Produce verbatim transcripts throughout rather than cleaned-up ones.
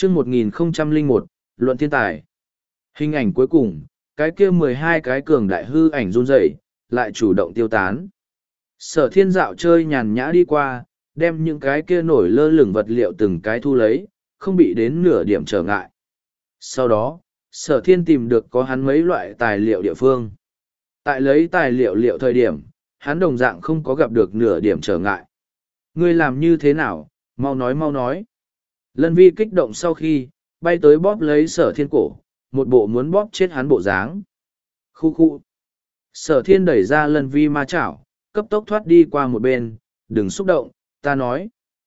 chương một nghìn không trăm lẻ một, Luận Thiên Tài. Hình ảnh cuối cùng, cái kia mười hai cái cường đại hư ảnh run rẩy, lại chủ động tiêu tán. Sở thiên dạo chơi nhàn nhã đi qua, đem những cái kia nổi lơ lửng vật liệu từng cái thu lấy, không bị đến nửa điểm trở ngại. Sau đó, sở thiên tìm được có hắn mấy loại tài liệu địa phương. Tại lấy tài liệu liệu thời điểm, hắn đồng dạng không có gặp được nửa điểm trở ngại. Ngươi làm như thế nào, mau nói mau nói. Lân vi kích động sau khi, bay tới bóp lấy sở thiên cổ, một bộ muốn bóp chết hắn bộ dáng. Khu khu. Sở thiên đẩy ra lân vi ma chảo, cấp tốc thoát đi qua một bên, đừng xúc động, ta nói.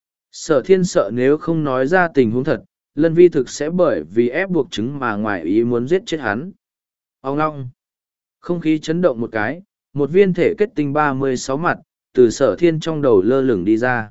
Sở thiên sợ nếu không nói ra tình huống thật, lân vi thực sẽ bởi vì ép buộc chứng mà ngoài ý muốn giết chết hắn. Ông ngong. Không khí chấn động một cái, một viên thể kết tinh ba mươi sáu mặt, từ sở thiên trong đầu lơ lửng đi ra.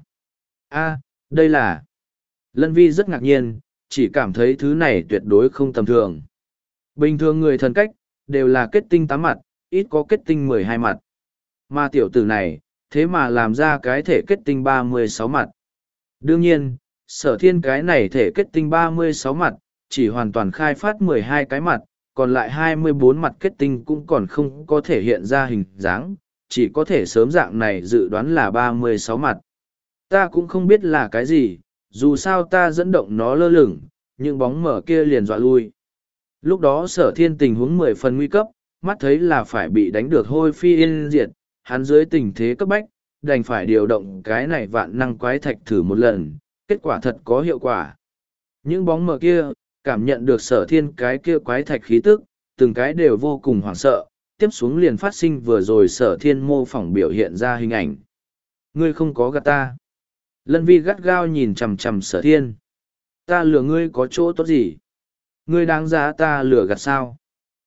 A, đây là... Lân vi rất ngạc nhiên, chỉ cảm thấy thứ này tuyệt đối không tầm thường. Bình thường người thần cách, đều là kết tinh tám mặt, ít có kết tinh mười hai mặt. Mà tiểu tử này, thế mà làm ra cái thể kết tinh ba mươi sáu mặt. Đương nhiên, sở thiên cái này thể kết tinh ba mươi sáu mặt, chỉ hoàn toàn khai phát mười hai cái mặt, còn lại hai mươi bốn mặt kết tinh cũng còn không có thể hiện ra hình dáng, chỉ có thể sớm dạng này dự đoán là ba mươi sáu mặt. Ta cũng không biết là cái gì, dù sao ta dẫn động nó lơ lửng, những bóng mở kia liền dọa lui. Lúc đó sở thiên tình huống mười phần nguy cấp, mắt thấy là phải bị đánh được hôi phi yên diệt, hắn dưới tình thế cấp bách, đành phải điều động cái này vạn năng quái thạch thử một lần, kết quả thật có hiệu quả. Những bóng mờ kia, cảm nhận được sở thiên cái kia quái thạch khí tức, từng cái đều vô cùng hoảng sợ, tiếp xuống liền phát sinh vừa rồi sở thiên mô phỏng biểu hiện ra hình ảnh. Ngươi không có gạt ta. Lân vi gắt gao nhìn chằm chằm sở thiên. Ta lừa ngươi có chỗ tốt gì? Ngươi đáng giá ta lừa gạt sao?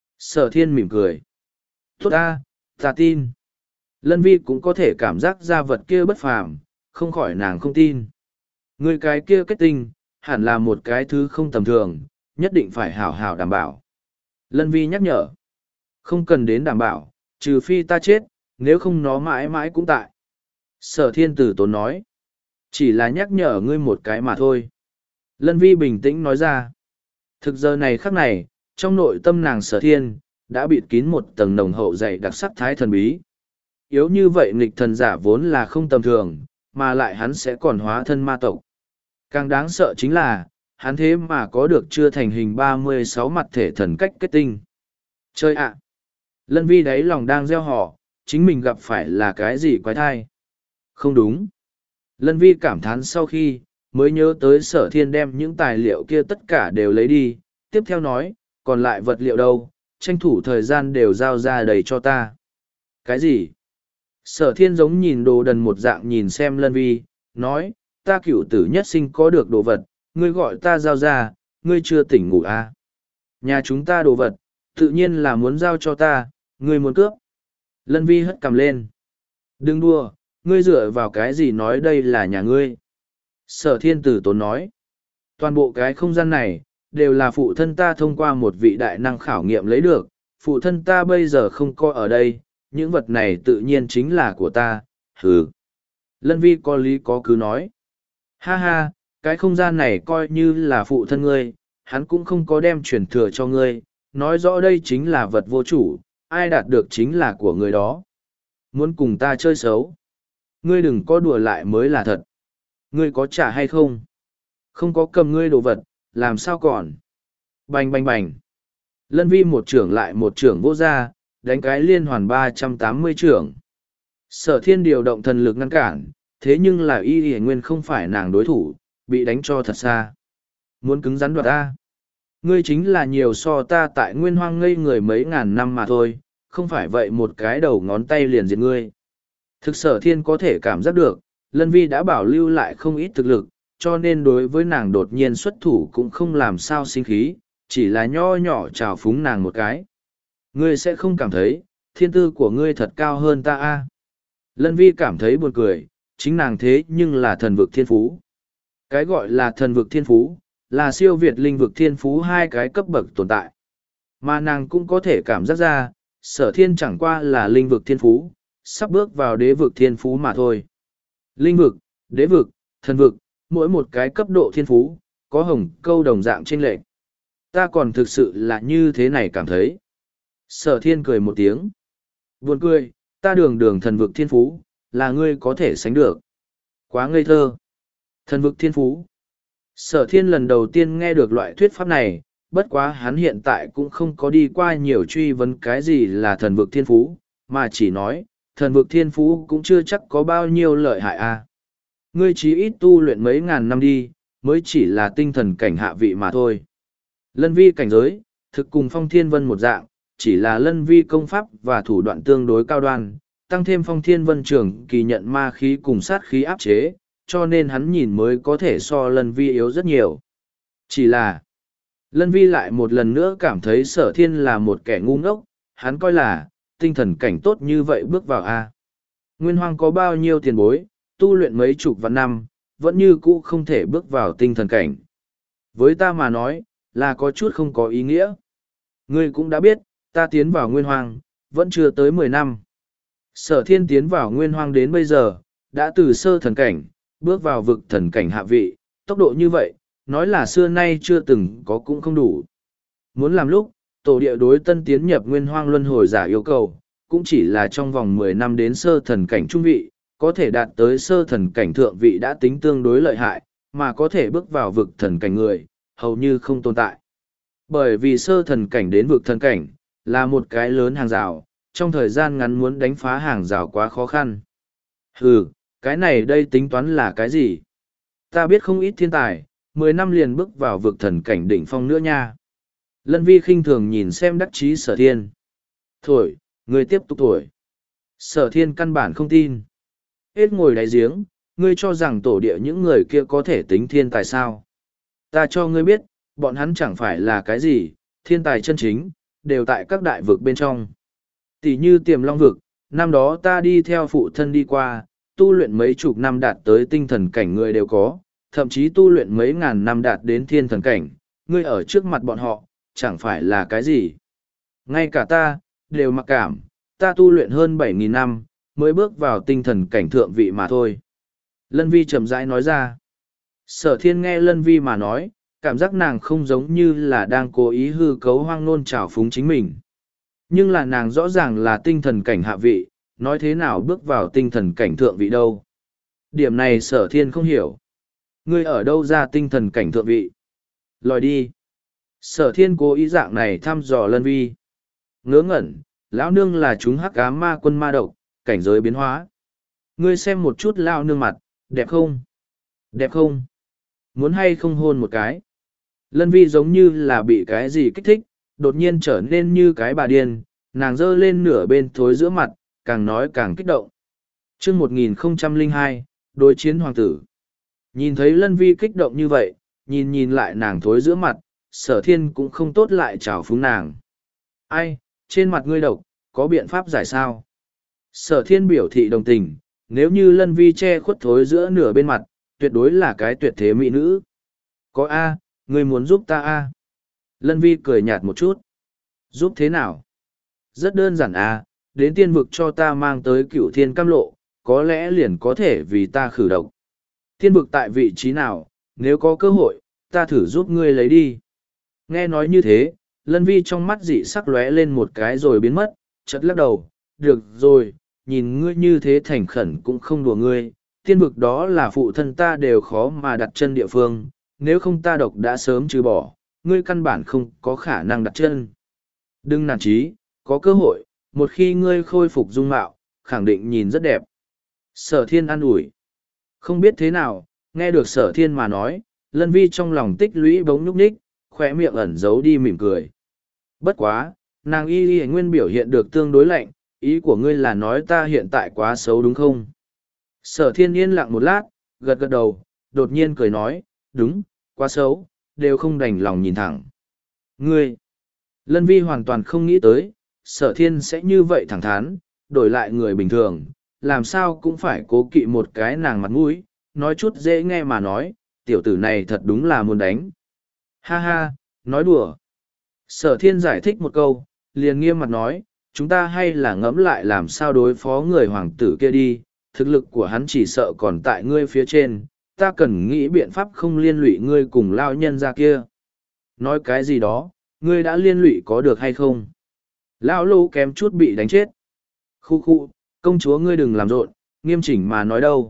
Sở thiên mỉm cười. Tốt ta, ta tin. Lân vi cũng có thể cảm giác ra vật kia bất phàm, không khỏi nàng không tin. Ngươi cái kia kết tinh, hẳn là một cái thứ không tầm thường, nhất định phải hảo hảo đảm bảo. Lân vi nhắc nhở. Không cần đến đảm bảo, trừ phi ta chết, nếu không nó mãi mãi cũng tại. Sở thiên tử tốn nói. Chỉ là nhắc nhở ngươi một cái mà thôi. Lân vi bình tĩnh nói ra. Thực giờ này khắc này, trong nội tâm nàng sở thiên, đã bịt kín một tầng nồng hậu dày đặc sắc thái thần bí. Yếu như vậy nghịch thần giả vốn là không tầm thường, mà lại hắn sẽ còn hóa thân ma tộc. Càng đáng sợ chính là, hắn thế mà có được chưa thành hình ba mươi sáu mặt thể thần cách kết tinh. Chơi ạ! Lân vi đáy lòng đang gieo họ, chính mình gặp phải là cái gì quái thai? Không đúng. Lân vi cảm thán sau khi, mới nhớ tới sở thiên đem những tài liệu kia tất cả đều lấy đi, tiếp theo nói, còn lại vật liệu đâu, tranh thủ thời gian đều giao ra đầy cho ta. Cái gì? Sở thiên giống nhìn đồ đần một dạng nhìn xem lân vi, nói, ta cửu tử nhất sinh có được đồ vật, ngươi gọi ta giao ra, ngươi chưa tỉnh ngủ à? Nhà chúng ta đồ vật, tự nhiên là muốn giao cho ta, ngươi muốn cướp. Lân vi hất cằm lên. Đừng đùa, ngươi dựa vào cái gì nói đây là nhà ngươi? Sở thiên tử tốn nói, toàn bộ cái không gian này, đều là phụ thân ta thông qua một vị đại năng khảo nghiệm lấy được, phụ thân ta bây giờ không coi ở đây, những vật này tự nhiên chính là của ta, hừ. Lân vi có lý có cứ nói, ha ha, cái không gian này coi như là phụ thân ngươi, hắn cũng không có đem truyền thừa cho ngươi, nói rõ đây chính là vật vô chủ, ai đạt được chính là của người đó. Muốn cùng ta chơi xấu? Ngươi đừng có đùa lại mới là thật. Ngươi có trả hay không? Không có cầm ngươi đồ vật, làm sao còn? Bành bành bành. Lân vi một trưởng lại một trưởng vô ra, đánh cái liên hoàn ba trăm tám mươi trưởng. Sở thiên điều động thần lực ngăn cản, thế nhưng là y y nguyên không phải nàng đối thủ, bị đánh cho thật xa. Muốn cứng rắn đoạt ta? Ngươi chính là nhiều so ta tại nguyên hoang ngây người mấy ngàn năm mà thôi, không phải vậy một cái đầu ngón tay liền diệt ngươi. Thực sở thiên có thể cảm giác được, Lân vi đã bảo lưu lại không ít thực lực, cho nên đối với nàng đột nhiên xuất thủ cũng không làm sao sinh khí, chỉ là nho nhỏ trào phúng nàng một cái. Ngươi sẽ không cảm thấy, thiên tư của ngươi thật cao hơn ta a? Lân vi cảm thấy buồn cười, chính nàng thế nhưng là thần vực thiên phú. Cái gọi là thần vực thiên phú, là siêu việt linh vực thiên phú hai cái cấp bậc tồn tại. Mà nàng cũng có thể cảm giác ra, sở thiên chẳng qua là linh vực thiên phú, sắp bước vào đế vực thiên phú mà thôi. Linh vực, đế vực, thần vực, mỗi một cái cấp độ thiên phú, có hồng câu đồng dạng trên lệch. Ta còn thực sự là như thế này cảm thấy. Sở thiên cười một tiếng. Buồn cười, ta đường đường thần vực thiên phú, là ngươi có thể sánh được. Quá ngây thơ. Thần vực thiên phú. Sở thiên lần đầu tiên nghe được loại thuyết pháp này, bất quá hắn hiện tại cũng không có đi qua nhiều truy vấn cái gì là thần vực thiên phú, mà chỉ nói, thần vực thiên phú cũng chưa chắc có bao nhiêu lợi hại a. Ngươi chí ít tu luyện mấy ngàn năm đi, mới chỉ là tinh thần cảnh hạ vị mà thôi. Lân vi cảnh giới, thực cùng phong thiên vân một dạng, chỉ là lân vi công pháp và thủ đoạn tương đối cao đoan, tăng thêm phong thiên vân trưởng kỳ nhận ma khí cùng sát khí áp chế, cho nên hắn nhìn mới có thể so lân vi yếu rất nhiều. Chỉ là, lân vi lại một lần nữa cảm thấy sở thiên là một kẻ ngu ngốc, hắn coi là, tinh thần cảnh tốt như vậy bước vào A. Nguyên Hoang có bao nhiêu tiền bối, tu luyện mấy chục vạn năm, vẫn như cũ không thể bước vào tinh thần cảnh. Với ta mà nói, là có chút không có ý nghĩa. Ngươi cũng đã biết, ta tiến vào Nguyên Hoang, vẫn chưa tới mười năm. Sở thiên tiến vào Nguyên Hoang đến bây giờ, đã từ sơ thần cảnh, bước vào vực thần cảnh hạ vị, tốc độ như vậy, nói là xưa nay chưa từng có cũng không đủ. Muốn làm lúc, tổ địa đối tân tiến nhập Nguyên Hoang luân hồi giả yêu cầu, cũng chỉ là trong vòng mười năm đến sơ thần cảnh trung vị, có thể đạt tới sơ thần cảnh thượng vị đã tính tương đối lợi hại, mà có thể bước vào vực thần cảnh người, hầu như không tồn tại. Bởi vì sơ thần cảnh đến vực thần cảnh, là một cái lớn hàng rào, trong thời gian ngắn muốn đánh phá hàng rào quá khó khăn. Hừ, cái này đây tính toán là cái gì? Ta biết không ít thiên tài, mười năm liền bước vào vực thần cảnh đỉnh phong nữa nha. Lân vi khinh thường nhìn xem đắc chí sở thiên. Thổi, ngươi tiếp tục thổi. Sở thiên căn bản không tin. Hết ngồi đáy giếng, ngươi cho rằng tổ địa những người kia có thể tính thiên tài sao? Ta cho ngươi biết, bọn hắn chẳng phải là cái gì, thiên tài chân chính, đều tại các đại vực bên trong. Tỷ như tiềm long vực, năm đó ta đi theo phụ thân đi qua, tu luyện mấy chục năm đạt tới tinh thần cảnh người đều có, thậm chí tu luyện mấy ngàn năm đạt đến thiên thần cảnh, ngươi ở trước mặt bọn họ, chẳng phải là cái gì. Ngay cả ta, đều mặc cảm, ta tu luyện hơn bảy nghìn năm, mới bước vào tinh thần cảnh thượng vị mà thôi. Lân vi chậm rãi nói ra. Sở thiên nghe Lân vi mà nói, cảm giác nàng không giống như là đang cố ý hư cấu hoang nôn trào phúng chính mình. Nhưng là nàng rõ ràng là tinh thần cảnh hạ vị, nói thế nào bước vào tinh thần cảnh thượng vị đâu. Điểm này sở thiên không hiểu. Ngươi ở đâu ra tinh thần cảnh thượng vị? Lòi đi. Sở thiên cố ý dạng này thăm dò Lân vi. Ngớ ngẩn, lão nương là chúng hắc ám ma quân ma độc, cảnh giới biến hóa. Ngươi xem một chút lão nương mặt, đẹp không? Đẹp không? Muốn hay không hôn một cái? Lân vi giống như là bị cái gì kích thích, đột nhiên trở nên như cái bà điên, nàng giơ lên nửa bên thối giữa mặt, càng nói càng kích động. chương một nghìn không trăm lẻ hai, đối chiến hoàng tử. Nhìn thấy Lân vi kích động như vậy, nhìn nhìn lại nàng thối giữa mặt, sở thiên cũng không tốt lại chào phúng nàng. Ai, trên mặt ngươi độc, có biện pháp giải sao? Sở thiên biểu thị đồng tình, nếu như Lân vi che khuất thối giữa nửa bên mặt, tuyệt đối là cái tuyệt thế mỹ nữ. Có A, ngươi muốn giúp ta A. Lân vi cười nhạt một chút. Giúp thế nào? Rất đơn giản A, đến tiên vực cho ta mang tới cựu thiên cam lộ, có lẽ liền có thể vì ta khử độc. Tiên vực tại vị trí nào, nếu có cơ hội, ta thử giúp ngươi lấy đi. Nghe nói như thế, Lân vi trong mắt dị sắc lóe lên một cái rồi biến mất, chợt lắc đầu. Được rồi, nhìn ngươi như thế thành khẩn cũng không đùa ngươi, tiên vực đó là phụ thân ta đều khó mà đặt chân địa phương, nếu không ta độc đã sớm trừ bỏ, ngươi căn bản không có khả năng đặt chân. Đừng nản chí, có cơ hội, một khi ngươi khôi phục dung mạo, khẳng định nhìn rất đẹp. Sở thiên an ủi. Không biết thế nào, nghe được sở thiên mà nói, Lân vi trong lòng tích lũy bỗng nhúc nhích, khỏe miệng ẩn giấu đi mỉm cười. Bất quá, nàng y y nguyên biểu hiện được tương đối lạnh, ý của ngươi là nói ta hiện tại quá xấu đúng không? Sở thiên yên lặng một lát, gật gật đầu, đột nhiên cười nói, đúng, quá xấu, đều không đành lòng nhìn thẳng. Ngươi! Lân vi hoàn toàn không nghĩ tới, sở thiên sẽ như vậy thẳng thắn, đổi lại người bình thường, làm sao cũng phải cố kỵ một cái nàng mặt mũi, nói chút dễ nghe mà nói, tiểu tử này thật đúng là muốn đánh. Ha ha, nói đùa. Sở thiên giải thích một câu, liền nghiêm mặt nói, chúng ta hay là ngẫm lại làm sao đối phó người hoàng tử kia đi, thực lực của hắn chỉ sợ còn tại ngươi phía trên, ta cần nghĩ biện pháp không liên lụy ngươi cùng lao nhân ra kia. Nói cái gì đó, ngươi đã liên lụy có được hay không? Lão lô kém chút bị đánh chết. Khu khu, công chúa ngươi đừng làm rộn, nghiêm chỉnh mà nói đâu.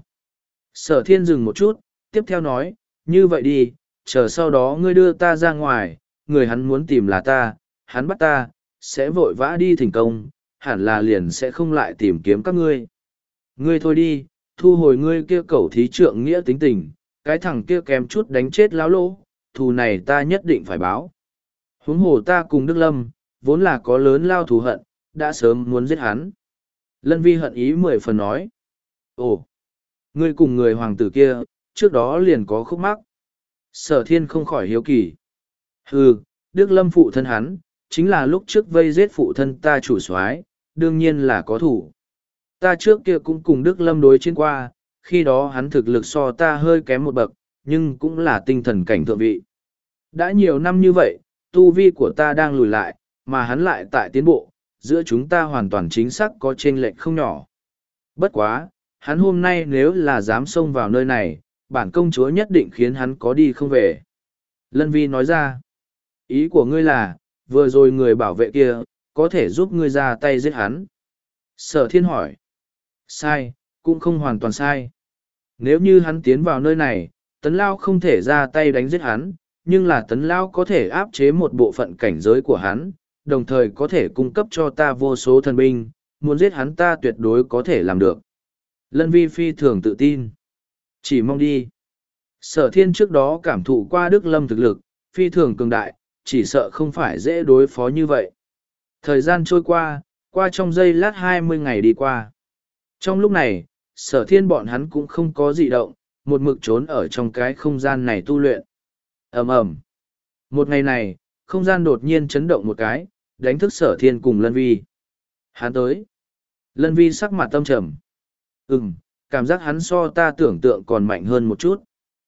Sở thiên dừng một chút, tiếp theo nói, như vậy đi, chờ sau đó ngươi đưa ta ra ngoài, người hắn muốn tìm là ta, hắn bắt ta, sẽ vội vã đi thành công, hẳn là liền sẽ không lại tìm kiếm các ngươi. Ngươi thôi đi, thu hồi ngươi kia cẩu thí trượng nghĩa tính tình, cái thằng kia kém chút đánh chết lão lỗ, thù này ta nhất định phải báo. Huống hồ ta cùng Đức Lâm, vốn là có lớn lao thù hận, đã sớm muốn giết hắn. Lân Vi hận ý mười phần nói. Ồ, ngươi cùng người hoàng tử kia, trước đó liền có khúc mắc. Sở thiên không khỏi hiếu kỳ. Hừ, Đức Lâm phụ thân hắn, chính là lúc trước vây giết phụ thân ta chủ soái, đương nhiên là có thủ. Ta trước kia cũng cùng Đức Lâm đối chiến qua, khi đó hắn thực lực so ta hơi kém một bậc, nhưng cũng là tinh thần cảnh thượng vị. Đã nhiều năm như vậy, tu vi của ta đang lùi lại, mà hắn lại tại tiến bộ, giữa chúng ta hoàn toàn chính xác có chênh lệch không nhỏ. Bất quá, hắn hôm nay nếu là dám xông vào nơi này, bản công chúa nhất định khiến hắn có đi không về. Lân Vi nói ra, ý của ngươi là, vừa rồi người bảo vệ kia, có thể giúp ngươi ra tay giết hắn. Sở thiên hỏi, sai, cũng không hoàn toàn sai. Nếu như hắn tiến vào nơi này, Tấn Lao không thể ra tay đánh giết hắn, nhưng là Tấn Lao có thể áp chế một bộ phận cảnh giới của hắn, đồng thời có thể cung cấp cho ta vô số thần binh, muốn giết hắn ta tuyệt đối có thể làm được. Lân Vi phi thường tự tin. Chỉ mong đi. Sở thiên trước đó cảm thụ qua Đức Lâm thực lực, phi thường cường đại, chỉ sợ không phải dễ đối phó như vậy. Thời gian trôi qua, qua trong giây lát hai mươi ngày đi qua. Trong lúc này, sở thiên bọn hắn cũng không có dị động, một mực trốn ở trong cái không gian này tu luyện. Ầm ầm. Một ngày này, không gian đột nhiên chấn động một cái, đánh thức sở thiên cùng Lân Vi. Hắn tới. Lân Vi sắc mặt tâm trầm. Ừm, cảm giác hắn so ta tưởng tượng còn mạnh hơn một chút.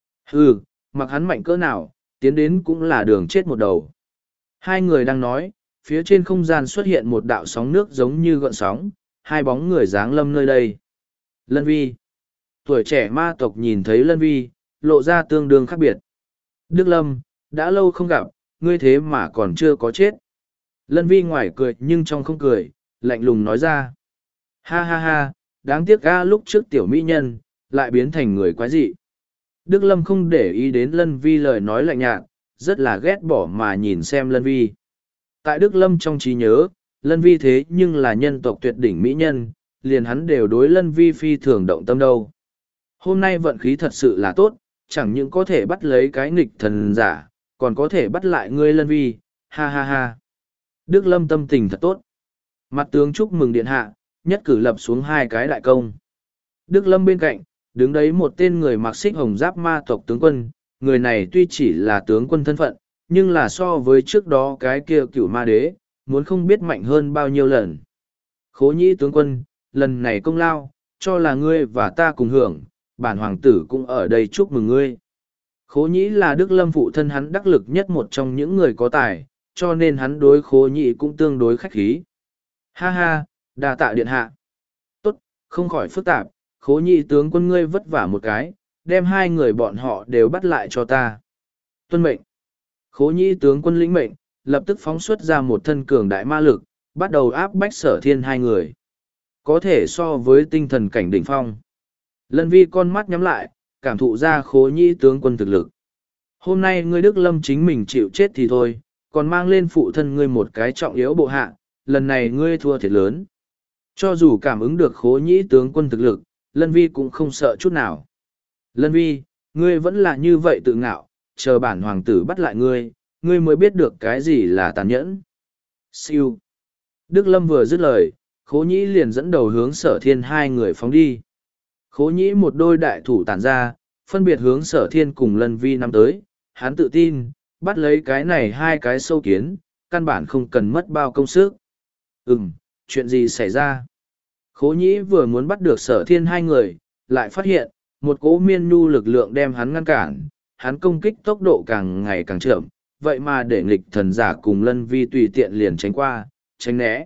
Ừ, mặc hắn mạnh cỡ nào, tiến đến cũng là đường chết một đầu. Hai người đang nói, phía trên không gian xuất hiện một đạo sóng nước giống như gợn sóng, hai bóng người dáng lâm nơi đây. Lân Vi. Tuổi trẻ ma tộc nhìn thấy Lân Vi, lộ ra tương đương khác biệt. Đức Lâm, đã lâu không gặp, ngươi thế mà còn chưa có chết. Lân Vi ngoài cười nhưng trong không cười, lạnh lùng nói ra. Ha ha ha, đáng tiếc ga lúc trước tiểu mỹ nhân, lại biến thành người quái dị. Đức Lâm không để ý đến Lân Vi lời nói lạnh nhạt, rất là ghét bỏ mà nhìn xem Lân Vi. Tại Đức Lâm trong trí nhớ, Lân Vi thế nhưng là nhân tộc tuyệt đỉnh mỹ nhân, liền hắn đều đối Lân Vi phi thường động tâm đâu. Hôm nay vận khí thật sự là tốt, chẳng những có thể bắt lấy cái nghịch thần giả, còn có thể bắt lại ngươi Lân Vi, ha ha ha. Đức Lâm tâm tình thật tốt. Mặt tướng chúc mừng điện hạ, nhất cử lập xuống hai cái đại công. Đức Lâm bên cạnh, đứng đấy một tên người mặc xích hồng giáp ma tộc tướng quân, người này tuy chỉ là tướng quân thân phận, nhưng là so với trước đó cái kia cửu ma đế, muốn không biết mạnh hơn bao nhiêu lần. Khố nhĩ tướng quân, lần này công lao, cho là ngươi và ta cùng hưởng, bản hoàng tử cũng ở đây chúc mừng ngươi. Khố nhĩ là Đức Lâm phụ thân hắn đắc lực nhất một trong những người có tài, cho nên hắn đối khố nhĩ cũng tương đối khách khí. Ha ha, đa tạ điện hạ. Tốt, không khỏi phức tạp, khố nhĩ tướng quân ngươi vất vả một cái, đem hai người bọn họ đều bắt lại cho ta. Tuân mệnh. Khố nhĩ tướng quân lĩnh mệnh, lập tức phóng xuất ra một thân cường đại ma lực, bắt đầu áp bách sở thiên hai người. Có thể so với tinh thần cảnh đỉnh phong. Lân Vi con mắt nhắm lại, cảm thụ ra khố nhĩ tướng quân thực lực. Hôm nay ngươi Đức Lâm chính mình chịu chết thì thôi, còn mang lên phụ thân ngươi một cái trọng yếu bộ hạ, lần này ngươi thua thiệt lớn. Cho dù cảm ứng được khố nhĩ tướng quân thực lực, Lân Vi cũng không sợ chút nào. Lân Vi, ngươi vẫn là như vậy tự ngạo, chờ bản hoàng tử bắt lại ngươi, ngươi mới biết được cái gì là tàn nhẫn. Siêu. Đức Lâm vừa dứt lời, khố nhĩ liền dẫn đầu hướng sở thiên hai người phóng đi. Khố nhĩ một đôi đại thủ tản ra, phân biệt hướng sở thiên cùng Lân Vi năm tới, hắn tự tin, bắt lấy cái này hai cái sâu kiến, căn bản không cần mất bao công sức. Ừm, chuyện gì xảy ra? Khố nhĩ vừa muốn bắt được sở thiên hai người, lại phát hiện, một cỗ miên nhu lực lượng đem hắn ngăn cản, hắn công kích tốc độ càng ngày càng chậm, vậy mà để nghịch thần giả cùng Lân Vi tùy tiện liền tránh qua, tránh né.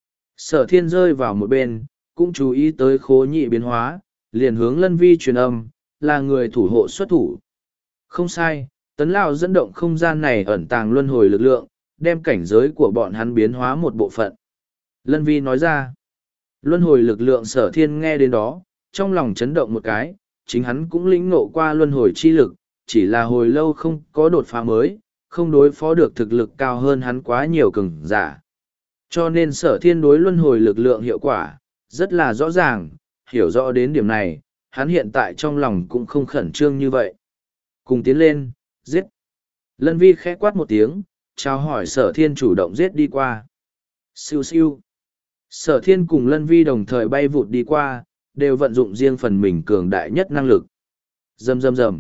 Sở thiên rơi vào một bên, cũng chú ý tới khố nhĩ biến hóa, liền hướng Lân Vi truyền âm, là người thủ hộ xuất thủ. Không sai, Tấn Lao dẫn động không gian này ẩn tàng luân hồi lực lượng, đem cảnh giới của bọn hắn biến hóa một bộ phận. Lân Vi nói ra, luân hồi lực lượng Sở Thiên nghe đến đó, trong lòng chấn động một cái, chính hắn cũng lĩnh ngộ qua luân hồi chi lực, chỉ là hồi lâu không có đột phá mới, không đối phó được thực lực cao hơn hắn quá nhiều cường giả. Cho nên Sở Thiên đối luân hồi lực lượng hiệu quả, rất là rõ ràng, hiểu rõ đến điểm này, hắn hiện tại trong lòng cũng không khẩn trương như vậy. Cùng tiến lên, giết. Lân Vi khẽ quát một tiếng, chào hỏi Sở Thiên chủ động giết đi qua. Siêu siêu. Sở Thiên cùng Lân Vi đồng thời bay vụt đi qua, đều vận dụng riêng phần mình cường đại nhất năng lực. Rầm rầm rầm.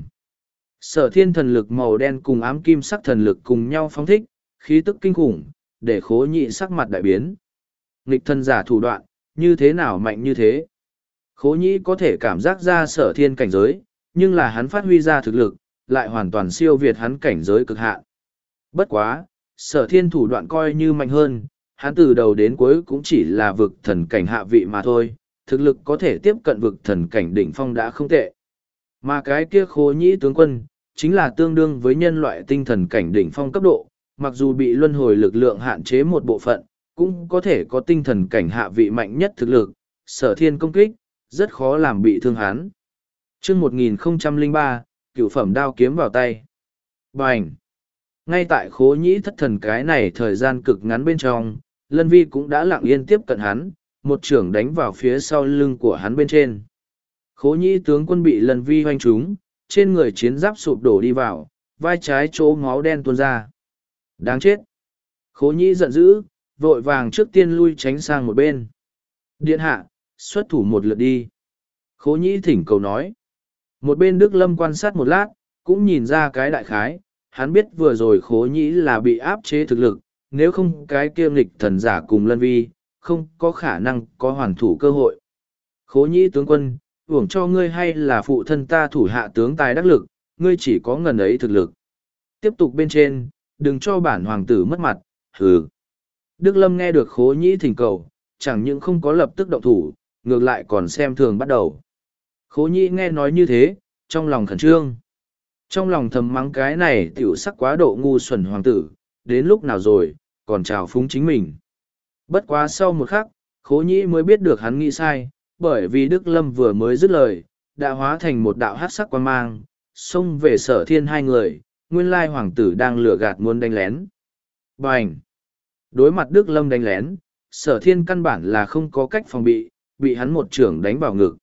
Sở Thiên thần lực màu đen cùng ám kim sắc thần lực cùng nhau phóng thích, khí tức kinh khủng, để Khố Nhĩ sắc mặt đại biến. Nghịch thần giả thủ đoạn, như thế nào mạnh như thế? Khố Nhĩ có thể cảm giác ra Sở Thiên cảnh giới, nhưng là hắn phát huy ra thực lực, lại hoàn toàn siêu việt hắn cảnh giới cực hạn. Bất quá, Sở Thiên thủ đoạn coi như mạnh hơn, hắn từ đầu đến cuối cũng chỉ là vực thần cảnh hạ vị mà thôi, thực lực có thể tiếp cận vực thần cảnh đỉnh phong đã không tệ. Mà cái kia Khố Nhĩ tướng quân, chính là tương đương với nhân loại tinh thần cảnh đỉnh phong cấp độ, mặc dù bị luân hồi lực lượng hạn chế một bộ phận, cũng có thể có tinh thần cảnh hạ vị mạnh nhất thực lực, Sở Thiên công kích, rất khó làm bị thương hắn. Chương một nghìn không trăm lẻ ba, cửu phẩm đao kiếm vào tay. Bành! Ngay tại Khố Nhĩ thất thần cái này thời gian cực ngắn bên trong, Lân Vi cũng đã lặng yên tiếp cận hắn, một chưởng đánh vào phía sau lưng của hắn bên trên. Khố Nhĩ tướng quân bị Lân Vi hoanh trúng, trên người chiến giáp sụp đổ đi vào, vai trái chỗ máu đen tuôn ra. Đáng chết! Khố Nhĩ giận dữ, vội vàng trước tiên lui tránh sang một bên. Điện hạ, xuất thủ một lượt đi. Khố Nhĩ thỉnh cầu nói. Một bên Đức Lâm quan sát một lát, cũng nhìn ra cái đại khái, hắn biết vừa rồi Khố Nhĩ là bị áp chế thực lực, nếu không cái kiêm lịch thần giả cùng Lân Vi, không có khả năng có hoàn thủ cơ hội. Khố Nhĩ tướng quân, uổng cho ngươi hay là phụ thân ta thủ hạ tướng tài đắc lực, ngươi chỉ có ngần ấy thực lực. Tiếp tục bên trên, đừng cho bản hoàng tử mất mặt, hừ. Đức Lâm nghe được Khố Nhĩ thỉnh cầu, chẳng những không có lập tức động thủ, ngược lại còn xem thường bắt đầu. Khố Nhĩ nghe nói như thế, trong lòng khẩn trương. Trong lòng thầm mắng cái này tiểu sắc quá độ ngu xuẩn hoàng tử, đến lúc nào rồi, còn trào phúng chính mình. Bất quá sau một khắc, Khố Nhĩ mới biết được hắn nghĩ sai, bởi vì Đức Lâm vừa mới dứt lời, đã hóa thành một đạo hát sắc quan mang, xông về Sở Thiên hai người, nguyên lai hoàng tử đang lừa gạt muốn đánh lén. Bành! Đối mặt Đức Lâm đánh lén, Sở Thiên căn bản là không có cách phòng bị, bị hắn một trưởng đánh vào ngực.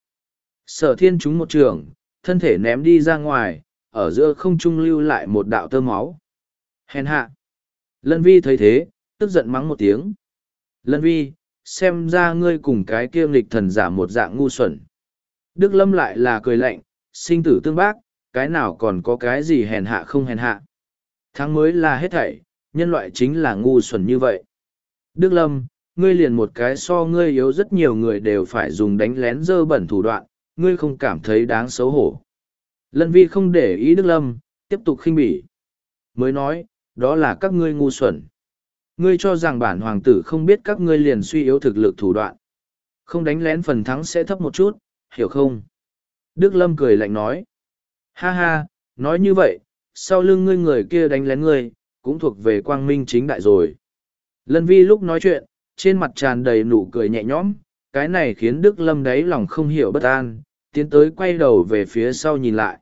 Sở Thiên trúng một trưởng, thân thể ném đi ra ngoài, ở giữa không trung lưu lại một đạo tơ máu. Hèn hạ! Lân Vi thấy thế, tức giận mắng một tiếng. Lân Vi, xem ra ngươi cùng cái kia nghịch thần giả một dạng ngu xuẩn. Đức Lâm lại là cười lạnh, sinh tử tương bác, cái nào còn có cái gì hèn hạ không hèn hạ. Thắng mới là hết thảy, nhân loại chính là ngu xuẩn như vậy. Đức Lâm, ngươi liền một cái so ngươi yếu rất nhiều người đều phải dùng đánh lén dơ bẩn thủ đoạn, ngươi không cảm thấy đáng xấu hổ. Lân Vi không để ý Đức Lâm, tiếp tục khinh bỉ. Mới nói, đó là các ngươi ngu xuẩn. Ngươi cho rằng bản hoàng tử không biết các ngươi liền suy yếu thực lực thủ đoạn. Không đánh lén phần thắng sẽ thấp một chút, hiểu không? Đức Lâm cười lạnh nói. Ha ha, nói như vậy, sau lưng ngươi người kia đánh lén ngươi, cũng thuộc về quang minh chính đại rồi. Lân Vi lúc nói chuyện, trên mặt tràn đầy nụ cười nhẹ nhõm, cái này khiến Đức Lâm đáy lòng không hiểu bất an, tiến tới quay đầu về phía sau nhìn lại.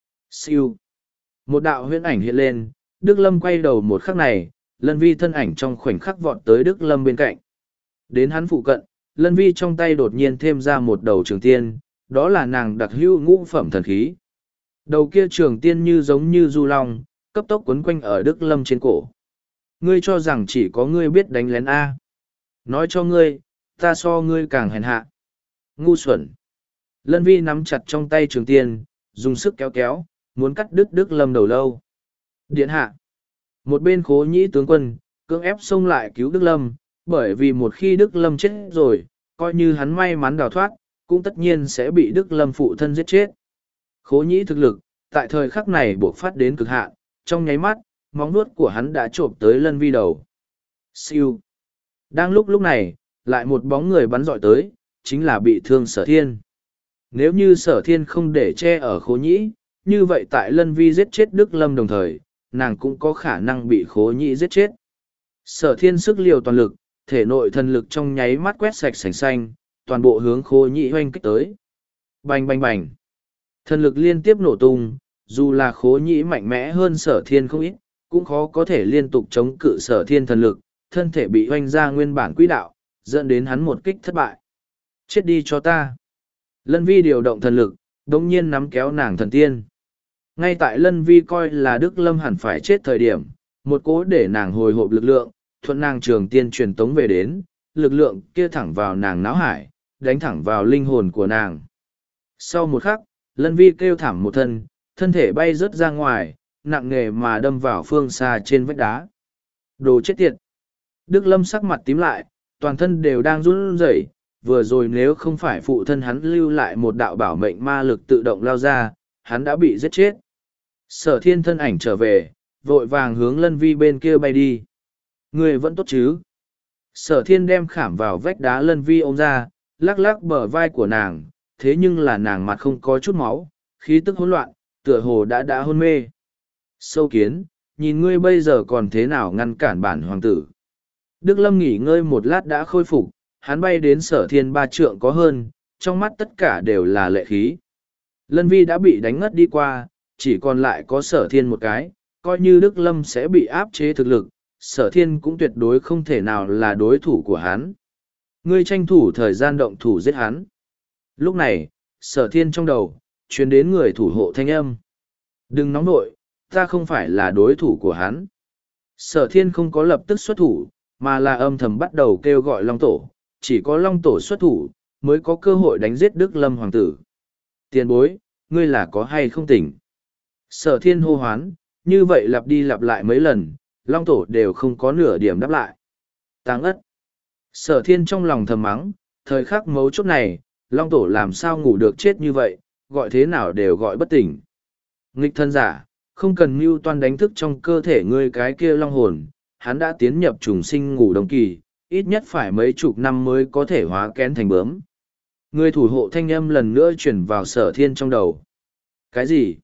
Siêu. Một đạo huyễn ảnh hiện lên, Đức Lâm quay đầu một khắc này, Lân Vi thân ảnh trong khoảnh khắc vọt tới Đức Lâm bên cạnh. Đến hắn phụ cận, Lân Vi trong tay đột nhiên thêm ra một đầu trường tiên, đó là nàng đặc hữu ngũ phẩm thần khí. Đầu kia trường tiên như giống như du long, cấp tốc quấn quanh ở Đức Lâm trên cổ. Ngươi cho rằng chỉ có ngươi biết đánh lén A. Nói cho ngươi, ta so ngươi càng hèn hạ. Ngu xuẩn. Lân Vi nắm chặt trong tay trường tiên, dùng sức kéo kéo, muốn cắt đứt Đức Lâm đầu lâu. Điện hạ. Một bên Khố Nhĩ tướng quân, cưỡng ép xông lại cứu Đức Lâm, bởi vì một khi Đức Lâm chết rồi, coi như hắn may mắn đào thoát, cũng tất nhiên sẽ bị Đức Lâm phụ thân giết chết. Khố Nhĩ thực lực, tại thời khắc này buộc phát đến cực hạn, trong nháy mắt, móng nuốt của hắn đã trộm tới Lân Vi đầu. Siêu. Đang lúc lúc này, lại một bóng người bắn dọi tới, chính là bị thương Sở Thiên. Nếu như sở thiên không để che ở khố nhĩ, như vậy tại lân vi giết chết Đức Lâm đồng thời, nàng cũng có khả năng bị khố nhĩ giết chết. Sở thiên sức liều toàn lực, thể nội thần lực trong nháy mắt quét sạch sành xanh, toàn bộ hướng khố nhĩ hoanh kích tới. Bành bành bành. Thần lực liên tiếp nổ tung, dù là khố nhĩ mạnh mẽ hơn sở thiên không ít, cũng khó có thể liên tục chống cự sở thiên thần lực, thân thể bị hoanh ra nguyên bản quỹ đạo, dẫn đến hắn một kích thất bại. Chết đi cho ta. Lân vi điều động thần lực, đồng nhiên nắm kéo nàng thần tiên. Ngay tại Lân vi coi là Đức Lâm hẳn phải chết thời điểm, một cố để nàng hồi hộp lực lượng, thuận nàng trường tiên truyền tống về đến, lực lượng kia thẳng vào nàng náo hải, đánh thẳng vào linh hồn của nàng. Sau một khắc, Lân vi kêu thảm một thân, thân thể bay rớt ra ngoài, nặng nề mà đâm vào phương xa trên vách đá. Đồ chết tiệt! Đức Lâm sắc mặt tím lại, toàn thân đều đang run rẩy. Vừa rồi nếu không phải phụ thân hắn lưu lại một đạo bảo mệnh ma lực tự động lao ra, hắn đã bị giết chết. Sở thiên thân ảnh trở về, vội vàng hướng Lân vi bên kia bay đi. Người vẫn tốt chứ? Sở thiên đem khảm vào vách đá Lân vi ôm ra, lắc lắc bờ vai của nàng, thế nhưng là nàng mặt không có chút máu, khí tức hỗn loạn, tựa hồ đã đã hôn mê. Sâu kiến, nhìn ngươi bây giờ còn thế nào ngăn cản bản hoàng tử. Đức Lâm nghỉ ngơi một lát đã khôi phục, hắn bay đến sở thiên ba trượng có hơn, trong mắt tất cả đều là lệ khí. Lân vi đã bị đánh ngất đi qua, chỉ còn lại có sở thiên một cái, coi như Đức Lâm sẽ bị áp chế thực lực, sở thiên cũng tuyệt đối không thể nào là đối thủ của hắn. Ngươi tranh thủ thời gian động thủ giết hắn. Lúc này, sở thiên trong đầu, truyền đến người thủ hộ thanh âm. Đừng nóng nội, ta không phải là đối thủ của hắn. Sở thiên không có lập tức xuất thủ, mà là âm thầm bắt đầu kêu gọi Long Tổ, chỉ có Long Tổ xuất thủ, mới có cơ hội đánh giết Đức Lâm Hoàng tử. Tiền bối, ngươi là có hay không tỉnh? Sở thiên hô hoán, như vậy lặp đi lặp lại mấy lần, Long Tổ đều không có nửa điểm đáp lại. Táng ất. Sở thiên trong lòng thầm mắng, thời khắc mấu chốt này, Long Tổ làm sao ngủ được chết như vậy, gọi thế nào đều gọi bất tỉnh. Nghịch thân giả, không cần mưu toan đánh thức trong cơ thể ngươi cái kia long hồn, hắn đã tiến nhập trùng sinh ngủ đông kỳ, ít nhất phải mấy chục năm mới có thể hóa kén thành bướm. Người thủ hộ thanh âm lần nữa chuyển vào sở thiên trong đầu. Cái gì?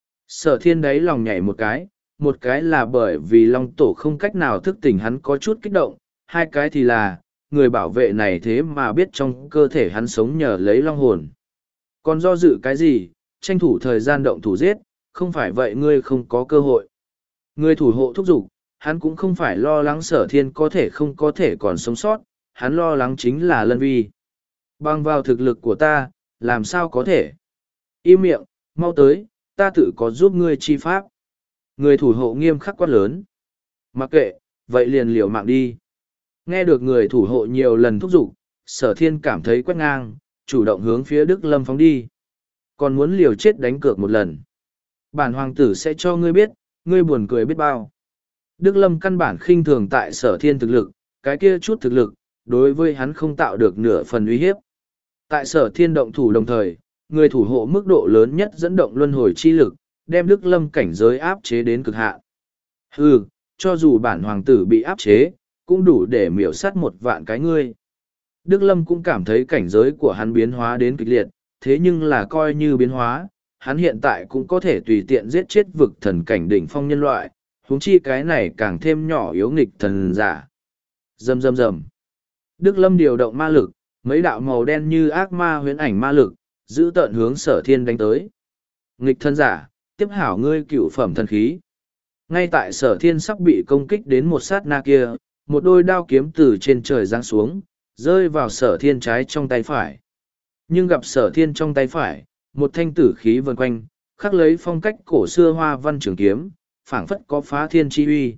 Sở thiên đấy lòng nhảy một cái, một cái là bởi vì long tổ không cách nào thức tỉnh hắn có chút kích động, hai cái thì là, người bảo vệ này thế mà biết trong cơ thể hắn sống nhờ lấy long hồn. Còn do dự cái gì, tranh thủ thời gian động thủ giết, không phải vậy ngươi không có cơ hội. Người thủ hộ thúc giục, hắn cũng không phải lo lắng sở thiên có thể không có thể còn sống sót, hắn lo lắng chính là Lân vi. Bằng vào thực lực của ta, làm sao có thể? Im miệng, mau tới, ta tự có giúp ngươi chi pháp. Người thủ hộ nghiêm khắc quát lớn. Mặc kệ, vậy liền liều mạng đi. Nghe được người thủ hộ nhiều lần thúc giục, sở thiên cảm thấy quét ngang, chủ động hướng phía Đức Lâm phóng đi. Còn muốn liều chết đánh cược một lần. Bản hoàng tử sẽ cho ngươi biết, ngươi buồn cười biết bao. Đức Lâm căn bản khinh thường tại sở thiên thực lực, cái kia chút thực lực, đối với hắn không tạo được nửa phần uy hiếp. Tại sở thiên động thủ đồng thời, người thủ hộ mức độ lớn nhất dẫn động luân hồi chi lực, đem Đức Lâm cảnh giới áp chế đến cực hạn. Hừ, cho dù bản hoàng tử bị áp chế, cũng đủ để miểu sát một vạn cái ngươi. Đức Lâm cũng cảm thấy cảnh giới của hắn biến hóa đến kịch liệt, thế nhưng là coi như biến hóa, hắn hiện tại cũng có thể tùy tiện giết chết vực thần cảnh đỉnh phong nhân loại, huống chi cái này càng thêm nhỏ yếu nghịch thần giả. Rầm rầm rầm. Đức Lâm điều động ma lực, mấy đạo màu đen như ác ma huyễn ảnh ma lực, giữ tợn hướng sở thiên đánh tới. Nghịch thần giả, tiếp hảo ngươi cựu phẩm thần khí. Ngay tại sở thiên sắp bị công kích đến một sát na kia, một đôi đao kiếm từ trên trời giáng xuống, rơi vào sở thiên trái trong tay phải. Nhưng gặp sở thiên trong tay phải, một thanh tử khí vần quanh, khắc lấy phong cách cổ xưa hoa văn trường kiếm, phảng phất có phá thiên chi uy.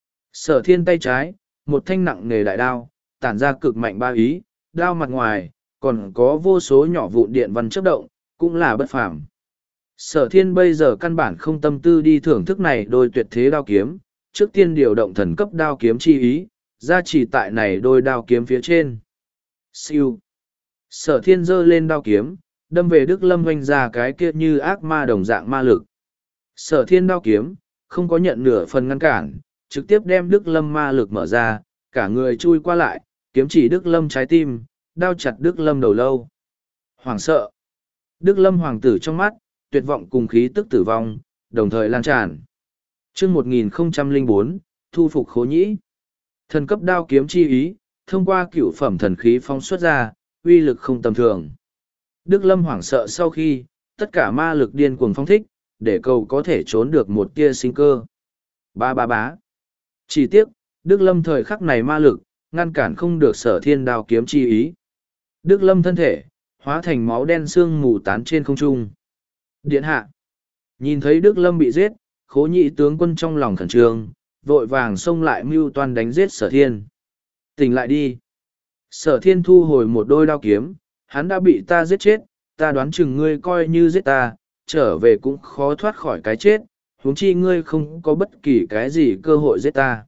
Sở thiên tay trái, một thanh nặng nề đại đao, tản ra cực mạnh ba ý, đao mặt ngoài, còn có vô số nhỏ vụn điện văn chấp động, cũng là bất phàm. Sở thiên bây giờ căn bản không tâm tư đi thưởng thức này đôi tuyệt thế đao kiếm, trước tiên điều động thần cấp đao kiếm chi ý, ra chỉ tại này đôi đao kiếm phía trên. Siêu. Sở thiên giơ lên đao kiếm, đâm về Đức Lâm oanh ra cái kia như ác ma đồng dạng ma lực. Sở thiên đao kiếm, không có nhận nửa phần ngăn cản, trực tiếp đem Đức Lâm ma lực mở ra, cả người chui qua lại, kiếm chỉ Đức Lâm trái tim, đao chặt Đức Lâm đầu lâu. Hoảng sợ. Đức Lâm hoàng tử trong mắt, tuyệt vọng cùng khí tức tử vong, đồng thời lan tràn. Chương một nghìn không trăm lẻ bốn, thu phục Khố Nhĩ. Thần cấp đao kiếm chi ý, thông qua cựu phẩm thần khí phóng xuất ra, uy lực không tầm thường. Đức Lâm hoảng sợ sau khi, tất cả ma lực điên cuồng phong thích, để cầu có thể trốn được một tia sinh cơ. Ba ba bá. Chỉ tiếc, Đức Lâm thời khắc này ma lực, ngăn cản không được Sở Thiên đao kiếm chi ý. Đức Lâm thân thể, hóa thành máu đen xương mù tán trên không trung. Điện hạ. Nhìn thấy Đức Lâm bị giết, Khố Nhĩ tướng quân trong lòng khẩn trương, vội vàng xông lại mưu toan đánh giết Sở Thiên. Tỉnh lại đi. Sở Thiên thu hồi một đôi đao kiếm, hắn đã bị ta giết chết, ta đoán chừng ngươi coi như giết ta, trở về cũng khó thoát khỏi cái chết, huống chi ngươi không có bất kỳ cái gì cơ hội giết ta.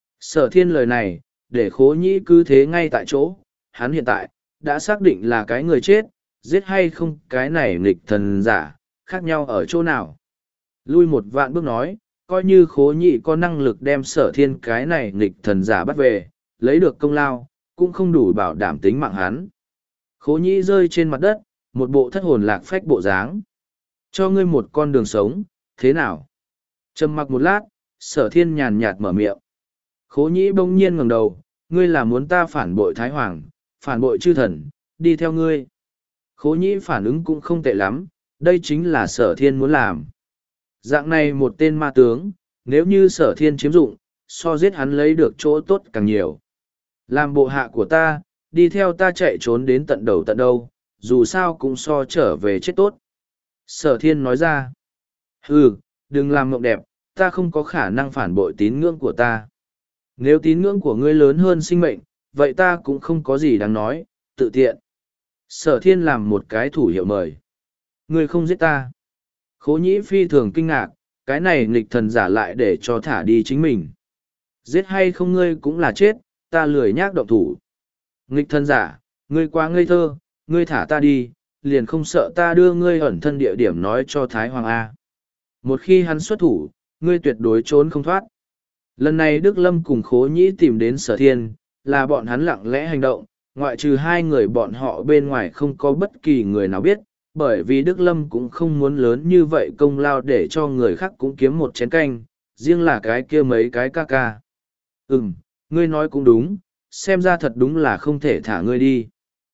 Sở Thiên lời này, để Khố Nhĩ cứ thế ngay tại chỗ, hắn hiện tại, đã xác định là cái người chết, giết hay không cái này nghịch thần giả, khác nhau ở chỗ nào. Lui một vạn bước nói, coi như Khố Nhĩ có năng lực đem Sở Thiên cái này nghịch thần giả bắt về, lấy được công lao, cũng không đủ bảo đảm tính mạng hắn. Khố Nhĩ rơi trên mặt đất, một bộ thất hồn lạc phách bộ dáng. Cho ngươi một con đường sống, thế nào? Trầm mặc một lát, Sở Thiên nhàn nhạt mở miệng. Khố Nhĩ bỗng nhiên ngẩng đầu, ngươi là muốn ta phản bội Thái Hoàng, phản bội chư thần, đi theo ngươi. Khố Nhĩ phản ứng cũng không tệ lắm, đây chính là Sở Thiên muốn làm. Dạng này một tên ma tướng, nếu như Sở Thiên chiếm dụng, so giết hắn lấy được chỗ tốt càng nhiều. Làm bộ hạ của ta, đi theo ta chạy trốn đến tận đầu tận đâu, dù sao cũng so trở về chết tốt. Sở Thiên nói ra. Ừ, đừng làm mộng đẹp, ta không có khả năng phản bội tín ngưỡng của ta. Nếu tín ngưỡng của ngươi lớn hơn sinh mệnh, vậy ta cũng không có gì đáng nói, tự tiện. Sở Thiên làm một cái thủ hiệu mời. Ngươi không giết ta. Khố Nhĩ phi thường kinh ngạc, cái này nghịch thần giả lại để cho thả đi chính mình. Giết hay không ngươi cũng là chết, ta lười nhác động thủ. Nghịch thần giả, ngươi quá ngây thơ, ngươi thả ta đi, liền không sợ ta đưa ngươi ẩn thân địa điểm nói cho Thái Hoàng A. Một khi hắn xuất thủ, ngươi tuyệt đối trốn không thoát. Lần này Đức Lâm cùng Khố Nhĩ tìm đến Sở Thiên, là bọn hắn lặng lẽ hành động, ngoại trừ hai người bọn họ bên ngoài không có bất kỳ người nào biết, bởi vì Đức Lâm cũng không muốn lớn như vậy công lao để cho người khác cũng kiếm một chén canh, riêng là cái kia mấy cái ca ca. Ừm, ngươi nói cũng đúng, xem ra thật đúng là không thể thả ngươi đi.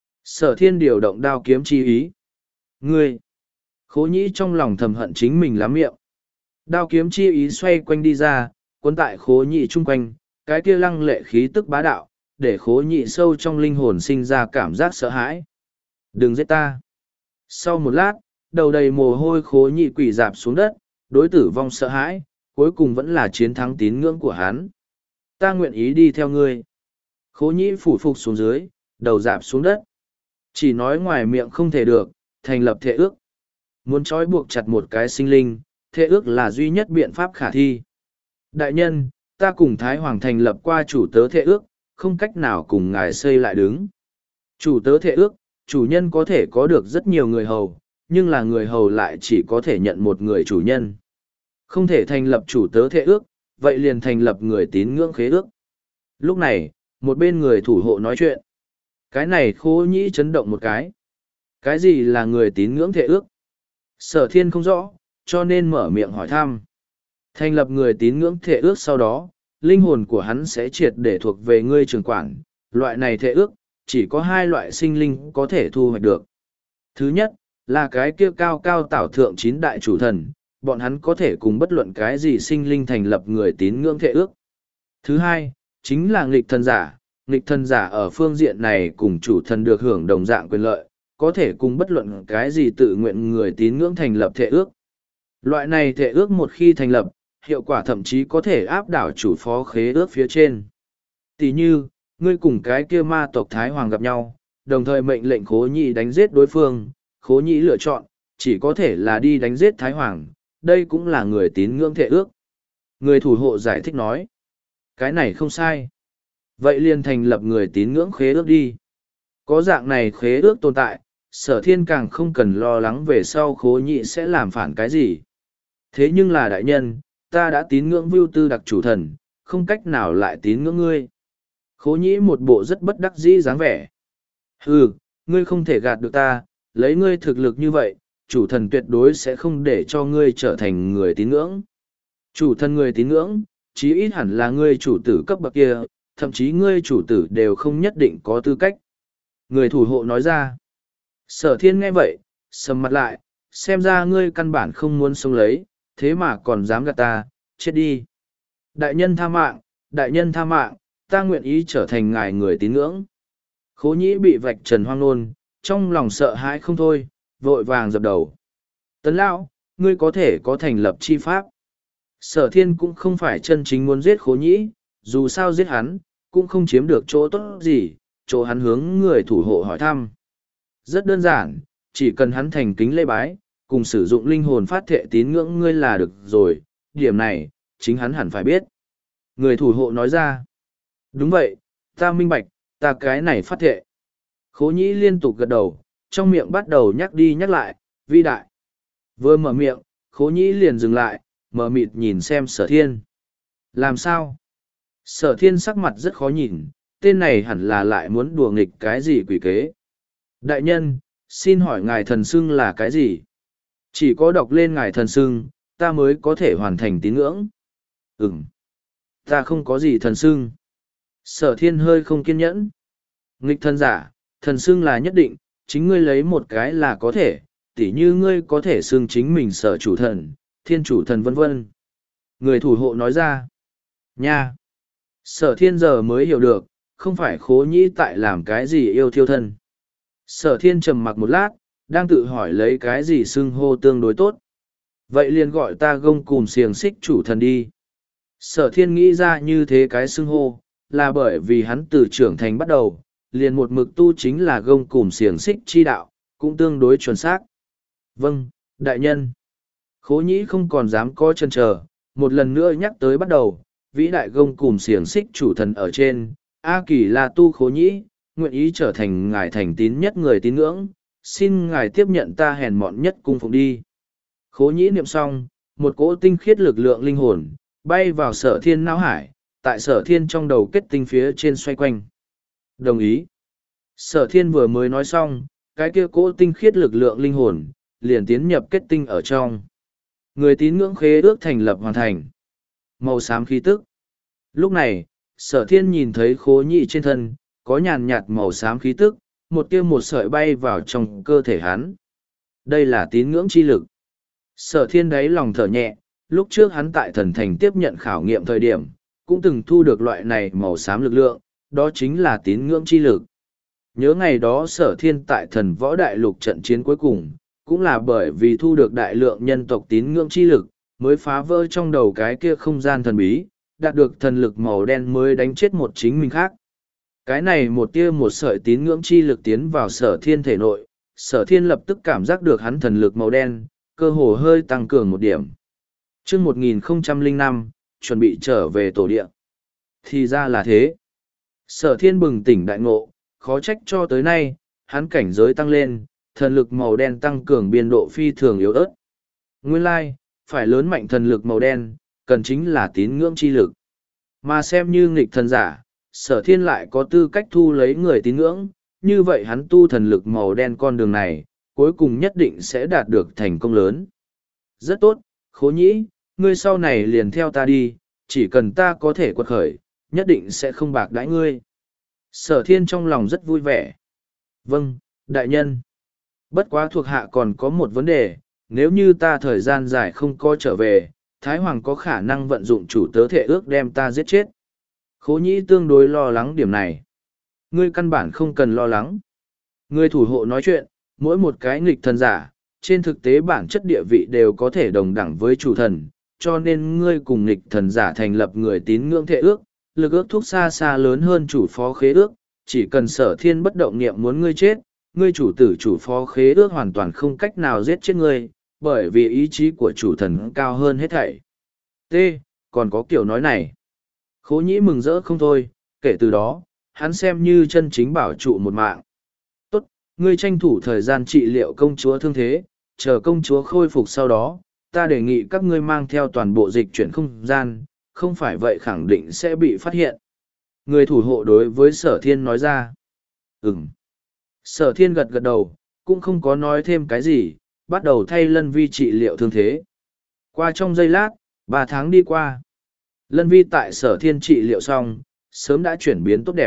Sở Thiên điều động đao kiếm chi ý. Ngươi! Khố Nhĩ trong lòng thầm hận chính mình lắm miệng. Đao kiếm chi ý xoay quanh đi ra, cuốn tại Khố Nhĩ chung quanh, cái kia lăng lệ khí tức bá đạo, để Khố Nhĩ sâu trong linh hồn sinh ra cảm giác sợ hãi. Đừng giết ta! Sau một lát, đầu đầy mồ hôi Khố Nhĩ quỳ dạp xuống đất, đối tử vong sợ hãi, cuối cùng vẫn là chiến thắng tín ngưỡng của hắn. Ta nguyện ý đi theo ngươi. Khố Nhĩ phủ phục xuống dưới, đầu dạp xuống đất. Chỉ nói ngoài miệng không thể được, thành lập thệ ước. Muốn trói buộc chặt một cái sinh linh, thệ ước là duy nhất biện pháp khả thi. Đại nhân, ta cùng Thái Hoàng thành lập qua chủ tớ thệ ước, không cách nào cùng ngài xây lại đứng. Chủ tớ thệ ước, chủ nhân có thể có được rất nhiều người hầu, nhưng là người hầu lại chỉ có thể nhận một người chủ nhân. Không thể thành lập chủ tớ thệ ước, vậy liền thành lập người tín ngưỡng khế ước. Lúc này, một bên người thủ hộ nói chuyện. Cái này Khố Nhĩ chấn động một cái. Cái gì là người tín ngưỡng thệ ước? Sở Thiên không rõ, cho nên mở miệng hỏi thăm. Thành lập người tín ngưỡng thệ ước sau đó, linh hồn của hắn sẽ triệt để thuộc về ngươi trưởng quản. Loại này thệ ước, chỉ có hai loại sinh linh có thể thu hoạch được. Thứ nhất, là cái kia cao cao tảo thượng chín đại chủ thần, bọn hắn có thể cùng bất luận cái gì sinh linh thành lập người tín ngưỡng thệ ước. Thứ hai, chính là nghịch thần giả. Nghịch thần giả ở phương diện này cùng chủ thần được hưởng đồng dạng quyền lợi, có thể cùng bất luận cái gì tự nguyện người tín ngưỡng thành lập thệ ước. Loại này thệ ước một khi thành lập, hiệu quả thậm chí có thể áp đảo chủ phó khế ước phía trên. Tỷ như, ngươi cùng cái kia ma tộc Thái Hoàng gặp nhau, đồng thời mệnh lệnh Khố Nhĩ đánh giết đối phương, Khố Nhĩ lựa chọn, chỉ có thể là đi đánh giết Thái Hoàng, đây cũng là người tín ngưỡng thệ ước. Người thủ hộ giải thích nói, cái này không sai. Vậy liền thành lập người tín ngưỡng khế ước đi. Có dạng này khế ước tồn tại, Sở Thiên càng không cần lo lắng về sau Khố Nhĩ sẽ làm phản cái gì. Thế nhưng là đại nhân, ta đã tín ngưỡng Vưu Tư đặc chủ thần, không cách nào lại tín ngưỡng ngươi. Khố Nhĩ một bộ rất bất đắc dĩ dáng vẻ. Ừ, ngươi không thể gạt được ta, lấy ngươi thực lực như vậy, chủ thần tuyệt đối sẽ không để cho ngươi trở thành người tín ngưỡng. Chủ thần người tín ngưỡng, chí ít hẳn là ngươi chủ tử cấp bậc kia, thậm chí ngươi chủ tử đều không nhất định có tư cách. Người thủ hộ nói ra. Sở thiên nghe vậy, sầm mặt lại, xem ra ngươi căn bản không muốn sống lấy, thế mà còn dám gạt ta, chết đi. Đại nhân tha mạng, đại nhân tha mạng, ta nguyện ý trở thành ngài người tín ngưỡng. Khố nhĩ bị vạch trần hoang nôn, trong lòng sợ hãi không thôi, vội vàng dập đầu. Tấn lão, ngươi có thể có thành lập chi pháp. Sở thiên cũng không phải chân chính muốn giết khố nhĩ, dù sao giết hắn, cũng không chiếm được chỗ tốt gì, chỗ hắn hướng người thủ hộ hỏi thăm. Rất đơn giản, chỉ cần hắn thành kính lễ bái, cùng sử dụng linh hồn phát thệ tín ngưỡng ngươi là được rồi, điểm này, chính hắn hẳn phải biết. Người thủ hộ nói ra. Đúng vậy, ta minh bạch, ta cái này phát thệ. Khố nhĩ liên tục gật đầu, trong miệng bắt đầu nhắc đi nhắc lại, vi đại. Vừa mở miệng, khố nhĩ liền dừng lại, mở mịt nhìn xem sở thiên. Làm sao? Sở thiên sắc mặt rất khó nhìn, tên này hẳn là lại muốn đùa nghịch cái gì quỷ kế. Đại nhân, xin hỏi ngài thần xưng là cái gì? Chỉ có đọc lên ngài thần xưng, ta mới có thể hoàn thành tín ngưỡng. Ừm. Ta không có gì thần xưng. Sở thiên hơi không kiên nhẫn. Nghịch thần giả, thần xưng là nhất định, chính ngươi lấy một cái là có thể, tỉ như ngươi có thể xưng chính mình sở chủ thần, thiên chủ thần vân vân. Người thủ hộ nói ra. Nha! Sở thiên giờ mới hiểu được, không phải khố nhĩ tại làm cái gì yêu thiêu thân. Sở thiên trầm mặc một lát, đang tự hỏi lấy cái gì xưng hô tương đối tốt. Vậy liền gọi ta gông cùm xiềng xích chủ thần đi. Sở thiên nghĩ ra như thế cái xưng hô, là bởi vì hắn từ trưởng thành bắt đầu, liền một mực tu chính là gông cùm xiềng xích chi đạo, cũng tương đối chuẩn xác. Vâng, đại nhân. Khố nhĩ không còn dám có chân chờ, một lần nữa nhắc tới bắt đầu, vĩ đại gông cùm xiềng xích chủ thần ở trên, A Kỳ là tu khố nhĩ, nguyện ý trở thành ngài thành tín nhất người tín ngưỡng, xin ngài tiếp nhận ta hèn mọn nhất cung phụng đi. Khố nhĩ niệm xong, một cỗ tinh khiết lực lượng linh hồn, bay vào sở thiên não hải, tại sở thiên trong đầu kết tinh phía trên xoay quanh. Đồng ý. Sở thiên vừa mới nói xong, cái kia cỗ tinh khiết lực lượng linh hồn, liền tiến nhập kết tinh ở trong. Người tín ngưỡng khế ước thành lập hoàn thành. Màu xám khí tức. Lúc này, sở thiên nhìn thấy khố nhị trên thân, có nhàn nhạt màu xám khí tức, một tia một sợi bay vào trong cơ thể hắn. Đây là tín ngưỡng chi lực. Sở thiên đáy lòng thở nhẹ, lúc trước hắn tại thần thành tiếp nhận khảo nghiệm thời điểm, cũng từng thu được loại này màu xám lực lượng, đó chính là tín ngưỡng chi lực. Nhớ ngày đó sở thiên tại thần võ đại lục trận chiến cuối cùng, cũng là bởi vì thu được đại lượng nhân tộc tín ngưỡng chi lực, mới phá vỡ trong đầu cái kia không gian thần bí, đạt được thần lực màu đen mới đánh chết một chính mình khác. Cái này một tia một sợi tín ngưỡng chi lực tiến vào sở thiên thể nội, sở thiên lập tức cảm giác được hắn thần lực màu đen, cơ hồ hơi tăng cường một điểm. Chương một nghìn không trăm lẻ năm, chuẩn bị trở về tổ địa. Thì ra là thế. Sở thiên bừng tỉnh đại ngộ, khó trách cho tới nay, hắn cảnh giới tăng lên, thần lực màu đen tăng cường biên độ phi thường yếu ớt. Nguyên lai, phải lớn mạnh thần lực màu đen, cần chính là tín ngưỡng chi lực. Mà xem như nghịch thần giả, sở thiên lại có tư cách thu lấy người tín ngưỡng, như vậy hắn tu thần lực màu đen con đường này, cuối cùng nhất định sẽ đạt được thành công lớn. Rất tốt, khố nhĩ, ngươi sau này liền theo ta đi, chỉ cần ta có thể quật khởi, nhất định sẽ không bạc đãi ngươi. Sở thiên trong lòng rất vui vẻ. Vâng, đại nhân. Bất quá thuộc hạ còn có một vấn đề, nếu như ta thời gian dài không có trở về, Thái Hoàng có khả năng vận dụng chủ tớ thể ước đem ta giết chết. Khố nhĩ tương đối lo lắng điểm này. Ngươi căn bản không cần lo lắng. Ngươi thủ hộ nói chuyện, mỗi một cái nghịch thần giả, trên thực tế bản chất địa vị đều có thể đồng đẳng với chủ thần, cho nên ngươi cùng nghịch thần giả thành lập người tín ngưỡng thể ước, lực ước thúc xa xa lớn hơn chủ phó khế ước, chỉ cần sở thiên bất động niệm muốn ngươi chết, ngươi chủ tử chủ phó khế ước hoàn toàn không cách nào giết chết ngươi, bởi vì ý chí của chủ thần cao hơn hết thảy. T. Còn có kiểu nói này. Khố nhĩ mừng rỡ không thôi, kể từ đó, hắn xem như chân chính bảo trụ một mạng. Tốt, ngươi tranh thủ thời gian trị liệu công chúa thương thế, chờ công chúa khôi phục sau đó, ta đề nghị các ngươi mang theo toàn bộ dịch chuyển không gian, không phải vậy khẳng định sẽ bị phát hiện. Người thủ hộ đối với sở thiên nói ra. Ừm. Sở thiên gật gật đầu, cũng không có nói thêm cái gì, bắt đầu thay Lân Vi trị liệu thương thế. Qua trong giây lát, ba tháng đi qua. Lân Vi tại Sở Thiên trị liệu xong, sớm đã chuyển biến tốt đẹp.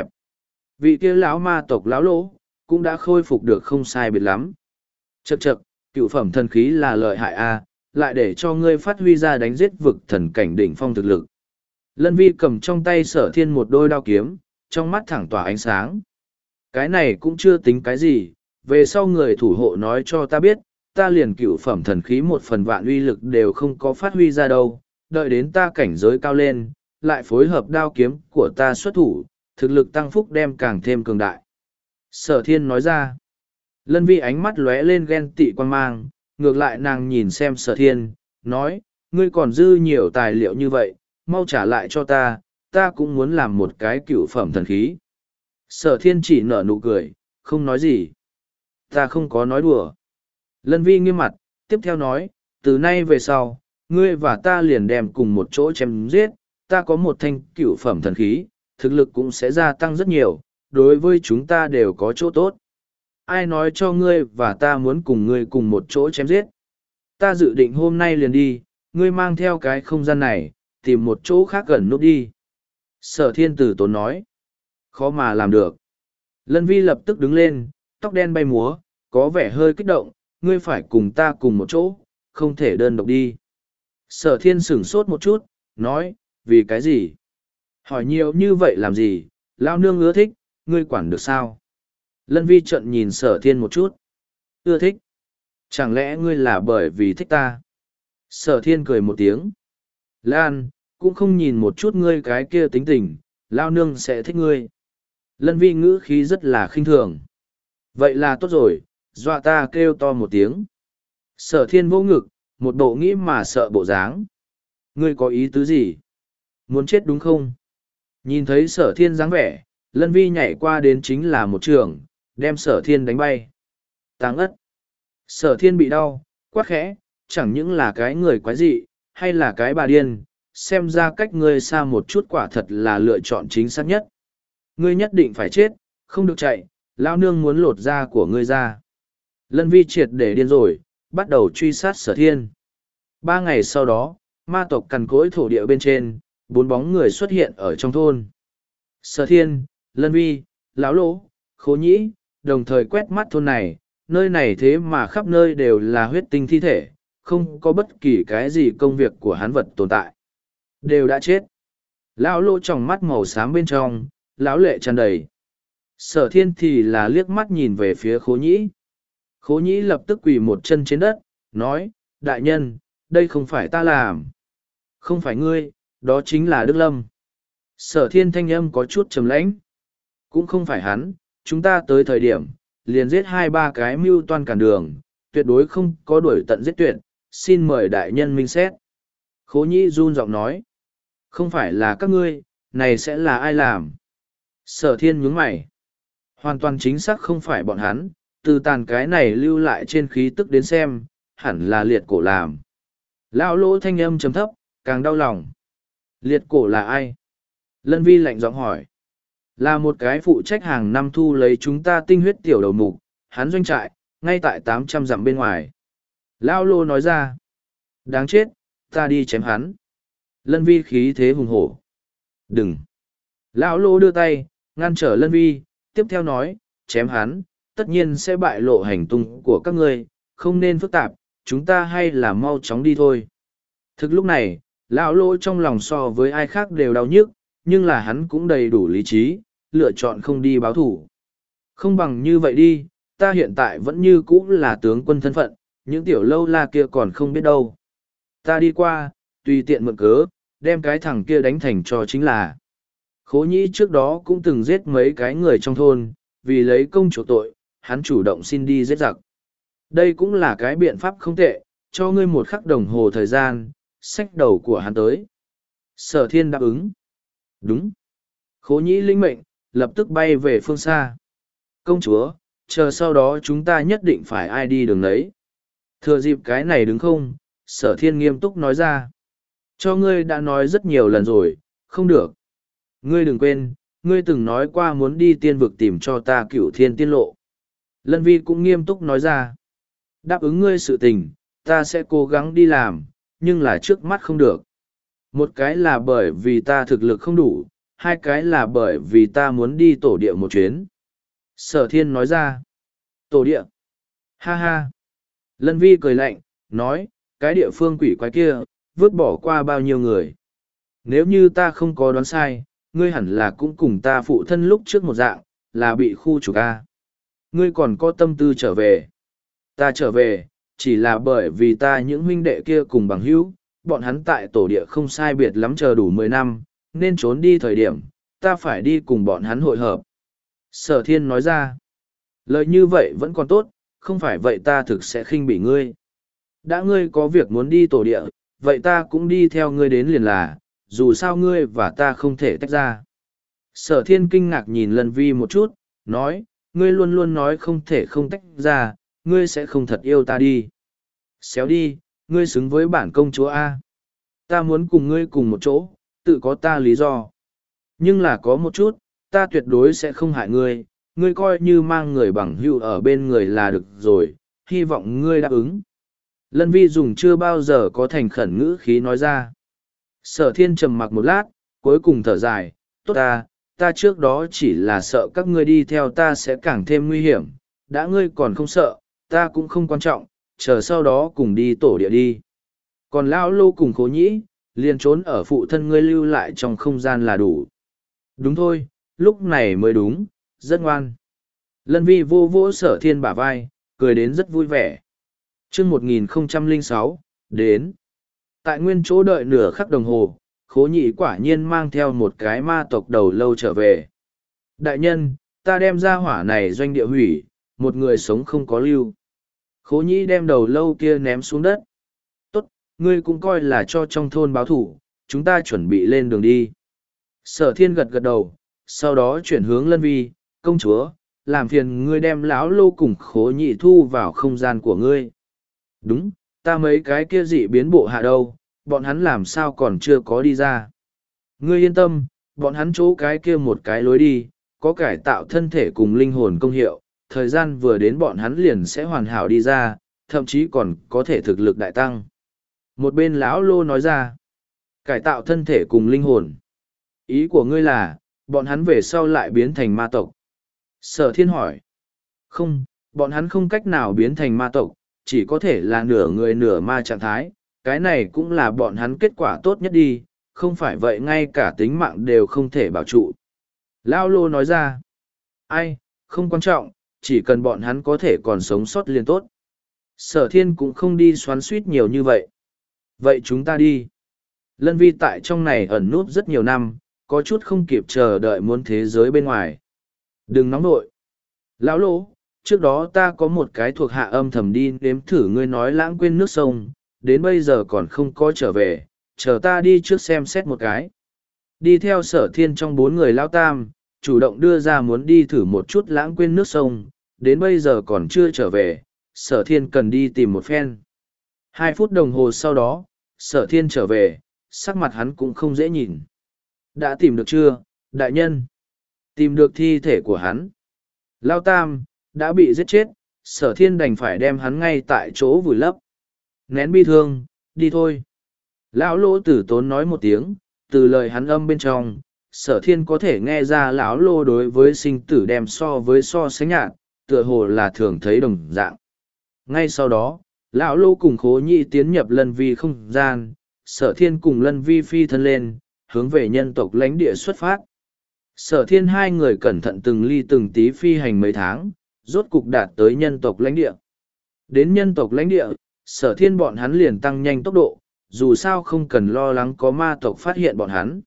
Vị kia lão ma tộc lão lỗ, cũng đã khôi phục được không sai biệt lắm. Chậc chậc, cựu phẩm thần khí là lợi hại a, lại để cho ngươi phát huy ra đánh giết vực thần cảnh đỉnh phong thực lực. Lân Vi cầm trong tay Sở Thiên một đôi đao kiếm, trong mắt thẳng tỏa ánh sáng. Cái này cũng chưa tính cái gì, về sau người thủ hộ nói cho ta biết, ta liền cựu phẩm thần khí một phần vạn uy lực đều không có phát huy ra đâu, đợi đến ta cảnh giới cao lên, lại phối hợp đao kiếm của ta xuất thủ, thực lực tăng phúc đem càng thêm cường đại. Sở Thiên nói ra. Lân Vi ánh mắt lóe lên ghen tị quan mang, ngược lại nàng nhìn xem Sở Thiên, nói, ngươi còn dư nhiều tài liệu như vậy, mau trả lại cho ta, ta cũng muốn làm một cái cựu phẩm thần khí. Sở Thiên chỉ nở nụ cười, không nói gì. Ta không có nói đùa. Lân Vi nghiêm mặt, tiếp theo nói, từ nay về sau, ngươi và ta liền đem cùng một chỗ chém giết, ta có một thanh cựu phẩm thần khí, thực lực cũng sẽ gia tăng rất nhiều, đối với chúng ta đều có chỗ tốt. Ai nói cho ngươi và ta muốn cùng ngươi cùng một chỗ chém giết? Ta dự định hôm nay liền đi, ngươi mang theo cái không gian này, tìm một chỗ khác gần núp đi. Sở Thiên Tử tốn nói. Khó mà làm được. Lân Vi lập tức đứng lên, tóc đen bay múa, có vẻ hơi kích động, ngươi phải cùng ta cùng một chỗ, không thể đơn độc đi. Sở Thiên sửng sốt một chút, nói, vì cái gì? Hỏi nhiều như vậy làm gì, lao nương ưa thích, ngươi quản được sao? Lân Vi trận nhìn Sở Thiên một chút. Ưa thích? Chẳng lẽ ngươi là bởi vì thích ta? Sở Thiên cười một tiếng. Lan, cũng không nhìn một chút ngươi cái kia tính tình, lao nương sẽ thích ngươi. Lân Vi ngữ khí rất là khinh thường. Vậy là tốt rồi, dọa ta kêu to một tiếng. Sở Thiên vô ngực, một bộ nghĩ mà sợ bộ dáng. Ngươi có ý tứ gì? Muốn chết đúng không? Nhìn thấy Sở Thiên dáng vẻ, Lân Vi nhảy qua đến chính là một trường, đem Sở Thiên đánh bay. Táng ất. Sở Thiên bị đau, quát khẽ, chẳng những là cái người quái dị, hay là cái bà điên, xem ra cách ngươi xa một chút quả thật là lựa chọn chính xác nhất. Ngươi nhất định phải chết, không được chạy, lao nương muốn lột da của ngươi ra. Lân Vi triệt để điên rồi, bắt đầu truy sát Sở Thiên. Ba ngày sau đó, ma tộc cằn cỗi thổ địa bên trên, bốn bóng người xuất hiện ở trong thôn. Sở Thiên, Lân Vi, Lão Lỗ, Khố Nhĩ, đồng thời quét mắt thôn này, nơi này thế mà khắp nơi đều là huyết tinh thi thể, không có bất kỳ cái gì công việc của hắn vật tồn tại. Đều đã chết. Lão Lỗ tròng mắt màu xám bên trong, lão lệ tràn đầy. Sở Thiên thì là liếc mắt nhìn về phía Khố Nhĩ. Khố Nhĩ lập tức quỳ một chân trên đất, nói, đại nhân, đây không phải ta làm. Không phải ngươi, đó chính là Đức Lâm. Sở Thiên thanh âm có chút trầm lãnh. Cũng không phải hắn, chúng ta tới thời điểm, liền giết hai ba cái mưu toan cản đường, tuyệt đối không có đuổi tận giết tuyệt, xin mời đại nhân minh xét. Khố Nhĩ run giọng nói, không phải là các ngươi, này sẽ là ai làm? Sở Thiên nhướng mày. Hoàn toàn chính xác không phải bọn hắn, từ tàn cái này lưu lại trên khí tức đến xem, hẳn là liệt cổ làm. Lão Lỗ thanh âm trầm thấp, càng đau lòng. Liệt cổ là ai? Lân Vi lạnh giọng hỏi. Là một cái phụ trách hàng năm thu lấy chúng ta tinh huyết tiểu đầu mục, hắn doanh trại, ngay tại tám trăm dặm bên ngoài. Lão Lỗ nói ra. Đáng chết, ta đi chém hắn. Lân Vi khí thế hùng hổ. Đừng. Lão Lỗ đưa tay, ngăn trở Lân Vi, tiếp theo nói, chém hắn, tất nhiên sẽ bại lộ hành tung của các ngươi, không nên phức tạp, chúng ta hay là mau chóng đi thôi. Thực lúc này, lão Lỗ trong lòng so với ai khác đều đau nhức, nhưng là hắn cũng đầy đủ lý trí, lựa chọn không đi báo thủ. Không bằng như vậy đi, ta hiện tại vẫn như cũ là tướng quân thân phận, những tiểu lâu la kia còn không biết đâu. Ta đi qua, tùy tiện mượn cớ, đem cái thằng kia đánh thành cho chính là. Khố Nhĩ trước đó cũng từng giết mấy cái người trong thôn, vì lấy công chủ tội, hắn chủ động xin đi giết giặc. Đây cũng là cái biện pháp không tệ, cho ngươi một khắc đồng hồ thời gian, xách đầu của hắn tới. Sở Thiên đáp ứng. Đúng. Khố Nhĩ linh mệnh, lập tức bay về phương xa. Công chúa, chờ sau đó chúng ta nhất định phải ai đi đường đấy. Thừa dịp cái này đứng không, Sở Thiên nghiêm túc nói ra. Cho ngươi đã nói rất nhiều lần rồi, không được. Ngươi đừng quên, ngươi từng nói qua muốn đi tiên vực tìm cho ta cửu thiên tiên lộ. Lân Vi cũng nghiêm túc nói ra. Đáp ứng ngươi sự tình, ta sẽ cố gắng đi làm, nhưng là trước mắt không được. Một cái là bởi vì ta thực lực không đủ, hai cái là bởi vì ta muốn đi tổ địa một chuyến. Sở thiên nói ra. Tổ địa. Ha ha. Lân vi cười lạnh, nói, cái địa phương quỷ quái kia, vứt bỏ qua bao nhiêu người. Nếu như ta không có đoán sai, ngươi hẳn là cũng cùng ta phụ thân lúc trước một dạng, là bị khu trục ca. Ngươi còn có tâm tư trở về. Ta trở về, chỉ là bởi vì ta những huynh đệ kia cùng bằng hữu, bọn hắn tại tổ địa không sai biệt lắm chờ đủ mười năm, nên trốn đi thời điểm, ta phải đi cùng bọn hắn hội hợp. Sở thiên nói ra, lời như vậy vẫn còn tốt, không phải vậy ta thực sẽ khinh bỉ ngươi. Đã ngươi có việc muốn đi tổ địa, vậy ta cũng đi theo ngươi đến liền là, dù sao ngươi và ta không thể tách ra. Sở thiên kinh ngạc nhìn Lân Vi một chút, nói, ngươi luôn luôn nói không thể không tách ra, ngươi sẽ không thật yêu ta đi. Xéo đi, ngươi xứng với bản công chúa A. Ta muốn cùng ngươi cùng một chỗ, tự có ta lý do. Nhưng là có một chút, ta tuyệt đối sẽ không hại ngươi, ngươi coi như mang người bằng hữu ở bên người là được rồi, hy vọng ngươi đáp ứng. Lân Vi dùng chưa bao giờ có thành khẩn ngữ khí nói ra. Sở thiên trầm mặc một lát, cuối cùng thở dài, tốt ta, ta trước đó chỉ là sợ các ngươi đi theo ta sẽ càng thêm nguy hiểm, đã ngươi còn không sợ, ta cũng không quan trọng, chờ sau đó cùng đi tổ địa đi. Còn lão lô cùng khố nhĩ, liền trốn ở phụ thân ngươi lưu lại trong không gian là đủ. Đúng thôi, lúc này mới đúng, rất ngoan. Lân Vi vô vỗ sở thiên bả vai, cười đến rất vui vẻ. chương một nghìn không trăm lẻ sáu, đến. Tại nguyên chỗ đợi nửa khắc đồng hồ, khố nhị quả nhiên mang theo một cái ma tộc đầu lâu trở về. Đại nhân, ta đem ra hỏa này doanh địa hủy, một người sống không có lưu. Khố nhị đem đầu lâu kia ném xuống đất. Tốt, ngươi cũng coi là cho trong thôn báo thủ, chúng ta chuẩn bị lên đường đi. Sở thiên gật gật đầu, sau đó chuyển hướng Lân Vi, công chúa, làm phiền ngươi đem lão lô cùng khố nhị thu vào không gian của ngươi. Đúng, ta mấy cái kia dị biến bộ hạ đâu, bọn hắn làm sao còn chưa có đi ra. Ngươi yên tâm, bọn hắn chỗ cái kia một cái lối đi, có cải tạo thân thể cùng linh hồn công hiệu, thời gian vừa đến bọn hắn liền sẽ hoàn hảo đi ra, thậm chí còn có thể thực lực đại tăng. Một bên lão lô nói ra, cải tạo thân thể cùng linh hồn. Ý của ngươi là, bọn hắn về sau lại biến thành ma tộc. Sở thiên hỏi. Không, bọn hắn không cách nào biến thành ma tộc, chỉ có thể là nửa người nửa ma trạng thái, cái này cũng là bọn hắn kết quả tốt nhất đi, không phải vậy ngay cả tính mạng đều không thể bảo trụ. Lao Lô nói ra, ai, không quan trọng, chỉ cần bọn hắn có thể còn sống sót liền tốt. Sở thiên cũng không đi xoắn suýt nhiều như vậy. Vậy chúng ta đi. Lân Vi tại trong này ẩn núp rất nhiều năm, có chút không kịp chờ đợi muốn thế giới bên ngoài. Đừng nóng nội. Lão Lô, trước đó ta có một cái thuộc hạ âm thầm đi nếm thử ngươi nói lãng quên nước sông, đến bây giờ còn không có trở về, chờ ta đi trước xem xét một cái. Đi theo sở thiên trong bốn người lao tam, chủ động đưa ra muốn đi thử một chút lãng quên nước sông, đến bây giờ còn chưa trở về, sở thiên cần đi tìm một phen. Hai phút đồng hồ sau đó, sở thiên trở về, sắc mặt hắn cũng không dễ nhìn. Đã tìm được chưa, đại nhân? Tìm được thi thể của hắn. Lao tam, đã bị giết chết, sở thiên đành phải đem hắn ngay tại chỗ vùi lấp. Nén bi thương, đi thôi. Lão lô tử tốn nói một tiếng, từ lời hắn âm bên trong, sở thiên có thể nghe ra lão lô đối với sinh tử đem so với so sánh nhạt, tựa hồ là thường thấy đồng dạng. Ngay sau đó, lão lô cùng khố nhị tiến nhập Lân Vi không gian, sở thiên cùng Lân Vi phi thân lên, hướng về nhân tộc lãnh địa xuất phát. Sở thiên hai người cẩn thận từng ly từng tí phi hành mấy tháng, rốt cục đạt tới nhân tộc lãnh địa. Đến nhân tộc lãnh địa, sở thiên bọn hắn liền tăng nhanh tốc độ, dù sao không cần lo lắng có ma tộc phát hiện bọn hắn.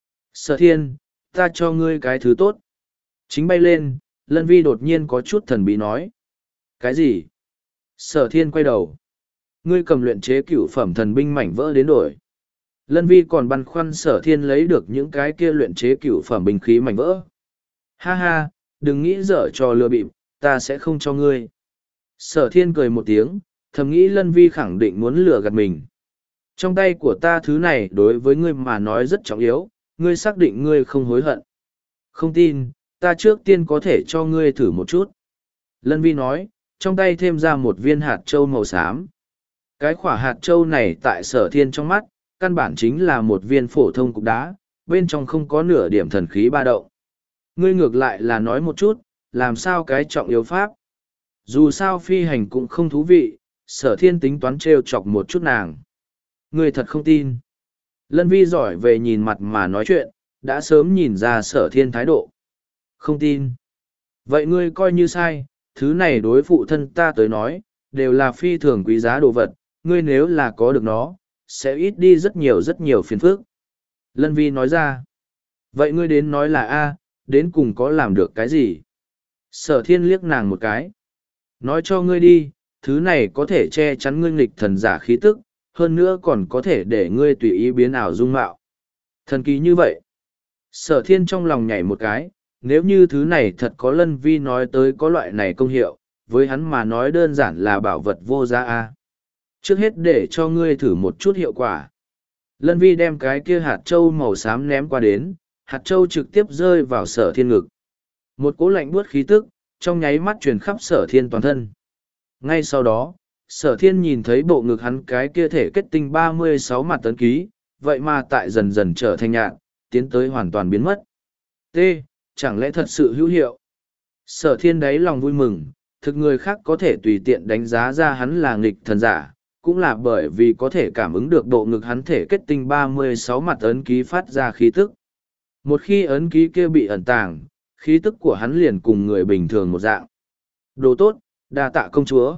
Sở thiên, ta cho ngươi cái thứ tốt. Chính bay lên, Lân Vi đột nhiên có chút thần bí nói. Cái gì? Sở thiên quay đầu. Ngươi cầm luyện chế cửu phẩm thần binh mảnh vỡ đến đổi. Lân Vi còn băn khoăn sở thiên lấy được những cái kia luyện chế cửu phẩm binh khí mảnh vỡ. Ha ha, đừng nghĩ dở trò lừa bịp, ta sẽ không cho ngươi. Sở thiên cười một tiếng, thầm nghĩ Lân Vi khẳng định muốn lừa gạt mình. Trong tay của ta thứ này đối với ngươi mà nói rất trọng yếu, ngươi xác định ngươi không hối hận. Không tin, ta trước tiên có thể cho ngươi thử một chút. Lân Vi nói, trong tay thêm ra một viên hạt trâu màu xám. Cái quả hạt trâu này tại Sở Thiên trong mắt, căn bản chính là một viên phổ thông cục đá, bên trong không có nửa điểm thần khí ba động. Ngươi ngược lại là nói một chút, làm sao cái trọng yếu pháp. Dù sao phi hành cũng không thú vị, Sở Thiên tính toán trêu chọc một chút nàng. Ngươi thật không tin. Lân Vi giỏi về nhìn mặt mà nói chuyện, đã sớm nhìn ra Sở Thiên thái độ. Không tin. Vậy ngươi coi như sai, thứ này đối phụ thân ta tới nói, đều là phi thường quý giá đồ vật, ngươi nếu là có được nó, sẽ ít đi rất nhiều rất nhiều phiền phức. Lân Vi nói ra. Vậy ngươi đến nói là A, đến cùng có làm được cái gì? Sở Thiên liếc nàng một cái. Nói cho ngươi đi, thứ này có thể che chắn ngươi nghịch thần giả khí tức, hơn nữa còn có thể để ngươi tùy ý biến ảo dung mạo. Thần kỳ như vậy. Sở Thiên trong lòng nhảy một cái, nếu như thứ này thật có Lân Vi nói tới có loại này công hiệu, với hắn mà nói đơn giản là bảo vật vô giá a. Trước hết để cho ngươi thử một chút hiệu quả. Lân Vi đem cái kia hạt trâu màu xám ném qua đến, hạt trâu trực tiếp rơi vào Sở Thiên ngực. Một cỗ lạnh buốt khí tức, trong nháy mắt truyền khắp Sở Thiên toàn thân. Ngay sau đó, Sở Thiên nhìn thấy bộ ngực hắn cái kia thể kết tinh ba mươi sáu mặt tấn ký, vậy mà tại dần dần trở thành nhạt, tiến tới hoàn toàn biến mất. T. Chẳng lẽ thật sự hữu hiệu? Sở Thiên đáy lòng vui mừng, thực người khác có thể tùy tiện đánh giá ra hắn là nghịch thần giả, cũng là bởi vì có thể cảm ứng được bộ ngực hắn thể kết tinh ba mươi sáu mặt ấn ký phát ra khí tức. Một khi ấn ký kia bị ẩn tàng, khí tức của hắn liền cùng người bình thường một dạng. Đồ tốt, đa tạ công chúa.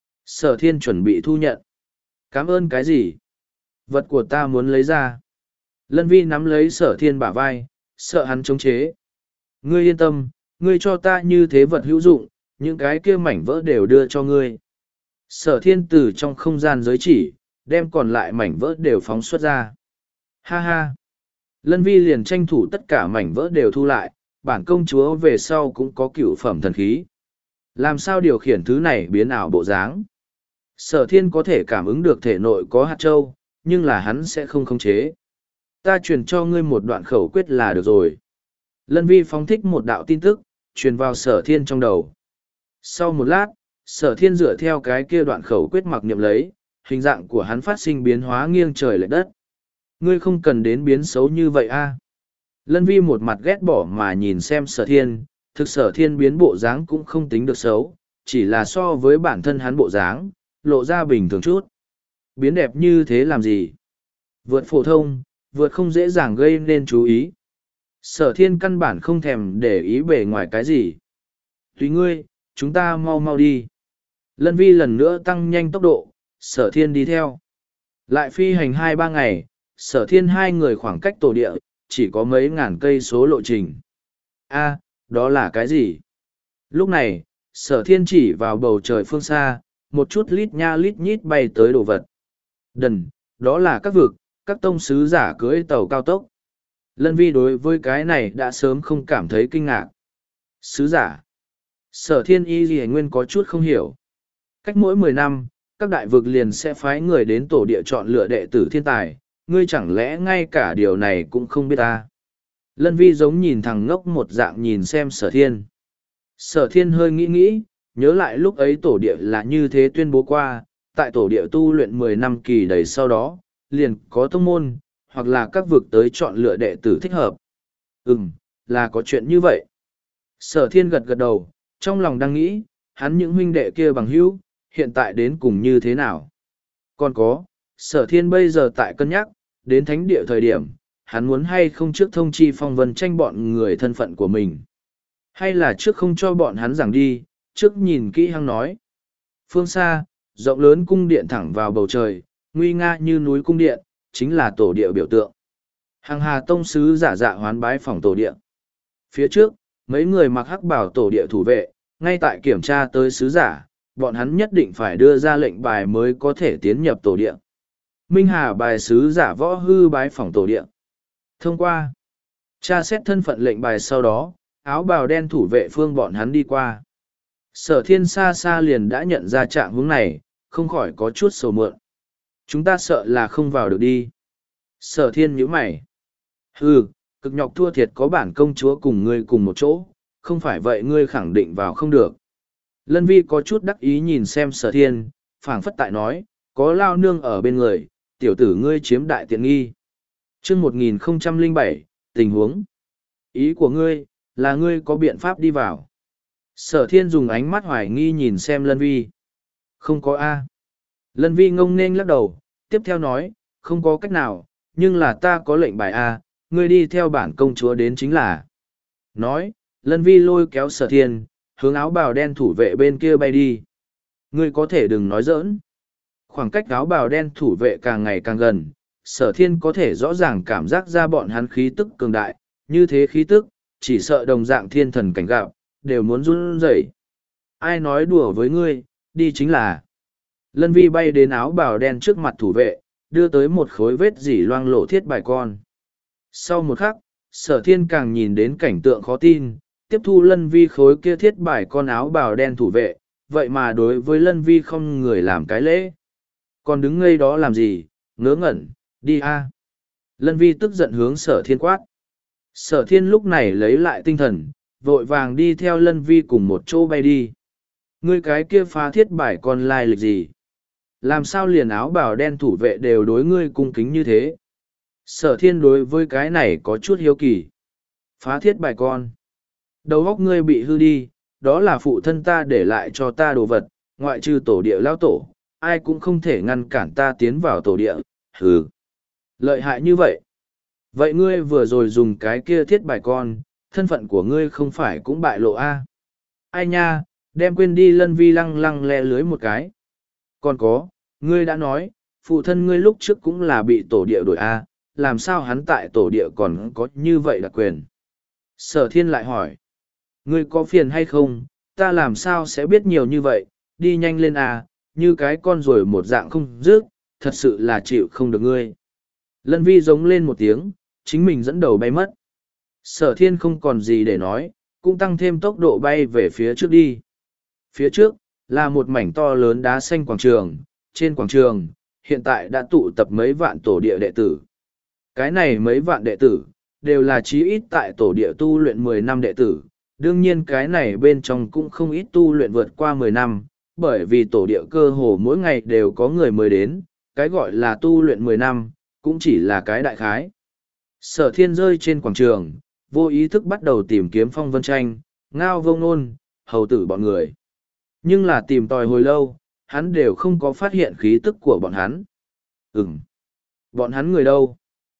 Sở Thiên chuẩn bị thu nhận. Cảm ơn cái gì? Vật của ta muốn lấy ra. Lân Vi nắm lấy Sở Thiên bả vai, sợ hắn chống chế. Ngươi yên tâm, ngươi cho ta như thế vật hữu dụng, những cái kia mảnh vỡ đều đưa cho ngươi. Sở Thiên từ trong không gian giới chỉ, đem còn lại mảnh vỡ đều phóng xuất ra. Ha ha! Lân Vi liền tranh thủ tất cả mảnh vỡ đều thu lại, bản công chúa về sau cũng có cửu phẩm thần khí. Làm sao điều khiển thứ này biến ảo bộ dáng? Sở Thiên có thể cảm ứng được thể nội có hạt châu, nhưng là hắn sẽ không khống chế. Ta truyền cho ngươi một đoạn khẩu quyết là được rồi. Lân Vi phóng thích một đạo tin tức, truyền vào Sở Thiên trong đầu. Sau một lát, Sở Thiên dựa theo cái kia đoạn khẩu quyết mặc niệm lấy, hình dạng của hắn phát sinh biến hóa nghiêng trời lệch đất. Ngươi không cần đến biến xấu như vậy a. Lân Vi một mặt ghét bỏ mà nhìn xem Sở Thiên, thực Sở Thiên biến bộ dáng cũng không tính được xấu, chỉ là so với bản thân hắn bộ dáng, lộ ra bình thường chút. Biến đẹp như thế làm gì? Vượt phổ thông, vượt không dễ dàng gây nên chú ý. Sở Thiên căn bản không thèm để ý bề ngoài cái gì. Tùy ngươi, chúng ta mau mau đi. Lân Vi lần nữa tăng nhanh tốc độ, Sở Thiên đi theo. Lại phi hành hai ba ngày, Sở Thiên hai người khoảng cách tổ địa, chỉ có mấy ngàn cây số lộ trình. A, đó là cái gì? Lúc này, Sở Thiên chỉ vào bầu trời phương xa, một chút lít nha lít nhít bay tới đồ vật. Đần, đó là các vực, các tông sứ giả cưỡi tàu cao tốc. Lân Vi đối với cái này đã sớm không cảm thấy kinh ngạc. Sứ giả. Sở Thiên y gì nguyên có chút không hiểu. Cách mỗi mười năm, các đại vực liền sẽ phái người đến tổ địa chọn lựa đệ tử thiên tài, ngươi chẳng lẽ ngay cả điều này cũng không biết ta. Lân Vi giống nhìn thằng ngốc một dạng nhìn xem Sở Thiên. Sở Thiên hơi nghĩ nghĩ, nhớ lại lúc ấy tổ địa là như thế tuyên bố qua, tại tổ địa tu luyện mười năm kỳ đầy sau đó, liền có tông môn, hoặc là các vực tới chọn lựa đệ tử thích hợp. Ừm, là có chuyện như vậy. Sở Thiên gật gật đầu, trong lòng đang nghĩ, hắn những huynh đệ kia bằng hữu, hiện tại đến cùng như thế nào. Còn có, Sở Thiên bây giờ tại cân nhắc, đến thánh địa thời điểm, hắn muốn hay không trước thông chi phong vân tranh bọn người thân phận của mình. Hay là trước không cho bọn hắn giảng đi, trước nhìn kỹ hăng nói. Phương xa, rộng lớn cung điện thẳng vào bầu trời, nguy nga như núi cung điện, chính là tổ địa biểu tượng. Hàng hà tông sứ giả dạ hoán bái phòng tổ địa. Phía trước, mấy người mặc hắc bảo tổ địa thủ vệ, ngay tại kiểm tra tới sứ giả, bọn hắn nhất định phải đưa ra lệnh bài mới có thể tiến nhập tổ địa. Minh Hà bài sứ giả võ hư bái phòng tổ địa. Thông qua, tra xét thân phận lệnh bài sau đó, áo bào đen thủ vệ phương bọn hắn đi qua. Sở Thiên xa xa liền đã nhận ra trạng hướng này, không khỏi có chút sầu mượn. Chúng ta sợ là không vào được đi. Sở Thiên nhíu mày. Hừ, cực nhọc thua thiệt có bản công chúa cùng ngươi cùng một chỗ, không phải vậy ngươi khẳng định vào không được. Lân Vi có chút đắc ý nhìn xem sở thiên, phảng phất tại nói, có lao nương ở bên người, tiểu tử ngươi chiếm đại tiện nghi. chương một nghìn không trăm lẻ bảy, tình huống. Ý của ngươi, là ngươi có biện pháp đi vào. Sở thiên dùng ánh mắt hoài nghi nhìn xem Lân Vi. Không có A. Lân Vi ngông nên lắc đầu, tiếp theo nói, không có cách nào, nhưng là ta có lệnh bài A, ngươi đi theo bản công chúa đến chính là. Nói, Lân Vi lôi kéo sở thiên, hướng áo bào đen thủ vệ bên kia bay đi. Ngươi có thể đừng nói giỡn. Khoảng cách áo bào đen thủ vệ càng ngày càng gần, sở thiên có thể rõ ràng cảm giác ra bọn hắn khí tức cường đại, như thế khí tức, chỉ sợ đồng dạng thiên thần cảnh gạo, đều muốn run rẩy. Ai nói đùa với ngươi, đi chính là. Lân Vi bay đến áo bào đen trước mặt thủ vệ, đưa tới một khối vết dỉ loang lộ thiết bài con. Sau một khắc, sở thiên càng nhìn đến cảnh tượng khó tin, tiếp thu Lân Vi khối kia thiết bài con áo bào đen thủ vệ, vậy mà đối với Lân Vi không người làm cái lễ. Còn đứng ngây đó làm gì, ngớ ngẩn, đi a. Lân Vi tức giận hướng sở thiên quát. Sở thiên lúc này lấy lại tinh thần, vội vàng đi theo Lân Vi cùng một chỗ bay đi. Ngươi cái kia phá thiết bài con lai lịch gì? Làm sao liền áo bào đen thủ vệ đều đối ngươi cung kính như thế? Sở thiên đối với cái này có chút hiếu kỳ. Phá thiết bài con. Đầu óc ngươi bị hư đi, đó là phụ thân ta để lại cho ta đồ vật, ngoại trừ tổ địa lao tổ, ai cũng không thể ngăn cản ta tiến vào tổ địa, hừ. Lợi hại như vậy. Vậy ngươi vừa rồi dùng cái kia thiết bài con, thân phận của ngươi không phải cũng bại lộ a? À? Ai nha, đem quên đi. Lân Vi lăng lăng le lưới một cái. Còn có, ngươi đã nói, phụ thân ngươi lúc trước cũng là bị tổ địa đổi a, à? Làm sao hắn tại tổ địa còn có như vậy đặc quyền? Sở thiên lại hỏi. Ngươi có phiền hay không, ta làm sao sẽ biết nhiều như vậy, đi nhanh lên à, như cái con rồi một dạng không dứt, thật sự là chịu không được ngươi. Lân Vi giống lên một tiếng, chính mình dẫn đầu bay mất. Sở thiên không còn gì để nói, cũng tăng thêm tốc độ bay về phía trước đi. Phía trước, là một mảnh to lớn đá xanh quảng trường, trên quảng trường, hiện tại đã tụ tập mấy vạn tổ địa đệ tử. Cái này mấy vạn đệ tử, đều là chí ít tại tổ địa tu luyện mười năm đệ tử. Đương nhiên cái này bên trong cũng không ít tu luyện vượt qua mười năm, bởi vì tổ địa cơ hồ mỗi ngày đều có người mới đến, cái gọi là tu luyện mười năm, cũng chỉ là cái đại khái. Sở thiên rơi trên quảng trường, vô ý thức bắt đầu tìm kiếm Phong Vân Tranh, Ngao Vô Nôn, hầu tử bọn người. Nhưng là tìm tòi hồi lâu, hắn đều không có phát hiện khí tức của bọn hắn. Ừm, bọn hắn người đâu?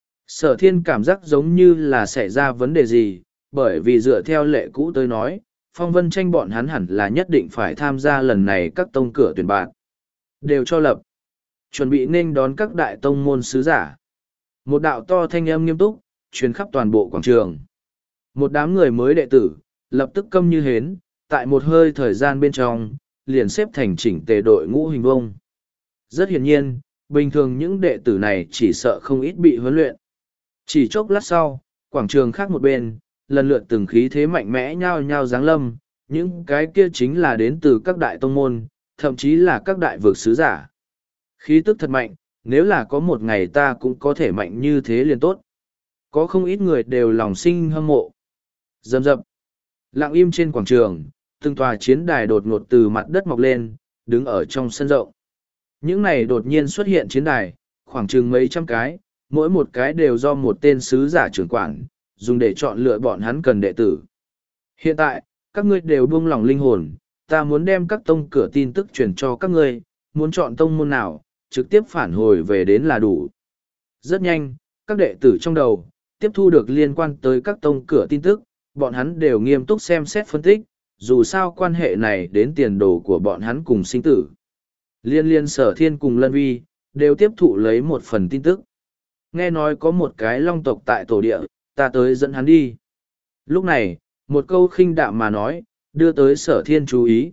Sở thiên cảm giác giống như là xảy ra vấn đề gì, bởi vì dựa theo lệ cũ tới nói, Phong Vân Tranh bọn hắn hẳn là nhất định phải tham gia lần này các tông cửa tuyển bạn. Đều cho lập. Chuẩn bị nên đón các đại tông môn sứ giả. Một đạo to thanh âm nghiêm túc, truyền khắp toàn bộ quảng trường. Một đám người mới đệ tử, lập tức câm như hến, tại một hơi thời gian bên trong, liền xếp thành chỉnh tề đội ngũ hình vông. Rất hiển nhiên, bình thường những đệ tử này chỉ sợ không ít bị huấn luyện. Chỉ chốc lát sau, quảng trường khác một bên, lần lượt từng khí thế mạnh mẽ nhao nhao giáng lâm, những cái kia chính là đến từ các đại tông môn, thậm chí là các đại vực sứ giả. Khí tức thật mạnh, nếu là có một ngày ta cũng có thể mạnh như thế liền tốt. Có không ít người đều lòng sinh hâm mộ. Dầm dập. Lặng im trên quảng trường, từng tòa chiến đài đột ngột từ mặt đất mọc lên, đứng ở trong sân rộng. Những này đột nhiên xuất hiện chiến đài, khoảng chừng mấy trăm cái, mỗi một cái đều do một tên sứ giả trưởng quản, dùng để chọn lựa bọn hắn cần đệ tử. Hiện tại, các ngươi đều buông lòng linh hồn, ta muốn đem các tông cửa tin tức truyền cho các ngươi, muốn chọn tông môn nào, trực tiếp phản hồi về đến là đủ. Rất nhanh, các đệ tử trong đầu, tiếp thu được liên quan tới các tông cửa tin tức, bọn hắn đều nghiêm túc xem xét phân tích, dù sao quan hệ này đến tiền đồ của bọn hắn cùng sinh tử. Liên liên Sở Thiên cùng Lân Vi, đều tiếp thụ lấy một phần tin tức. Nghe nói có một cái long tộc tại tổ địa, ta tới dẫn hắn đi. Lúc này, một câu khinh đạm mà nói, đưa tới Sở Thiên chú ý.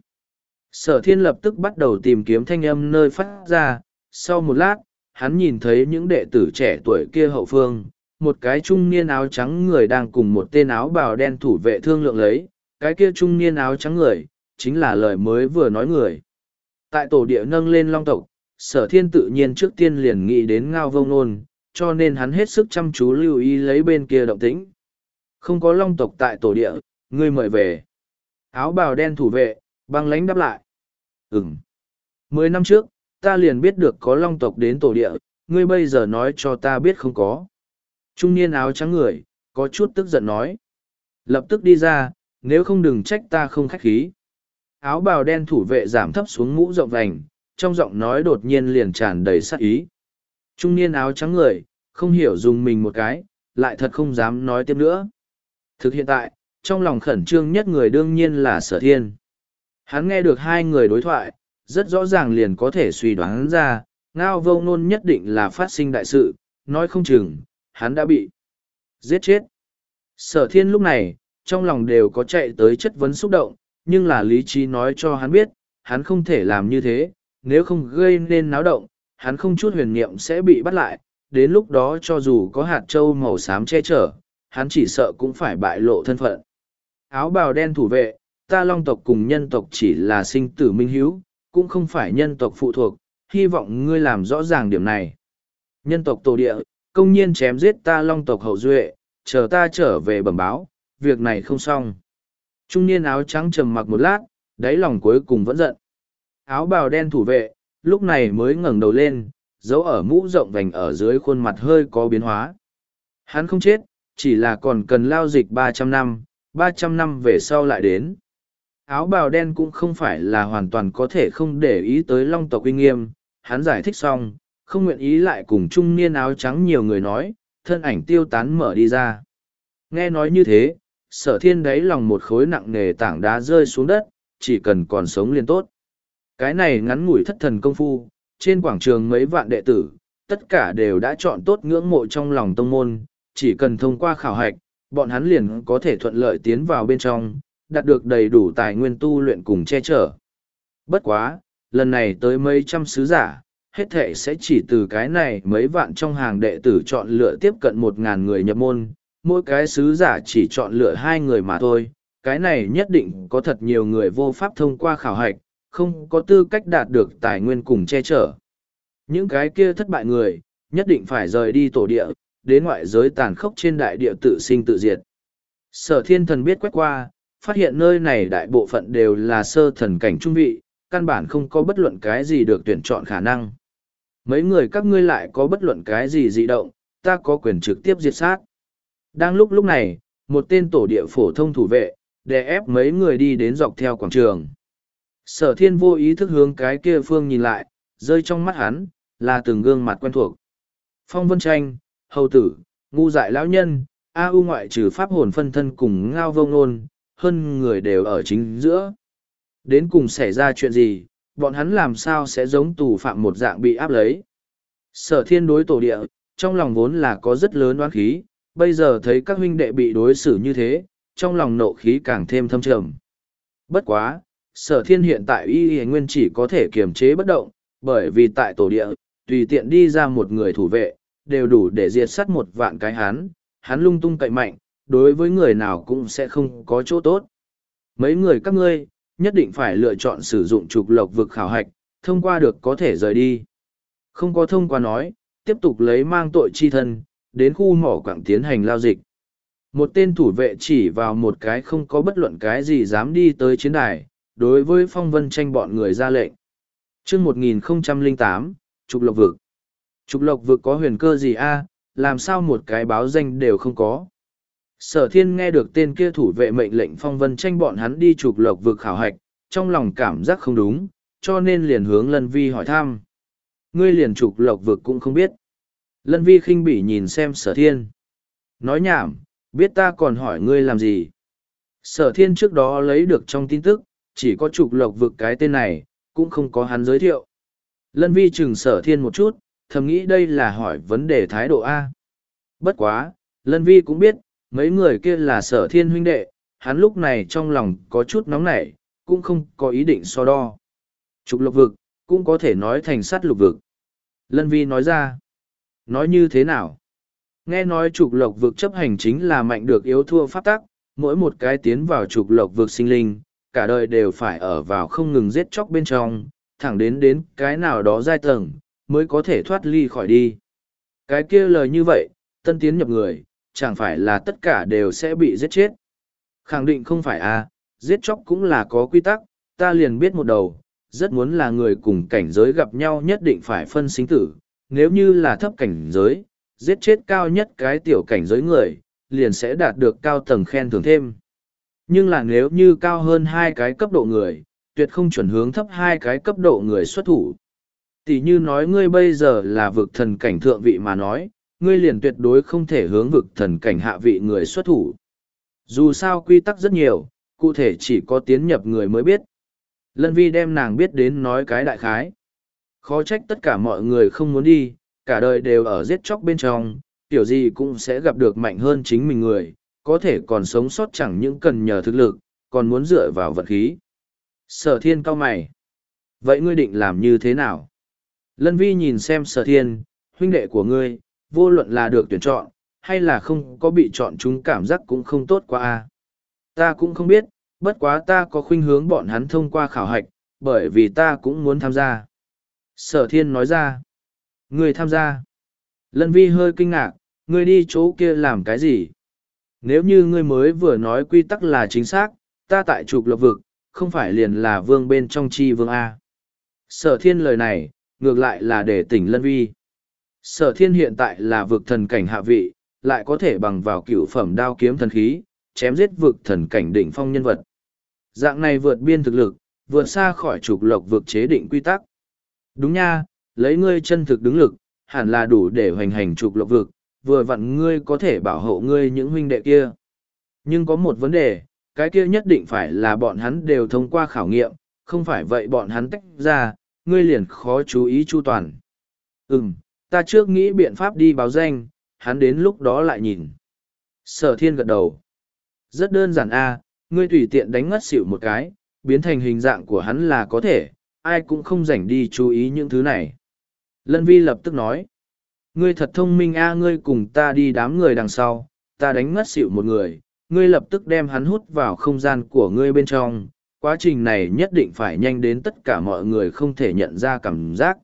Sở Thiên lập tức bắt đầu tìm kiếm thanh âm nơi phát ra, sau một lát, hắn nhìn thấy những đệ tử trẻ tuổi kia hậu phương, một cái trung niên áo trắng người đang cùng một tên áo bào đen thủ vệ thương lượng lấy, cái kia trung niên áo trắng người, chính là lời mới vừa nói người. Tại tổ địa nâng lên long tộc, Sở Thiên tự nhiên trước tiên liền nghĩ đến Ngao Vô Nôn, cho nên hắn hết sức chăm chú lưu ý lấy bên kia động tĩnh. Không có long tộc tại tổ địa, ngươi mời về. Áo bào đen thủ vệ, Băng lãnh đáp lại. Ừm. Mười năm trước, ta liền biết được có long tộc đến tổ địa, ngươi bây giờ nói cho ta biết không có. Trung niên áo trắng người, có chút tức giận nói. Lập tức đi ra, nếu không đừng trách ta không khách khí. Áo bào đen thủ vệ giảm thấp xuống mũ rộng vành, trong giọng nói đột nhiên liền tràn đầy sát ý. Trung niên áo trắng người, không hiểu dùng mình một cái, lại thật không dám nói tiếp nữa. Thực hiện tại, trong lòng khẩn trương nhất người đương nhiên là Sở Thiên. Hắn nghe được hai người đối thoại, rất rõ ràng liền có thể suy đoán ra, Ngao Vô Ngôn nhất định là phát sinh đại sự, nói không chừng, hắn đã bị giết chết. Sở Thiên lúc này, trong lòng đều có chạy tới chất vấn xúc động, nhưng là lý trí nói cho hắn biết, hắn không thể làm như thế, nếu không gây nên náo động, hắn không chút huyền niệm sẽ bị bắt lại, đến lúc đó cho dù có hạt trâu màu xám che chở, hắn chỉ sợ cũng phải bại lộ thân phận. Áo bào đen thủ vệ, ta long tộc cùng nhân tộc chỉ là sinh tử minh hiếu, cũng không phải nhân tộc phụ thuộc, hy vọng ngươi làm rõ ràng điểm này. Nhân tộc tổ địa, công nhiên chém giết ta long tộc hậu duệ, chờ ta trở về bẩm báo, việc này không xong. Trung niên áo trắng trầm mặc một lát, đáy lòng cuối cùng vẫn giận. Áo bào đen thủ vệ, lúc này mới ngẩng đầu lên, dấu ở mũ rộng vành ở dưới khuôn mặt hơi có biến hóa. Hắn không chết, chỉ là còn cần lao dịch ba trăm năm, ba trăm năm về sau lại đến. Áo bào đen cũng không phải là hoàn toàn có thể không để ý tới long tộc uy nghiêm, hắn giải thích xong, không nguyện ý lại cùng trung niên áo trắng nhiều người nói, thân ảnh tiêu tán mở đi ra. Nghe nói như thế, Sở Thiên đáy lòng một khối nặng nề tảng đá rơi xuống đất, chỉ cần còn sống liền tốt. Cái này ngắn ngủi thất thần công phu, trên quảng trường mấy vạn đệ tử, tất cả đều đã chọn tốt ngưỡng mộ trong lòng tông môn, chỉ cần thông qua khảo hạch, bọn hắn liền có thể thuận lợi tiến vào bên trong, đạt được đầy đủ tài nguyên tu luyện cùng che chở. Bất quá, lần này tới mấy trăm sứ giả, hết thệ sẽ chỉ từ cái này mấy vạn trong hàng đệ tử chọn lựa tiếp cận một ngàn người nhập môn, mỗi cái sứ giả chỉ chọn lựa hai người mà thôi, cái này nhất định có thật nhiều người vô pháp thông qua khảo hạch, không có tư cách đạt được tài nguyên cùng che chở. Những cái kia thất bại người, nhất định phải rời đi tổ địa, đến ngoại giới tàn khốc trên đại địa tự sinh tự diệt. Sở Thiên Thần biết quét qua, phát hiện nơi này đại bộ phận đều là sơ thần cảnh trung vị, căn bản không có bất luận cái gì được tuyển chọn khả năng. Mấy người các ngươi lại có bất luận cái gì dị động, ta có quyền trực tiếp diệt sát. Đang lúc lúc này, một tên tổ địa phổ thông thủ vệ, đè ép mấy người đi đến dọc theo quảng trường. Sở Thiên vô ý thức hướng cái kia phương nhìn lại, rơi trong mắt hắn, là từng gương mặt quen thuộc. Phong Vân Tranh, Hầu Tử, Ngu Dại Lão Nhân, A U ngoại trừ pháp hồn phân thân cùng Ngao Vô Ngôn, hơn người đều ở chính giữa. Đến cùng xảy ra chuyện gì, bọn hắn làm sao sẽ giống tù phạm một dạng bị áp lấy. Sở Thiên đối tổ địa, trong lòng vốn là có rất lớn oán khí, bây giờ thấy các huynh đệ bị đối xử như thế, trong lòng nộ khí càng thêm thâm trầm. Bất quá, Sở Thiên hiện tại y y nguyên chỉ có thể kiềm chế bất động, bởi vì tại tổ địa, tùy tiện đi ra một người thủ vệ, đều đủ để diệt sát một vạn cái hắn, hắn lung tung cậy mạnh, đối với người nào cũng sẽ không có chỗ tốt. Mấy người các ngươi, nhất định phải lựa chọn sử dụng trục lộc vực khảo hạch, thông qua được có thể rời đi. Không có thông qua nói, tiếp tục lấy mang tội chi thân, đến khu mỏ quảng tiến hành lao dịch. Một tên thủ vệ chỉ vào một cái không có bất luận cái gì dám đi tới chiến đài, đối với Phong Vân Tranh bọn người ra lệnh. Trước một nghìn không trăm lẻ tám, trục lộc vực. Trục lộc vực có huyền cơ gì a? Làm sao một cái báo danh đều không có. Sở Thiên nghe được tên kia thủ vệ mệnh lệnh Phong Vân Tranh bọn hắn đi trục lộc vực khảo hạch, trong lòng cảm giác không đúng, cho nên liền hướng Lân Vi hỏi thăm. Ngươi liền trục lộc vực cũng không biết. Lân Vi khinh bỉ nhìn xem Sở Thiên. Nói nhảm, biết ta còn hỏi ngươi làm gì. Sở Thiên trước đó lấy được trong tin tức, chỉ có trục lộc vực cái tên này, cũng không có hắn giới thiệu. Lân Vi chừng Sở Thiên một chút, thầm nghĩ đây là hỏi vấn đề thái độ A. Bất quá, Lân Vi cũng biết, mấy người kia là Sở Thiên huynh đệ, hắn lúc này trong lòng có chút nóng nảy, cũng không có ý định so đo. Trục lộc vực, cũng có thể nói thành sát lục vực. Lân Vi nói ra. Nói như thế nào? Nghe nói trục lộc vực chấp hành chính là mạnh được yếu thua pháp tắc, mỗi một cái tiến vào trục lộc vực sinh linh, cả đời đều phải ở vào không ngừng giết chóc bên trong, thẳng đến đến cái nào đó giai tầng, mới có thể thoát ly khỏi đi. Cái kia lời như vậy, tân tiến nhập người, chẳng phải là tất cả đều sẽ bị giết chết. Khẳng định không phải à, giết chóc cũng là có quy tắc, ta liền biết một đầu, rất muốn là người cùng cảnh giới gặp nhau nhất định phải phân sinh tử, nếu như là thấp cảnh giới, giết chết cao nhất cái tiểu cảnh giới người, liền sẽ đạt được cao tầng khen thưởng thêm. Nhưng là nếu như cao hơn hai cái cấp độ người, tuyệt không chuẩn hướng thấp hai cái cấp độ người xuất thủ. Tỷ như nói ngươi bây giờ là vực thần cảnh thượng vị mà nói, ngươi liền tuyệt đối không thể hướng vực thần cảnh hạ vị người xuất thủ. Dù sao quy tắc rất nhiều, cụ thể chỉ có tiến nhập người mới biết. Lân Vi đem nàng biết đến nói cái đại khái. Khó trách tất cả mọi người không muốn đi, cả đời đều ở giết chóc bên trong, kiểu gì cũng sẽ gặp được mạnh hơn chính mình người, có thể còn sống sót chẳng những cần nhờ thực lực, còn muốn dựa vào vật khí. Sở thiên cau mày. Vậy ngươi định làm như thế nào? Lân Vi nhìn xem sở thiên, huynh đệ của ngươi, vô luận là được tuyển chọn, hay là không có bị chọn chúng cảm giác cũng không tốt quá a. Ta cũng không biết, bất quá ta có khuynh hướng bọn hắn thông qua khảo hạch, bởi vì ta cũng muốn tham gia. Sở thiên nói ra. Ngươi tham gia. Lân Vi hơi kinh ngạc, ngươi đi chỗ kia làm cái gì? Nếu như ngươi mới vừa nói quy tắc là chính xác, ta tại trục lộc vực, không phải liền là vương bên trong chi vương A. Sở thiên lời này, ngược lại là để tỉnh Lân Vi. Sở thiên hiện tại là vực thần cảnh hạ vị, lại có thể bằng vào cửu phẩm đao kiếm thần khí, chém giết vực thần cảnh đỉnh phong nhân vật. Dạng này vượt biên thực lực, vượt xa khỏi trục lộc vực chế định quy tắc. Đúng nha, lấy ngươi chân thực đứng lực, hẳn là đủ để hoành hành trục lộc vực, vừa vặn ngươi có thể bảo hộ ngươi những huynh đệ kia. Nhưng có một vấn đề, cái kia nhất định phải là bọn hắn đều thông qua khảo nghiệm, không phải vậy bọn hắn tách ra, ngươi liền khó chú ý chu toàn. Ừm, ta trước nghĩ biện pháp đi báo danh, hắn đến lúc đó lại nhìn. Sở thiên gật đầu. Rất đơn giản a, ngươi tùy tiện đánh ngất xỉu một cái, biến thành hình dạng của hắn là có thể, ai cũng không rảnh đi chú ý những thứ này. Lân Vi lập tức nói. Ngươi thật thông minh a, ngươi cùng ta đi đám người đằng sau, ta đánh ngất xỉu một người, ngươi lập tức đem hắn hút vào không gian của ngươi bên trong, quá trình này nhất định phải nhanh đến tất cả mọi người không thể nhận ra cảm giác.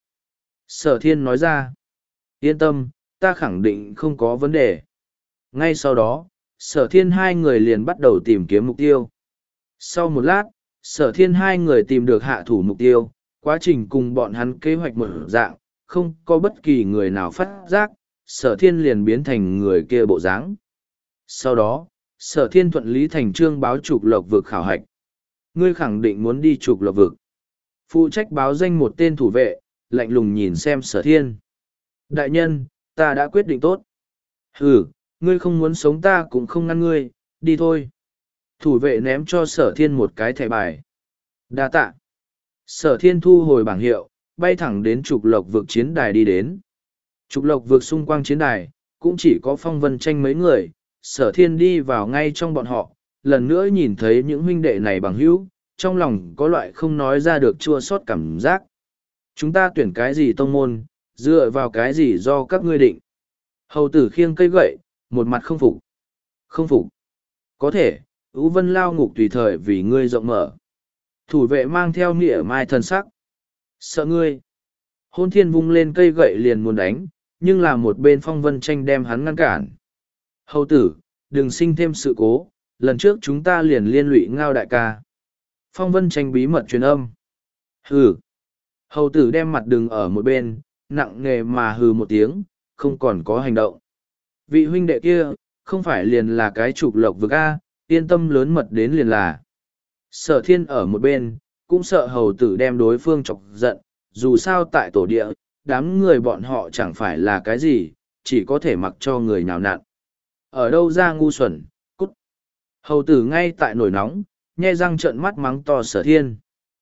Sở thiên nói ra. Yên tâm, ta khẳng định không có vấn đề. Ngay sau đó, sở thiên hai người liền bắt đầu tìm kiếm mục tiêu. Sau một lát, sở thiên hai người tìm được hạ thủ mục tiêu, quá trình cùng bọn hắn kế hoạch một dạng, không có bất kỳ người nào phát giác, sở thiên liền biến thành người kia bộ dáng. Sau đó, sở thiên thuận lý thành trương báo trục lộc vực khảo hạch. Ngươi khẳng định muốn đi trục lộc vực. Phụ trách báo danh một tên thủ vệ, lạnh lùng nhìn xem sở thiên. Đại nhân, ta đã quyết định tốt. Ừ, ngươi không muốn sống ta cũng không ngăn ngươi, đi thôi. Thủ vệ ném cho sở thiên một cái thẻ bài. Đa tạ. Sở thiên thu hồi bảng hiệu, bay thẳng đến trục lộc vực chiến đài đi đến. Trục lộc vực xung quanh chiến đài, cũng chỉ có Phong Vân Tranh mấy người, sở thiên đi vào ngay trong bọn họ, lần nữa nhìn thấy những huynh đệ này bằng hữu, trong lòng có loại không nói ra được chua xót cảm giác. Chúng ta tuyển cái gì tông môn, dựa vào cái gì do các ngươi định. Hầu tử khiêng cây gậy, một mặt không phục. Không phục. Có thể, Ú Vân lao ngục tùy thời vì ngươi rộng mở. Thủ vệ mang theo nghĩa mai thần sắc. Sợ ngươi. Hôn thiên vung lên cây gậy liền muốn đánh, nhưng là một bên Phong Vân Tranh đem hắn ngăn cản. Hầu tử, đừng sinh thêm sự cố, lần trước chúng ta liền liên lụy Ngao đại ca. Phong Vân Tranh bí mật truyền âm. Hừ. Hầu tử đem mặt đừng ở một bên, nặng nề mà hừ một tiếng, không còn có hành động. Vị huynh đệ kia, không phải liền là cái trục lộc vực A, yên tâm lớn mật đến liền là. Sở thiên ở một bên, cũng sợ hầu tử đem đối phương chọc giận, dù sao tại tổ địa, đám người bọn họ chẳng phải là cái gì, chỉ có thể mặc cho người nhào nặn. Ở đâu ra ngu xuẩn, cút. Hầu tử ngay tại nổi nóng, nhe răng trợn mắt mắng to sở thiên.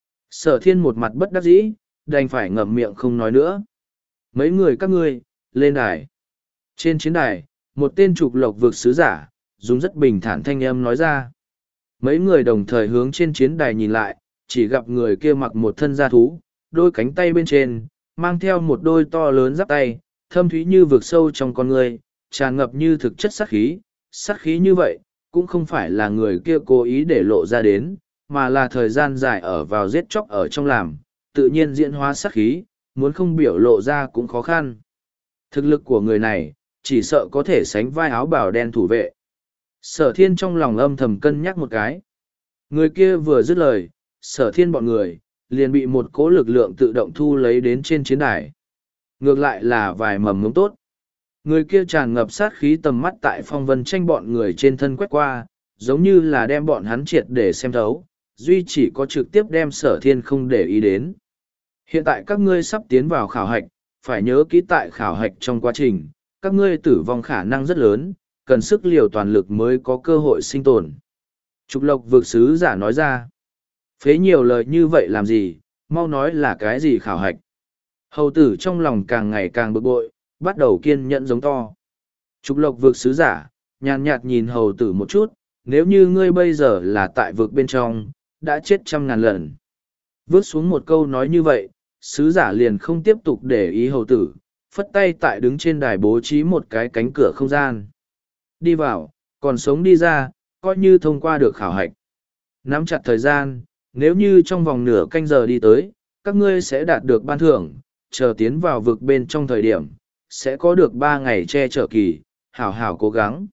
Sở thiên một mặt bất đắc dĩ, đành phải ngậm miệng không nói nữa. Mấy người các ngươi, lên đài. Trên chiến đài, một tên trục lộc vực sứ giả, dùng rất bình thản thanh âm nói ra. Mấy người đồng thời hướng trên chiến đài nhìn lại, chỉ gặp người kia mặc một thân da thú, đôi cánh tay bên trên, mang theo một đôi to lớn giáp tay, thâm thúy như vực sâu trong con người, tràn ngập như thực chất sát khí. Sát khí như vậy, cũng không phải là người kia cố ý để lộ ra đến, mà là thời gian dài ở vào giết chóc ở trong làm, tự nhiên diễn hóa sát khí, muốn không biểu lộ ra cũng khó khăn. Thực lực của người này, chỉ sợ có thể sánh vai áo bào đen thủ vệ. Sở thiên trong lòng âm thầm cân nhắc một cái. Người kia vừa dứt lời, Sở Thiên bọn người, liền bị một cỗ lực lượng tự động thu lấy đến trên chiến đài. Ngược lại là vài mầm ngống tốt. Người kia tràn ngập sát khí tầm mắt tại Phong Vân Tranh bọn người trên thân quét qua, giống như là đem bọn hắn triệt để xem thấu, duy chỉ có trực tiếp đem Sở Thiên không để ý đến. Hiện tại các ngươi sắp tiến vào khảo hạch, phải nhớ kỹ tại khảo hạch trong quá trình, các ngươi tử vong khả năng rất lớn, cần sức liều toàn lực mới có cơ hội sinh tồn. Trục Lộc Vực Sứ giả nói ra. Phế nhiều lời như vậy làm gì, mau nói là cái gì khảo hạch. Hầu tử trong lòng càng ngày càng bực bội, bắt đầu kiên nhẫn giống to. Trục Lộc Vực Sứ giả, nhàn nhạt nhìn hầu tử một chút, nếu như ngươi bây giờ là tại vực bên trong, đã chết trăm ngàn lần. Vước xuống một câu nói như vậy, sứ giả liền không tiếp tục để ý hầu tử, phất tay tại đứng trên đài bố trí một cái cánh cửa không gian. Đi vào, còn sống đi ra, coi như thông qua được khảo hạch. Nắm chặt thời gian, nếu như trong vòng nửa canh giờ đi tới, các ngươi sẽ đạt được ban thưởng, chờ tiến vào vực bên trong thời điểm, sẽ có được ba ngày che chở kỳ, hảo hảo cố gắng.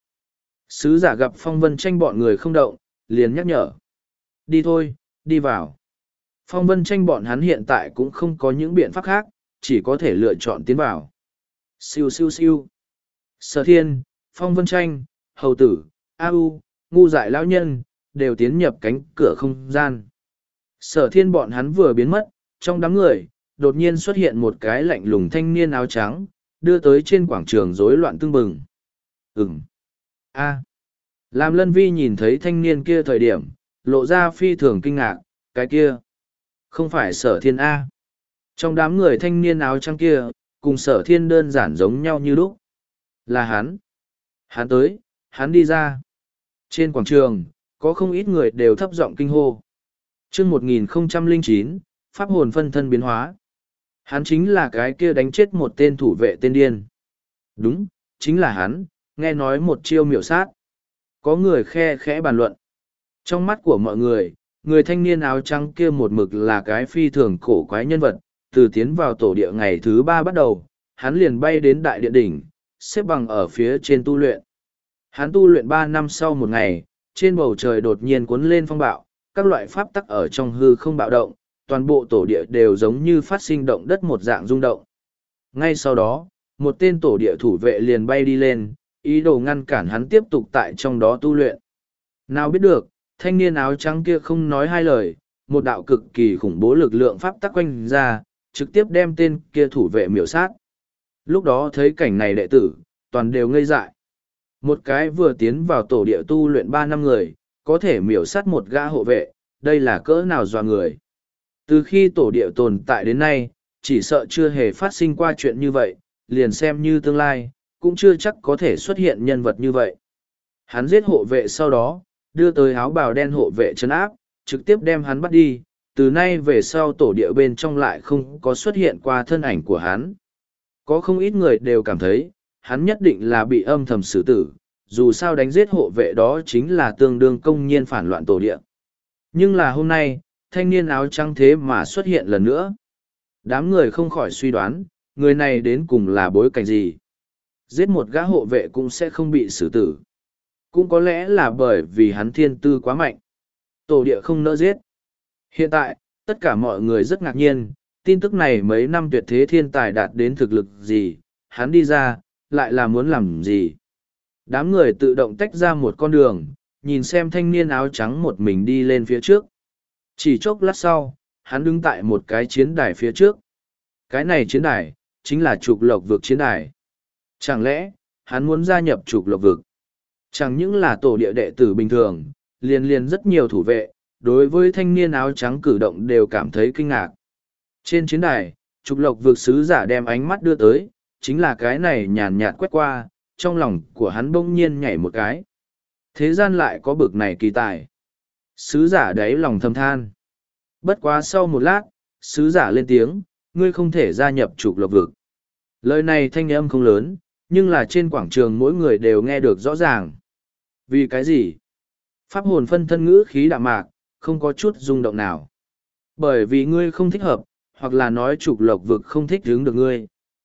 Sứ giả gặp Phong Vân Tranh bọn người không động, liền nhắc nhở. Đi thôi, đi vào. Phong Vân Tranh bọn hắn hiện tại cũng không có những biện pháp khác, chỉ có thể lựa chọn tiến vào. Siêu siêu siêu. Sở Thiên, Phong Vân Tranh, Hầu Tử, A U, ngu dại lão nhân, đều tiến nhập cánh cửa không gian. Sở Thiên bọn hắn vừa biến mất, trong đám người, đột nhiên xuất hiện một cái lạnh lùng thanh niên áo trắng, đưa tới trên quảng trường rối loạn tưng bừng. Ừm. A. Làm Lân Vi nhìn thấy thanh niên kia thời điểm, lộ ra phi thường kinh ngạc, cái kia. Không phải Sở Thiên A. Trong đám người thanh niên áo trắng kia, cùng Sở Thiên đơn giản giống nhau như lúc. Là hắn. Hắn tới, hắn đi ra. Trên quảng trường, có không ít người đều thấp giọng kinh hô. chương một nghìn không trăm lẻ chín, Pháp hồn phân thân biến hóa. Hắn chính là cái kia đánh chết một tên thủ vệ tên điên. Đúng, chính là hắn, nghe nói một chiêu miểu sát. Có người khe khẽ bàn luận. Trong mắt của mọi người, người thanh niên áo trắng kia một mực là cái phi thường cổ quái nhân vật, từ tiến vào tổ địa ngày thứ ba bắt đầu, hắn liền bay đến đại địa đỉnh, xếp bằng ở phía trên tu luyện. Hắn tu luyện ba năm sau một ngày, trên bầu trời đột nhiên cuốn lên phong bạo, các loại pháp tắc ở trong hư không bạo động, toàn bộ tổ địa đều giống như phát sinh động đất một dạng rung động. Ngay sau đó, một tên tổ địa thủ vệ liền bay đi lên, ý đồ ngăn cản hắn tiếp tục tại trong đó tu luyện. Nào biết được, thanh niên áo trắng kia không nói hai lời, một đạo cực kỳ khủng bố lực lượng pháp tắc quanh ra, trực tiếp đem tên kia thủ vệ miểu sát. Lúc đó thấy cảnh này đệ tử, toàn đều ngây dại. Một cái vừa tiến vào tổ địa tu luyện ba năm người, có thể miểu sát một gã hộ vệ, đây là cỡ nào dọa người. Từ khi tổ địa tồn tại đến nay, chỉ sợ chưa hề phát sinh qua chuyện như vậy, liền xem như tương lai, cũng chưa chắc có thể xuất hiện nhân vật như vậy. Hắn giết hộ vệ sau đó, đưa tới áo bào đen hộ vệ trấn áp, trực tiếp đem hắn bắt đi, từ nay về sau tổ địa bên trong lại không có xuất hiện qua thân ảnh của hắn. Có không ít người đều cảm thấy, hắn nhất định là bị âm thầm xử tử, dù sao đánh giết hộ vệ đó chính là tương đương công nhiên phản loạn tổ địa. Nhưng là hôm nay, thanh niên áo trắng thế mà xuất hiện lần nữa. Đám người không khỏi suy đoán, người này đến cùng là bối cảnh gì. Giết một gã hộ vệ cũng sẽ không bị xử tử. Cũng có lẽ là bởi vì hắn thiên tư quá mạnh. Tổ địa không nỡ giết. Hiện tại, tất cả mọi người rất ngạc nhiên, tin tức này mấy năm tuyệt thế thiên tài đạt đến thực lực gì, hắn đi ra, lại là muốn làm gì. Đám người tự động tách ra một con đường, nhìn xem thanh niên áo trắng một mình đi lên phía trước. Chỉ chốc lát sau, hắn đứng tại một cái chiến đài phía trước. Cái này chiến đài, chính là trục lộc vực chiến đài. Chẳng lẽ, hắn muốn gia nhập trục lộc vực? Chẳng những là tổ địa đệ tử bình thường, liền liền rất nhiều thủ vệ, đối với thanh niên áo trắng cử động đều cảm thấy kinh ngạc. Trên chiến đài, trục lộc vực sứ giả đem ánh mắt đưa tới, chính là cái này nhàn nhạt quét qua, trong lòng của hắn bỗng nhiên nhảy một cái. Thế gian lại có bực này kỳ tài. Sứ giả đáy lòng thầm than. Bất quá sau một lát, sứ giả lên tiếng, ngươi không thể gia nhập trục lộc vực. Lời này thanh âm không lớn, nhưng là trên quảng trường mỗi người đều nghe được rõ ràng. Vì cái gì? Pháp hồn phân thân ngữ khí đạm mạc, không có chút rung động nào. Bởi vì ngươi không thích hợp, hoặc là nói trục lộc vực không thích hướng được ngươi.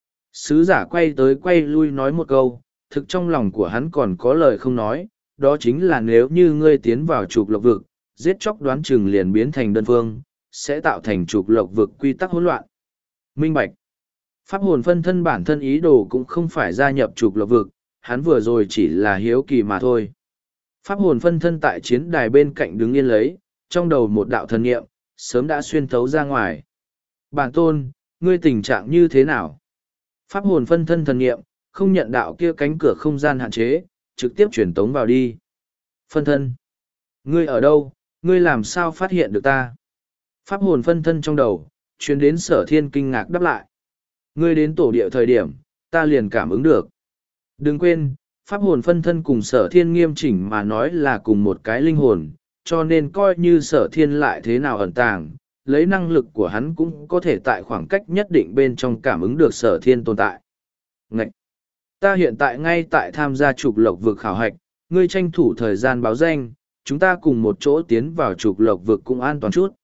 Sứ giả quay tới quay lui nói một câu, thực trong lòng của hắn còn có lời không nói, đó chính là nếu như ngươi tiến vào trục lộc vực, giết chóc đoán chừng liền biến thành đơn phương, sẽ tạo thành trục lộc vực quy tắc hỗn loạn. Minh bạch. Pháp hồn phân thân bản thân ý đồ cũng không phải gia nhập trục lộc vực, hắn vừa rồi chỉ là hiếu kỳ mà thôi. Pháp hồn phân thân tại chiến đài bên cạnh đứng yên lấy, trong đầu một đạo thần niệm, sớm đã xuyên thấu ra ngoài. Bản tôn, ngươi tình trạng như thế nào? Pháp hồn phân thân thần niệm, không nhận đạo kia cánh cửa không gian hạn chế, trực tiếp chuyển tống vào đi. Phân thân. Ngươi ở đâu, ngươi làm sao phát hiện được ta? Pháp hồn phân thân trong đầu, chuyến đến sở thiên kinh ngạc đáp lại. Ngươi đến tổ địa thời điểm, ta liền cảm ứng được. Đừng quên, pháp hồn phân thân cùng sở thiên nghiêm chỉnh mà nói là cùng một cái linh hồn, cho nên coi như sở thiên lại thế nào ẩn tàng, lấy năng lực của hắn cũng có thể tại khoảng cách nhất định bên trong cảm ứng được sở thiên tồn tại. Ngậy! Ta hiện tại ngay tại tham gia trục lộc vực khảo hạch, ngươi tranh thủ thời gian báo danh, chúng ta cùng một chỗ tiến vào trục lộc vực cũng an toàn chút.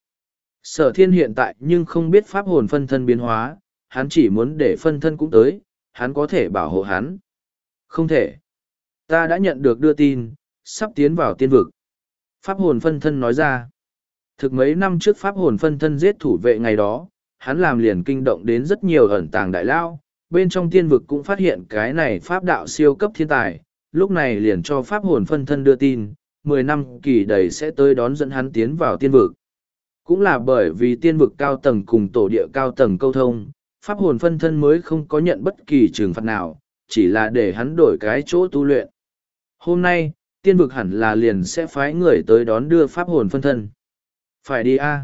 Sở thiên hiện tại nhưng không biết pháp hồn phân thân biến hóa, hắn chỉ muốn để phân thân cũng tới, hắn có thể bảo hộ hắn. Không thể. Ta đã nhận được đưa tin, sắp tiến vào tiên vực. Pháp hồn phân thân nói ra. Thực mấy năm trước pháp hồn phân thân giết thủ vệ ngày đó, hắn làm liền kinh động đến rất nhiều ẩn tàng đại lao, bên trong tiên vực cũng phát hiện cái này pháp đạo siêu cấp thiên tài, lúc này liền cho pháp hồn phân thân đưa tin, mười năm kỳ đầy sẽ tới đón dẫn hắn tiến vào tiên vực. Cũng là bởi vì tiên vực cao tầng cùng tổ địa cao tầng câu thông, pháp hồn phân thân mới không có nhận bất kỳ trừng phạt nào, chỉ là để hắn đổi cái chỗ tu luyện. Hôm nay, tiên vực hẳn là liền sẽ phái người tới đón đưa pháp hồn phân thân. Phải đi a à?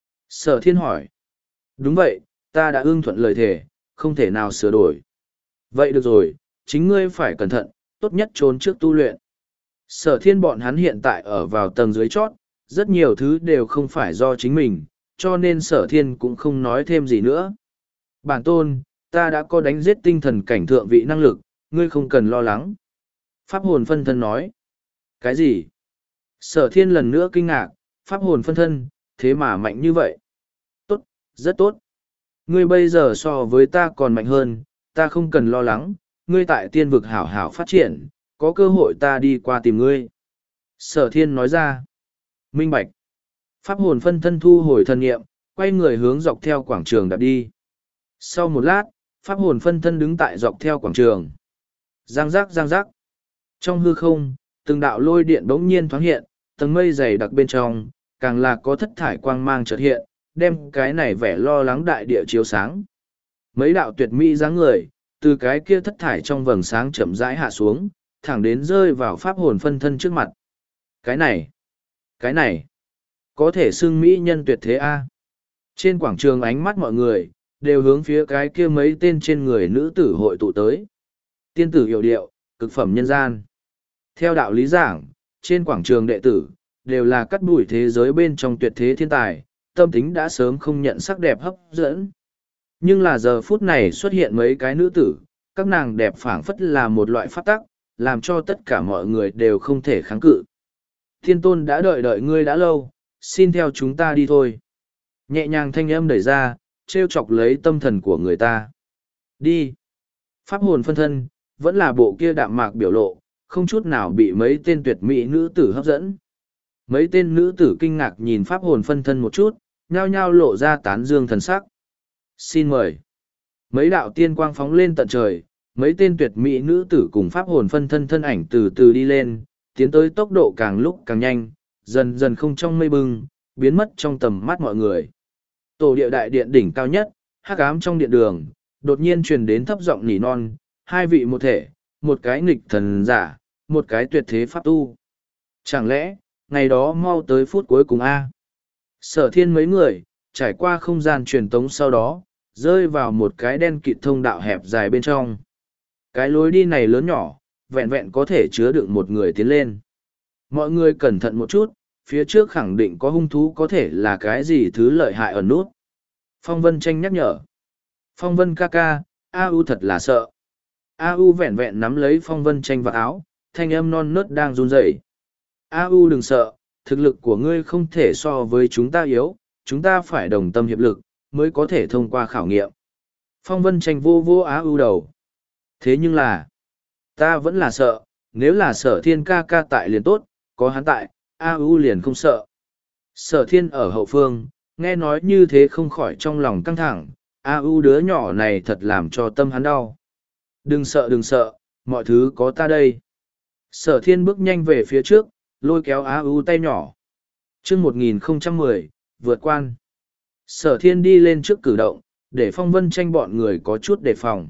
Sở thiên hỏi. Đúng vậy, ta đã ưng thuận lời thề, không thể nào sửa đổi. Vậy được rồi, chính ngươi phải cẩn thận, tốt nhất trốn trước tu luyện. Sở thiên bọn hắn hiện tại ở vào tầng dưới chót, rất nhiều thứ đều không phải do chính mình, cho nên sở thiên cũng không nói thêm gì nữa. Bản tôn, ta đã có đánh giết tinh thần cảnh thượng vị năng lực, ngươi không cần lo lắng. Pháp hồn phân thân nói. Cái gì? Sở thiên lần nữa kinh ngạc, pháp hồn phân thân, thế mà mạnh như vậy. Tốt, rất tốt. Ngươi bây giờ so với ta còn mạnh hơn, ta không cần lo lắng, ngươi tại tiên vực hảo hảo phát triển, có cơ hội ta đi qua tìm ngươi. Sở thiên nói ra. Minh bạch. Pháp hồn phân thân thu hồi thần nghiệm, quay người hướng dọc theo quảng trường đạp đi. Sau một lát, pháp hồn phân thân đứng tại dọc theo quảng trường. Giang giác giang giác. Trong hư không, từng đạo lôi điện bỗng nhiên thoáng hiện, tầng mây dày đặc bên trong, càng là có thất thải quang mang chợt hiện, đem cái này vẻ lo lắng đại địa chiếu sáng. Mấy đạo tuyệt mỹ dáng người, từ cái kia thất thải trong vầng sáng chậm rãi hạ xuống, thẳng đến rơi vào pháp hồn phân thân trước mặt. Cái này, cái này, có thể xưng mỹ nhân tuyệt thế a. Trên quảng trường ánh mắt mọi người, đều hướng phía cái kia mấy tên trên người nữ tử hội tụ tới. Tiên tử hiểu điệu, cực phẩm nhân gian. Theo đạo lý giảng, trên quảng trường đệ tử, đều là cắt đuổi thế giới bên trong tuyệt thế thiên tài, tâm tính đã sớm không nhận sắc đẹp hấp dẫn. Nhưng là giờ phút này xuất hiện mấy cái nữ tử, các nàng đẹp phảng phất là một loại pháp tắc, làm cho tất cả mọi người đều không thể kháng cự. Thiên tôn đã đợi đợi ngươi đã lâu, xin theo chúng ta đi thôi. Nhẹ nhàng thanh âm đẩy ra, trêu chọc lấy tâm thần của người ta. Đi. Pháp hồn phân thân, vẫn là bộ kia đạm mạc biểu lộ, không chút nào bị mấy tên tuyệt mỹ nữ tử hấp dẫn. Mấy tên nữ tử kinh ngạc nhìn pháp hồn phân thân một chút, nhao nhao lộ ra tán dương thần sắc. Xin mời. Mấy đạo tiên quang phóng lên tận trời, mấy tên tuyệt mỹ nữ tử cùng pháp hồn phân thân thân ảnh từ từ đi lên, tiến tới tốc độ càng lúc càng nhanh, dần dần không trong mây bưng, biến mất trong tầm mắt mọi người. Tổ địa đại điện đỉnh cao nhất, hắc ám trong điện đường, đột nhiên truyền đến thấp giọng nỉ non, hai vị một thể, một cái nghịch thần giả, một cái tuyệt thế pháp tu. Chẳng lẽ, ngày đó mau tới phút cuối cùng a? Sở thiên mấy người, trải qua không gian truyền tống sau đó, rơi vào một cái đen kịt thông đạo hẹp dài bên trong. Cái lối đi này lớn nhỏ, vẹn vẹn có thể chứa đựng một người tiến lên. Mọi người cẩn thận một chút, phía trước khẳng định có hung thú có thể là cái gì thứ lợi hại ở nút. Phong Vân tranh nhắc nhở. Phong Vân ca ca, A U thật là sợ. A U vẹn vẹn nắm lấy Phong Vân tranh vào áo, thanh âm non nớt đang run rẩy. A U đừng sợ, thực lực của ngươi không thể so với chúng ta yếu, chúng ta phải đồng tâm hiệp lực, mới có thể thông qua khảo nghiệm. Phong Vân tranh vô vô A U đầu. Thế nhưng là, ta vẫn là sợ, nếu là sở thiên ca ca tại liền tốt, có hắn tại, A U liền không sợ. Sở thiên ở hậu phương, nghe nói như thế không khỏi trong lòng căng thẳng, a u đứa nhỏ này thật làm cho tâm hắn đau. Đừng sợ đừng sợ, mọi thứ có ta đây. Sở thiên bước nhanh về phía trước, lôi kéo a u tay nhỏ. chương một nghìn không trăm mười, vượt quan. Sở thiên đi lên trước cử động, để Phong Vân Tranh bọn người có chút đề phòng.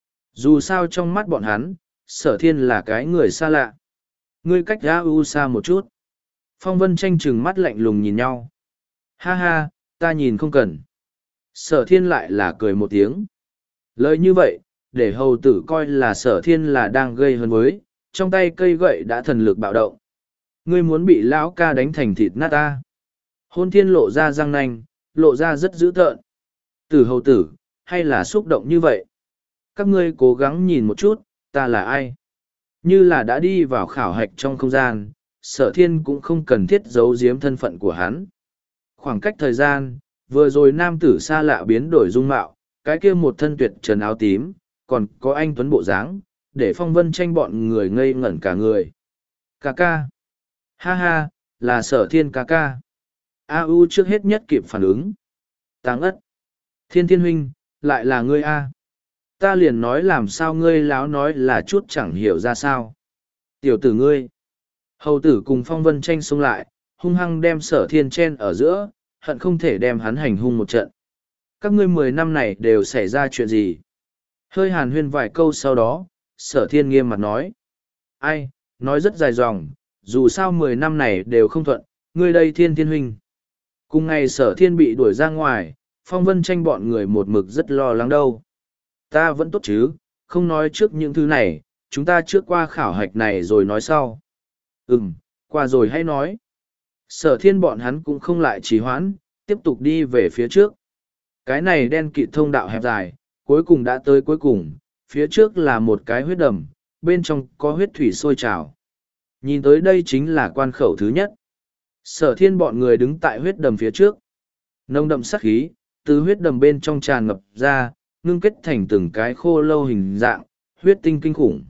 Dù sao trong mắt bọn hắn, sở thiên là cái người xa lạ. Ngươi cách a u xa một chút. Phong Vân Tranh trừng mắt lạnh lùng nhìn nhau. Ha ha, ta nhìn không cần. Sở thiên lại là cười một tiếng. Lời như vậy, để hầu tử coi là sở thiên là đang gây hấn với, trong tay cây gậy đã thần lực bạo động. Ngươi muốn bị lão ca đánh thành thịt nát ta. Hôn thiên lộ ra răng nanh, lộ ra rất dữ tợn. Tử hầu tử, hay là xúc động như vậy? Các ngươi cố gắng nhìn một chút, ta là ai? Như là đã đi vào khảo hạch trong không gian, sở thiên cũng không cần thiết giấu giếm thân phận của hắn. Khoảng cách thời gian, vừa rồi nam tử xa lạ biến đổi dung mạo, cái kia một thân tuyệt trần áo tím, còn có anh tuấn bộ dáng, để Phong Vân Tranh bọn người ngây ngẩn cả người. Ca ca. Ha ha, là sở thiên ca ca. A U trước hết nhất kịp phản ứng. Táng ất. Thiên thiên huynh, lại là ngươi A. Ta liền nói làm sao ngươi láo nói là chút chẳng hiểu ra sao. Tiểu tử ngươi. Hầu tử cùng Phong Vân Tranh xông lại, hung hăng đem sở thiên chen ở giữa, hận không thể đem hắn hành hung một trận. Các ngươi mười năm này đều xảy ra chuyện gì? Hơi hàn huyên vài câu sau đó, sở thiên nghiêm mặt nói. Ai, nói rất dài dòng, dù sao mười năm này đều không thuận, ngươi đây thiên thiên huynh. Cùng ngày sở thiên bị đuổi ra ngoài, Phong Vân Tranh bọn người một mực rất lo lắng đâu. Ta vẫn tốt chứ, không nói trước những thứ này, chúng ta trước qua khảo hạch này rồi nói sau. Ừm, qua rồi hãy nói. Sở thiên bọn hắn cũng không lại trì hoãn, tiếp tục đi về phía trước. Cái này đen kịt thông đạo hẹp dài, cuối cùng đã tới cuối cùng, phía trước là một cái huyết đầm, bên trong có huyết thủy sôi trào. Nhìn tới đây chính là quan khẩu thứ nhất. Sở thiên bọn người đứng tại huyết đầm phía trước. Nồng đậm sát khí, từ huyết đầm bên trong tràn ngập ra, ngưng kết thành từng cái khô lâu hình dạng, huyết tinh kinh khủng.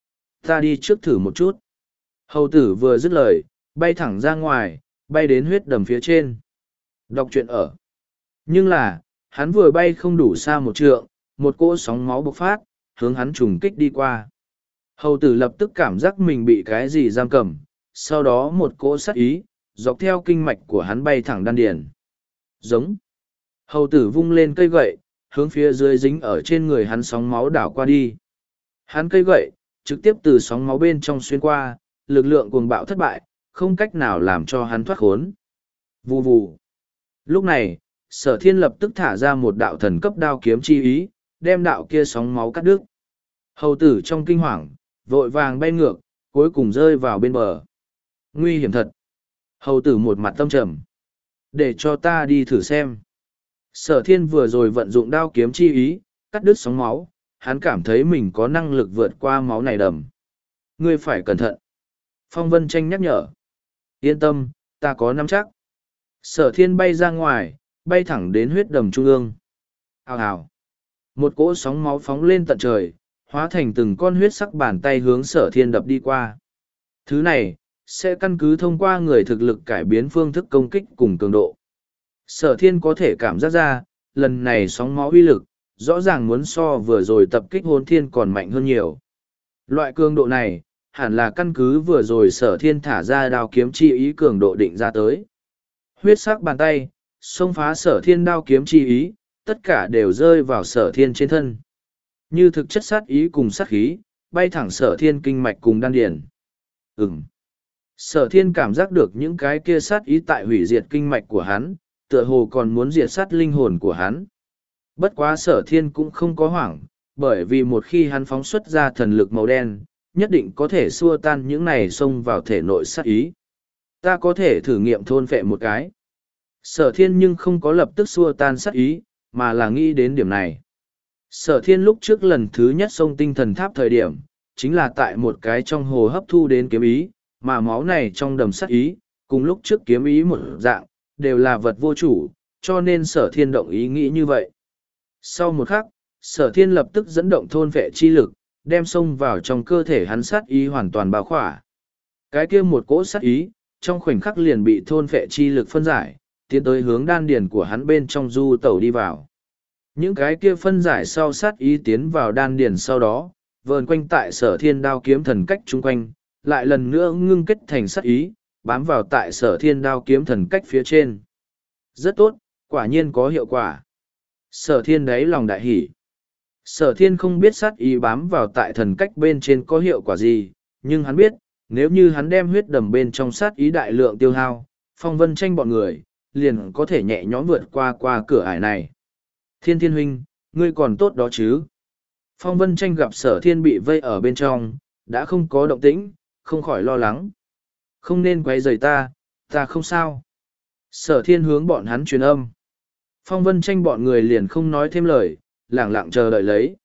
Ta đi trước thử một chút. Hầu tử vừa dứt lời, bay thẳng ra ngoài, bay đến huyết đầm phía trên. Đọc truyện ở. Nhưng là, hắn vừa bay không đủ xa một trượng, một cỗ sóng máu bộc phát, hướng hắn trùng kích đi qua. Hầu tử lập tức cảm giác mình bị cái gì giam cầm, sau đó một cỗ sát ý, dọc theo kinh mạch của hắn bay thẳng đan điền. Giống. Hầu tử vung lên cây gậy, hướng phía dưới dính ở trên người hắn sóng máu đảo qua đi. Hắn cây gậy, trực tiếp từ sóng máu bên trong xuyên qua, lực lượng cuồng bạo thất bại, không cách nào làm cho hắn thoát khốn. Vù vù. Lúc này, sở thiên lập tức thả ra một đạo thần cấp đao kiếm chi ý, đem đạo kia sóng máu cắt đứt. Hầu tử trong kinh hoàng, vội vàng bay ngược, cuối cùng rơi vào bên bờ. Nguy hiểm thật. Hầu tử một mặt tâm trầm. Để cho ta đi thử xem. Sở thiên vừa rồi vận dụng đao kiếm chi ý, cắt đứt sóng máu, hắn cảm thấy mình có năng lực vượt qua máu này đầm. Ngươi phải cẩn thận. Phong Vân Tranh nhắc nhở. Yên tâm, ta có nắm chắc. Sở thiên bay ra ngoài, bay thẳng đến huyết đầm trung ương. Hào hào. Một cỗ sóng máu phóng lên tận trời, hóa thành từng con huyết sắc bàn tay hướng sở thiên đập đi qua. Thứ này, sẽ căn cứ thông qua người thực lực cải biến phương thức công kích cùng cường độ. Sở thiên có thể cảm giác ra, lần này sóng máu uy lực, rõ ràng muốn so vừa rồi tập kích hồn thiên còn mạnh hơn nhiều. Loại cường độ này, hẳn là căn cứ vừa rồi sở thiên thả ra đao kiếm chi ý cường độ định ra tới. Huyết sắc bàn tay, xông phá sở thiên đao kiếm chi ý, tất cả đều rơi vào sở thiên trên thân. Như thực chất sát ý cùng sát khí, bay thẳng sở thiên kinh mạch cùng đan điển. Ừm. Sở thiên cảm giác được những cái kia sát ý tại hủy diệt kinh mạch của hắn, tựa hồ còn muốn diệt sát linh hồn của hắn. Bất quá sở thiên cũng không có hoảng, bởi vì một khi hắn phóng xuất ra thần lực màu đen, nhất định có thể xua tan những này xông vào thể nội sát ý. Ta có thể thử nghiệm thôn phệ một cái. Sở thiên nhưng không có lập tức xua tan sát ý, mà là nghĩ đến điểm này. Sở thiên lúc trước lần thứ nhất xông tinh thần tháp thời điểm, chính là tại một cái trong hồ hấp thu đến kiếm ý, mà máu này trong đầm sát ý, cùng lúc trước kiếm ý một dạng, đều là vật vô chủ, cho nên sở thiên động ý nghĩ như vậy. Sau một khắc, sở thiên lập tức dẫn động thôn vệ chi lực, đem xông vào trong cơ thể hắn sát ý hoàn toàn bao khỏa. Cái kia một cỗ sát ý, trong khoảnh khắc liền bị thôn phệ chi lực phân giải, tiến tới hướng đan điền của hắn bên trong du tẩu đi vào. Những cái kia phân giải sau sát ý tiến vào đan điền sau đó, vờn quanh tại sở thiên đao kiếm thần cách chung quanh, lại lần nữa ngưng kết thành sát ý, bám vào tại sở thiên đao kiếm thần cách phía trên. Rất tốt, quả nhiên có hiệu quả. Sở thiên đáy lòng đại hỉ. Sở thiên không biết sát ý bám vào tại thần cách bên trên có hiệu quả gì, nhưng hắn biết, nếu như hắn đem huyết đầm bên trong sát ý đại lượng tiêu hao, Phong Vân Tranh bọn người, liền có thể nhẹ nhõm vượt qua qua cửa ải này. Thiên Thiên huynh, ngươi còn tốt đó chứ? Phong Vân Tranh gặp sở thiên bị vây ở bên trong, đã không có động tĩnh, không khỏi lo lắng. Không nên quấy rầy ta, ta không sao. Sở thiên hướng bọn hắn truyền âm. Phong Vân Tranh bọn người liền không nói thêm lời, lẳng lặng chờ đợi lấy.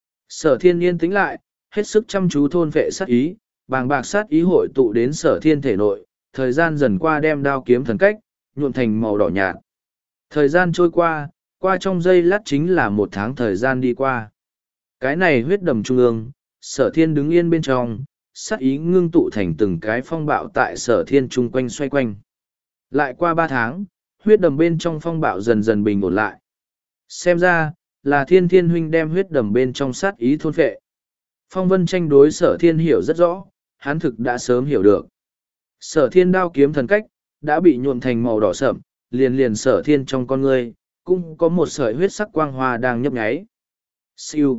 Sở thiên yên tĩnh lại, hết sức chăm chú thôn vệ sát ý, bàng bạc sát ý hội tụ đến sở thiên thể nội, thời gian dần qua đem đao kiếm thần cách, nhuộm thành màu đỏ nhạt. Thời gian trôi qua, qua trong giây lát chính là một tháng thời gian đi qua. Cái này huyết đầm trung ương, sở thiên đứng yên bên trong, sát ý ngưng tụ thành từng cái phong bạo tại sở thiên chung quanh xoay quanh. Lại qua ba tháng, huyết đầm bên trong phong bạo dần dần bình ổn lại. Xem ra, là thiên thiên huynh đem huyết đầm bên trong sát ý thôn phệ. Phong Vân Tranh đối sở thiên hiểu rất rõ, hắn thực đã sớm hiểu được. Sở thiên đao kiếm thần cách, đã bị nhuộm thành màu đỏ sậm, liền liền sở thiên trong con ngươi, cũng có một sợi huyết sắc quang hoa đang nhấp nháy. Siêu.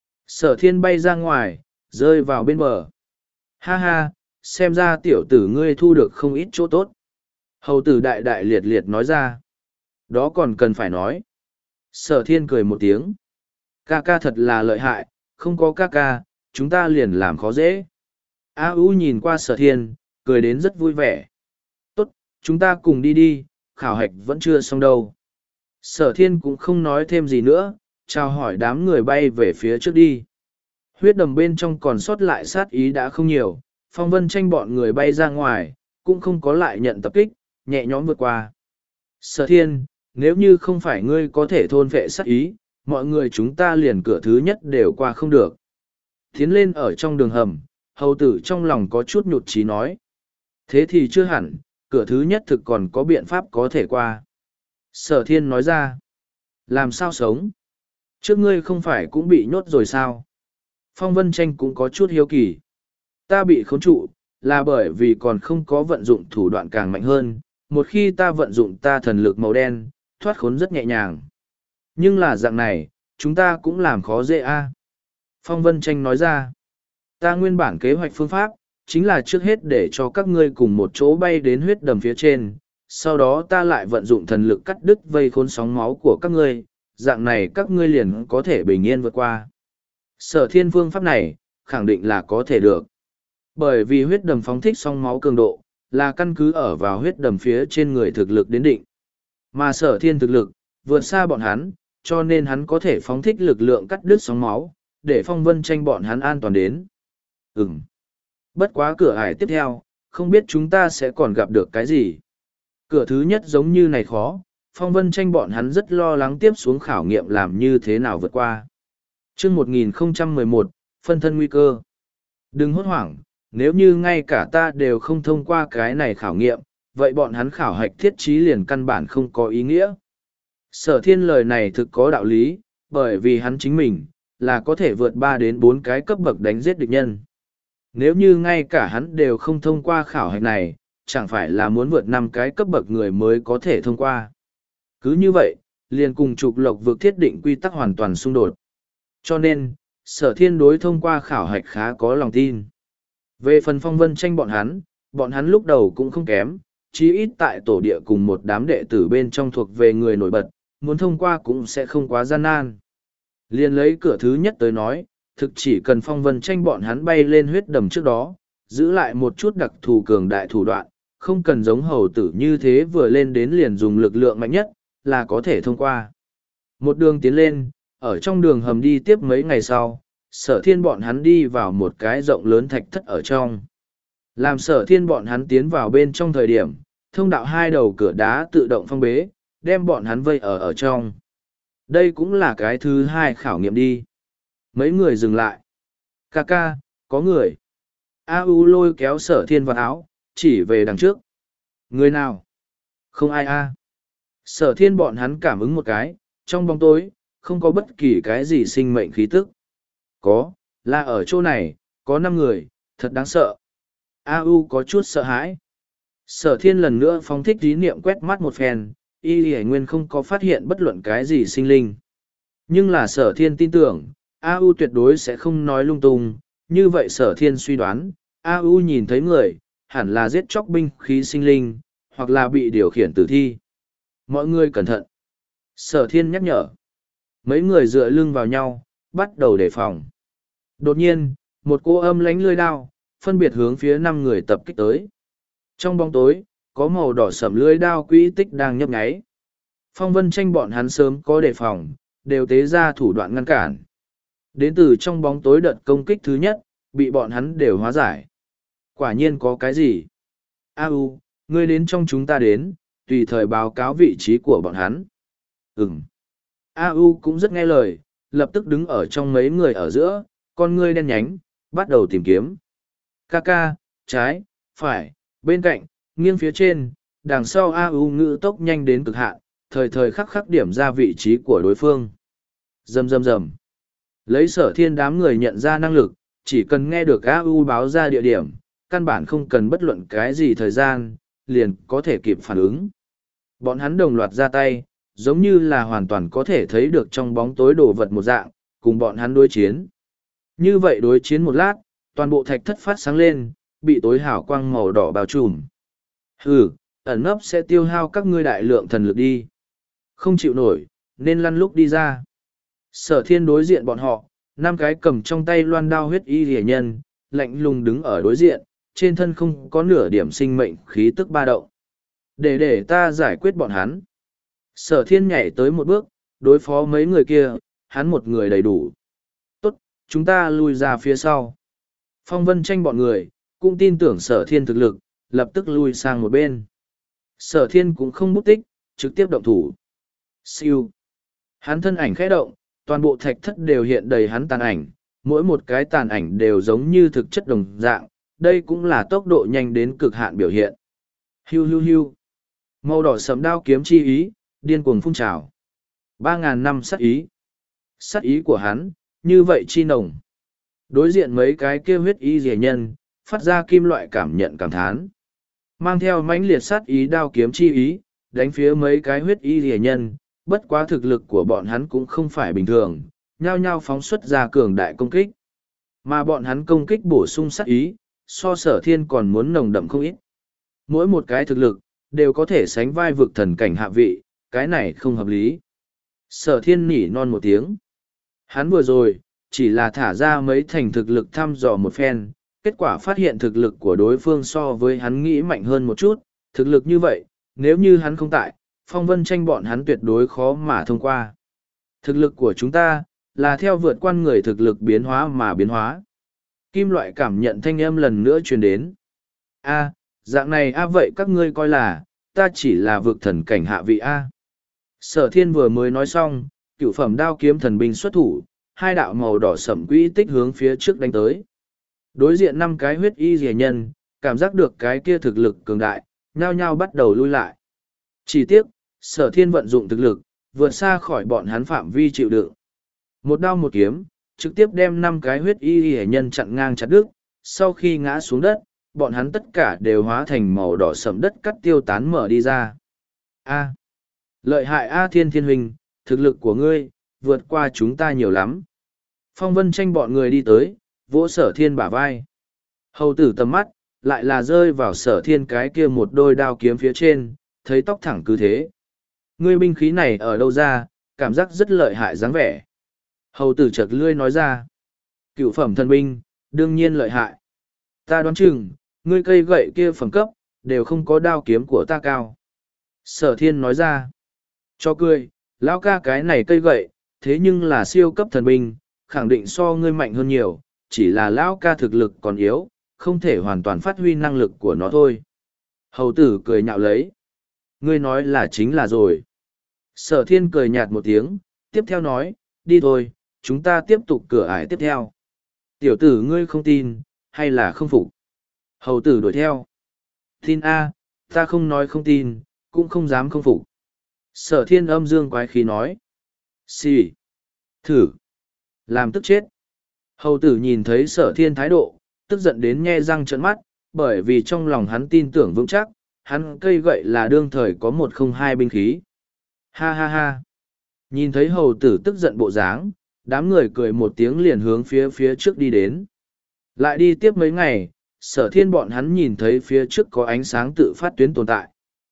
Sở thiên bay ra ngoài, rơi vào bên bờ. Ha ha, xem ra tiểu tử ngươi thu được không ít chỗ tốt. Hầu tử đại đại liệt liệt nói ra. Đó còn cần phải nói. Sở thiên cười một tiếng. Ca ca thật là lợi hại, không có ca ca, chúng ta liền làm khó dễ. A U nhìn qua sở thiên, cười đến rất vui vẻ. Tốt, chúng ta cùng đi đi, khảo hạch vẫn chưa xong đâu. Sở thiên cũng không nói thêm gì nữa, chào hỏi đám người bay về phía trước đi. Huyết đầm bên trong còn sót lại sát ý đã không nhiều, Phong Vân Tranh bọn người bay ra ngoài, cũng không có lại nhận tập kích, nhẹ nhõm vượt qua. Sở thiên, nếu như không phải ngươi có thể thôn vệ sát ý, mọi người chúng ta liền cửa thứ nhất đều qua không được. Tiến lên ở trong đường hầm, hầu tử trong lòng có chút nhụt chí nói. Thế thì chưa hẳn, cửa thứ nhất thực còn có biện pháp có thể qua. Sở thiên nói ra. Làm sao sống? Trước ngươi không phải cũng bị nhốt rồi sao? Phong Vân Tranh cũng có chút hiếu kỳ. Ta bị khống trụ, là bởi vì còn không có vận dụng thủ đoạn càng mạnh hơn. Một khi ta vận dụng ta thần lực màu đen, thoát khốn rất nhẹ nhàng. Nhưng là dạng này, chúng ta cũng làm khó dễ a. Phong Vân Tranh nói ra. Ta nguyên bản kế hoạch phương pháp, chính là trước hết để cho các ngươi cùng một chỗ bay đến huyết đầm phía trên, sau đó ta lại vận dụng thần lực cắt đứt vây khốn sóng máu của các ngươi, dạng này các ngươi liền có thể bình yên vượt qua. Sở thiên phương pháp này, khẳng định là có thể được. Bởi vì huyết đầm phóng thích sóng máu cường độ, là căn cứ ở vào huyết đầm phía trên người thực lực đến định. Mà sở thiên thực lực, vượt xa bọn hắn, cho nên hắn có thể phóng thích lực lượng cắt đứt sóng máu, để Phong Vân Tranh bọn hắn an toàn đến. Ừm. Bất quá cửa ải tiếp theo, không biết chúng ta sẽ còn gặp được cái gì. Cửa thứ nhất giống như này khó, Phong Vân Tranh bọn hắn rất lo lắng tiếp xuống khảo nghiệm làm như thế nào vượt qua. Chương một nghìn không trăm mười một, phân thân nguy cơ. Đừng hốt hoảng, nếu như ngay cả ta đều không thông qua cái này khảo nghiệm, vậy bọn hắn khảo hạch thiết trí liền căn bản không có ý nghĩa. Sở thiên lời này thực có đạo lý, bởi vì hắn chính mình, là có thể vượt ba đến bốn cái cấp bậc đánh giết địch nhân. Nếu như ngay cả hắn đều không thông qua khảo hạch này, chẳng phải là muốn vượt năm cái cấp bậc người mới có thể thông qua. Cứ như vậy, liền cùng trục lộc vực thiết định quy tắc hoàn toàn xung đột. Cho nên, sở thiên đối thông qua khảo hạch khá có lòng tin. Về phần Phong Vân Tranh bọn hắn, bọn hắn lúc đầu cũng không kém, chí ít tại tổ địa cùng một đám đệ tử bên trong thuộc về người nổi bật, muốn thông qua cũng sẽ không quá gian nan. Liên lấy cửa thứ nhất tới nói, thực chỉ cần Phong Vân Tranh bọn hắn bay lên huyết đầm trước đó, giữ lại một chút đặc thù cường đại thủ đoạn, không cần giống hầu tử như thế vừa lên đến liền dùng lực lượng mạnh nhất, là có thể thông qua. Một đường tiến lên, ở trong đường hầm đi tiếp mấy ngày sau, sở thiên bọn hắn đi vào một cái rộng lớn thạch thất ở trong. Làm sở thiên bọn hắn tiến vào bên trong thời điểm, thông đạo hai đầu cửa đá tự động phong bế, đem bọn hắn vây ở ở trong. Đây cũng là cái thứ hai khảo nghiệm đi. Mấy người dừng lại. Ca ca, có người. A U lôi kéo sở thiên vào áo, chỉ về đằng trước. Người nào? Không ai a. Sở thiên bọn hắn cảm ứng một cái, trong bóng tối, không có bất kỳ cái gì sinh mệnh khí tức. Có, là ở chỗ này, có năm người, thật đáng sợ. A U có chút sợ hãi. Sở thiên lần nữa phóng thích ý niệm quét mắt một phen, y hải nguyên không có phát hiện bất luận cái gì sinh linh. Nhưng là sở thiên tin tưởng, A U tuyệt đối sẽ không nói lung tung, như vậy sở thiên suy đoán, A U nhìn thấy người, hẳn là giết chóc binh khí sinh linh, hoặc là bị điều khiển tử thi. Mọi người cẩn thận. Sở thiên nhắc nhở. Mấy người dựa lưng vào nhau, bắt đầu đề phòng. Đột nhiên, một cô âm lánh lưỡi đao, phân biệt hướng phía năm người tập kích tới. Trong bóng tối, có màu đỏ sẫm lưỡi đao quỹ tích đang nhấp nháy. Phong Vân Tranh bọn hắn sớm có đề phòng, đều tế ra thủ đoạn ngăn cản. Đến từ trong bóng tối đợt công kích thứ nhất, bị bọn hắn đều hóa giải. Quả nhiên có cái gì? A U, ngươi đến trong chúng ta đến, tùy thời báo cáo vị trí của bọn hắn. Ừm. A U cũng rất nghe lời, lập tức đứng ở trong mấy người ở giữa, con ngươi đen nhánh, bắt đầu tìm kiếm. Ca ca, trái, phải, bên cạnh, nghiêng phía trên, đằng sau A U ngữ tốc nhanh đến cực hạn, thời thời khắc khắc điểm ra vị trí của đối phương. Rầm rầm rầm. Lấy sở thiên đám người nhận ra năng lực, chỉ cần nghe được A U báo ra địa điểm, căn bản không cần bất luận cái gì thời gian, liền có thể kịp phản ứng. Bọn hắn đồng loạt ra tay, giống như là hoàn toàn có thể thấy được trong bóng tối đồ vật một dạng, cùng bọn hắn đối chiến. Như vậy đối chiến một lát, toàn bộ thạch thất phát sáng lên, bị tối hào quang màu đỏ bao trùm. Hừ, ẩn nấp sẽ tiêu hao các ngươi đại lượng thần lực đi. Không chịu nổi, nên lăn lúc đi ra. Sở thiên đối diện bọn họ, năm cái cầm trong tay loan đao huyết y rỉa nhân, lạnh lùng đứng ở đối diện, trên thân không có nửa điểm sinh mệnh khí tức ba động. Để để ta giải quyết bọn hắn. Sở thiên nhảy tới một bước, đối phó mấy người kia, hắn một người đầy đủ. Tốt, chúng ta lui ra phía sau. Phong Vân Tranh bọn người, cũng tin tưởng sở thiên thực lực, lập tức lui sang một bên. Sở thiên cũng không bút tích, trực tiếp động thủ. Siêu. Hắn thân ảnh khẽ động, toàn bộ thạch thất đều hiện đầy hắn tàn ảnh, mỗi một cái tàn ảnh đều giống như thực chất đồng dạng, đây cũng là tốc độ nhanh đến cực hạn biểu hiện. Hiu hiu hiu. Màu đỏ sẫm đao kiếm chi ý, điên cuồng phun trào. Ba ngàn năm sát ý. Sát ý của hắn, như vậy chi nồng. Đối diện mấy cái kia huyết y rẻ nhân, phát ra kim loại cảm nhận cảm thán. Mang theo mãnh liệt sát ý đao kiếm chi ý, đánh phía mấy cái huyết y rẻ nhân, bất quá thực lực của bọn hắn cũng không phải bình thường, nhao nhao phóng xuất ra cường đại công kích. Mà bọn hắn công kích bổ sung sát ý, so sở thiên còn muốn nồng đậm không ít. Mỗi một cái thực lực, đều có thể sánh vai vực thần cảnh hạ vị, cái này không hợp lý. Sở thiên nỉ non một tiếng. Hắn vừa rồi, chỉ là thả ra mấy thành thực lực thăm dò một phen, kết quả phát hiện thực lực của đối phương so với hắn nghĩ mạnh hơn một chút, thực lực như vậy, nếu như hắn không tại, Phong Vân Tranh bọn hắn tuyệt đối khó mà thông qua. Thực lực của chúng ta, là theo vượt qua người thực lực biến hóa mà biến hóa. Kim loại cảm nhận thanh âm lần nữa truyền đến. A, dạng này a vậy các ngươi coi là, ta chỉ là vực thần cảnh hạ vị A. Sở thiên vừa mới nói xong, cựu phẩm đao kiếm thần binh xuất thủ, hai đạo màu đỏ sẫm quỹ tích hướng phía trước đánh tới. Đối diện năm cái huyết y rẻ nhân, cảm giác được cái kia thực lực cường đại, nhao nhao bắt đầu lui lại. Chỉ tiếc, sở thiên vận dụng thực lực, vượt xa khỏi bọn hắn phạm vi chịu đựng. Một đao một kiếm, trực tiếp đem năm cái huyết y rẻ nhân chặn ngang chặt đứt, sau khi ngã xuống đất, bọn hắn tất cả đều hóa thành màu đỏ sẫm đất cắt tiêu tán mở đi ra. A. Lợi hại A Thiên Thiên Huynh, thực lực của ngươi, vượt qua chúng ta nhiều lắm. Phong Vân Tranh bọn người đi tới, vỗ sở thiên bả vai. Hầu tử tầm mắt, lại là rơi vào sở thiên cái kia một đôi đao kiếm phía trên, thấy tóc thẳng cứ thế. Ngươi binh khí này ở đâu ra, cảm giác rất lợi hại dáng vẻ. Hầu tử chật lươi nói ra. Cựu phẩm thần binh, đương nhiên lợi hại. Ta đoán chừng, ngươi cây gậy kia phẩm cấp, đều không có đao kiếm của ta cao. Sở thiên nói ra. Cho cười, lão ca cái này cây gậy, thế nhưng là siêu cấp thần binh, khẳng định so ngươi mạnh hơn nhiều, chỉ là lão ca thực lực còn yếu, không thể hoàn toàn phát huy năng lực của nó thôi. Hầu tử cười nhạo lấy. Ngươi nói là chính là rồi. Sở thiên cười nhạt một tiếng, tiếp theo nói, đi thôi, chúng ta tiếp tục cửa ải tiếp theo. Tiểu tử ngươi không tin, hay là không phục? Hầu tử đuổi theo. Tin A, Ta không nói không tin, cũng không dám không phục. Sở thiên âm dương quái khí nói. Xì. Thử. Làm tức chết. Hầu tử nhìn thấy sở thiên thái độ, tức giận đến nhe răng trợn mắt, bởi vì trong lòng hắn tin tưởng vững chắc, hắn cây gậy là đương thời có một không hai binh khí. Ha ha ha. Nhìn thấy hầu tử tức giận bộ dáng, đám người cười một tiếng liền hướng phía phía trước đi đến. Lại đi tiếp mấy ngày, sở thiên bọn hắn nhìn thấy phía trước có ánh sáng tự phát tuyến tồn tại.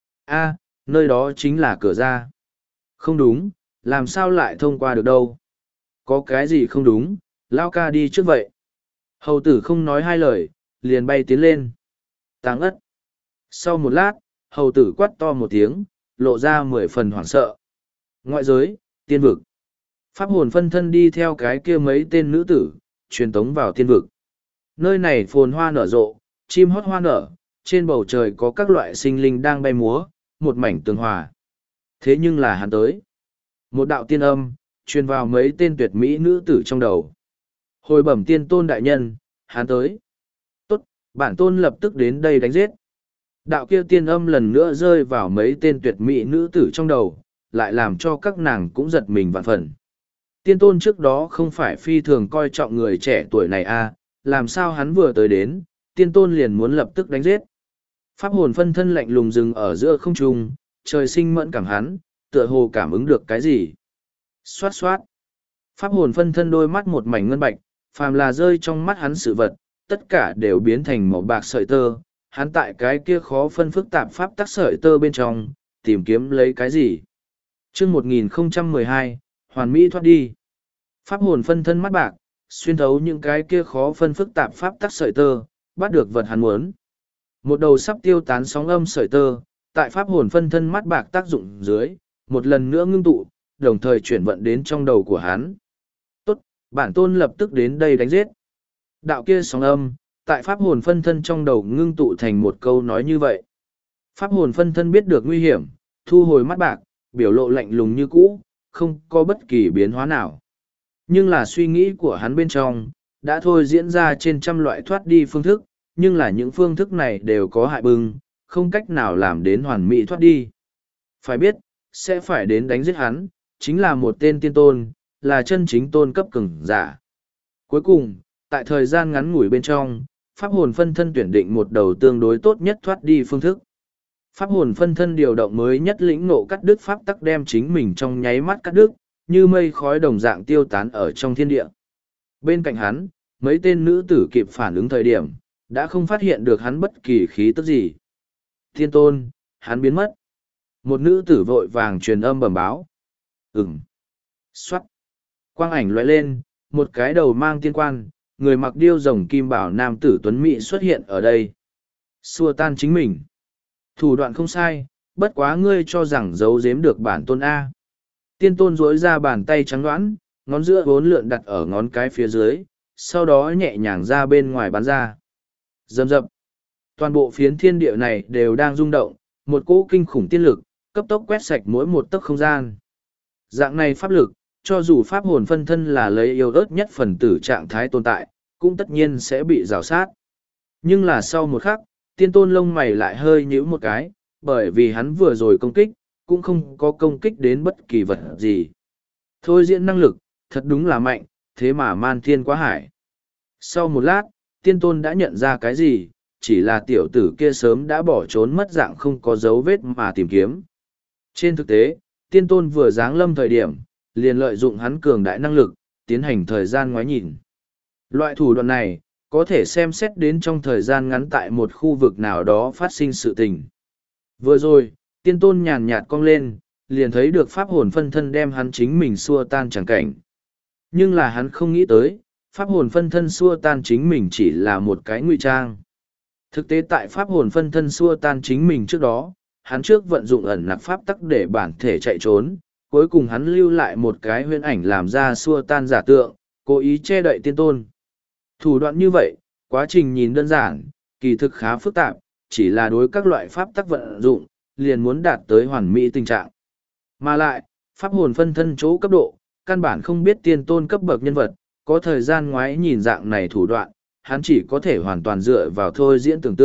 A, nơi đó chính là cửa ra. Không đúng, làm sao lại thông qua được đâu. Có cái gì không đúng, lao ca đi trước vậy. Hầu tử không nói hai lời, liền bay tiến lên. Táng ất. Sau một lát, hầu tử quát to một tiếng, lộ ra mười phần hoảng sợ. Ngoại giới, tiên vực. Pháp hồn phân thân đi theo cái kia mấy tên nữ tử, truyền tống vào tiên vực. Nơi này phồn hoa nở rộ, chim hót hoa nở, trên bầu trời có các loại sinh linh đang bay múa, một mảnh tường hòa. Thế nhưng là hắn tới. Một đạo tiên âm, truyền vào mấy tên tuyệt mỹ nữ tử trong đầu. Hồi bẩm tiên tôn đại nhân, hắn tới. Tốt, bản tôn lập tức đến đây đánh giết. Đạo kia tiên âm lần nữa rơi vào mấy tên tuyệt mỹ nữ tử trong đầu, lại làm cho các nàng cũng giật mình vạn phần. Tiên tôn trước đó không phải phi thường coi trọng người trẻ tuổi này à, làm sao hắn vừa tới đến, tiên tôn liền muốn lập tức đánh giết. Pháp hồn phân thân lạnh lùng dừng ở giữa không trung, trời sinh mẫn cảm hắn, tựa hồ cảm ứng được cái gì. Xoát xoát. Pháp hồn phân thân đôi mắt một mảnh ngân bạch, phàm là rơi trong mắt hắn sự vật, tất cả đều biến thành màu bạc sợi tơ. Hắn tại cái kia khó phân phức tạp pháp tắc sợi tơ bên trong, tìm kiếm lấy cái gì. Trước một nghìn không trăm mười hai, hoàn mỹ thoát đi. Pháp hồn phân thân mắt bạc, xuyên thấu những cái kia khó phân phức tạp pháp tắc sợi tơ, bắt được vật hắn muốn. Một đầu sắp tiêu tán sóng âm sợi tơ, tại pháp hồn phân thân mắt bạc tác dụng dưới, một lần nữa ngưng tụ, đồng thời chuyển vận đến trong đầu của hắn. Tốt, bản tôn lập tức đến đây đánh giết. Đạo kia sóng âm, tại pháp hồn phân thân trong đầu ngưng tụ thành một câu nói như vậy. Pháp hồn phân thân biết được nguy hiểm, thu hồi mắt bạc, biểu lộ lạnh lùng như cũ, không có bất kỳ biến hóa nào. Nhưng là suy nghĩ của hắn bên trong, đã thôi diễn ra trên trăm loại thoát đi phương thức, nhưng là những phương thức này đều có hại bưng, không cách nào làm đến hoàn mỹ thoát đi. Phải biết, sẽ phải đến đánh giết hắn, chính là một tên tiên tôn, là chân chính tôn cấp cường giả. Cuối cùng, tại thời gian ngắn ngủi bên trong, pháp hồn phân thân tuyển định một đầu tương đối tốt nhất thoát đi phương thức. Pháp hồn phân thân điều động mới nhất lĩnh ngộ cắt đứt pháp tắc đem chính mình trong nháy mắt cắt đứt, như mây khói đồng dạng tiêu tán ở trong thiên địa. Bên cạnh hắn, mấy tên nữ tử kịp phản ứng thời điểm, đã không phát hiện được hắn bất kỳ khí tức gì. Thiên tôn, hắn biến mất. Một nữ tử vội vàng truyền âm bẩm báo. Ừm. Xoát. Quang ảnh lóe lên, một cái đầu mang tiên quan, người mặc điêu rồng kim bảo nam tử tuấn mỹ xuất hiện ở đây. Xua tan chính mình. Thủ đoạn không sai, bất quá ngươi cho rằng giấu giếm được bản tôn A. Tiên tôn duỗi ra bàn tay trắng đoán, ngón giữa vốn lượn đặt ở ngón cái phía dưới, sau đó nhẹ nhàng ra bên ngoài bắn ra. Rầm rập. Toàn bộ phiến thiên địa này đều đang rung động, một cỗ kinh khủng tiên lực, cấp tốc quét sạch mỗi một tấc không gian. Dạng này pháp lực, cho dù pháp hồn phân thân là lấy yêu ớt nhất phần tử trạng thái tồn tại, cũng tất nhiên sẽ bị rào sát. Nhưng là sau một khắc, tiên tôn lông mày lại hơi nhíu một cái, bởi vì hắn vừa rồi công kích, cũng không có công kích đến bất kỳ vật gì. Thôi diễn năng lực, thật đúng là mạnh, thế mà man thiên quá hải. Sau một lát, tiên tôn đã nhận ra cái gì, chỉ là tiểu tử kia sớm đã bỏ trốn mất dạng không có dấu vết mà tìm kiếm. Trên thực tế, tiên tôn vừa giáng lâm thời điểm, liền lợi dụng hắn cường đại năng lực, tiến hành thời gian ngoái nhìn. Loại thủ đoạn này, có thể xem xét đến trong thời gian ngắn tại một khu vực nào đó phát sinh sự tình. Vừa rồi, tiên tôn nhàn nhạt cong lên, liền thấy được pháp hồn phân thân đem hắn chính mình xua tan chẳng cảnh. Nhưng là hắn không nghĩ tới, pháp hồn phân thân xua tan chính mình chỉ là một cái ngụy trang. Thực tế tại pháp hồn phân thân xua tan chính mình trước đó, hắn trước vận dụng ẩn nặc pháp tắc để bản thể chạy trốn, cuối cùng hắn lưu lại một cái huyễn ảnh làm ra xua tan giả tượng, cố ý che đậy tiên tôn. Thủ đoạn như vậy, quá trình nhìn đơn giản, kỳ thực khá phức tạp, chỉ là đối các loại pháp tắc vận dụng, liền muốn đạt tới hoàn mỹ tình trạng. Mà lại, pháp hồn phân thân chỗ cấp độ, căn bản không biết tiên tôn cấp bậc nhân vật, có thời gian ngoái nhìn dạng này thủ đoạn, hắn chỉ có thể hoàn toàn dựa vào thôi diễn tưởng tượng,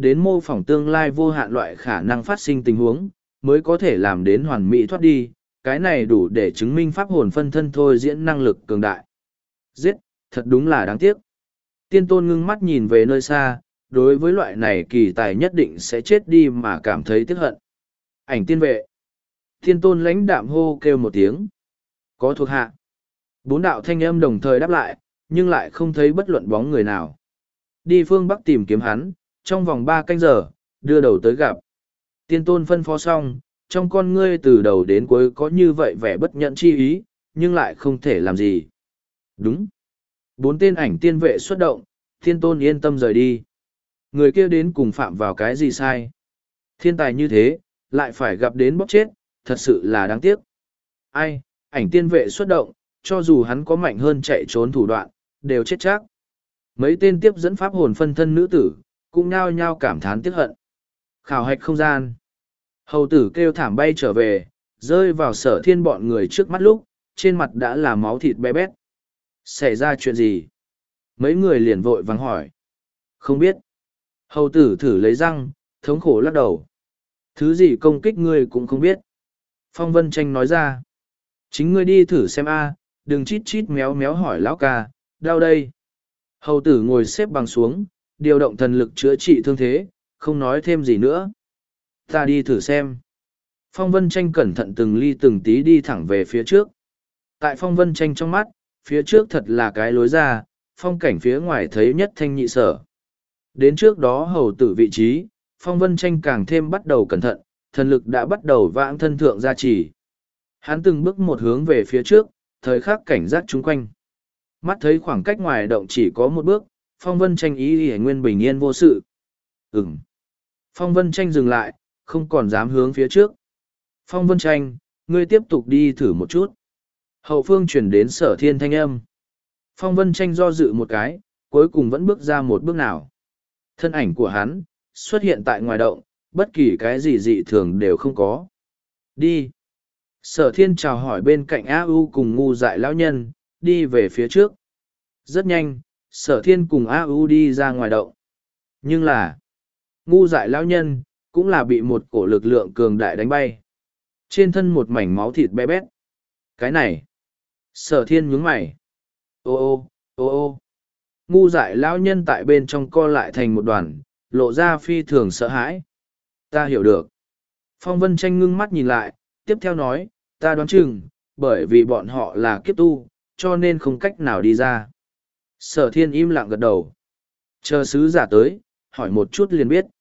đến mô phỏng tương lai vô hạn loại khả năng phát sinh tình huống, mới có thể làm đến hoàn mỹ thoát đi, cái này đủ để chứng minh pháp hồn phân thân thôi diễn năng lực cường đại. Giết, thật đúng là đáng tiếc. Tiên tôn ngưng mắt nhìn về nơi xa, đối với loại này kỳ tài nhất định sẽ chết đi mà cảm thấy tiếc hận. Ảnh tiên vệ. Tiên tôn lãnh đạm hô kêu một tiếng. Có thuộc hạ. Bốn đạo thanh âm đồng thời đáp lại, nhưng lại không thấy bất luận bóng người nào. Đi phương Bắc tìm kiếm hắn, trong vòng ba canh giờ, đưa đầu tới gặp. Tiên tôn phân phó xong, trong con ngươi từ đầu đến cuối có như vậy vẻ bất nhận chi ý, nhưng lại không thể làm gì. Đúng. Bốn tên ảnh tiên vệ xuất động, tiên tôn yên tâm rời đi. Người kia đến cùng phạm vào cái gì sai? Thiên tài như thế, lại phải gặp đến bóc chết, thật sự là đáng tiếc. Ai, ảnh tiên vệ xuất động, cho dù hắn có mạnh hơn chạy trốn thủ đoạn, đều chết chắc. Mấy tên tiếp dẫn pháp hồn phân thân nữ tử, cũng nhao nhao cảm thán tiếc hận. Khảo hạch không gian. Hầu tử kêu thảm bay trở về, rơi vào sở thiên bọn người trước mắt lúc, trên mặt đã là máu thịt bé bét. Xảy ra chuyện gì? Mấy người liền vội vắng hỏi. Không biết. Hầu tử thử lấy răng, thống khổ lắc đầu. Thứ gì công kích ngươi cũng không biết. Phong Vân Tranh nói ra. Chính ngươi đi thử xem a, đừng chít chít méo méo hỏi lão ca, đau đây. Hầu tử ngồi xếp bằng xuống, điều động thần lực chữa trị thương thế, không nói thêm gì nữa. Ta đi thử xem. Phong Vân Tranh cẩn thận từng ly từng tí đi thẳng về phía trước. Tại Phong Vân Tranh trong mắt, phía trước thật là cái lối ra, phong cảnh phía ngoài thấy nhất thanh nhị sở. Đến trước đó hầu tử vị trí, Phong Vân Tranh càng thêm bắt đầu cẩn thận, thần lực đã bắt đầu vãng thân thượng gia trì. Hắn từng bước một hướng về phía trước, thời khắc cảnh giác chung quanh. Mắt thấy khoảng cách ngoài động chỉ có một bước, Phong Vân Tranh ý ý nguyên bình yên vô sự. Ừm. Phong Vân Tranh dừng lại, không còn dám hướng phía trước. Phong Vân Tranh, ngươi tiếp tục đi thử một chút. Hậu phương chuyển đến sở thiên thanh âm. Phong Vân Tranh do dự một cái, cuối cùng vẫn bước ra một bước nào. Thân ảnh của hắn, xuất hiện tại ngoài động, bất kỳ cái gì dị thường đều không có. Đi. Sở thiên chào hỏi bên cạnh A U cùng ngu dại lão nhân, đi về phía trước. Rất nhanh, sở thiên cùng A U đi ra ngoài động. Nhưng là, ngu dại lão nhân, cũng là bị một cổ lực lượng cường đại đánh bay. Trên thân một mảnh máu thịt bé bét. Cái này, sở thiên nhướng mày. Ô ô, ô ô. Ngu dại lão nhân tại bên trong co lại thành một đoàn, lộ ra phi thường sợ hãi. Ta hiểu được. Phong Vân Tranh ngưng mắt nhìn lại, tiếp theo nói, ta đoán chừng, bởi vì bọn họ là kiếp tu, cho nên không cách nào đi ra. Sở thiên im lặng gật đầu. Chờ sứ giả tới, hỏi một chút liền biết.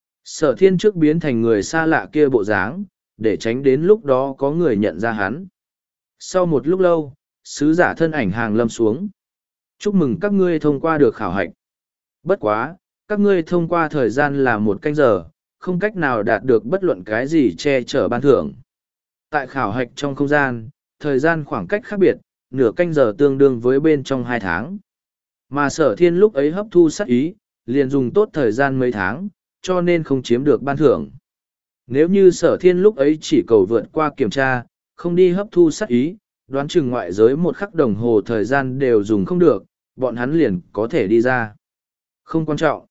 Sở thiên trước biến thành người xa lạ kia bộ dáng, để tránh đến lúc đó có người nhận ra hắn. Sau một lúc lâu, sứ giả thân ảnh hàng lâm xuống. Chúc mừng các ngươi thông qua được khảo hạch. Bất quá, các ngươi thông qua thời gian là một canh giờ, không cách nào đạt được bất luận cái gì che chở ban thưởng. Tại khảo hạch trong không gian, thời gian khoảng cách khác biệt, nửa canh giờ tương đương với bên trong hai tháng. Mà sở thiên lúc ấy hấp thu sát ý, liền dùng tốt thời gian mấy tháng, cho nên không chiếm được ban thưởng. Nếu như sở thiên lúc ấy chỉ cầu vượt qua kiểm tra, không đi hấp thu sát ý, đoán chừng ngoại giới một khắc đồng hồ thời gian đều dùng không được, bọn hắn liền có thể đi ra. Không quan trọng.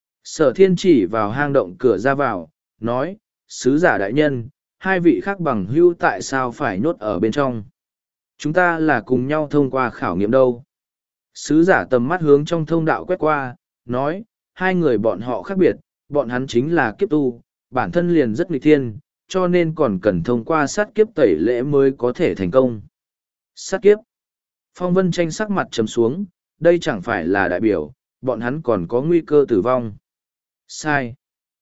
Sở thiên chỉ vào hang động cửa ra vào, nói, sứ giả đại nhân, hai vị khác bằng hữu tại sao phải nhốt ở bên trong. Chúng ta là cùng nhau thông qua khảo nghiệm đâu. Sứ giả tầm mắt hướng trong thông đạo quét qua, nói, hai người bọn họ khác biệt, bọn hắn chính là kiếp tu, bản thân liền rất nghịch thiên, cho nên còn cần thông qua sát kiếp tẩy lễ mới có thể thành công. Sát kiếp. Phong Vân Tranh sắc mặt trầm xuống, đây chẳng phải là đại biểu, bọn hắn còn có nguy cơ tử vong. Sai.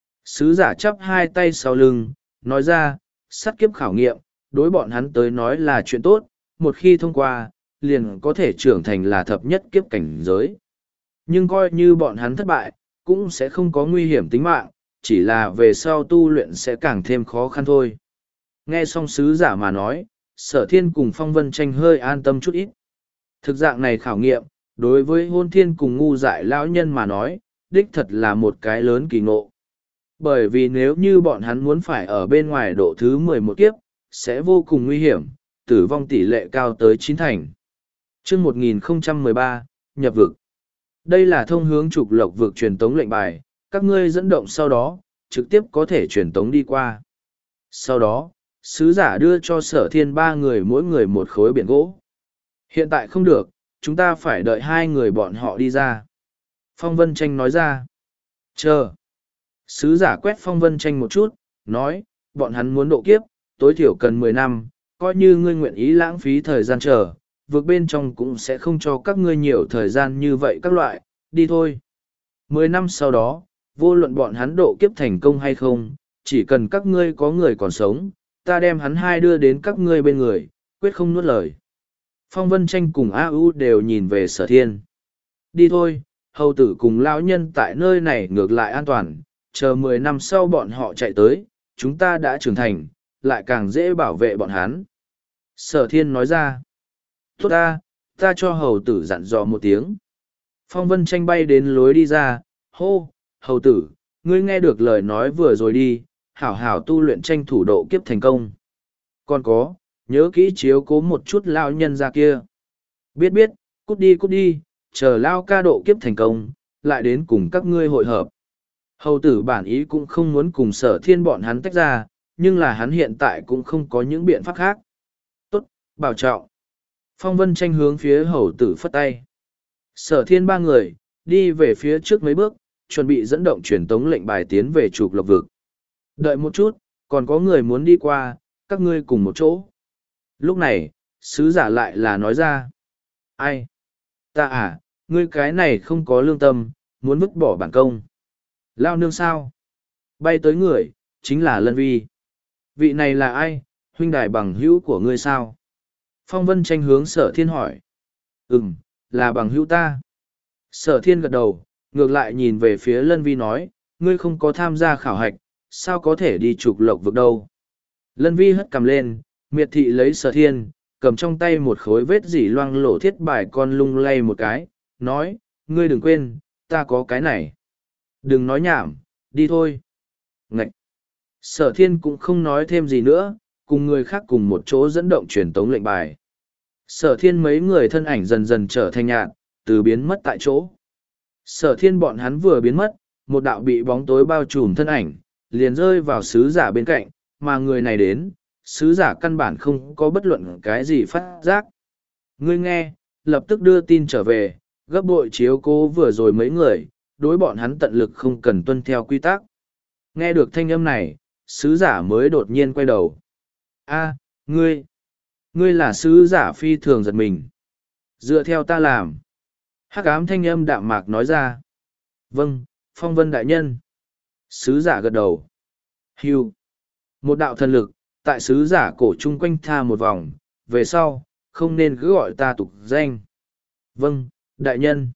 Sứ giả chắp hai tay sau lưng, nói ra, sát kiếp khảo nghiệm, đối bọn hắn tới nói là chuyện tốt, một khi thông qua, liền có thể trưởng thành là thập nhất kiếp cảnh giới. Nhưng coi như bọn hắn thất bại, cũng sẽ không có nguy hiểm tính mạng, chỉ là về sau tu luyện sẽ càng thêm khó khăn thôi. Nghe xong sứ giả mà nói, sở thiên cùng Phong Vân Tranh hơi an tâm chút ít. Thực dạng này khảo nghiệm, đối với hôn thiên cùng ngu dại lão nhân mà nói, đích thật là một cái lớn kỳ ngộ. Bởi vì nếu như bọn hắn muốn phải ở bên ngoài độ thứ mười một kiếp, sẽ vô cùng nguy hiểm, tử vong tỷ lệ cao tới chín thành. Chương một nghìn không trăm mười ba, nhập vực. Đây là thông hướng trục lộc vực truyền tống lệnh bài, các ngươi dẫn động sau đó, trực tiếp có thể truyền tống đi qua. Sau đó, sứ giả đưa cho sở thiên ba người mỗi người một khối biển gỗ. Hiện tại không được, chúng ta phải đợi hai người bọn họ đi ra. Phong Vân Tranh nói ra. Chờ. Sứ giả quét Phong Vân Tranh một chút, nói, bọn hắn muốn độ kiếp, tối thiểu cần mười năm, coi như ngươi nguyện ý lãng phí thời gian chờ, vượt bên trong cũng sẽ không cho các ngươi nhiều thời gian như vậy các loại, đi thôi. Mười năm sau đó, vô luận bọn hắn độ kiếp thành công hay không, chỉ cần các ngươi có người còn sống, ta đem hắn hai đưa đến các ngươi bên người, quyết không nuốt lời. Phong Vân Tranh cùng A U đều nhìn về sở thiên. Đi thôi, hầu tử cùng lão nhân tại nơi này ngược lại an toàn, chờ mười năm sau bọn họ chạy tới, chúng ta đã trưởng thành, lại càng dễ bảo vệ bọn hắn. Sở thiên nói ra. Tốt ta, ta cho hầu tử dặn dò một tiếng. Phong Vân Tranh bay đến lối đi ra, hô, hầu tử, ngươi nghe được lời nói vừa rồi đi, hảo hảo tu luyện tranh thủ độ kiếp thành công. Còn có, nhớ kỹ chiếu cố một chút lao nhân ra kia. Biết biết, cút đi cút đi, chờ lao ca độ kiếp thành công, lại đến cùng các ngươi hội hợp. Hầu tử bản ý cũng không muốn cùng sở thiên bọn hắn tách ra, nhưng là hắn hiện tại cũng không có những biện pháp khác. Tốt, bảo trọng. Phong Vân Tranh hướng phía hầu tử phất tay. Sở thiên ba người, đi về phía trước mấy bước, chuẩn bị dẫn động truyền tống lệnh bài tiến về trục lộc vực. Đợi một chút, còn có người muốn đi qua, các ngươi cùng một chỗ. Lúc này, sứ giả lại là nói ra. Ai? Ta à, ngươi cái này không có lương tâm, muốn vứt bỏ bản công. Lao nương sao? Bay tới người, chính là Lân Vi. Vị này là ai, huynh đài bằng hữu của ngươi sao? Phong Vân Tranh hướng sở thiên hỏi. Ừm, là bằng hữu ta. Sở thiên gật đầu, ngược lại nhìn về phía Lân Vi nói, ngươi không có tham gia khảo hạch, sao có thể đi trục lộc vực đâu. Lân Vi hất cầm lên, miệt thị lấy sở thiên, cầm trong tay một khối vết dỉ loang lổ thiết bài con lung lay một cái, nói, ngươi đừng quên, ta có cái này. Đừng nói nhảm, đi thôi. Ngậy! Sở thiên cũng không nói thêm gì nữa, cùng người khác cùng một chỗ dẫn động truyền tống lệnh bài. Sở thiên mấy người thân ảnh dần dần trở thành nhạt, từ biến mất tại chỗ. Sở thiên bọn hắn vừa biến mất, một đạo bị bóng tối bao trùm thân ảnh, liền rơi vào sứ giả bên cạnh, mà người này đến, sứ giả căn bản không có bất luận cái gì phát giác. Ngươi nghe, lập tức đưa tin trở về, gấp bội chiếu cố vừa rồi mấy người, đối bọn hắn tận lực không cần tuân theo quy tắc. Nghe được thanh âm này, sứ giả mới đột nhiên quay đầu. A, ngươi, ngươi là sứ giả phi thường giật mình. Dựa theo ta làm. Hắc ám thanh âm đạm mạc nói ra. Vâng, Phong Vân đại nhân. Sứ giả gật đầu. Hưu. Một đạo thần lực, tại sứ giả cổ chung quanh tha một vòng, về sau, không nên cứ gọi ta tục danh. Vâng, đại nhân.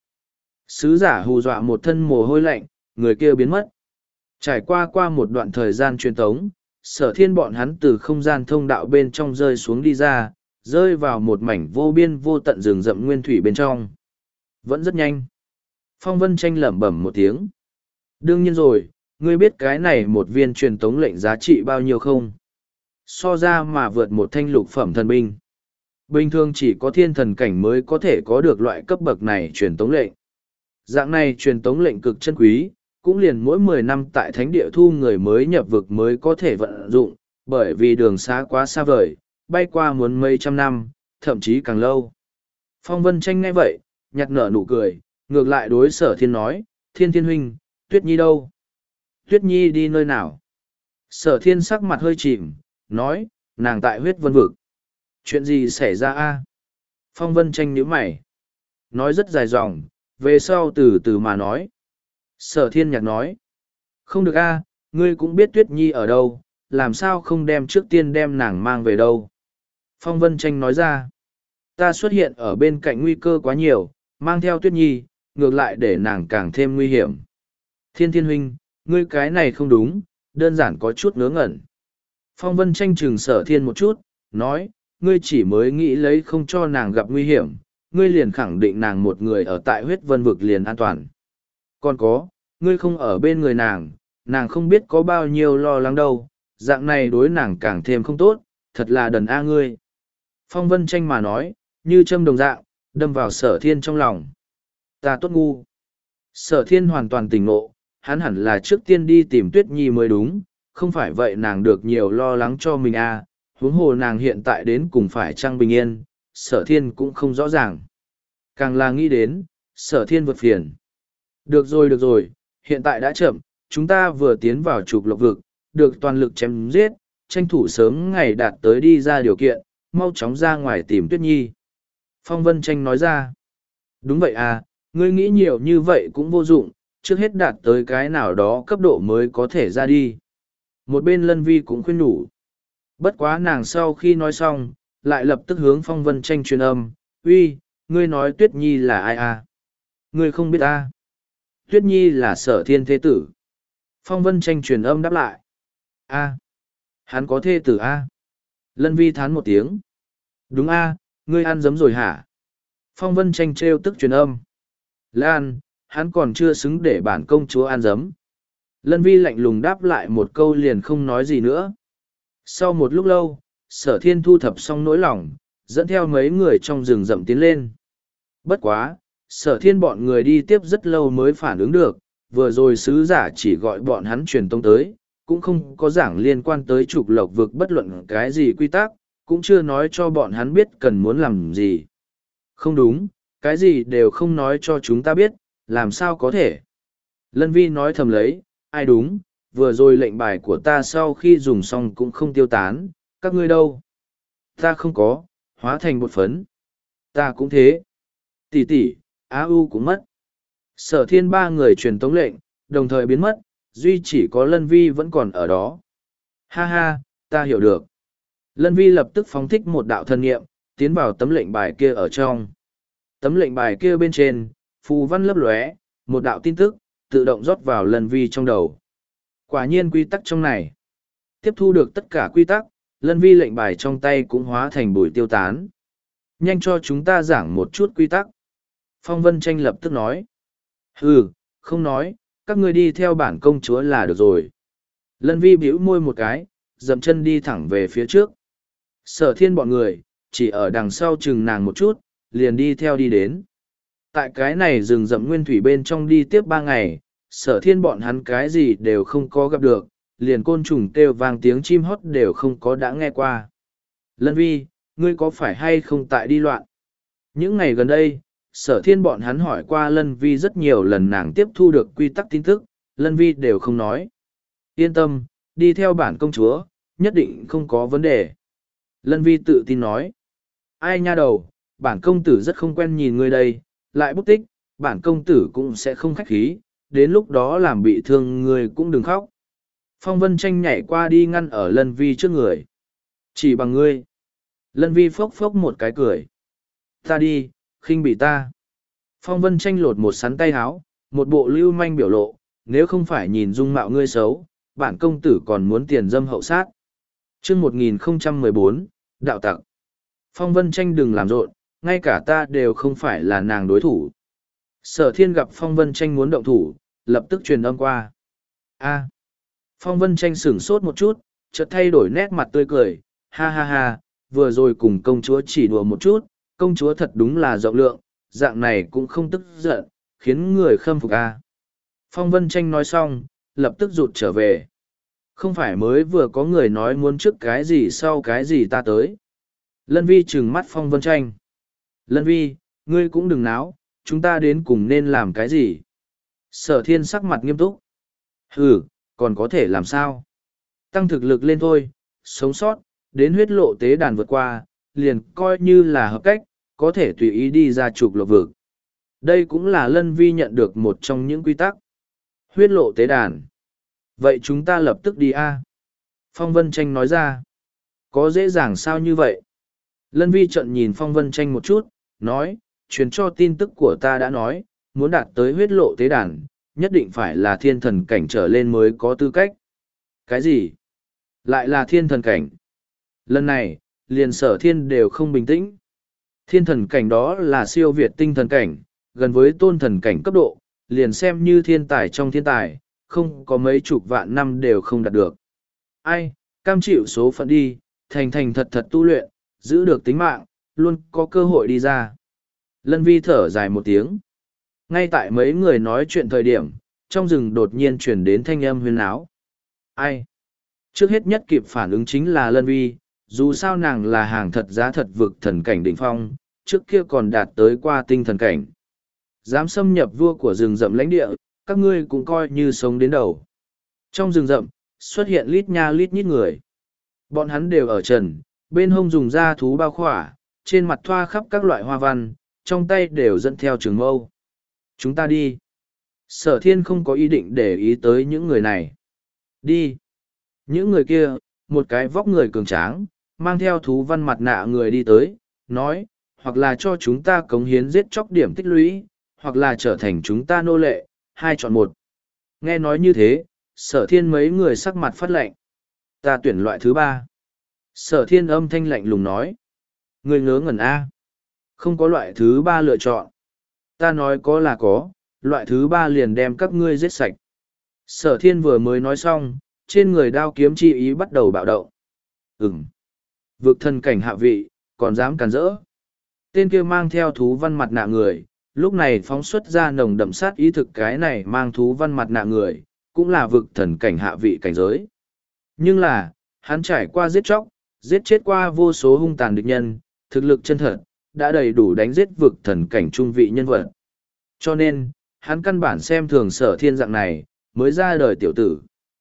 Sứ giả hù dọa một thân mồ hôi lạnh, người kia biến mất. Trải qua qua một đoạn thời gian truyền tống, sở thiên bọn hắn từ không gian thông đạo bên trong rơi xuống đi ra, rơi vào một mảnh vô biên vô tận rừng rậm nguyên thủy bên trong. Vẫn rất nhanh. Phong Vân Tranh lẩm bẩm một tiếng. Đương nhiên rồi, ngươi biết cái này một viên truyền tống lệnh giá trị bao nhiêu không? So ra mà vượt một thanh lục phẩm thần binh. Bình thường chỉ có thiên thần cảnh mới có thể có được loại cấp bậc này truyền tống lệnh. Dạng này truyền tống lệnh cực chân quý, cũng liền mỗi mười năm tại thánh địa thu người mới nhập vực mới có thể vận dụng, bởi vì đường xá quá xa vời, bay qua muốn mấy trăm năm, thậm chí càng lâu. Phong Vân Tranh nghe vậy, nhặt nở nụ cười, ngược lại đối sở thiên nói, thiên thiên huynh, Tuyết Nhi đâu? Tuyết Nhi đi nơi nào? Sở thiên sắc mặt hơi chìm, nói, nàng tại huyết vân vực. Chuyện gì xảy ra a? Phong Vân Tranh nhíu mày. Nói rất dài dòng, về sau từ từ mà nói. Sở thiên nhạc nói, không được a, ngươi cũng biết Tuyết Nhi ở đâu, làm sao không đem trước tiên đem nàng mang về đâu. Phong Vân Tranh nói ra, ta xuất hiện ở bên cạnh nguy cơ quá nhiều, mang theo Tuyết Nhi, ngược lại để nàng càng thêm nguy hiểm. Thiên thiên huynh, ngươi cái này không đúng, đơn giản có chút ngớ ngẩn. Phong Vân Tranh chừng sở thiên một chút, nói, ngươi chỉ mới nghĩ lấy không cho nàng gặp nguy hiểm, ngươi liền khẳng định nàng một người ở tại huyết vân vực liền an toàn. Còn có, ngươi không ở bên người nàng, nàng không biết có bao nhiêu lo lắng đâu, dạng này đối nàng càng thêm không tốt, thật là đần a ngươi. Phong Vân Tranh mà nói, như châm đồng dạng, đâm vào sở thiên trong lòng. Ta tốt ngu. Sở thiên hoàn toàn tỉnh ngộ, hắn hẳn là trước tiên đi tìm Tuyết Nhi mới đúng, không phải vậy nàng được nhiều lo lắng cho mình à, huống hồ nàng hiện tại đến cùng phải trăng bình yên, Sở Thiên cũng không rõ ràng. Càng là nghĩ đến, Sở Thiên vượt phiền. Được rồi được rồi, hiện tại đã chậm, chúng ta vừa tiến vào trục lộc vực, được toàn lực chém giết, tranh thủ sớm ngày đạt tới đi ra điều kiện, mau chóng ra ngoài tìm Tuyết Nhi. Phong Vân Tranh nói ra. Đúng vậy à, ngươi nghĩ nhiều như vậy cũng vô dụng, trước hết đạt tới cái nào đó cấp độ mới có thể ra đi. Một bên Lân Vi cũng khuyên nhủ. Bất quá nàng sau khi nói xong, lại lập tức hướng Phong Vân Tranh truyền âm, uy, ngươi nói Tuyết Nhi là ai à? Ngươi không biết à? Tuyết Nhi là Sở Thiên thế tử. Phong Vân Tranh truyền âm đáp lại. A, hắn có thê tử a? Lân Vi thán một tiếng. Đúng a, ngươi ăn dấm rồi hả? Phong Vân Tranh trêu tức truyền âm. Lan, hắn còn chưa xứng để bản công chúa ăn dấm. Lân Vi lạnh lùng đáp lại một câu liền không nói gì nữa. Sau một lúc lâu, Sở Thiên thu thập xong nỗi lòng, dẫn theo mấy người trong rừng rậm tiến lên. Bất quá, Sở Thiên bọn người đi tiếp rất lâu mới phản ứng được, vừa rồi sứ giả chỉ gọi bọn hắn truyền tông tới, cũng không có giảng liên quan tới trục lộc vực bất luận cái gì quy tắc, cũng chưa nói cho bọn hắn biết cần muốn làm gì. Không đúng, cái gì đều không nói cho chúng ta biết, làm sao có thể. Lân Vi nói thầm lấy, ai đúng, vừa rồi lệnh bài của ta sau khi dùng xong cũng không tiêu tán, các ngươi đâu? Ta không có, hóa thành bột phấn. Ta cũng thế. Tỷ tỷ, Á U cũng mất. Sở Thiên ba người truyền tống lệnh, đồng thời biến mất, duy chỉ có Lân Vi vẫn còn ở đó. Ha ha, ta hiểu được. Lân Vi lập tức phóng thích một đạo thần niệm, tiến vào tấm lệnh bài kia ở trong. Tấm lệnh bài kia bên trên, phù văn lấp lóe, một đạo tin tức, tự động rót vào Lân Vi trong đầu. Quả nhiên quy tắc trong này. Tiếp thu được tất cả quy tắc, Lân Vi lệnh bài trong tay cũng hóa thành bụi tiêu tán. Nhanh cho chúng ta giảng một chút quy tắc. Phong Vân Tranh lập tức nói. Ừ, không nói, các ngươi đi theo bản công chúa là được rồi. Lân Vi bĩu môi một cái, dậm chân đi thẳng về phía trước. Sở Thiên bọn người, chỉ ở đằng sau chừng nàng một chút, liền đi theo đi đến. Tại cái này rừng rậm nguyên thủy bên trong đi tiếp ba ngày, Sở Thiên bọn hắn cái gì đều không có gặp được, liền côn trùng kêu vang tiếng chim hót đều không có đã nghe qua. Lân Vi, ngươi có phải hay không tại đi loạn? Những ngày gần đây, Sở Thiên bọn hắn hỏi qua Lân Vi rất nhiều lần nàng tiếp thu được quy tắc tin tức, Lân Vi đều không nói. Yên tâm, đi theo bản công chúa, nhất định không có vấn đề. Lân Vi tự tin nói. Ai nha đầu, bản công tử rất không quen nhìn ngươi đây, lại bút tích, bản công tử cũng sẽ không khách khí, đến lúc đó làm bị thương ngươi cũng đừng khóc. Phong Vân Tranh nhảy qua đi ngăn ở Lân Vi trước người. Chỉ bằng ngươi. Lân Vi phốc phốc một cái cười. Ta đi, khinh bị ta. Phong Vân Tranh lột một sắn tay háo, một bộ lưu manh biểu lộ, nếu không phải nhìn dung mạo ngươi xấu, bản công tử còn muốn tiền dâm hậu sát. Chương một nghìn không trăm mười bốn, đạo tặc. Phong Vân Tranh đừng làm rộn, ngay cả ta đều không phải là nàng đối thủ. Sở Thiên gặp Phong Vân Tranh muốn động thủ, lập tức truyền âm qua. A. Phong Vân Tranh sửng sốt một chút, chợt thay đổi nét mặt tươi cười, ha ha ha, vừa rồi cùng công chúa chỉ đùa một chút, công chúa thật đúng là rộng lượng, dạng này cũng không tức giận, khiến người khâm phục a. Phong Vân Tranh nói xong, lập tức rụt trở về. Không phải mới vừa có người nói muốn trước cái gì sau cái gì ta tới. Lân Vi trừng mắt Phong Vân Tranh. Lân Vi, ngươi cũng đừng náo, chúng ta đến cùng nên làm cái gì? Sở Thiên sắc mặt nghiêm túc. Ừ, còn có thể làm sao? Tăng thực lực lên thôi, sống sót, đến huyết lộ tế đàn vượt qua, liền coi như là hợp cách, có thể tùy ý đi ra trục lộc vực. Đây cũng là Lân Vi nhận được một trong những quy tắc. Huyết lộ tế đàn. Vậy chúng ta lập tức đi a. Phong Vân Tranh nói ra. Có dễ dàng sao như vậy? Lân Vi trợn nhìn Phong Vân Tranh một chút, nói, truyền cho tin tức của ta đã nói, muốn đạt tới huyết lộ tế đàn, nhất định phải là thiên thần cảnh trở lên mới có tư cách. Cái gì? Lại là thiên thần cảnh. Lần này, liền Sở Thiên đều không bình tĩnh. Thiên thần cảnh đó là siêu việt tinh thần cảnh, gần với tôn thần cảnh cấp độ, liền xem như thiên tài trong thiên tài, không có mấy chục vạn năm đều không đạt được. Ai, cam chịu số phận đi, thành thành thật thật tu luyện, giữ được tính mạng, luôn có cơ hội đi ra. Lân Vi thở dài một tiếng. Ngay tại mấy người nói chuyện thời điểm, trong rừng đột nhiên chuyển đến thanh âm huyên áo. Ai? Trước hết nhất kịp phản ứng chính là Lân Vi, dù sao nàng là hàng thật giá thật vực thần cảnh đỉnh phong, trước kia còn đạt tới qua tinh thần cảnh. Dám xâm nhập vua của rừng rậm lãnh địa, các ngươi cũng coi như sống đến đầu. Trong rừng rậm, xuất hiện lít nha lít nhít người. Bọn hắn đều ở trần, bên hông dùng da thú bao khỏa, trên mặt thoa khắp các loại hoa văn, trong tay đều dẫn theo trường mâu. Chúng ta đi. Sở thiên không có ý định để ý tới những người này. Đi. Những người kia, một cái vóc người cường tráng, mang theo thú văn mặt nạ người đi tới, nói, hoặc là cho chúng ta cống hiến giết chóc điểm tích lũy, hoặc là trở thành chúng ta nô lệ, hai chọn một. Nghe nói như thế, sở thiên mấy người sắc mặt phát lạnh. Ta tuyển loại thứ ba. Sở thiên âm thanh lạnh lùng nói. Người ngớ ngẩn A. Không có loại thứ ba lựa chọn. Ta nói có là có, loại thứ ba liền đem các ngươi giết sạch. Sở thiên vừa mới nói xong, trên người đao kiếm chi ý bắt đầu bạo động. Ừm. Vực thần cảnh hạ vị, còn dám cản rỡ. Tên kia mang theo thú văn mặt nạ người, lúc này phóng xuất ra nồng đậm sát ý thực cái này mang thú văn mặt nạ người, cũng là vực thần cảnh hạ vị cảnh giới. Nhưng là, hắn trải qua giết chóc, giết chết qua vô số hung tàn địch nhân, thực lực chân thật, đã đầy đủ đánh giết vực thần cảnh trung vị nhân vật. Cho nên, hắn căn bản xem thường sở thiên dạng này, mới ra đời tiểu tử.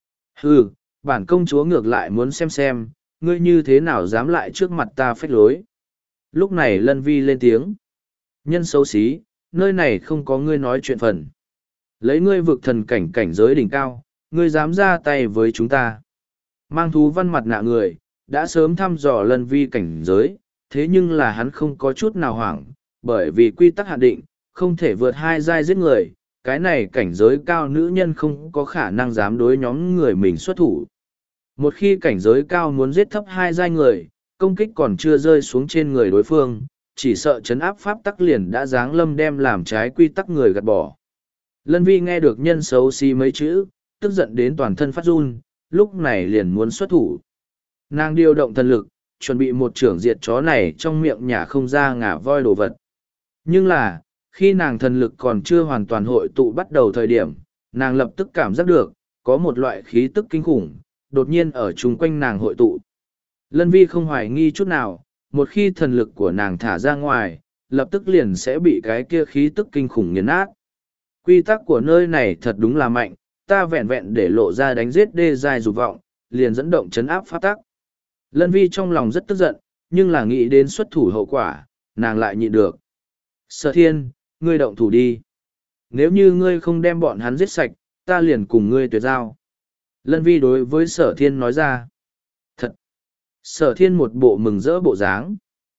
Hừ, bản công chúa ngược lại muốn xem xem, ngươi như thế nào dám lại trước mặt ta phách lối. Lúc này Lân Vi lên tiếng. Nhân xấu xí, nơi này không có ngươi nói chuyện phần. Lấy ngươi vực thần cảnh cảnh giới đỉnh cao, ngươi dám ra tay với chúng ta. Mang thú văn mặt nạ người, đã sớm thăm dò Lân Vi cảnh giới, thế nhưng là hắn không có chút nào hoảng, bởi vì quy tắc hạn định, không thể vượt hai giai giết người, cái này cảnh giới cao nữ nhân không có khả năng dám đối nhóm người mình xuất thủ. Một khi cảnh giới cao muốn giết thấp hai giai người, công kích còn chưa rơi xuống trên người đối phương, chỉ sợ chấn áp pháp tắc liền đã giáng lâm đem làm trái quy tắc người gạt bỏ. Lân Vi nghe được nhân xấu xí mấy chữ, tức giận đến toàn thân phát run, lúc này liền muốn xuất thủ. Nàng điều động thần lực, chuẩn bị một trưởng diệt chó này trong miệng nhả không ra ngả voi đồ vật. Nhưng là, khi nàng thần lực còn chưa hoàn toàn hội tụ bắt đầu thời điểm, nàng lập tức cảm giác được, có một loại khí tức kinh khủng, đột nhiên ở chung quanh nàng hội tụ. Lân Vi không hoài nghi chút nào, một khi thần lực của nàng thả ra ngoài, lập tức liền sẽ bị cái kia khí tức kinh khủng nghiền nát. Quy tắc của nơi này thật đúng là mạnh, ta vẹn vẹn để lộ ra đánh giết đê giai dục vọng, liền dẫn động chấn áp pháp tắc. Lân Vi trong lòng rất tức giận, nhưng là nghĩ đến xuất thủ hậu quả, nàng lại nhịn được. Sở thiên, ngươi động thủ đi. Nếu như ngươi không đem bọn hắn giết sạch, ta liền cùng ngươi tuyệt giao. Lân Vi đối với sở thiên nói ra. Thật! Sở thiên một bộ mừng rỡ bộ dáng.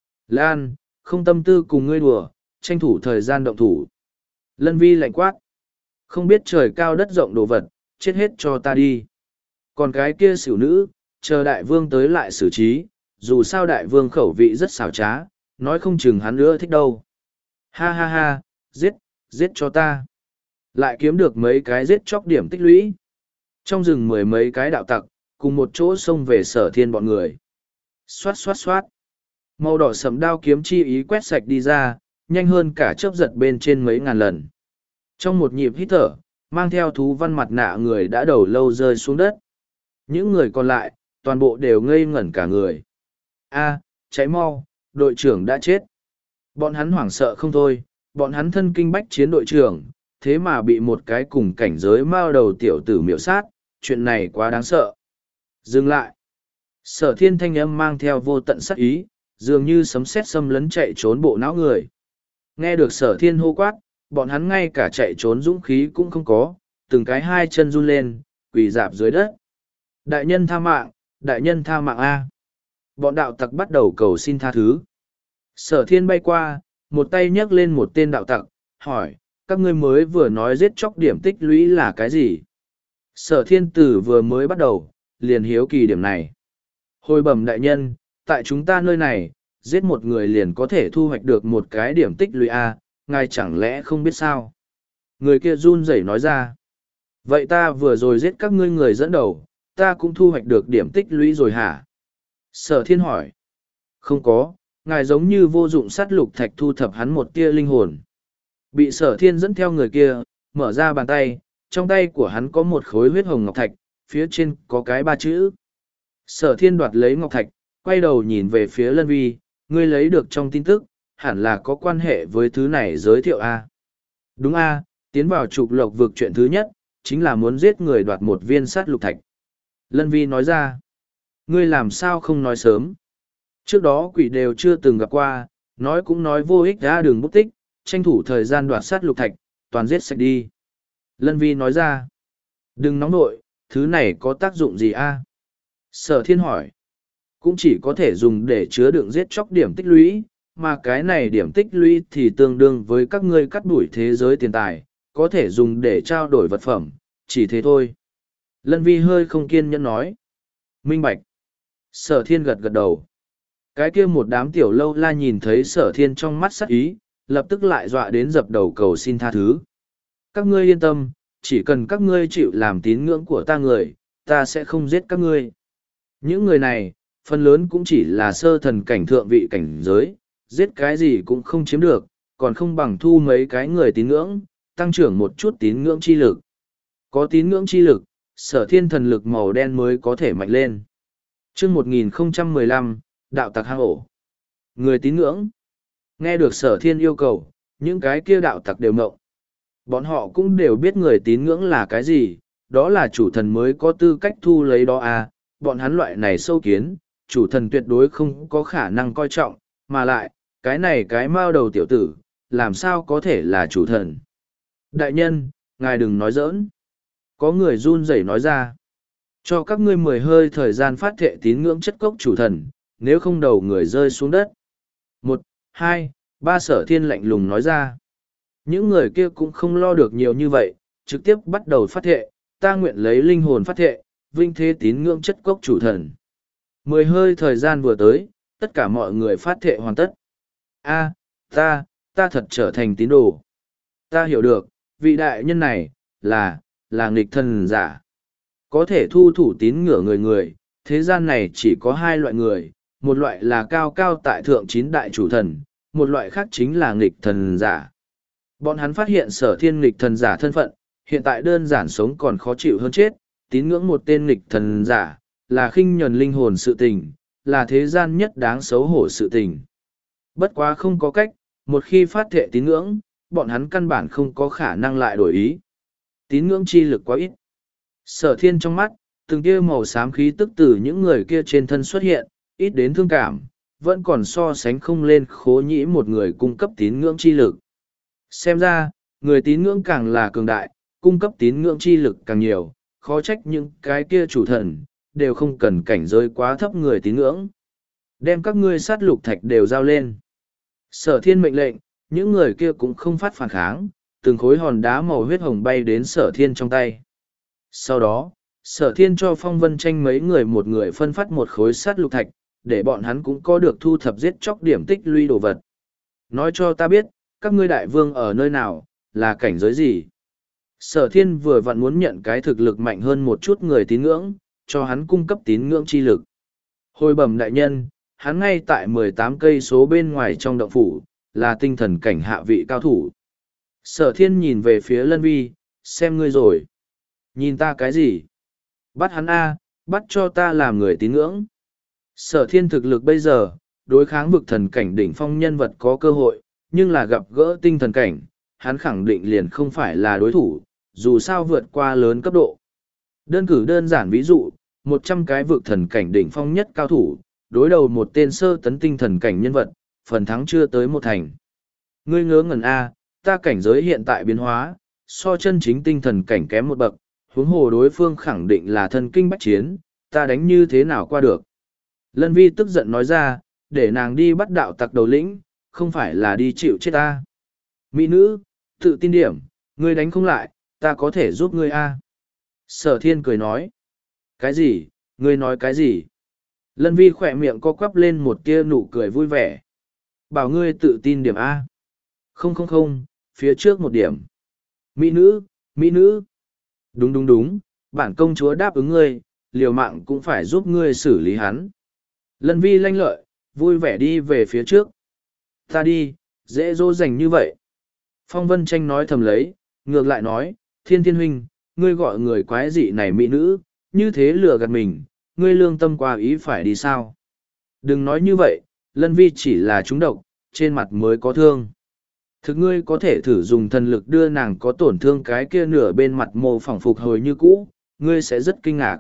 Lan, không tâm tư cùng ngươi đùa, tranh thủ thời gian động thủ. Lân Vi lạnh quát. Không biết trời cao đất rộng đồ vật, chết hết cho ta đi. Còn cái kia xỉu nữ, chờ đại vương tới lại xử trí, dù sao đại vương khẩu vị rất xảo trá, nói không chừng hắn nữa thích đâu. Ha ha ha, giết, giết cho ta. Lại kiếm được mấy cái giết chóc điểm tích lũy. Trong rừng mười mấy cái đạo tặc, cùng một chỗ xông về sở thiên bọn người. Xoát xoát xoát. Màu đỏ sẫm đao kiếm chi ý quét sạch đi ra, nhanh hơn cả chớp giật bên trên mấy ngàn lần. Trong một nhịp hít thở, mang theo thú văn mặt nạ người đã đầu lâu rơi xuống đất. Những người còn lại, toàn bộ đều ngây ngẩn cả người. A, cháy mau, đội trưởng đã chết. Bọn hắn hoảng sợ không thôi, bọn hắn thân kinh bách chiến đội trưởng, thế mà bị một cái cùng cảnh giới mao đầu tiểu tử miểu sát, chuyện này quá đáng sợ. Dừng lại. Sở thiên thanh âm mang theo vô tận sát ý, dường như sấm sét xâm lấn chạy trốn bộ não người. Nghe được sở thiên hô quát, bọn hắn ngay cả chạy trốn dũng khí cũng không có, từng cái hai chân run lên, quỳ dạp dưới đất. Đại nhân tha mạng, đại nhân tha mạng A. Bọn đạo tặc bắt đầu cầu xin tha thứ. Sở thiên bay qua, một tay nhấc lên một tên đạo tặc, hỏi, các ngươi mới vừa nói giết chóc điểm tích lũy là cái gì? Sở thiên tử vừa mới bắt đầu, liền hiếu kỳ điểm này. Hồi bẩm đại nhân, tại chúng ta nơi này, giết một người liền có thể thu hoạch được một cái điểm tích lũy A, ngài chẳng lẽ không biết sao? Người kia run rẩy nói ra. Vậy ta vừa rồi giết các ngươi người dẫn đầu, ta cũng thu hoạch được điểm tích lũy rồi hả? Sở thiên hỏi. Không có, ngài giống như vô dụng sát lục thạch thu thập hắn một tia linh hồn. Bị sở thiên dẫn theo người kia, mở ra bàn tay, trong tay của hắn có một khối huyết hồng ngọc thạch, phía trên có cái ba chữ. Sở thiên đoạt lấy ngọc thạch, quay đầu nhìn về phía Lân Vi, ngươi lấy được trong tin tức, hẳn là có quan hệ với thứ này giới thiệu a. Đúng a, tiến vào trục lộc vực chuyện thứ nhất, chính là muốn giết người đoạt một viên sát lục thạch. Lân Vi nói ra, ngươi làm sao không nói sớm. Trước đó quỷ đều chưa từng gặp qua, nói cũng nói vô ích ra đường bút tích, tranh thủ thời gian đoạt sát lục thạch, toàn giết sạch đi. Lân Vi nói ra, đừng nóng nội, thứ này có tác dụng gì a? Sở thiên hỏi, cũng chỉ có thể dùng để chứa đựng giết chóc điểm tích lũy, mà cái này điểm tích lũy thì tương đương với các ngươi cắt đuổi thế giới tiền tài, có thể dùng để trao đổi vật phẩm, chỉ thế thôi. Lân Vi hơi không kiên nhẫn nói. Minh bạch. Sở thiên gật gật đầu. Cái kia một đám tiểu lâu la nhìn thấy sở thiên trong mắt sắc ý, lập tức lại dọa đến dập đầu cầu xin tha thứ. Các ngươi yên tâm, chỉ cần các ngươi chịu làm tín ngưỡng của ta người, ta sẽ không giết các ngươi. Những người này, phần lớn cũng chỉ là sơ thần cảnh thượng vị cảnh giới, giết cái gì cũng không chiếm được, còn không bằng thu mấy cái người tín ngưỡng, tăng trưởng một chút tín ngưỡng chi lực. Có tín ngưỡng chi lực, sở thiên thần lực màu đen mới có thể mạnh lên. chương một nghìn không trăm mười lăm, đạo tặc hang ổ. Người tín ngưỡng. Nghe được sở thiên yêu cầu, những cái kia đạo tặc đều mộng. Bọn họ cũng đều biết người tín ngưỡng là cái gì, đó là chủ thần mới có tư cách thu lấy đó à, bọn hắn loại này sâu kiến, chủ thần tuyệt đối không có khả năng coi trọng, mà lại, cái này cái mao đầu tiểu tử, làm sao có thể là chủ thần. Đại nhân, ngài đừng nói giỡn. Có người run rẩy nói ra. Cho các ngươi mười hơi thời gian phát thệ tín ngưỡng chất cốc chủ thần, nếu không đầu người rơi xuống đất. Một, hai, ba sở thiên lạnh lùng nói ra. Những người kia cũng không lo được nhiều như vậy, trực tiếp bắt đầu phát thệ, ta nguyện lấy linh hồn phát thệ, vinh thế tín ngưỡng chất cốc chủ thần. Mười hơi thời gian vừa tới, tất cả mọi người phát thệ hoàn tất. A, ta, ta thật trở thành tín đồ. Ta hiểu được, vị đại nhân này, là, là nghịch thần giả. Có thể thu thủ tín ngửa người người, thế gian này chỉ có hai loại người, một loại là cao cao tại thượng chín đại chủ thần, một loại khác chính là nghịch thần giả. Bọn hắn phát hiện sở thiên nghịch thần giả thân phận, hiện tại đơn giản sống còn khó chịu hơn chết, tín ngưỡng một tên nghịch thần giả, là khinh nhẫn linh hồn sự tình, là thế gian nhất đáng xấu hổ sự tình. Bất quá không có cách, một khi phát thệ tín ngưỡng, bọn hắn căn bản không có khả năng lại đổi ý. Tín ngưỡng chi lực quá ít. Sở thiên trong mắt, từng kia màu xám khí tức từ những người kia trên thân xuất hiện, ít đến thương cảm, vẫn còn so sánh không lên khố nhĩ một người cung cấp tín ngưỡng chi lực. Xem ra, người tín ngưỡng càng là cường đại, cung cấp tín ngưỡng chi lực càng nhiều, khó trách những cái kia chủ thần, đều không cần cảnh giới quá thấp người tín ngưỡng. Đem các ngươi sát lục thạch đều giao lên. Sở thiên mệnh lệnh, những người kia cũng không phát phản kháng, từng khối hòn đá màu huyết hồng bay đến sở thiên trong tay. Sau đó, sở thiên cho Phong Vân Tranh mấy người một người phân phát một khối sát lục thạch, để bọn hắn cũng có được thu thập giết chóc điểm tích lũy đồ vật. Nói cho ta biết, các ngươi đại vương ở nơi nào, là cảnh giới gì? Sở thiên vừa vặn muốn nhận cái thực lực mạnh hơn một chút người tín ngưỡng, cho hắn cung cấp tín ngưỡng chi lực. Hồi bẩm đại nhân, hắn ngay tại mười tám cây số bên ngoài trong động phủ, là tinh thần cảnh hạ vị cao thủ. Sở thiên nhìn về phía Lân Vi, xem ngươi rồi. Nhìn ta cái gì? Bắt hắn A, bắt cho ta làm người tín ngưỡng. Sở thiên thực lực bây giờ, đối kháng vực thần cảnh đỉnh phong nhân vật có cơ hội, nhưng là gặp gỡ tinh thần cảnh, hắn khẳng định liền không phải là đối thủ, dù sao vượt qua lớn cấp độ. Đơn cử đơn giản ví dụ, một trăm cái vực thần cảnh đỉnh phong nhất cao thủ, đối đầu một tên sơ tấn tinh thần cảnh nhân vật, phần thắng chưa tới một thành. Ngươi ngớ ngẩn A, ta cảnh giới hiện tại biến hóa, so chân chính tinh thần cảnh kém một bậc, huống hồ đối phương khẳng định là thân kinh bách chiến, ta đánh như thế nào qua được. Lân Vi tức giận nói ra, để nàng đi bắt đạo tặc đầu lĩnh, không phải là đi chịu chết ta. Mỹ nữ, tự tin điểm, ngươi đánh không lại, ta có thể giúp ngươi a. Sở thiên cười nói. Cái gì, ngươi nói cái gì? Lân Vi khỏe miệng co quắp lên một tia nụ cười vui vẻ. Bảo ngươi tự tin điểm A. Không không không, phía trước một điểm. Mỹ nữ, Mỹ nữ. Đúng đúng đúng, bản công chúa đáp ứng ngươi, liều mạng cũng phải giúp ngươi xử lý hắn. Lân Vi lanh lợi, vui vẻ đi về phía trước. Ta đi, dễ dỗ dành như vậy. Phong Vân Tranh nói thầm lấy, ngược lại nói, Thiên Thiên huynh, ngươi gọi người quái dị này mỹ nữ, như thế lừa gạt mình, ngươi lương tâm qua ý phải đi sao? Đừng nói như vậy, Lân Vi chỉ là trúng độc, trên mặt mới có thương. Thực ngươi có thể thử dùng thần lực đưa nàng có tổn thương cái kia nửa bên mặt mô phỏng phục hồi như cũ, ngươi sẽ rất kinh ngạc.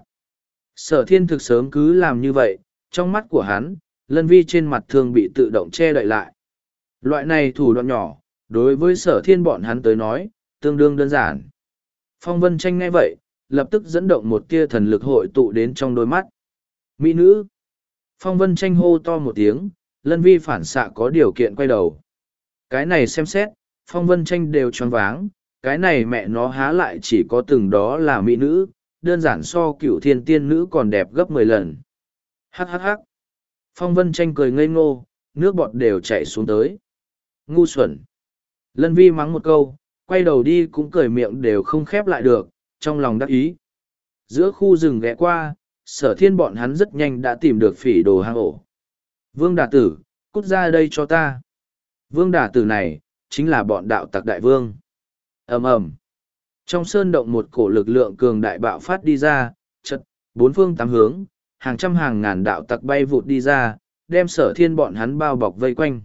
Sở thiên thực sớm cứ làm như vậy, trong mắt của hắn, Lân Vi trên mặt thương bị tự động che đậy lại. Loại này thủ đoạn nhỏ, đối với sở thiên bọn hắn tới nói, tương đương đơn giản. Phong Vân Tranh nghe vậy, lập tức dẫn động một tia thần lực hội tụ đến trong đôi mắt. Mỹ nữ! Phong Vân Tranh hô to một tiếng, Lân Vi phản xạ có điều kiện quay đầu. Cái này xem xét, Phong Vân Tranh đều choáng váng, cái này mẹ nó há lại chỉ có từng đó là mỹ nữ, đơn giản so cựu thiên tiên nữ còn đẹp gấp mười lần. Hắc hắc hắc! Phong Vân Tranh cười ngây ngô, nước bọt đều chảy xuống tới. Ngu xuẩn! Lân Vi mắng một câu, quay đầu đi cũng cười miệng đều không khép lại được, trong lòng đắc ý. Giữa khu rừng ghé qua, sở thiên bọn hắn rất nhanh đã tìm được phỉ đồ hang ổ. Vương Đà Tử, cút ra đây cho ta. Vương Đà Tử này, chính là bọn đạo tặc đại vương. Ầm ầm. Trong sơn động một cổ lực lượng cường đại bạo phát đi ra, chật, bốn phương tám hướng, hàng trăm hàng ngàn đạo tặc bay vụt đi ra, đem sở thiên bọn hắn bao bọc vây quanh.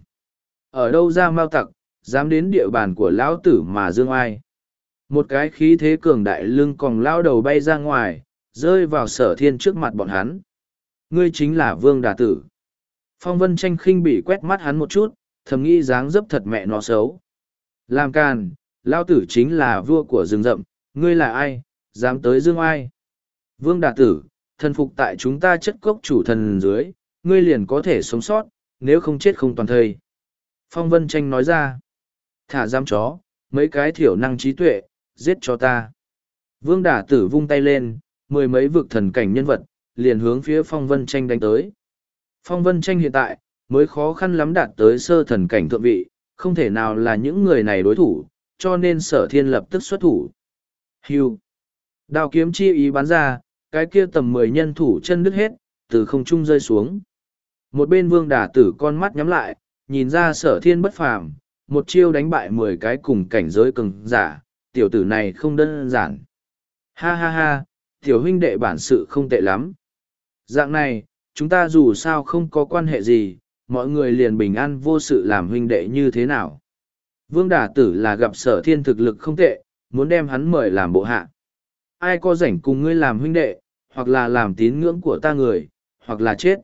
Ở đâu ra mao tặc, dám đến địa bàn của lão tử mà dương ai. Một cái khí thế cường đại lưng còng lao đầu bay ra ngoài, rơi vào sở thiên trước mặt bọn hắn. Ngươi chính là Vương Đà Tử. Phong Vân Tranh khinh bị quét mắt hắn một chút, thầm nghĩ dáng dấp thật mẹ nó xấu. Làm càn, lao tử chính là vua của rừng rậm, ngươi là ai, dám tới dương ai. Vương Đà Tử, thần phục tại chúng ta chất cốc chủ thần dưới, ngươi liền có thể sống sót, nếu không chết không toàn thây. Phong Vân Tranh nói ra, thả giam chó, mấy cái thiểu năng trí tuệ, giết cho ta. Vương Đà Tử vung tay lên, mười mấy vực thần cảnh nhân vật, liền hướng phía Phong Vân Tranh đánh tới. Phong Vân Tranh hiện tại, mới khó khăn lắm đạt tới sơ thần cảnh thượng vị, không thể nào là những người này đối thủ, cho nên sở thiên lập tức xuất thủ. Hưu. Đao kiếm chi ý bắn ra, cái kia tầm mười nhân thủ chân đứt hết, từ không trung rơi xuống. Một bên Vương Đà Tử con mắt nhắm lại, nhìn ra sở thiên bất phàm, một chiêu đánh bại mười cái cùng cảnh giới cường giả, tiểu tử này không đơn giản. Ha ha ha, tiểu huynh đệ bản sự không tệ lắm. Dạng này, chúng ta dù sao không có quan hệ gì, mọi người liền bình an vô sự làm huynh đệ như thế nào. Vương Đà Tử là gặp sở thiên thực lực không tệ, muốn đem hắn mời làm bộ hạ. Ai có rảnh cùng ngươi làm huynh đệ, hoặc là làm tín ngưỡng của ta người, hoặc là chết.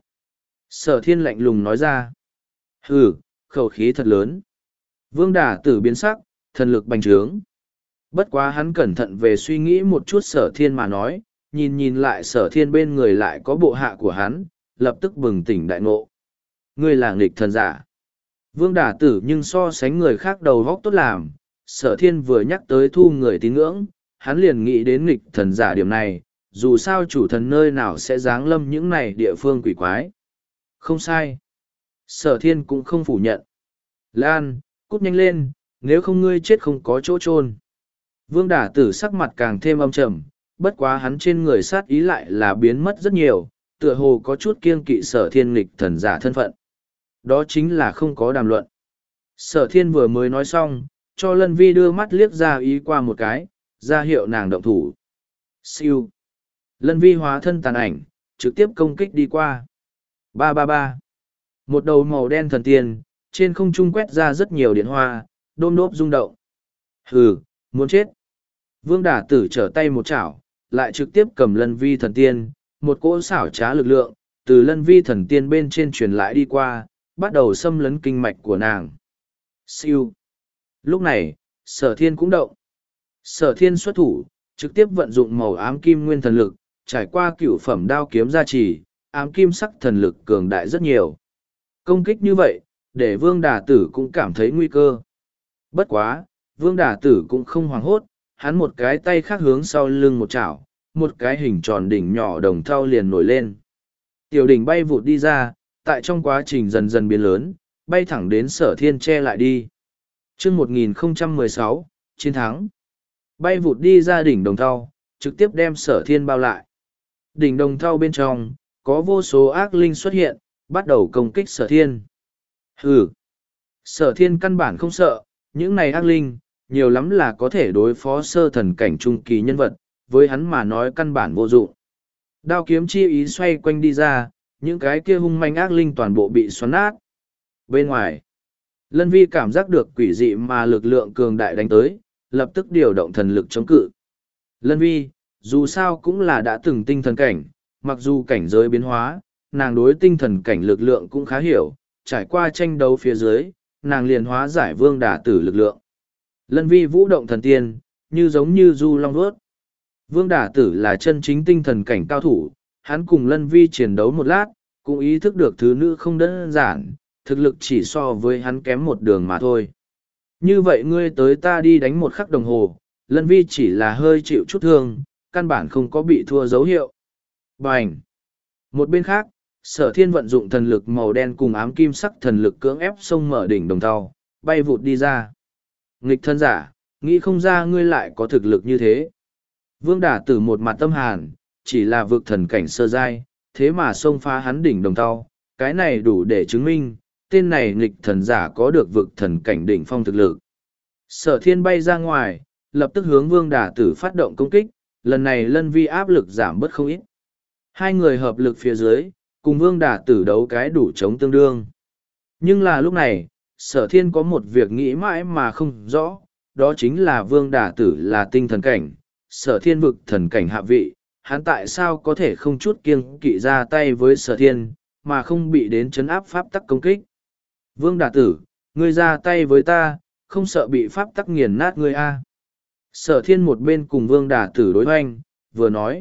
Sở thiên lạnh lùng nói ra. Hừ, khẩu khí thật lớn. Vương Đà Tử biến sắc, thần lực bành trướng. Bất quá hắn cẩn thận về suy nghĩ một chút sở thiên mà nói, nhìn nhìn lại sở thiên bên người lại có bộ hạ của hắn, lập tức bừng tỉnh đại ngộ. Ngươi là nghịch thần giả. Vương Đà Tử nhưng so sánh người khác đầu góc tốt làm, sở thiên vừa nhắc tới thu người tín ngưỡng, hắn liền nghĩ đến nghịch thần giả điểm này, dù sao chủ thần nơi nào sẽ giáng lâm những này địa phương quỷ quái. Không sai. Sở thiên cũng không phủ nhận. Lan, cút nhanh lên, nếu không ngươi chết không có chỗ chôn. Vương Đà Tử sắc mặt càng thêm âm trầm, bất quá hắn trên người sát ý lại là biến mất rất nhiều, tựa hồ có chút kiêng kỵ sở thiên nghịch thần giả thân phận. Đó chính là không có đàm luận. Sở thiên vừa mới nói xong, cho Lân Vi đưa mắt liếc ra ý qua một cái, ra hiệu nàng động thủ. Siêu. Lân Vi hóa thân tàn ảnh, trực tiếp công kích đi qua. Ba ba ba. Một đầu màu đen thần tiên, trên không trung quét ra rất nhiều điện hoa, đôm đốp rung động. Hừ, muốn chết. Vương Đà Tử trở tay một chảo, lại trực tiếp cầm Lân Vi thần tiên, một cỗ xảo trá lực lượng, từ Lân Vi thần tiên bên trên truyền lại đi qua, bắt đầu xâm lấn kinh mạch của nàng. Siêu. Lúc này, sở thiên cũng động. Sở thiên xuất thủ, trực tiếp vận dụng màu ám kim nguyên thần lực, trải qua cựu phẩm đao kiếm gia trì, ám kim sắc thần lực cường đại rất nhiều. Công kích như vậy, để Vương Đà Tử cũng cảm thấy nguy cơ. Bất quá, Vương Đà Tử cũng không hoảng hốt, hắn một cái tay khác hướng sau lưng một chảo, một cái hình tròn đỉnh nhỏ đồng thau liền nổi lên. Tiểu đỉnh bay vụt đi ra, tại trong quá trình dần dần biến lớn, bay thẳng đến sở thiên che lại đi. chương một nghìn không trăm mười sáu, chiến thắng. Bay vụt đi ra đỉnh đồng thau, trực tiếp đem sở thiên bao lại. Đỉnh đồng thau bên trong, có vô số ác linh xuất hiện, bắt đầu công kích sở thiên. Hừ! Sở thiên căn bản không sợ, những này ác linh, nhiều lắm là có thể đối phó sơ thần cảnh trung kỳ nhân vật, với hắn mà nói căn bản vô dụng. Đao kiếm chi ý xoay quanh đi ra, những cái kia hung manh ác linh toàn bộ bị xoắn nát. Bên ngoài, Lân Vi cảm giác được quỷ dị mà lực lượng cường đại đánh tới, lập tức điều động thần lực chống cự. Lân Vi, dù sao cũng là đã từng tinh thần cảnh, mặc dù cảnh giới biến hóa, nàng đối tinh thần cảnh lực lượng cũng khá hiểu, trải qua tranh đấu phía dưới, nàng liền hóa giải vương đả tử lực lượng. Lân Vi vũ động thần tiên, như giống như du long vuốt. Vương đả tử là chân chính tinh thần cảnh cao thủ, hắn cùng Lân Vi chiến đấu một lát, cũng ý thức được thứ nữ không đơn giản, thực lực chỉ so với hắn kém một đường mà thôi. Như vậy ngươi tới ta đi đánh một khắc đồng hồ, Lân Vi chỉ là hơi chịu chút thương, căn bản không có bị thua dấu hiệu. Bành! Một bên khác, Sở Thiên vận dụng thần lực màu đen cùng ám kim sắc thần lực cưỡng ép xông mở đỉnh đồng thau, bay vụt đi ra. Nghịch thân giả, nghĩ không ra ngươi lại có thực lực như thế. Vương Đả Tử một mặt tâm hàn, chỉ là vực thần cảnh sơ giai, thế mà xông phá hắn đỉnh đồng thau, cái này đủ để chứng minh, tên này nghịch thần giả có được vực thần cảnh đỉnh phong thực lực. Sở Thiên bay ra ngoài, lập tức hướng Vương Đả Tử phát động công kích, lần này Lân Vi áp lực giảm bớt không ít. Hai người hợp lực phía dưới, cùng Vương Đả Tử đấu cái đủ chống tương đương. Nhưng là lúc này, Sở Thiên có một việc nghĩ mãi mà không rõ, đó chính là Vương Đả Tử là tinh thần cảnh, Sở Thiên vực thần cảnh hạ vị, hắn tại sao có thể không chút kiêng kỵ ra tay với Sở Thiên, mà không bị đến chấn áp pháp tắc công kích. Vương Đả Tử, ngươi ra tay với ta, không sợ bị pháp tắc nghiền nát ngươi a? Sở Thiên một bên cùng Vương Đả Tử đối hoành, vừa nói.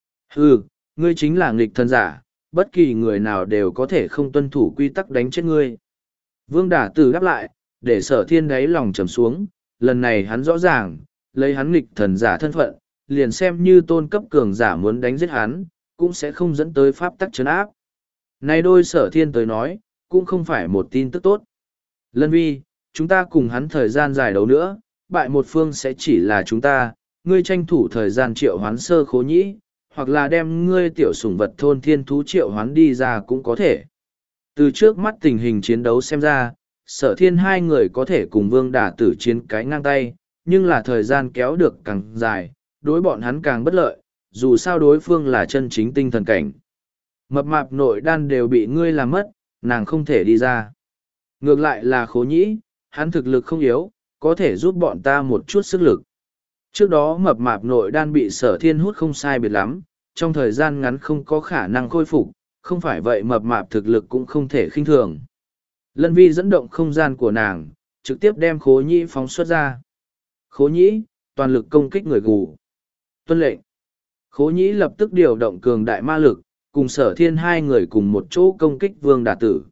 Hừ, ngươi chính là nghịch thần giả, bất kỳ người nào đều có thể không tuân thủ quy tắc đánh chết ngươi. Vương Đả Tử đáp lại, để Sở Thiên đáy lòng trầm xuống, lần này hắn rõ ràng, lấy hắn nghịch thần giả thân phận, liền xem như tôn cấp cường giả muốn đánh giết hắn, cũng sẽ không dẫn tới pháp tắc trấn áp. Này đôi Sở Thiên tới nói, cũng không phải một tin tức tốt. Lân Vi, chúng ta cùng hắn thời gian dài đấu nữa, bại một phương sẽ chỉ là chúng ta, ngươi tranh thủ thời gian triệu hoán sơ khố nhĩ, hoặc là đem ngươi tiểu sủng vật thôn thiên thú triệu hoán đi ra cũng có thể. Từ trước mắt tình hình chiến đấu xem ra, Sở Thiên hai người có thể cùng Vương Đả Tử chiến cái ngang tay, nhưng là thời gian kéo được càng dài, đối bọn hắn càng bất lợi, dù sao đối phương là chân chính tinh thần cảnh. Mập mạp nội đan đều bị ngươi làm mất, nàng không thể đi ra. Ngược lại là khố nhĩ, hắn thực lực không yếu, có thể giúp bọn ta một chút sức lực. Trước đó mập mạp nội đan bị Sở Thiên hút không sai biệt lắm, trong thời gian ngắn không có khả năng khôi phục, không phải vậy mập mạp thực lực cũng không thể khinh thường. Lân Vi dẫn động không gian của nàng, trực tiếp đem khố nhĩ phóng xuất ra. Khố nhĩ, toàn lực công kích người gù. Tuân lệnh. Khố nhĩ lập tức điều động cường đại ma lực, cùng Sở Thiên hai người cùng một chỗ công kích Vương Đả Tử.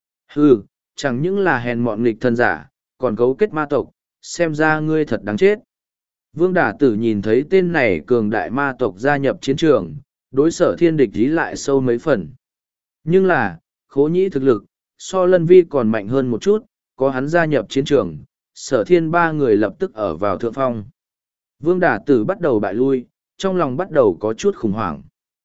Hừ, chẳng những là hèn mọn nghịch thân giả, còn cấu kết ma tộc, xem ra ngươi thật đáng chết. Vương Đả Tử nhìn thấy tên này cường đại ma tộc gia nhập chiến trường, đối Sở Thiên địch ý lại sâu mấy phần. Nhưng là, khố nhĩ thực lực, so Lân Vi còn mạnh hơn một chút, có hắn gia nhập chiến trường, Sở Thiên ba người lập tức ở vào thượng phong. Vương Đả Tử bắt đầu bại lui, trong lòng bắt đầu có chút khủng hoảng.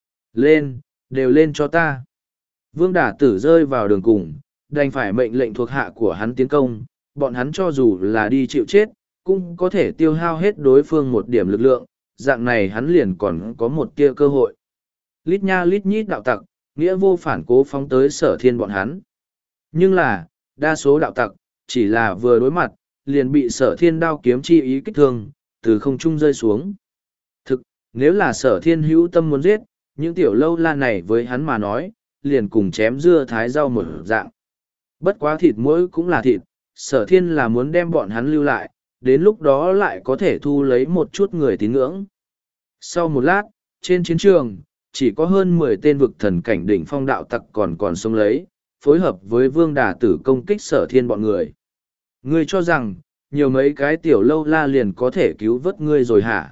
Lên, đều lên cho ta. Vương Đả Tử rơi vào đường cùng, đành phải mệnh lệnh thuộc hạ của hắn tiến công, bọn hắn cho dù là đi chịu chết, cũng có thể tiêu hao hết đối phương một điểm lực lượng, dạng này hắn liền còn có một tia cơ hội. Lít nha lít nhít đạo tặc, nghĩa vô phản cố phóng tới Sở Thiên bọn hắn. Nhưng là, đa số đạo tặc, chỉ là vừa đối mặt, liền bị Sở Thiên đao kiếm chi ý kích thương, từ không trung rơi xuống. Thực, nếu là Sở Thiên hữu tâm muốn giết, những tiểu lâu la này với hắn mà nói, liền cùng chém dưa thái rau một dạng. Bất quá thịt mỗi cũng là thịt, Sở Thiên là muốn đem bọn hắn lưu lại, đến lúc đó lại có thể thu lấy một chút người tín ngưỡng. Sau một lát, trên chiến trường, chỉ có hơn mười tên vực thần cảnh đỉnh phong đạo tặc còn còn sống lấy, phối hợp với Vương Đả Tử công kích Sở Thiên bọn người. Ngươi cho rằng, nhiều mấy cái tiểu lâu la liền có thể cứu vớt ngươi rồi hả?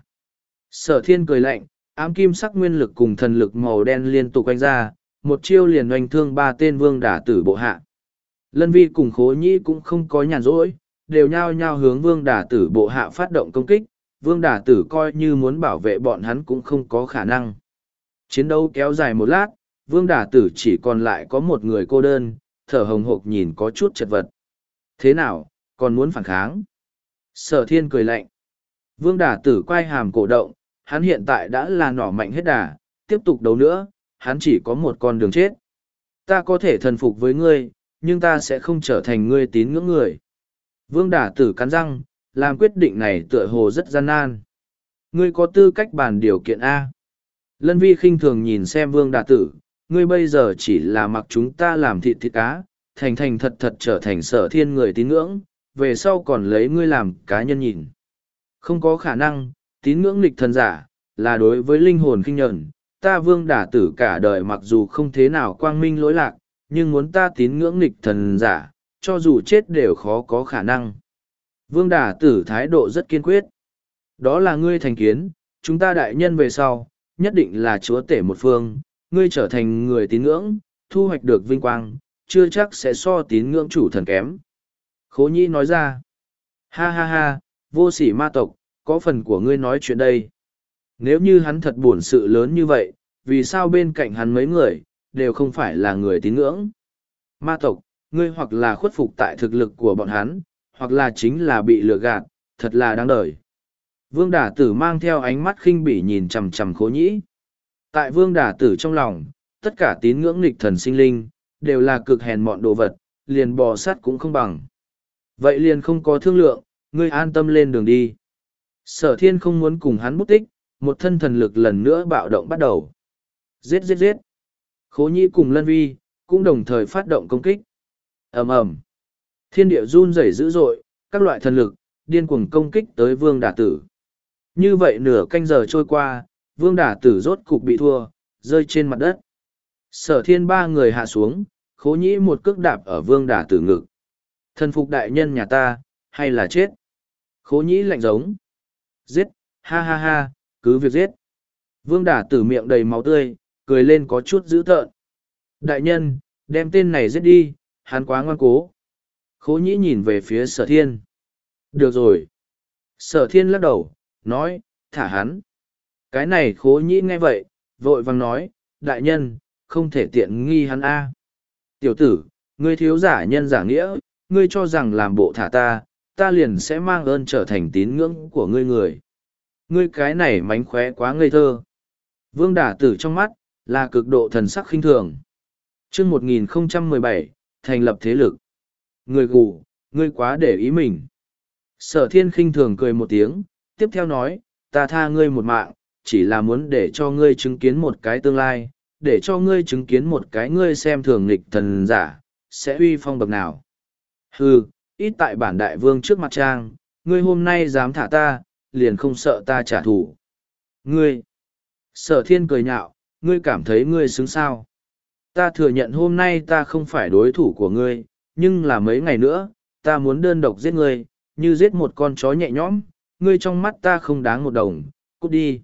Sở Thiên cười lạnh, ám kim sắc nguyên lực cùng thần lực màu đen liên tục quanh ra, một chiêu liền oanh thương ba tên Vương Đả Tử bộ hạ. Lân Vi cùng Khố Nhĩ cũng không có nhàn rỗi, đều nhao nhao hướng Vương Đả Tử bộ hạ phát động công kích, Vương Đả Tử coi như muốn bảo vệ bọn hắn cũng không có khả năng. Chiến đấu kéo dài một lát, Vương Đả Tử chỉ còn lại có một người cô đơn, thở hồng hộc nhìn có chút chật vật. Thế nào, còn muốn phản kháng? Sở Thiên cười lạnh. Vương Đả Tử quay hàm cổ động, hắn hiện tại đã là nỏ mạnh hết đà, tiếp tục đấu nữa, hắn chỉ có một con đường chết. Ta có thể thần phục với ngươi, nhưng ta sẽ không trở thành ngươi tín ngưỡng người. Vương Đả Tử cắn răng, làm quyết định này tựa hồ rất gian nan. Ngươi có tư cách bàn điều kiện A. Lân Vi khinh thường nhìn xem Vương Đả Tử, ngươi bây giờ chỉ là mặc chúng ta làm thịt thịt cá, thành thành thật thật trở thành Sở Thiên người tín ngưỡng, về sau còn lấy ngươi làm cá nhân nhìn. Không có khả năng, tín ngưỡng nghịch thần giả, là đối với linh hồn khinh nhẫn, ta Vương Đả Tử cả đời mặc dù không thế nào quang minh lỗi lạc, nhưng muốn ta tín ngưỡng nghịch thần giả, cho dù chết đều khó có khả năng. Vương Đả Tử thái độ rất kiên quyết. Đó là ngươi thành kiến, chúng ta đại nhân về sau, nhất định là chúa tể một phương, ngươi trở thành người tín ngưỡng, thu hoạch được vinh quang, chưa chắc sẽ so tín ngưỡng chủ thần kém. Khố Nhĩ nói ra, ha ha ha, vô sỉ ma tộc, có phần của ngươi nói chuyện đây. Nếu như hắn thật buồn sự lớn như vậy, vì sao bên cạnh hắn mấy người, đều không phải là người tín ngưỡng? Ma tộc, ngươi hoặc là khuất phục tại thực lực của bọn hắn, hoặc là chính là bị lừa gạt, thật là đáng đời. Vương Đả Tử mang theo ánh mắt khinh bỉ nhìn chằm chằm Khố Nhĩ. Tại Vương Đả Tử trong lòng, tất cả tín ngưỡng nghịch thần sinh linh, đều là cực hèn mọn đồ vật, liền bò sát cũng không bằng. Vậy liền không có thương lượng, ngươi an tâm lên đường đi. Sở Thiên không muốn cùng hắn bút tích, một thân thần lực lần nữa bạo động bắt đầu. Giết giết giết. Khố Nhĩ cùng Lân Vi, cũng đồng thời phát động công kích. Ầm ầm. Thiên địa run rẩy dữ dội, các loại thần lực, điên cuồng công kích tới Vương Đả Tử. Như vậy nửa canh giờ trôi qua, Vương Đả Tử rốt cục bị thua, rơi trên mặt đất. Sở Thiên ba người hạ xuống, Khố Nhĩ một cước đạp ở Vương Đả Tử ngực. Thần phục đại nhân nhà ta, hay là chết? Khố Nhĩ lạnh giống. Giết, ha ha ha, cứ việc giết. Vương Đả Tử miệng đầy máu tươi, cười lên có chút dữ tợn. Đại nhân, đem tên này giết đi, hắn quá ngoan cố. Khố Nhĩ nhìn về phía Sở Thiên. Được rồi. Sở Thiên lắc đầu, nói, thả hắn. Cái này Khố Nhĩ nghe vậy, vội vàng nói, đại nhân, không thể tiện nghi hắn a. Tiểu tử, ngươi thiếu giả nhân giả nghĩa, ngươi cho rằng làm bộ thả ta, ta liền sẽ mang ơn trở thành tín ngưỡng của ngươi người. Ngươi cái này mánh khóe quá ngây thơ. Vương Đả Tử trong mắt, là cực độ thần sắc khinh thường. Chương một nghìn không trăm mười bảy, thành lập thế lực. Người gù, ngươi quá để ý mình. Sở Thiên khinh thường cười một tiếng, tiếp theo nói, ta tha ngươi một mạng, chỉ là muốn để cho ngươi chứng kiến một cái tương lai, để cho ngươi chứng kiến một cái ngươi xem thường nghịch thần giả, sẽ uy phong bậc nào. Hừ, ít tại bản đại vương trước mặt trang, ngươi hôm nay dám thả ta, liền không sợ ta trả thù. Ngươi! Sở Thiên cười nhạo, ngươi cảm thấy ngươi xứng sao? Ta thừa nhận hôm nay ta không phải đối thủ của ngươi, nhưng là mấy ngày nữa, ta muốn đơn độc giết ngươi, như giết một con chó nhẹ nhõm, ngươi trong mắt ta không đáng một đồng, cút đi.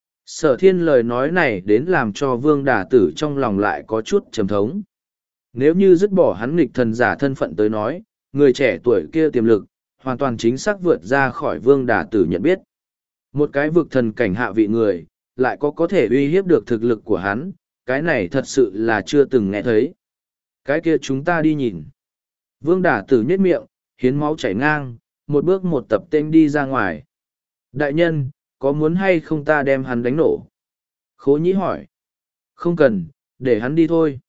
Sở Thiên lời nói này đến làm cho Vương Đả Tử trong lòng lại có chút trầm thống. Nếu như dứt bỏ hắn nghịch thần giả thân phận tới nói, người trẻ tuổi kia tiềm lực, hoàn toàn chính xác vượt ra khỏi Vương Đả Tử nhận biết. Một cái vực thần cảnh hạ vị người, lại có có thể uy hiếp được thực lực của hắn, cái này thật sự là chưa từng nghe thấy. Cái kia chúng ta đi nhìn. Vương Đả Tử nhếch miệng, hiến máu chảy ngang, một bước một tập tên đi ra ngoài. Đại nhân, có muốn hay không ta đem hắn đánh nổ? Khố Nhĩ hỏi. Không cần, để hắn đi thôi.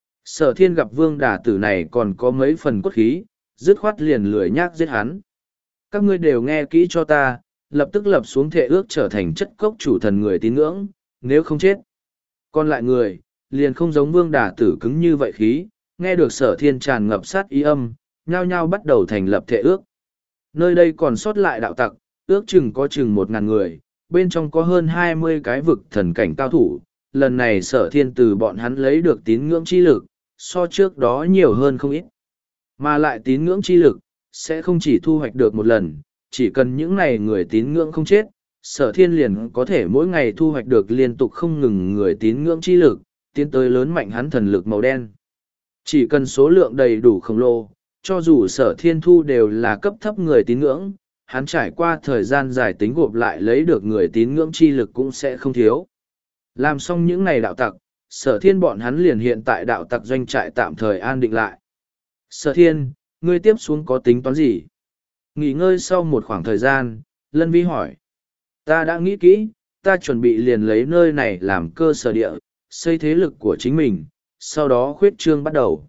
Sở Thiên gặp Vương Đả Tử này còn có mấy phần cốt khí, dứt khoát liền lười nhác giết hắn. Các ngươi đều nghe kỹ cho ta, lập tức lập xuống thệ ước trở thành chất cốc chủ thần người tín ngưỡng, nếu không chết. Còn lại người, liền không giống Vương Đả Tử cứng như vậy khí, nghe được Sở Thiên tràn ngập sát ý âm, nhao nhao bắt đầu thành lập thệ ước. Nơi đây còn sót lại đạo tặc, ước chừng có chừng một ngàn người, bên trong có hơn hai mươi cái vực thần cảnh cao thủ. Lần này Sở Thiên từ bọn hắn lấy được tín ngưỡng chi lực, so trước đó nhiều hơn không ít. Mà lại tín ngưỡng chi lực, sẽ không chỉ thu hoạch được một lần, chỉ cần những ngày người tín ngưỡng không chết, Sở Thiên liền có thể mỗi ngày thu hoạch được liên tục không ngừng người tín ngưỡng chi lực, tiến tới lớn mạnh hắn thần lực màu đen. Chỉ cần số lượng đầy đủ khổng lồ, cho dù Sở Thiên thu đều là cấp thấp người tín ngưỡng, hắn trải qua thời gian dài tính gộp lại lấy được người tín ngưỡng chi lực cũng sẽ không thiếu. Làm xong những ngày đạo tặc, Sở Thiên bọn hắn liền hiện tại đạo tặc doanh trại tạm thời an định lại. Sở Thiên, ngươi tiếp xuống có tính toán gì? Nghỉ ngơi sau một khoảng thời gian, Lân Vi hỏi. Ta đã nghĩ kỹ, ta chuẩn bị liền lấy nơi này làm cơ sở địa, xây thế lực của chính mình, sau đó khuyết trương bắt đầu.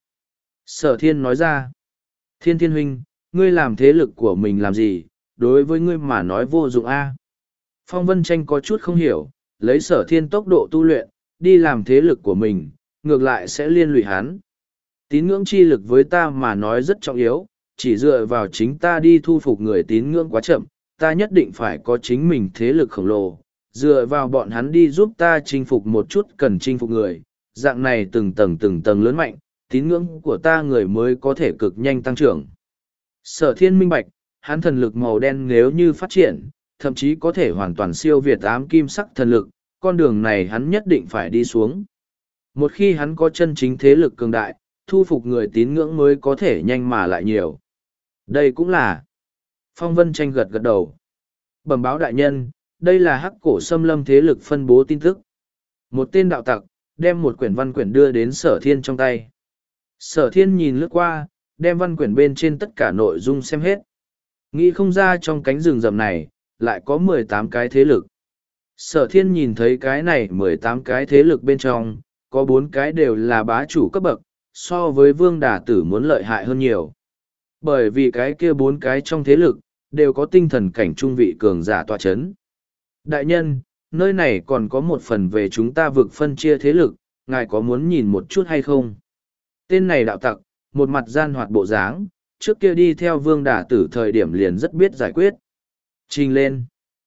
Sở thiên nói ra, thiên thiên huynh, ngươi làm thế lực của mình làm gì, đối với ngươi mà nói vô dụng a. Phong Vân Tranh có chút không hiểu, lấy sở thiên tốc độ tu luyện, đi làm thế lực của mình, ngược lại sẽ liên lụy hắn. Tín ngưỡng chi lực với ta mà nói rất trọng yếu, chỉ dựa vào chính ta đi thu phục người tín ngưỡng quá chậm, ta nhất định phải có chính mình thế lực khổng lồ, dựa vào bọn hắn đi giúp ta chinh phục một chút cần chinh phục người, dạng này từng tầng từng tầng lớn mạnh, tín ngưỡng của ta người mới có thể cực nhanh tăng trưởng. Sở thiên minh bạch, hắn thần lực màu đen nếu như phát triển, thậm chí có thể hoàn toàn siêu việt ám kim sắc thần lực, con đường này hắn nhất định phải đi xuống. Một khi hắn có chân chính thế lực cường đại, thu phục người tín ngưỡng mới có thể nhanh mà lại nhiều. Đây cũng là. Phong Vân Tranh gật gật đầu. Bẩm báo đại nhân, đây là hắc cổ xâm lâm thế lực phân bố tin tức. Một tên đạo tặc, đem một quyển văn quyển đưa đến sở thiên trong tay. Sở thiên nhìn lướt qua, đem văn quyển bên trên tất cả nội dung xem hết. Nghĩ không ra trong cánh rừng rậm này, lại có mười tám cái thế lực. Sở thiên nhìn thấy cái này mười tám cái thế lực bên trong, có bốn cái đều là bá chủ cấp bậc, so với vương đà tử muốn lợi hại hơn nhiều. Bởi vì cái kia bốn cái trong thế lực, đều có tinh thần cảnh trung vị cường giả tọa chấn. Đại nhân, nơi này còn có một phần về chúng ta vực phân chia thế lực, ngài có muốn nhìn một chút hay không? Tên này đạo tặc, một mặt gian hoạt bộ dáng, trước kia đi theo vương đà tử thời điểm liền rất biết giải quyết. Trình lên.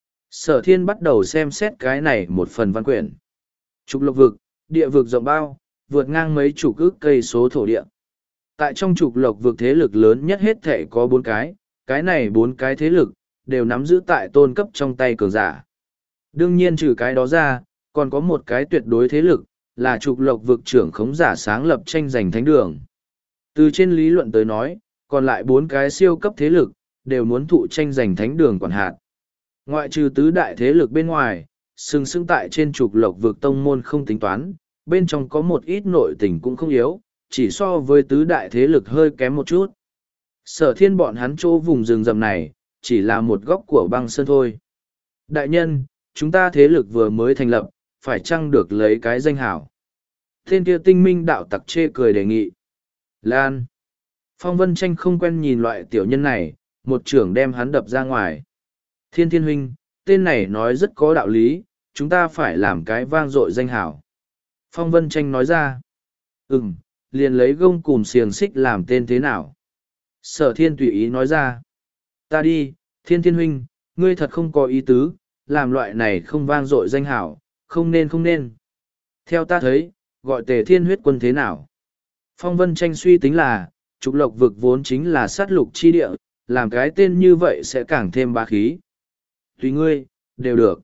Sở thiên bắt đầu xem xét cái này một phần văn quyển. Trục lộc vực, địa vực rộng bao, vượt ngang mấy chục ức cây số thổ địa. Tại trong trục lộc vực thế lực lớn nhất hết thể có bốn cái, cái này bốn cái thế lực, đều nắm giữ tại tôn cấp trong tay cường giả. Đương nhiên trừ cái đó ra, còn có một cái tuyệt đối thế lực, là trục lộc vực trưởng khống giả sáng lập tranh giành thánh đường. Từ trên lý luận tới nói, còn lại bốn cái siêu cấp thế lực, đều muốn thụ tranh giành thánh đường quản hạt. Ngoại trừ tứ đại thế lực bên ngoài, sừng sững tại trên trục lộc vực tông môn không tính toán, bên trong có một ít nội tình cũng không yếu, chỉ so với tứ đại thế lực hơi kém một chút. Sở thiên bọn hắn chỗ vùng rừng rậm này, chỉ là một góc của băng sơn thôi. Đại nhân, chúng ta thế lực vừa mới thành lập, phải chăng được lấy cái danh hảo? Tên kia tinh minh đạo tặc chê cười đề nghị. Lan. Phong Vân Tranh không quen nhìn loại tiểu nhân này, một trưởng đem hắn đập ra ngoài. Thiên Thiên huynh, tên này nói rất có đạo lý, chúng ta phải làm cái vang dội danh hảo. Phong Vân Tranh nói ra. Ừm, liền lấy gông cùm xiềng xích làm tên thế nào? Sở thiên tùy ý nói ra. Ta đi, Thiên Thiên huynh, ngươi thật không có ý tứ, làm loại này không vang dội danh hảo, không nên không nên. Theo ta thấy, gọi Tề Thiên huyết quân thế nào? Phong Vân Tranh suy tính là, trục lộc vực vốn chính là sát lục chi địa, làm cái tên như vậy sẽ càng thêm bá khí. Tùy ngươi, đều được.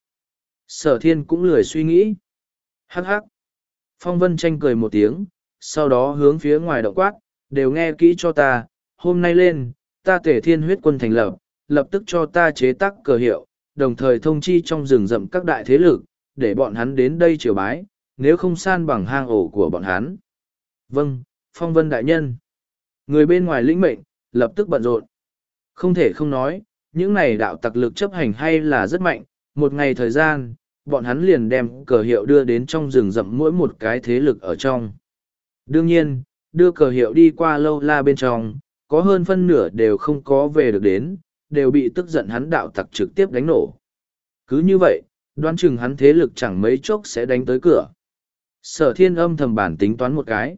Sở thiên cũng lười suy nghĩ. Hắc hắc. Phong Vân Tranh cười một tiếng, sau đó hướng phía ngoài động quát, đều nghe kỹ cho ta, hôm nay lên, ta Tề Thiên huyết quân thành lập, lập tức cho ta chế tác cờ hiệu, đồng thời thông chi trong rừng rậm các đại thế lực, để bọn hắn đến đây triều bái, nếu không san bằng hang ổ của bọn hắn. Vâng, Phong Vân đại nhân. Người bên ngoài lĩnh mệnh, lập tức bận rộn. Không thể không nói, những này đạo tặc lực chấp hành hay là rất mạnh, một ngày thời gian, bọn hắn liền đem cờ hiệu đưa đến trong rừng rậm mỗi một cái thế lực ở trong. Đương nhiên, đưa cờ hiệu đi qua lâu la bên trong, có hơn phân nửa đều không có về được đến, đều bị tức giận hắn đạo tặc trực tiếp đánh nổ. Cứ như vậy, đoán chừng hắn thế lực chẳng mấy chốc sẽ đánh tới cửa. Sở thiên âm thầm bản tính toán một cái.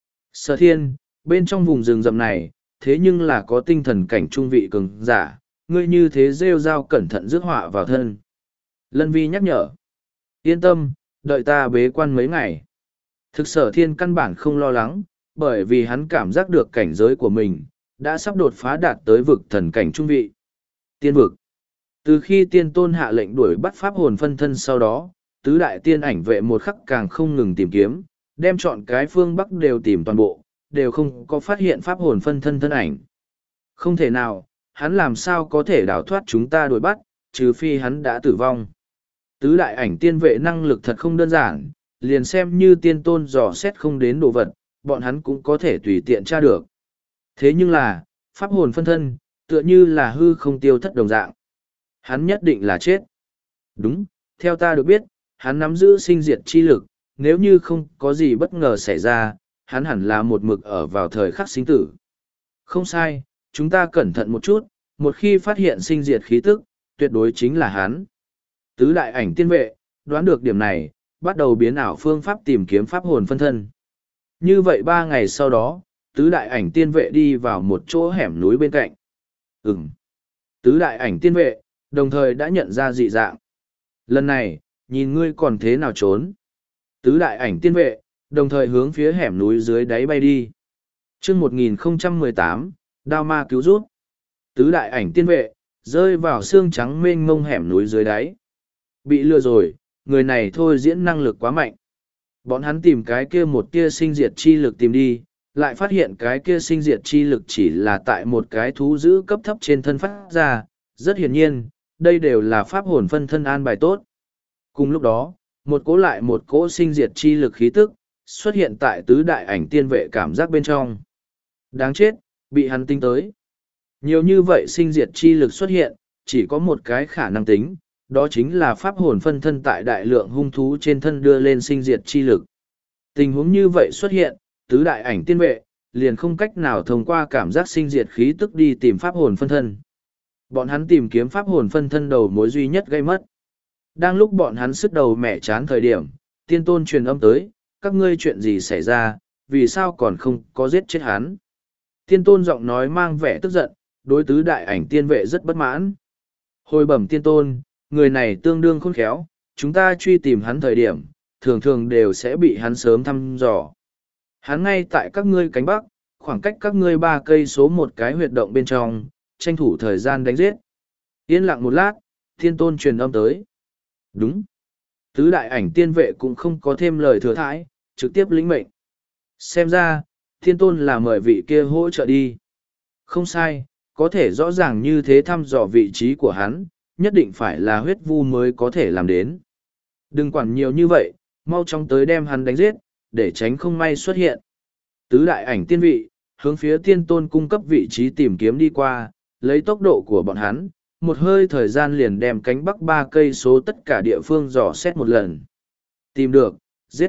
Sở thiên, bên trong vùng rừng rậm này, thế nhưng là có tinh thần cảnh trung vị cường giả, ngươi như thế rêu rao cẩn thận rước họa vào thân. Lân Vi nhắc nhở. Yên tâm, đợi ta bế quan mấy ngày. Thực sở thiên căn bản không lo lắng, bởi vì hắn cảm giác được cảnh giới của mình, đã sắp đột phá đạt tới vực thần cảnh trung vị. Tiên vực. Từ khi tiên tôn hạ lệnh đuổi bắt pháp hồn phân thân sau đó, tứ đại tiên ảnh vệ một khắc càng không ngừng tìm kiếm, đem chọn cái phương Bắc đều tìm toàn bộ, đều không có phát hiện pháp hồn phân thân thân ảnh. Không thể nào, hắn làm sao có thể đào thoát chúng ta đuổi bắt, trừ phi hắn đã tử vong. Tứ đại ảnh tiên vệ năng lực thật không đơn giản, liền xem như tiên tôn dò xét không đến đồ vật, bọn hắn cũng có thể tùy tiện tra được. Thế nhưng là, pháp hồn phân thân, tựa như là hư không tiêu thất đồng dạng. Hắn nhất định là chết. Đúng, Theo ta được biết, hắn nắm giữ sinh diệt chi lực, nếu như không có gì bất ngờ xảy ra, hắn hẳn là một mực ở vào thời khắc sinh tử. Không sai, chúng ta cẩn thận một chút, một khi phát hiện sinh diệt khí tức, tuyệt đối chính là hắn. Tứ đại ảnh tiên vệ, đoán được điểm này, bắt đầu biến ảo phương pháp tìm kiếm pháp hồn phân thân. Như vậy ba ngày sau đó, tứ đại ảnh tiên vệ đi vào một chỗ hẻm núi bên cạnh. Ừm. Tứ đại ảnh tiên vệ, đồng thời đã nhận ra dị dạng. Lần này, nhìn ngươi còn thế nào trốn. Tứ đại ảnh tiên vệ, đồng thời hướng phía hẻm núi dưới đáy bay đi. chương một nghìn không trăm mười tám, Đao Ma cứu rút. Tứ đại ảnh tiên vệ, rơi vào xương trắng mênh mông hẻm núi dưới đáy. Bị lừa rồi, người này thôi diễn năng lực quá mạnh. Bọn hắn tìm cái kia một tia sinh diệt chi lực tìm đi, lại phát hiện cái kia sinh diệt chi lực chỉ là tại một cái thú giữ cấp thấp trên thân phát ra. Rất hiển nhiên, đây đều là pháp hồn phân thân an bài tốt. Cùng lúc đó, một cỗ lại một cỗ sinh diệt chi lực khí tức, xuất hiện tại tứ đại ảnh tiên vệ cảm giác bên trong. Đáng chết, bị hắn tính tới. Nhiều như vậy sinh diệt chi lực xuất hiện, chỉ có một cái khả năng tính, đó chính là pháp hồn phân thân tại đại lượng hung thú trên thân đưa lên sinh diệt chi lực. Tình huống như vậy xuất hiện, tứ đại ảnh tiên vệ, liền không cách nào thông qua cảm giác sinh diệt khí tức đi tìm pháp hồn phân thân. Bọn hắn tìm kiếm pháp hồn phân thân đầu mối duy nhất gây mất. Đang lúc bọn hắn sức đầu mẻ chán thời điểm, tiên tôn truyền âm tới, các ngươi chuyện gì xảy ra, vì sao còn không có giết chết hắn. Tiên tôn giọng nói mang vẻ tức giận, đối tứ đại ảnh tiên vệ rất bất mãn. Hồi bẩm tiên tôn, người này tương đương khôn khéo, chúng ta truy tìm hắn thời điểm, thường thường đều sẽ bị hắn sớm thăm dò. Hắn ngay tại các ngươi cánh bắc, khoảng cách các ngươi ba cây số một cái huyệt động bên trong, tranh thủ thời gian đánh giết. Yên lặng một lát, tiên tôn truyền âm tới. Đúng. Tứ đại ảnh tiên vệ cũng không có thêm lời thừa thãi, trực tiếp lĩnh mệnh. Xem ra, thiên tôn là mời vị kia hỗ trợ đi. Không sai, có thể rõ ràng như thế thăm dò vị trí của hắn, nhất định phải là huyết vu mới có thể làm đến. Đừng quản nhiều như vậy, mau chóng tới đem hắn đánh giết, để tránh không may xuất hiện. Tứ đại ảnh tiên vị, hướng phía tiên tôn cung cấp vị trí tìm kiếm đi qua, lấy tốc độ của bọn hắn, một hơi thời gian liền đem cánh bắc ba cây số tất cả địa phương dò xét một lần. Tìm được, giết.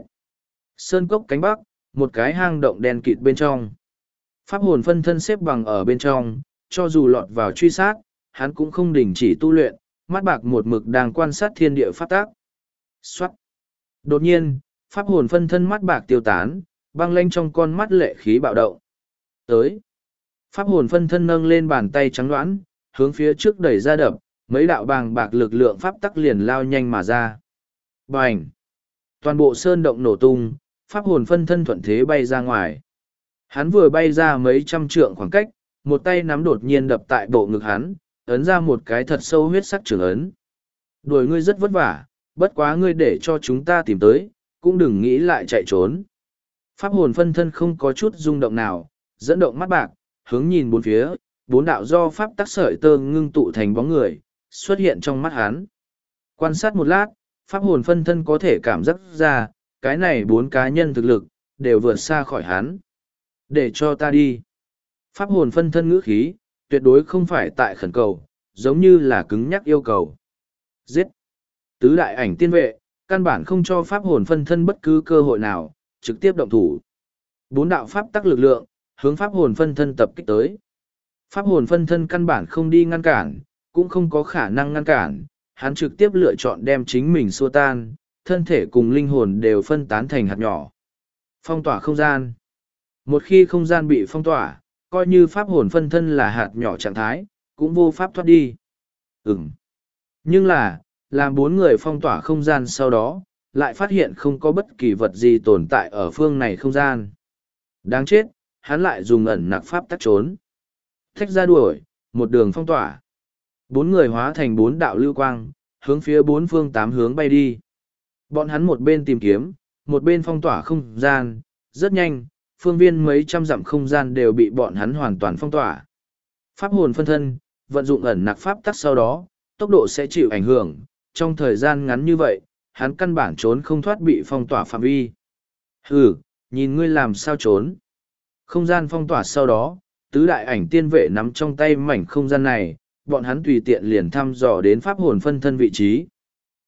Sơn cốc cánh bắc, một cái hang động đen kịt bên trong. Pháp hồn phân thân xếp bằng ở bên trong, cho dù lọt vào truy sát, hắn cũng không đình chỉ tu luyện, mắt bạc một mực đang quan sát thiên địa pháp tác. Xoát. Đột nhiên, pháp hồn phân thân mắt bạc tiêu tán, băng lanh trong con mắt lệ khí bạo động. Tới. Pháp hồn phân thân nâng lên bàn tay trắng đoán, hướng phía trước đẩy ra đập, mấy đạo bàng bạc lực lượng pháp tắc liền lao nhanh mà ra. Bành! Toàn bộ sơn động nổ tung, pháp hồn phân thân thuận thế bay ra ngoài. Hắn vừa bay ra mấy trăm trượng khoảng cách, một tay nắm đột nhiên đập tại bộ ngực hắn, ấn ra một cái thật sâu huyết sắc trường ấn. Đuổi ngươi rất vất vả, bất quá ngươi để cho chúng ta tìm tới, cũng đừng nghĩ lại chạy trốn. Pháp hồn phân thân không có chút rung động nào, dẫn động mắt bạc, hướng nhìn bốn phía, bốn đạo do pháp tắc sợi tơ ngưng tụ thành bóng người, xuất hiện trong mắt hắn. Quan sát một lát, pháp hồn phân thân có thể cảm giác ra, cái này bốn cá nhân thực lực, đều vượt xa khỏi hắn. Để cho ta đi. Pháp hồn phân thân ngữ khí, tuyệt đối không phải tại khẩn cầu, giống như là cứng nhắc yêu cầu. Giết. Tứ đại ảnh tiên vệ, căn bản không cho pháp hồn phân thân bất cứ cơ hội nào, trực tiếp động thủ. Bốn đạo pháp tắc lực lượng, hướng pháp hồn phân thân tập kích tới. Pháp hồn phân thân căn bản không đi ngăn cản, cũng không có khả năng ngăn cản, hắn trực tiếp lựa chọn đem chính mình xua tan, thân thể cùng linh hồn đều phân tán thành hạt nhỏ. Phong tỏa không gian. Một khi không gian bị phong tỏa, coi như pháp hồn phân thân là hạt nhỏ trạng thái, cũng vô pháp thoát đi. Ừm. Nhưng là, làm bốn người phong tỏa không gian sau đó, lại phát hiện không có bất kỳ vật gì tồn tại ở phương này không gian. Đáng chết, hắn lại dùng ẩn nặc pháp tắc trốn. Thách ra đuổi, một đường phong tỏa. Bốn người hóa thành bốn đạo lưu quang, hướng phía bốn phương tám hướng bay đi. Bọn hắn một bên tìm kiếm, một bên phong tỏa không gian, rất nhanh, phương viên mấy trăm dặm không gian đều bị bọn hắn hoàn toàn phong tỏa. Pháp hồn phân thân, vận dụng ẩn nặc pháp tắc sau đó, tốc độ sẽ chịu ảnh hưởng, trong thời gian ngắn như vậy, hắn căn bản trốn không thoát bị phong tỏa phạm vi. Hừ, nhìn ngươi làm sao trốn. Không gian phong tỏa sau đó, tứ đại ảnh tiên vệ nắm trong tay mảnh không gian này, bọn hắn tùy tiện liền thăm dò đến pháp hồn phân thân vị trí.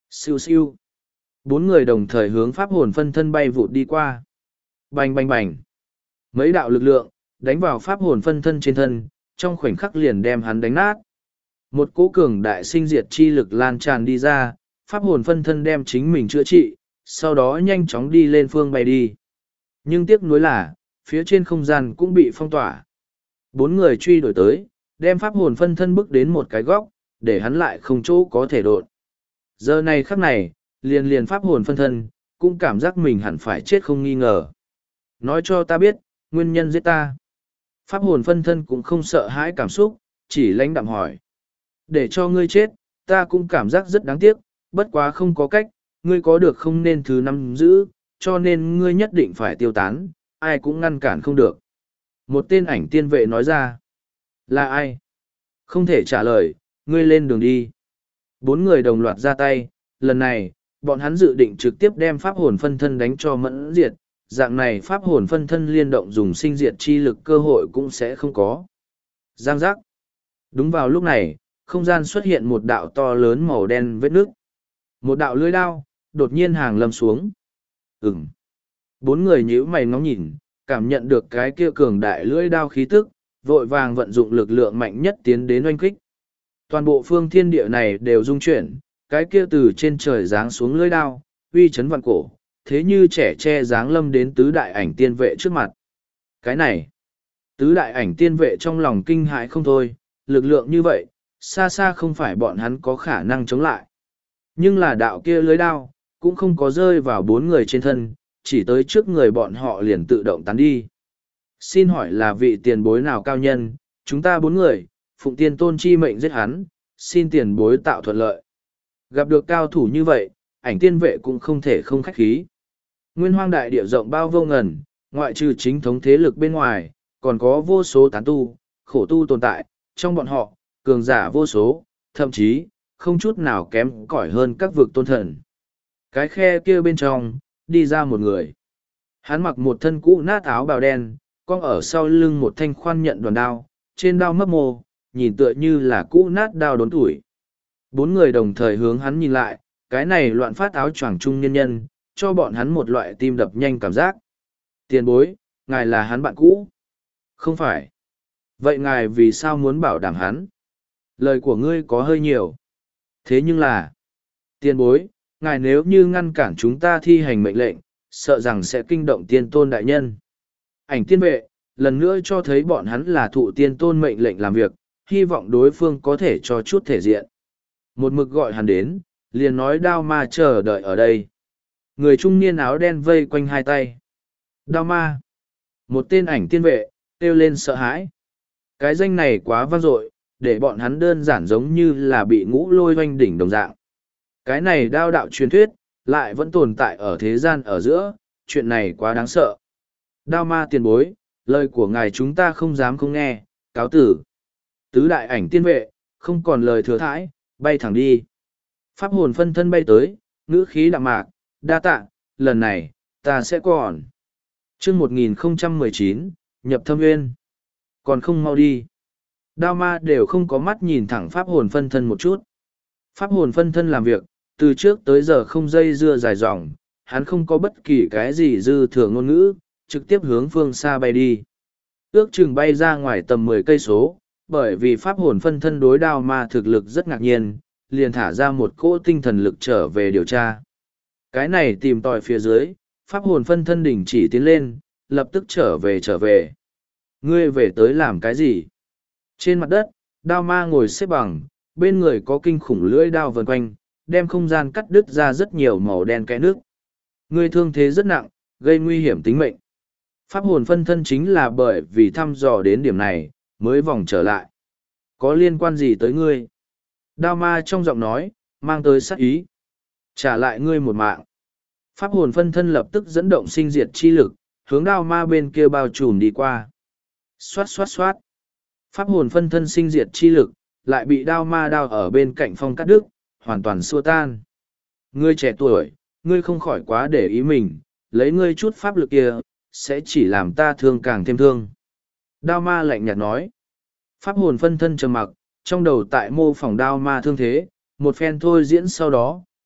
Siêu siêu. Bốn người đồng thời hướng pháp hồn phân thân bay vụt đi qua. Bành bành bành. Mấy đạo lực lượng, đánh vào pháp hồn phân thân trên thân, trong khoảnh khắc liền đem hắn đánh nát. Một cỗ cường đại sinh diệt chi lực lan tràn đi ra, pháp hồn phân thân đem chính mình chữa trị, sau đó nhanh chóng đi lên phương bay đi. Nhưng tiếc nuối là, phía trên không gian cũng bị phong tỏa. Bốn người truy đuổi tới, đem pháp hồn phân thân bước đến một cái góc, để hắn lại không chỗ có thể đột. Giờ này khắc này, liền liền pháp hồn phân thân, cũng cảm giác mình hẳn phải chết không nghi ngờ. Nói cho ta biết, nguyên nhân giết ta. Pháp hồn phân thân cũng không sợ hãi cảm xúc, chỉ lãnh đạm hỏi. Để cho ngươi chết, ta cũng cảm giác rất đáng tiếc, bất quá không có cách, ngươi có được không nên thứ năm giữ, cho nên ngươi nhất định phải tiêu tán, ai cũng ngăn cản không được. Một tên ảnh tiên vệ nói ra. Là ai? Không thể trả lời, ngươi lên đường đi. Bốn người đồng loạt ra tay, lần này, bọn hắn dự định trực tiếp đem pháp hồn phân thân đánh cho mẫn diệt, dạng này pháp hồn phân thân liên động dùng sinh diệt chi lực cơ hội cũng sẽ không có. Giang giác. Đúng vào lúc này, không gian xuất hiện một đạo to lớn màu đen vết nước. Một đạo lưỡi đao, đột nhiên hàng lâm xuống. Ừm. Bốn người nhíu mày ngóng nhìn, cảm nhận được cái kia cường đại lưỡi đao khí tức, vội vàng vận dụng lực lượng mạnh nhất tiến đến oanh kích. Toàn bộ phương thiên địa này đều rung chuyển, cái kia từ trên trời giáng xuống lưỡi đao, uy chấn vạn cổ, thế như trẻ tre giáng lâm đến tứ đại ảnh tiên vệ trước mặt. Cái này, tứ đại ảnh tiên vệ trong lòng kinh hãi không thôi, lực lượng như vậy, xa xa không phải bọn hắn có khả năng chống lại. Nhưng là đạo kia lưới đao, cũng không có rơi vào bốn người trên thân, chỉ tới trước người bọn họ liền tự động tán đi. Xin hỏi là vị tiền bối nào cao nhân, chúng ta bốn người, phụng tiên tôn chi mệnh giết hắn, xin tiền bối tạo thuận lợi. Gặp được cao thủ như vậy, ảnh tiên vệ cũng không thể không khách khí. Nguyên hoang đại địa rộng bao vô ngần, ngoại trừ chính thống thế lực bên ngoài, còn có vô số tán tu, khổ tu tồn tại, trong bọn họ, cường giả vô số, thậm chí, không chút nào kém cỏi hơn các vực tôn thần. Cái khe kia bên trong, đi ra một người. Hắn mặc một thân cũ nát áo bào đen, cong ở sau lưng một thanh khoan nhận đoàn đao, trên đao mấp mô, nhìn tựa như là cũ nát đao đốn tuổi. Bốn người đồng thời hướng hắn nhìn lại, cái này loạn phát áo choàng trung nhân nhân, cho bọn hắn một loại tim đập nhanh cảm giác. Tiền bối, ngài là hắn bạn cũ. Không phải. Vậy ngài vì sao muốn bảo đảm hắn? Lời của ngươi có hơi nhiều. Thế nhưng là, tiền bối, ngài nếu như ngăn cản chúng ta thi hành mệnh lệnh, sợ rằng sẽ kinh động tiên tôn đại nhân. Ảnh tiên vệ, lần nữa cho thấy bọn hắn là thụ tiên tôn mệnh lệnh làm việc, hy vọng đối phương có thể cho chút thể diện. Một mực gọi hắn đến, liền nói đao ma chờ đợi ở đây. Người trung niên áo đen vây quanh hai tay. Đao ma. Một tên ảnh tiên vệ, kêu lên sợ hãi. Cái danh này quá vang dội, để bọn hắn đơn giản giống như là bị ngũ lôi oanh đỉnh đồng dạng. Cái này đao đạo truyền thuyết, lại vẫn tồn tại ở thế gian ở giữa, chuyện này quá đáng sợ. Đao ma tiền bối, lời của ngài chúng ta không dám không nghe, cáo tử. Tứ đại ảnh tiên vệ, không còn lời thừa thãi, bay thẳng đi. Pháp hồn phân thân bay tới, ngữ khí đạm mạc, đa tạ, lần này, ta sẽ còn. chương một nghìn không trăm mười chín, nhập thâm nguyên. Còn không mau đi. Đao ma đều không có mắt nhìn thẳng pháp hồn phân thân một chút. Pháp hồn phân thân làm việc, từ trước tới giờ không dây dưa dài dòng, hắn không có bất kỳ cái gì dư thừa ngôn ngữ, trực tiếp hướng phương xa bay đi. Ước chừng bay ra ngoài tầm mười cây số, bởi vì pháp hồn phân thân đối đao ma thực lực rất ngạc nhiên, liền thả ra một cỗ tinh thần lực trở về điều tra. Cái này tìm tòi phía dưới, pháp hồn phân thân đình chỉ tiến lên, lập tức trở về trở về. Ngươi về tới làm cái gì? Trên mặt đất, đao ma ngồi xếp bằng, bên người có kinh khủng lưỡi đao vần quanh, đem không gian cắt đứt ra rất nhiều màu đen kẽ nước. Ngươi thương thế rất nặng, gây nguy hiểm tính mệnh. Pháp hồn phân thân chính là bởi vì thăm dò đến điểm này, mới vòng trở lại. Có liên quan gì tới ngươi? Đao ma trong giọng nói, mang tới sát ý. Trả lại ngươi một mạng. Pháp hồn phân thân lập tức dẫn động sinh diệt chi lực, hướng đao ma bên kia bao trùm đi qua. Xoát xoát xoát. Pháp hồn phân thân sinh diệt chi lực, lại bị đao ma đao ở bên cạnh phong cắt đứt, hoàn toàn xua tan. Ngươi trẻ tuổi, ngươi không khỏi quá để ý mình, lấy ngươi chút pháp lực kia, sẽ chỉ làm ta thương càng thêm thương. Đao ma lạnh nhạt nói. Pháp hồn phân thân trầm mặc, trong đầu tại mô phỏng đao ma thương thế, một phen thôi diễn sau đó,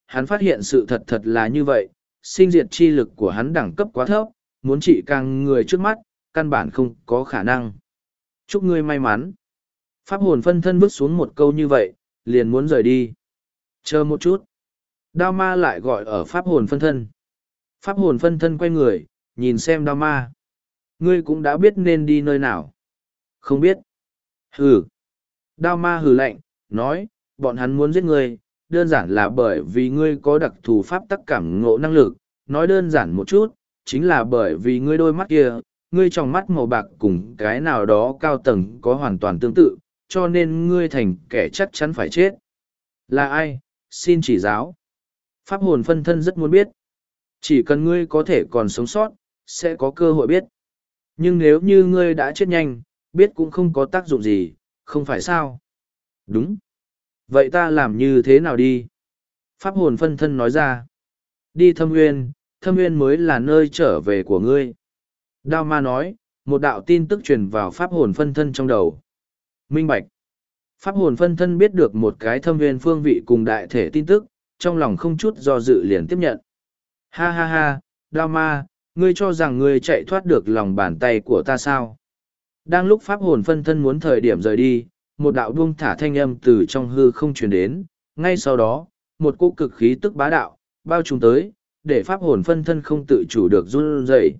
hắn phát hiện sự thật thật là như vậy, sinh diệt chi lực của hắn đẳng cấp quá thấp, muốn trị càng người trước mắt, căn bản không có khả năng. Chúc ngươi may mắn. Pháp hồn phân thân vứt xuống một câu như vậy, liền muốn rời đi. Chờ một chút. Đao ma lại gọi ở pháp hồn phân thân. Pháp hồn phân thân quay người, nhìn xem đao ma. Ngươi cũng đã biết nên đi nơi nào. Không biết. Hừ. Đao ma hừ lạnh, nói, bọn hắn muốn giết ngươi, đơn giản là bởi vì ngươi có đặc thù pháp tắc cảm ngộ năng lực. Nói đơn giản một chút, chính là bởi vì ngươi đôi mắt kia, ngươi trong mắt màu bạc cùng cái nào đó cao tầng có hoàn toàn tương tự, cho nên ngươi thành kẻ chắc chắn phải chết. Là ai? Xin chỉ giáo. Pháp hồn phân thân rất muốn biết. Chỉ cần ngươi có thể còn sống sót, sẽ có cơ hội biết. Nhưng nếu như ngươi đã chết nhanh, biết cũng không có tác dụng gì, không phải sao? Đúng. Vậy ta làm như thế nào đi? Pháp hồn phân thân nói ra. Đi thâm nguyên, thâm nguyên mới là nơi trở về của ngươi. Đao ma nói, một đạo tin tức truyền vào pháp hồn phân thân trong đầu. Minh bạch. Pháp hồn phân thân biết được một cái thâm nguyên phương vị cùng đại thể tin tức, trong lòng không chút do dự liền tiếp nhận. Ha ha ha, Đao ma, ngươi cho rằng ngươi chạy thoát được lòng bàn tay của ta sao? Đang lúc pháp hồn phân thân muốn thời điểm rời đi, một đạo buông thả thanh âm từ trong hư không truyền đến, ngay sau đó, một cỗ cực khí tức bá đạo, bao trùm tới, để pháp hồn phân thân không tự chủ được run rẩy.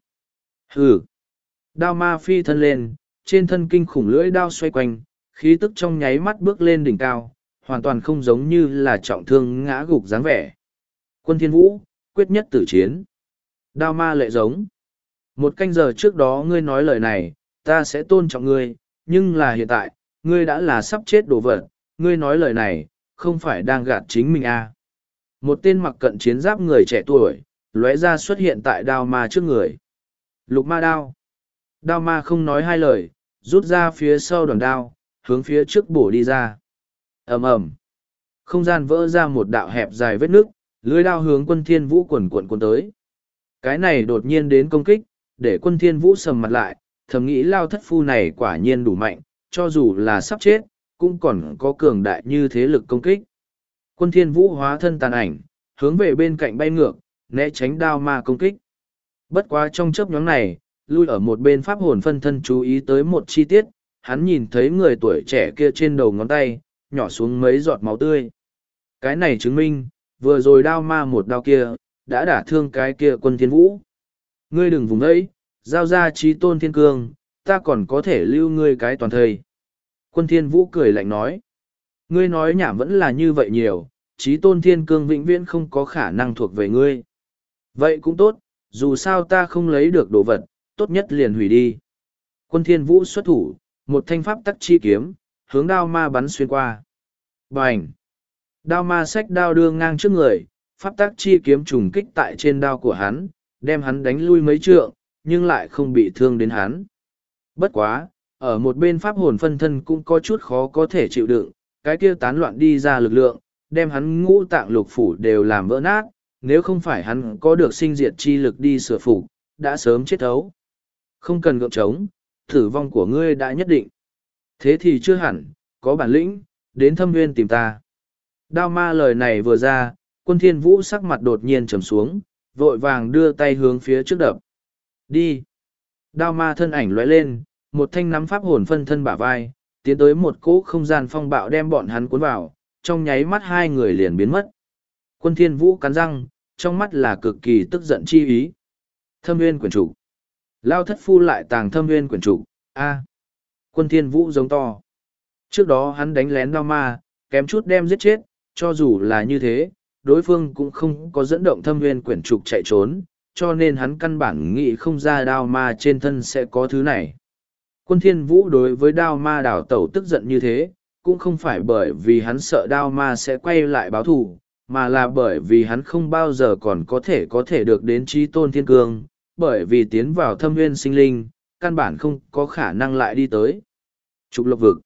Hừ. Đao ma phi thân lên, trên thân kinh khủng lưỡi đao xoay quanh, khí tức trong nháy mắt bước lên đỉnh cao, hoàn toàn không giống như là trọng thương ngã gục dáng vẻ. Quân thiên vũ, quyết nhất tử chiến. Đao ma lệ giống. Một canh giờ trước đó ngươi nói lời này, ta sẽ tôn trọng ngươi, nhưng là hiện tại, ngươi đã là sắp chết đồ vật, ngươi nói lời này, không phải đang gạt chính mình à. Một tên mặc cận chiến giáp người trẻ tuổi, lóe ra xuất hiện tại đao ma trước người. Lục ma đao. Đao ma không nói hai lời, rút ra phía sau đòn đao, hướng phía trước bổ đi ra. ầm ầm, không gian vỡ ra một đạo hẹp dài vết nước, lưới đao hướng quân thiên vũ quần cuộn cuốn tới. Cái này đột nhiên đến công kích, để quân thiên vũ sầm mặt lại, thầm nghĩ lao thất phu này quả nhiên đủ mạnh, cho dù là sắp chết, cũng còn có cường đại như thế lực công kích. Quân thiên vũ hóa thân tàn ảnh, hướng về bên cạnh bay ngược, né tránh đao ma công kích. Bất quá trong chớp nhoáng này, lui ở một bên pháp hồn phân thân chú ý tới một chi tiết, hắn nhìn thấy người tuổi trẻ kia trên đầu ngón tay, nhỏ xuống mấy giọt máu tươi. Cái này chứng minh, vừa rồi đao ma một đao kia, đã đả thương cái kia quân thiên vũ. Ngươi đừng vùng ấy, giao ra trí tôn thiên cương, ta còn có thể lưu ngươi cái toàn thời. Quân thiên vũ cười lạnh nói. Ngươi nói nhảm vẫn là như vậy nhiều, trí tôn thiên cương vĩnh viễn không có khả năng thuộc về ngươi. Vậy cũng tốt, dù sao ta không lấy được đồ vật, tốt nhất liền hủy đi. Quân thiên vũ xuất thủ, một thanh pháp tắc chi kiếm, hướng đao ma bắn xuyên qua. Bành! Đao ma xách đao đưa ngang trước người, pháp tắc chi kiếm trùng kích tại trên đao của hắn, đem hắn đánh lui mấy trượng, nhưng lại không bị thương đến hắn. Bất quá, ở một bên pháp hồn phân thân cũng có chút khó có thể chịu đựng, cái kia tán loạn đi ra lực lượng, đem hắn ngũ tạng lục phủ đều làm vỡ nát, nếu không phải hắn có được sinh diệt chi lực đi sửa phục, đã sớm chết thấu. Không cần gượng trống, tử vong của ngươi đã nhất định. Thế thì chưa hẳn, có bản lĩnh, đến thâm nguyên tìm ta. Đao ma lời này vừa ra, quân thiên vũ sắc mặt đột nhiên trầm xuống, vội vàng đưa tay hướng phía trước đập. Đi! Đao ma thân ảnh lóe lên, một thanh nắm pháp hồn phân thân bả vai, tiến tới một cỗ không gian phong bạo đem bọn hắn cuốn vào, trong nháy mắt hai người liền biến mất. Quân thiên vũ cắn răng, trong mắt là cực kỳ tức giận chi ý. Thâm nguyên quyển trục. Lao thất phu lại tàng thâm nguyên quyển trục, a. Quân thiên vũ giống to. Trước đó hắn đánh lén đao ma, kém chút đem giết chết, cho dù là như thế, đối phương cũng không có dẫn động thâm nguyên quyển trục chạy trốn, cho nên hắn căn bản nghĩ không ra đao ma trên thân sẽ có thứ này. Quân thiên vũ đối với đao ma đảo tẩu tức giận như thế, cũng không phải bởi vì hắn sợ đao ma sẽ quay lại báo thù, mà là bởi vì hắn không bao giờ còn có thể có thể được đến trí tôn thiên cương, bởi vì tiến vào thâm nguyên sinh linh, căn bản không có khả năng lại đi tới. Trục lộc vực.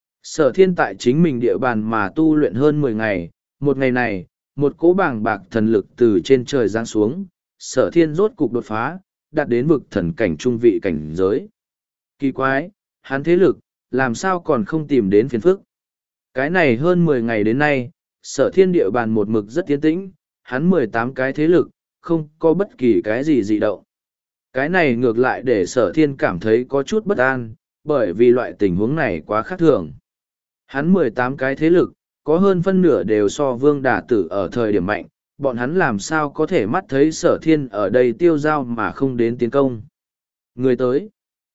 Sở thiên tại chính mình địa bàn mà tu luyện hơn mười ngày, một ngày này, một cỗ bàng bạc thần lực từ trên trời giáng xuống, sở thiên rốt cục đột phá, đạt đến vực thần cảnh trung vị cảnh giới. Kỳ quái, hắn thế lực, làm sao còn không tìm đến phiền phức. Cái này hơn mười ngày đến nay, sở thiên địa bàn một mực rất tiến tĩnh, hắn mười tám cái thế lực, không có bất kỳ cái gì dị động. Cái này ngược lại để sở thiên cảm thấy có chút bất an, bởi vì loại tình huống này quá khác thường. Hắn mười tám cái thế lực, có hơn phân nửa đều so vương đà tử ở thời điểm mạnh, bọn hắn làm sao có thể mắt thấy sở thiên ở đây tiêu dao mà không đến tiến công. Người tới.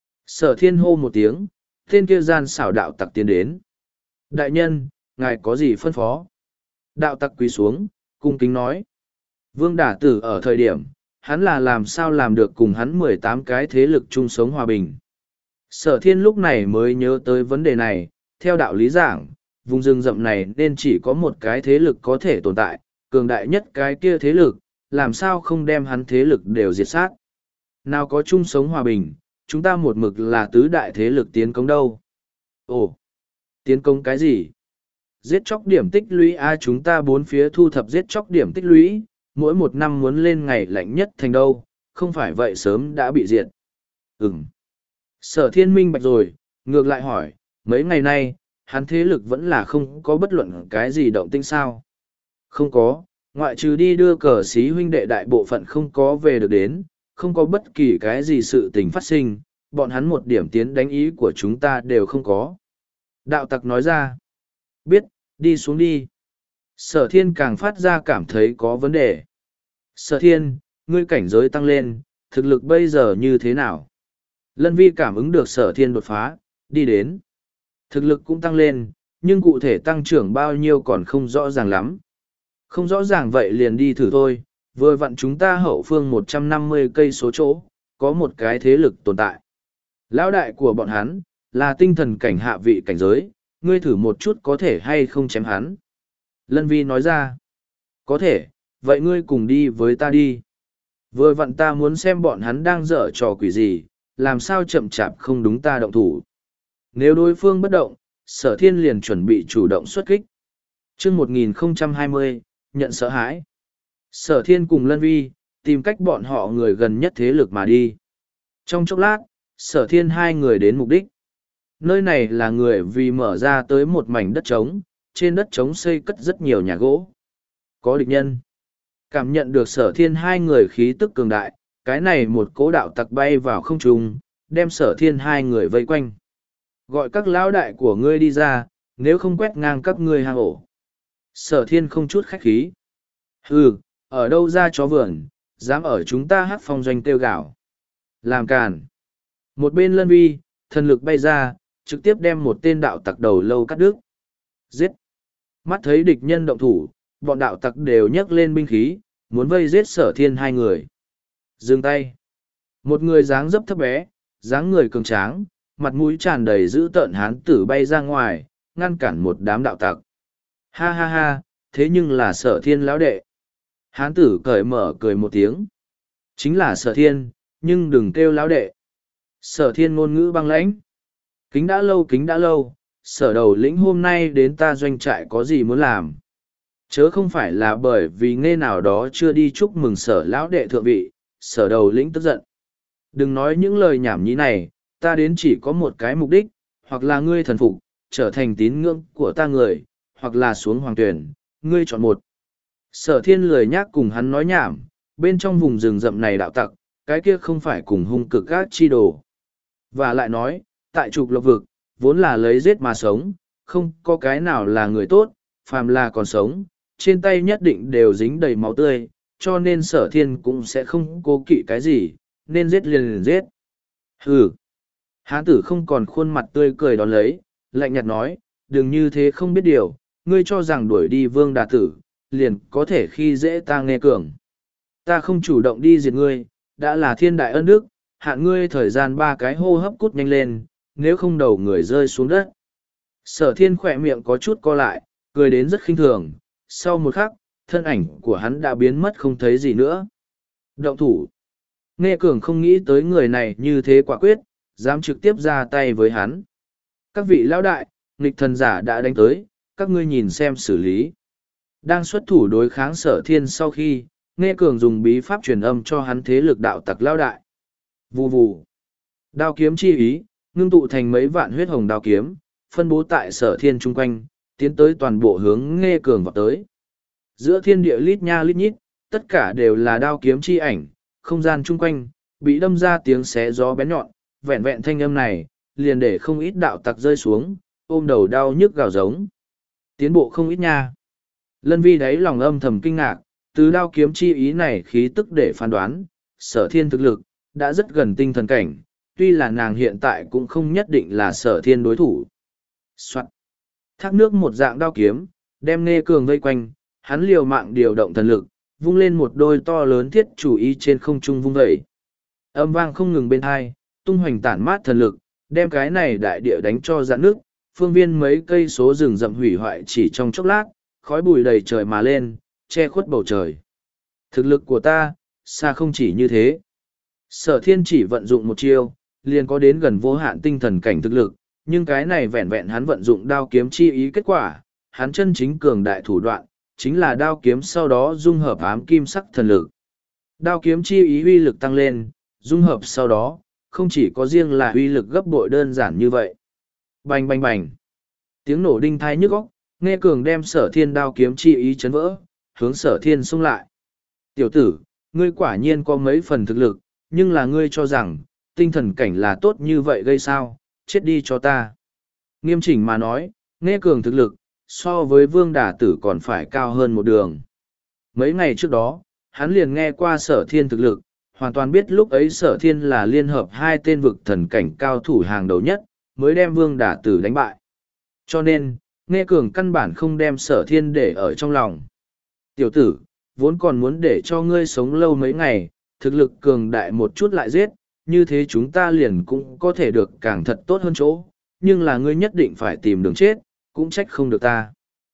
Sở thiên hô một tiếng, tên kia gian xảo đạo tặc tiến đến. Đại nhân, ngài có gì phân phó? Đạo tặc quỳ xuống, cung kính nói. Vương đả tử ở thời điểm, hắn là làm sao làm được cùng hắn mười tám cái thế lực chung sống hòa bình. Sở thiên lúc này mới nhớ tới vấn đề này, theo đạo lý giảng, vùng rừng rậm này nên chỉ có một cái thế lực có thể tồn tại, cường đại nhất cái kia thế lực, làm sao không đem hắn thế lực đều diệt sát. Nào có chung sống hòa bình, chúng ta một mực là tứ đại thế lực tiến công đâu. Ồ, tiến công cái gì? Giết chóc điểm tích lũy a chúng ta bốn phía thu thập giết chóc điểm tích lũy, mỗi một năm muốn lên ngày lạnh nhất thành đâu, không phải vậy sớm đã bị diệt. Ừm. Sở thiên minh bạch rồi, ngược lại hỏi, mấy ngày nay, hắn thế lực vẫn là không có bất luận cái gì động tĩnh sao? Không có, ngoại trừ đi đưa cờ sĩ huynh đệ đại bộ phận không có về được đến, không có bất kỳ cái gì sự tình phát sinh, bọn hắn một điểm tiến đánh ý của chúng ta đều không có. Đạo tặc nói ra, biết, đi xuống đi. Sở thiên càng phát ra cảm thấy có vấn đề. Sở thiên, ngươi cảnh giới tăng lên, thực lực bây giờ như thế nào? Lân vi cảm ứng được sở thiên đột phá, đi đến. Thực lực cũng tăng lên, nhưng cụ thể tăng trưởng bao nhiêu còn không rõ ràng lắm. Không rõ ràng vậy liền đi thử thôi, vừa vặn chúng ta hậu phương một trăm năm mươi cây số chỗ, có một cái thế lực tồn tại. Lão đại của bọn hắn, là tinh thần cảnh hạ vị cảnh giới, ngươi thử một chút có thể hay không chém hắn. Lân vi nói ra, có thể, vậy ngươi cùng đi với ta đi. Vừa vặn ta muốn xem bọn hắn đang dở trò quỷ gì, làm sao chậm chạp không đúng ta động thủ. Nếu đối phương bất động, sở thiên liền chuẩn bị chủ động xuất kích. chương một nghìn không trăm hai mươi, nhận sợ hãi. Sở thiên cùng Lân Vi, tìm cách bọn họ người gần nhất thế lực mà đi. Trong chốc lát, sở thiên hai người đến mục đích. Nơi này là người vì mở ra tới một mảnh đất trống, trên đất trống xây cất rất nhiều nhà gỗ. Có địch nhân. Cảm nhận được sở thiên hai người khí tức cường đại, cái này một cố đạo tặc bay vào không trung, đem sở thiên hai người vây quanh. Gọi các lão đại của ngươi đi ra, nếu không quét ngang các ngươi hang ổ. Sở thiên không chút khách khí. Hừ, ở đâu ra chó vườn, dám ở chúng ta hát phong doanh tiêu gạo. Làm càn. Một bên Lân Vi, thần lực bay ra, trực tiếp đem một tên đạo tặc đầu lâu cắt đứt. Giết. Mắt thấy địch nhân động thủ, bọn đạo tặc đều nhấc lên binh khí, muốn vây giết sở thiên hai người. Dừng tay. Một người dáng dấp thấp bé, dáng người cường tráng, mặt mũi tràn đầy dữ tợn hán tử bay ra ngoài, ngăn cản một đám đạo tặc. Ha ha ha, thế nhưng là sở thiên lão đệ. Hán tử cởi mở cười một tiếng. Chính là sở thiên, nhưng đừng kêu lão đệ. Sở thiên ngôn ngữ băng lãnh. Kính đã lâu kính đã lâu, sở đầu lĩnh hôm nay đến ta doanh trại có gì muốn làm. Chớ không phải là bởi vì nghe nào đó chưa đi chúc mừng sở lão đệ thượng vị, sở đầu lĩnh tức giận. Đừng nói những lời nhảm nhí này, ta đến chỉ có một cái mục đích, hoặc là ngươi thần phục, trở thành tín ngưỡng của ta người, hoặc là xuống hoàng tuyển, ngươi chọn một. Sở thiên lười nhác cùng hắn nói nhảm, bên trong vùng rừng rậm này đạo tặc, cái kia không phải cùng hung cực gác chi đồ. Và lại nói, tại trục lộc vực, vốn là lấy giết mà sống, không có cái nào là người tốt, phàm là còn sống, trên tay nhất định đều dính đầy máu tươi, cho nên sở thiên cũng sẽ không cố kỵ cái gì, nên giết liền liền giết. Hừ! Hán tử không còn khuôn mặt tươi cười đón lấy, lạnh nhạt nói, đừng như thế không biết điều, ngươi cho rằng đuổi đi vương đà tử, liền có thể khi dễ ta nghe cường. Ta không chủ động đi diệt ngươi, đã là thiên đại ân đức, hạn ngươi thời gian ba cái hô hấp cút nhanh lên, nếu không đầu người rơi xuống đất. Sở thiên khỏe miệng có chút co lại, cười đến rất khinh thường, sau một khắc, thân ảnh của hắn đã biến mất không thấy gì nữa. Động thủ. Nghe cường không nghĩ tới người này như thế quả quyết, dám trực tiếp ra tay với hắn. Các vị lão đại, nghịch thần giả đã đánh tới, các ngươi nhìn xem xử lý. Đang xuất thủ đối kháng sở thiên sau khi, nghe cường dùng bí pháp truyền âm cho hắn thế lực đạo tặc lão đại. Vù vù. Đao kiếm chi ý, ngưng tụ thành mấy vạn huyết hồng đao kiếm, phân bố tại sở thiên chung quanh, tiến tới toàn bộ hướng nghe cường vào tới. Giữa thiên địa lít nha lít nhít, tất cả đều là đao kiếm chi ảnh, không gian chung quanh, bị đâm ra tiếng xé gió bén nhọn, vẹn vẹn thanh âm này, liền để không ít đạo tặc rơi xuống, ôm đầu đau nhức gào giống. Tiến bộ không ít nha. Lân Vi đáy lòng âm thầm kinh ngạc, từ đao kiếm chi ý này khí tức để phán đoán, sở thiên thực lực, đã rất gần tinh thần cảnh, tuy là nàng hiện tại cũng không nhất định là sở thiên đối thủ. Soạn. Thác nước một dạng đao kiếm, đem Nghe Cường vây quanh, hắn liều mạng điều động thần lực, vung lên một đôi to lớn thiết chủ ý trên không trung vung vẩy. Âm vang không ngừng bên hai, tung hoành tản mát thần lực, đem cái này đại địa đánh cho dạn nước, phương viên mấy cây số rừng rậm hủy hoại chỉ trong chốc lát, khói bụi đầy trời mà lên, che khuất bầu trời. Thực lực của ta, xa không chỉ như thế. Sở thiên chỉ vận dụng một chiêu, liền có đến gần vô hạn tinh thần cảnh thực lực, nhưng cái này vẹn vẹn hắn vận dụng đao kiếm chi ý kết quả, hắn chân chính cường đại thủ đoạn, chính là đao kiếm sau đó dung hợp ám kim sắc thần lực. Đao kiếm chi ý uy lực tăng lên, dung hợp sau đó, không chỉ có riêng là uy lực gấp bội đơn giản như vậy. Bành bành bành. Tiếng nổ đinh thai nhức óc, Nghe Cường đem sở thiên đao kiếm chi ý chấn vỡ, hướng sở thiên xung lại. Tiểu tử, ngươi quả nhiên có mấy phần thực lực, nhưng là ngươi cho rằng, tinh thần cảnh là tốt như vậy gây sao, chết đi cho ta. Nghiêm chỉnh mà nói, Nghe Cường thực lực, so với Vương Đả Tử còn phải cao hơn một đường. Mấy ngày trước đó, hắn liền nghe qua sở thiên thực lực, hoàn toàn biết lúc ấy sở thiên là liên hợp hai tên vực thần cảnh cao thủ hàng đầu nhất, mới đem Vương Đả Tử đánh bại. Cho nên, Nghe Cường căn bản không đem sở thiên để ở trong lòng. Tiểu tử, vốn còn muốn để cho ngươi sống lâu mấy ngày, thực lực cường đại một chút lại giết, như thế chúng ta liền cũng có thể được càng thật tốt hơn chỗ, nhưng là ngươi nhất định phải tìm đường chết, cũng trách không được ta.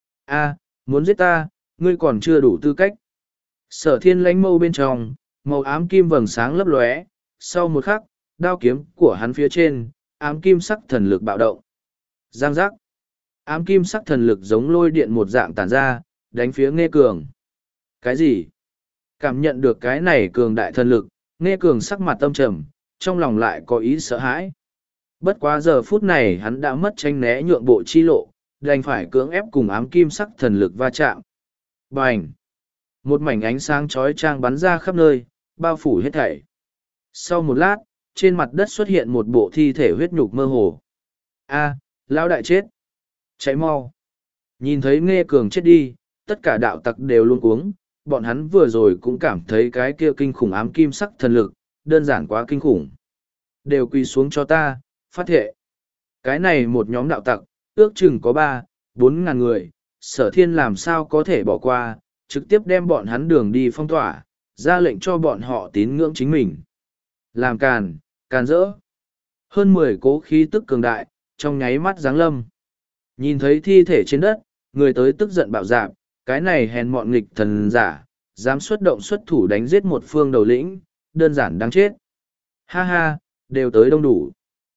A, muốn giết ta, ngươi còn chưa đủ tư cách. Sở thiên lánh mâu bên trong, màu ám kim vầng sáng lấp lóe, sau một khắc, đao kiếm của hắn phía trên, ám kim sắc thần lực bạo động. Giang giác. Ám kim sắc thần lực giống lôi điện một dạng tản ra, đánh phía Nghe Cường. Cái gì? Cảm nhận được cái này cường đại thần lực, Nghe Cường sắc mặt tâm trầm, trong lòng lại có ý sợ hãi. Bất quá giờ phút này hắn đã mất tranh né nhượng bộ chi lộ, đành phải cưỡng ép cùng ám kim sắc thần lực va chạm. Bành! Một mảnh ánh sáng chói chang bắn ra khắp nơi, bao phủ hết thảy. Sau một lát, trên mặt đất xuất hiện một bộ thi thể huyết nhục mơ hồ. A, lão đại chết! Cháy mau! Nhìn thấy Nghe Cường chết đi, tất cả đạo tặc đều luôn cuống, bọn hắn vừa rồi cũng cảm thấy cái kia kinh khủng ám kim sắc thần lực, đơn giản quá kinh khủng. Đều quỳ xuống cho ta, phát thệ. Cái này một nhóm đạo tặc, ước chừng có ba, bốn ngàn người, sở thiên làm sao có thể bỏ qua, trực tiếp đem bọn hắn đường đi phong tỏa, ra lệnh cho bọn họ tín ngưỡng chính mình. Làm càn, càn rỡ. Hơn mười cố khí tức cường đại, trong nháy mắt giáng lâm. Nhìn thấy thi thể trên đất, người tới tức giận bạo dạp, cái này hèn mọn nghịch thần giả, dám xuất động xuất thủ đánh giết một phương đầu lĩnh, đơn giản đáng chết. Ha ha, đều tới đông đủ.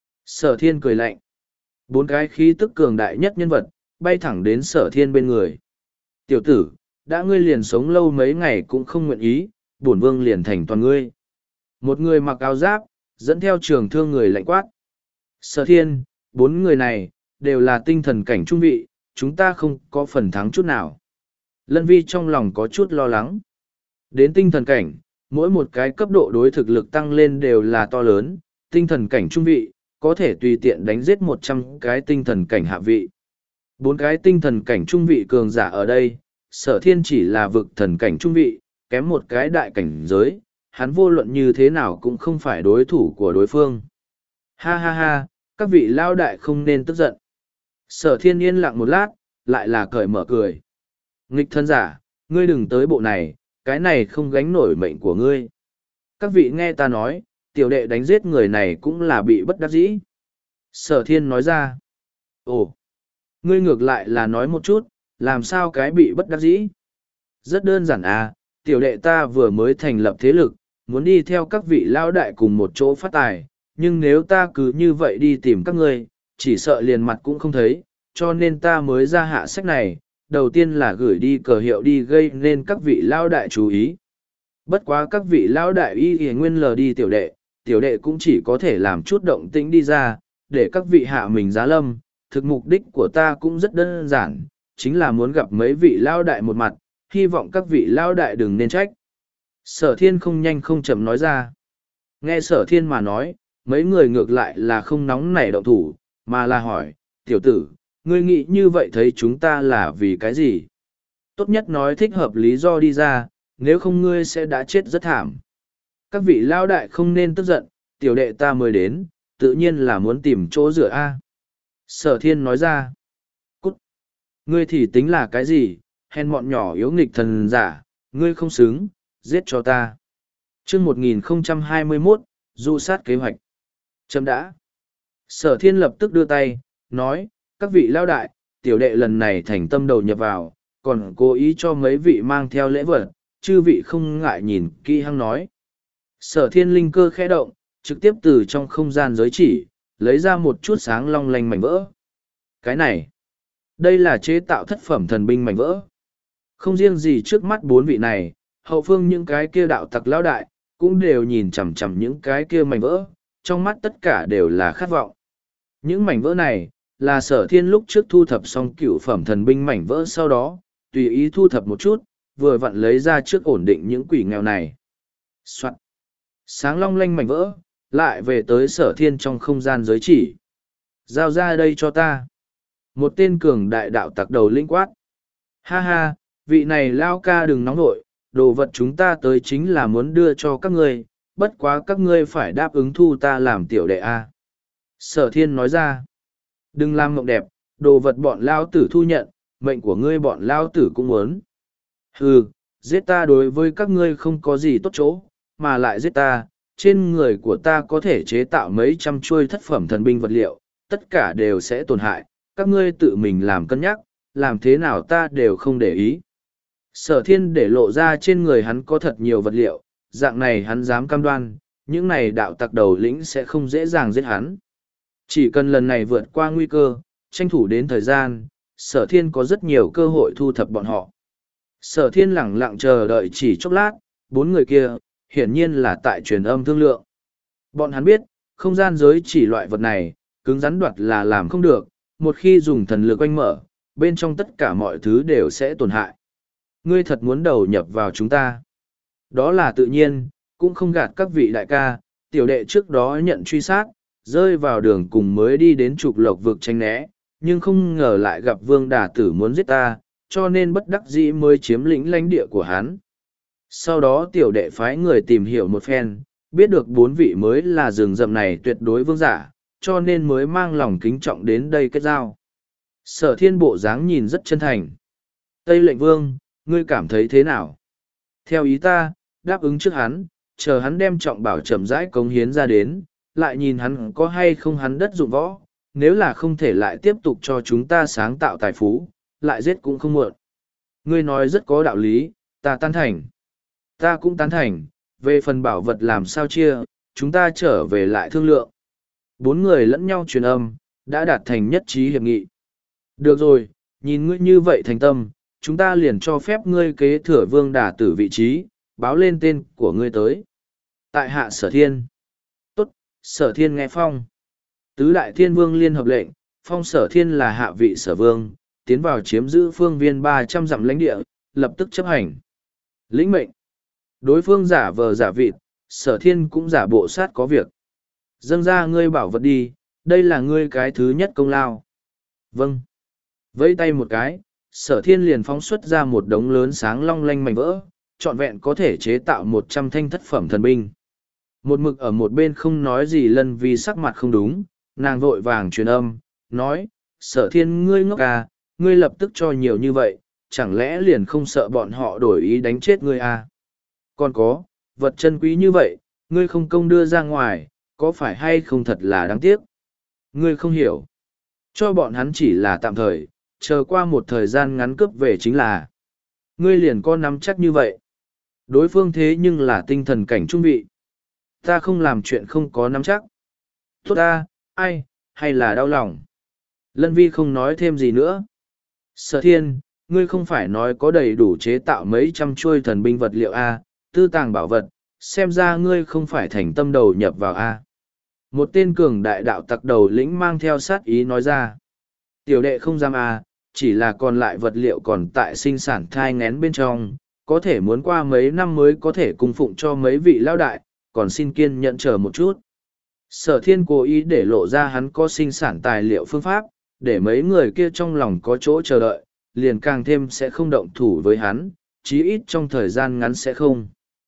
Sở thiên cười lạnh. Bốn cái khí tức cường đại nhất nhân vật, bay thẳng đến sở thiên bên người. Tiểu tử, đã ngươi liền sống lâu mấy ngày cũng không nguyện ý, bổn vương liền thành toàn ngươi. Một người mặc áo giáp, dẫn theo trường thương người lạnh quát. Sở thiên, bốn người này, đều là tinh thần cảnh trung vị, chúng ta không có phần thắng chút nào. Lân Vi trong lòng có chút lo lắng. Đến tinh thần cảnh, mỗi một cái cấp độ đối thực lực tăng lên đều là to lớn, tinh thần cảnh trung vị, có thể tùy tiện đánh giết một trăm cái tinh thần cảnh hạ vị. Bốn cái tinh thần cảnh trung vị cường giả ở đây, sở thiên chỉ là vực thần cảnh trung vị, kém một cái đại cảnh giới, hắn vô luận như thế nào cũng không phải đối thủ của đối phương. Ha ha ha, các vị lao đại không nên tức giận. Sở thiên yên lặng một lát, lại là cởi mở cười. Nghịch thân giả, ngươi đừng tới bộ này, cái này không gánh nổi mệnh của ngươi. Các vị nghe ta nói, tiểu đệ đánh giết người này cũng là bị bất đắc dĩ. Sở thiên nói ra. Ồ, ngươi ngược lại là nói một chút, làm sao cái bị bất đắc dĩ? Rất đơn giản à, tiểu đệ ta vừa mới thành lập thế lực, muốn đi theo các vị lao đại cùng một chỗ phát tài, nhưng nếu ta cứ như vậy đi tìm các ngươi, chỉ sợ liền mặt cũng không thấy, cho nên ta mới ra hạ sách này, đầu tiên là gửi đi cờ hiệu đi gây nên các vị lao đại chú ý. Bất quá các vị lao đại y y nguyên lờ đi tiểu đệ, tiểu đệ cũng chỉ có thể làm chút động tĩnh đi ra, để các vị hạ mình giá lâm, thực mục đích của ta cũng rất đơn giản, chính là muốn gặp mấy vị lao đại một mặt, hy vọng các vị lao đại đừng nên trách, Sở thiên không nhanh không chậm nói ra. Nghe sở thiên mà nói, mấy người ngược lại là không nóng nảy động thủ, mà là hỏi, tiểu tử, ngươi nghĩ như vậy thấy chúng ta là vì cái gì? Tốt nhất nói thích hợp lý do đi ra, nếu không ngươi sẽ đã chết rất thảm. Các vị lao đại không nên tức giận, tiểu đệ ta mới đến, tự nhiên là muốn tìm chỗ rửa A. Sở thiên nói ra, cút, ngươi thì tính là cái gì, hèn mọn nhỏ yếu nghịch thần giả, ngươi không xứng, giết cho ta. chương một nghìn không trăm hai mươi mốt, du sát kế hoạch. Chấm đã. Sở thiên lập tức đưa tay, nói, các vị lao đại, tiểu đệ lần này thành tâm đầu nhập vào, còn cố ý cho mấy vị mang theo lễ vật, chư vị không ngại nhìn kỹ hăng nói. Sở thiên linh cơ khẽ động, trực tiếp từ trong không gian giới chỉ, lấy ra một chút sáng long lanh mảnh vỡ. Cái này, đây là chế tạo thất phẩm thần binh mảnh vỡ. Không riêng gì trước mắt bốn vị này, hậu phương những cái kia đạo tặc lão đại, cũng đều nhìn chằm chằm những cái kia mảnh vỡ, trong mắt tất cả đều là khát vọng. Những mảnh vỡ này, là sở thiên lúc trước thu thập xong cửu phẩm thần binh mảnh vỡ sau đó, tùy ý thu thập một chút, vừa vặn lấy ra trước ổn định những quỷ nghèo này. Soạn. Sáng long lanh mảnh vỡ, lại về tới sở thiên trong không gian giới chỉ. Giao ra đây cho ta. Một tên cường đại đạo tặc đầu linh quát. Ha ha, vị này lao ca đừng nóng nổi, đồ vật chúng ta tới chính là muốn đưa cho các ngươi, bất quá các ngươi phải đáp ứng thu ta làm tiểu đệ A. Sở thiên nói ra. Đừng làm mộng đẹp, đồ vật bọn lao tử thu nhận, mệnh của ngươi bọn lao tử cũng muốn. Hừ, giết ta đối với các ngươi không có gì tốt chỗ, mà lại giết ta, trên người của ta có thể chế tạo mấy trăm chuôi thất phẩm thần binh vật liệu, tất cả đều sẽ tổn hại, các ngươi tự mình làm cân nhắc, làm thế nào ta đều không để ý. Sở thiên để lộ ra trên người hắn có thật nhiều vật liệu, dạng này hắn dám cam đoan, những này đạo tặc đầu lĩnh sẽ không dễ dàng giết hắn. Chỉ cần lần này vượt qua nguy cơ, tranh thủ đến thời gian, sở thiên có rất nhiều cơ hội thu thập bọn họ. Sở thiên lẳng lặng chờ đợi chỉ chốc lát, bốn người kia, hiển nhiên là tại truyền âm thương lượng. Bọn hắn biết, không gian giới chỉ loại vật này, cứng rắn đoạt là làm không được, một khi dùng thần lực oanh mở, bên trong tất cả mọi thứ đều sẽ tổn hại. Ngươi thật muốn đầu nhập vào chúng ta. Đó là tự nhiên, cũng không gạt các vị đại ca, tiểu đệ trước đó nhận truy sát, rơi vào đường cùng mới đi đến trục lộc vực tranh né, nhưng không ngờ lại gặp vương đà tử muốn giết ta, cho nên bất đắc dĩ mới chiếm lĩnh lãnh địa của hắn. Sau đó tiểu đệ phái người tìm hiểu một phen, biết được bốn vị mới là rừng rậm này tuyệt đối vương giả, cho nên mới mang lòng kính trọng đến đây kết giao. Sở thiên bộ dáng nhìn rất chân thành. Tây lệnh vương, ngươi cảm thấy thế nào? Theo ý ta, đáp ứng trước hắn, chờ hắn đem trọng bảo chậm rãi cống hiến ra đến, lại nhìn hắn có hay không hắn đất dụng võ, nếu là không thể lại tiếp tục cho chúng ta sáng tạo tài phú, lại giết cũng không muộn. Ngươi nói rất có đạo lý, ta tán thành. Ta cũng tán thành, về phần bảo vật làm sao chia, chúng ta trở về lại thương lượng. Bốn người lẫn nhau truyền âm, đã đạt thành nhất trí hiệp nghị. Được rồi, nhìn ngươi như vậy thành tâm, chúng ta liền cho phép ngươi kế thừa vương đà tử vị trí, báo lên tên của ngươi tới. Tại hạ sở thiên. Tốt, sở thiên nghe phong. Tứ đại thiên vương liên hợp lệnh, phong sở thiên là hạ vị sở vương, tiến vào chiếm giữ phương viên ba trăm dặm lãnh địa, lập tức chấp hành. Lĩnh mệnh. Đối phương giả vờ giả vịt, sở thiên cũng giả bộ sát có việc. Dâng ra ngươi bảo vật đi, đây là ngươi cái thứ nhất công lao. Vâng. Vẫy tay một cái, sở thiên liền phóng xuất ra một đống lớn sáng long lanh mảnh vỡ, trọn vẹn có thể chế tạo một trăm thanh thất phẩm thần binh. Một mực ở một bên không nói gì Lân Vi sắc mặt không đúng, nàng vội vàng truyền âm, nói, sở thiên ngươi ngốc à, ngươi lập tức cho nhiều như vậy, chẳng lẽ liền không sợ bọn họ đổi ý đánh chết ngươi à? Còn có, vật chân quý như vậy, ngươi không công đưa ra ngoài, có phải hay không thật là đáng tiếc? Ngươi không hiểu. Cho bọn hắn chỉ là tạm thời, chờ qua một thời gian ngắn cướp về chính là. Ngươi liền có nắm chắc như vậy. Đối phương thế nhưng là tinh thần cảnh trung vị. Ta không làm chuyện không có nắm chắc. Tốt ta, ai, hay là đau lòng. Lân Vi không nói thêm gì nữa. Sở thiên, ngươi không phải nói có đầy đủ chế tạo mấy trăm chuôi thần binh vật liệu A, tư tàng bảo vật, xem ra ngươi không phải thành tâm đầu nhập vào A. Một tên cường đại đạo tặc đầu lĩnh mang theo sát ý nói ra. Tiểu đệ không dám A, chỉ là còn lại vật liệu còn tại sinh sản thai ngén bên trong, có thể muốn qua mấy năm mới có thể cung phụng cho mấy vị lao đại, còn xin kiên nhẫn chờ một chút. Sở thiên cố ý để lộ ra hắn có sinh sản tài liệu phương pháp, để mấy người kia trong lòng có chỗ chờ đợi, liền càng thêm sẽ không động thủ với hắn, chí ít trong thời gian ngắn sẽ không.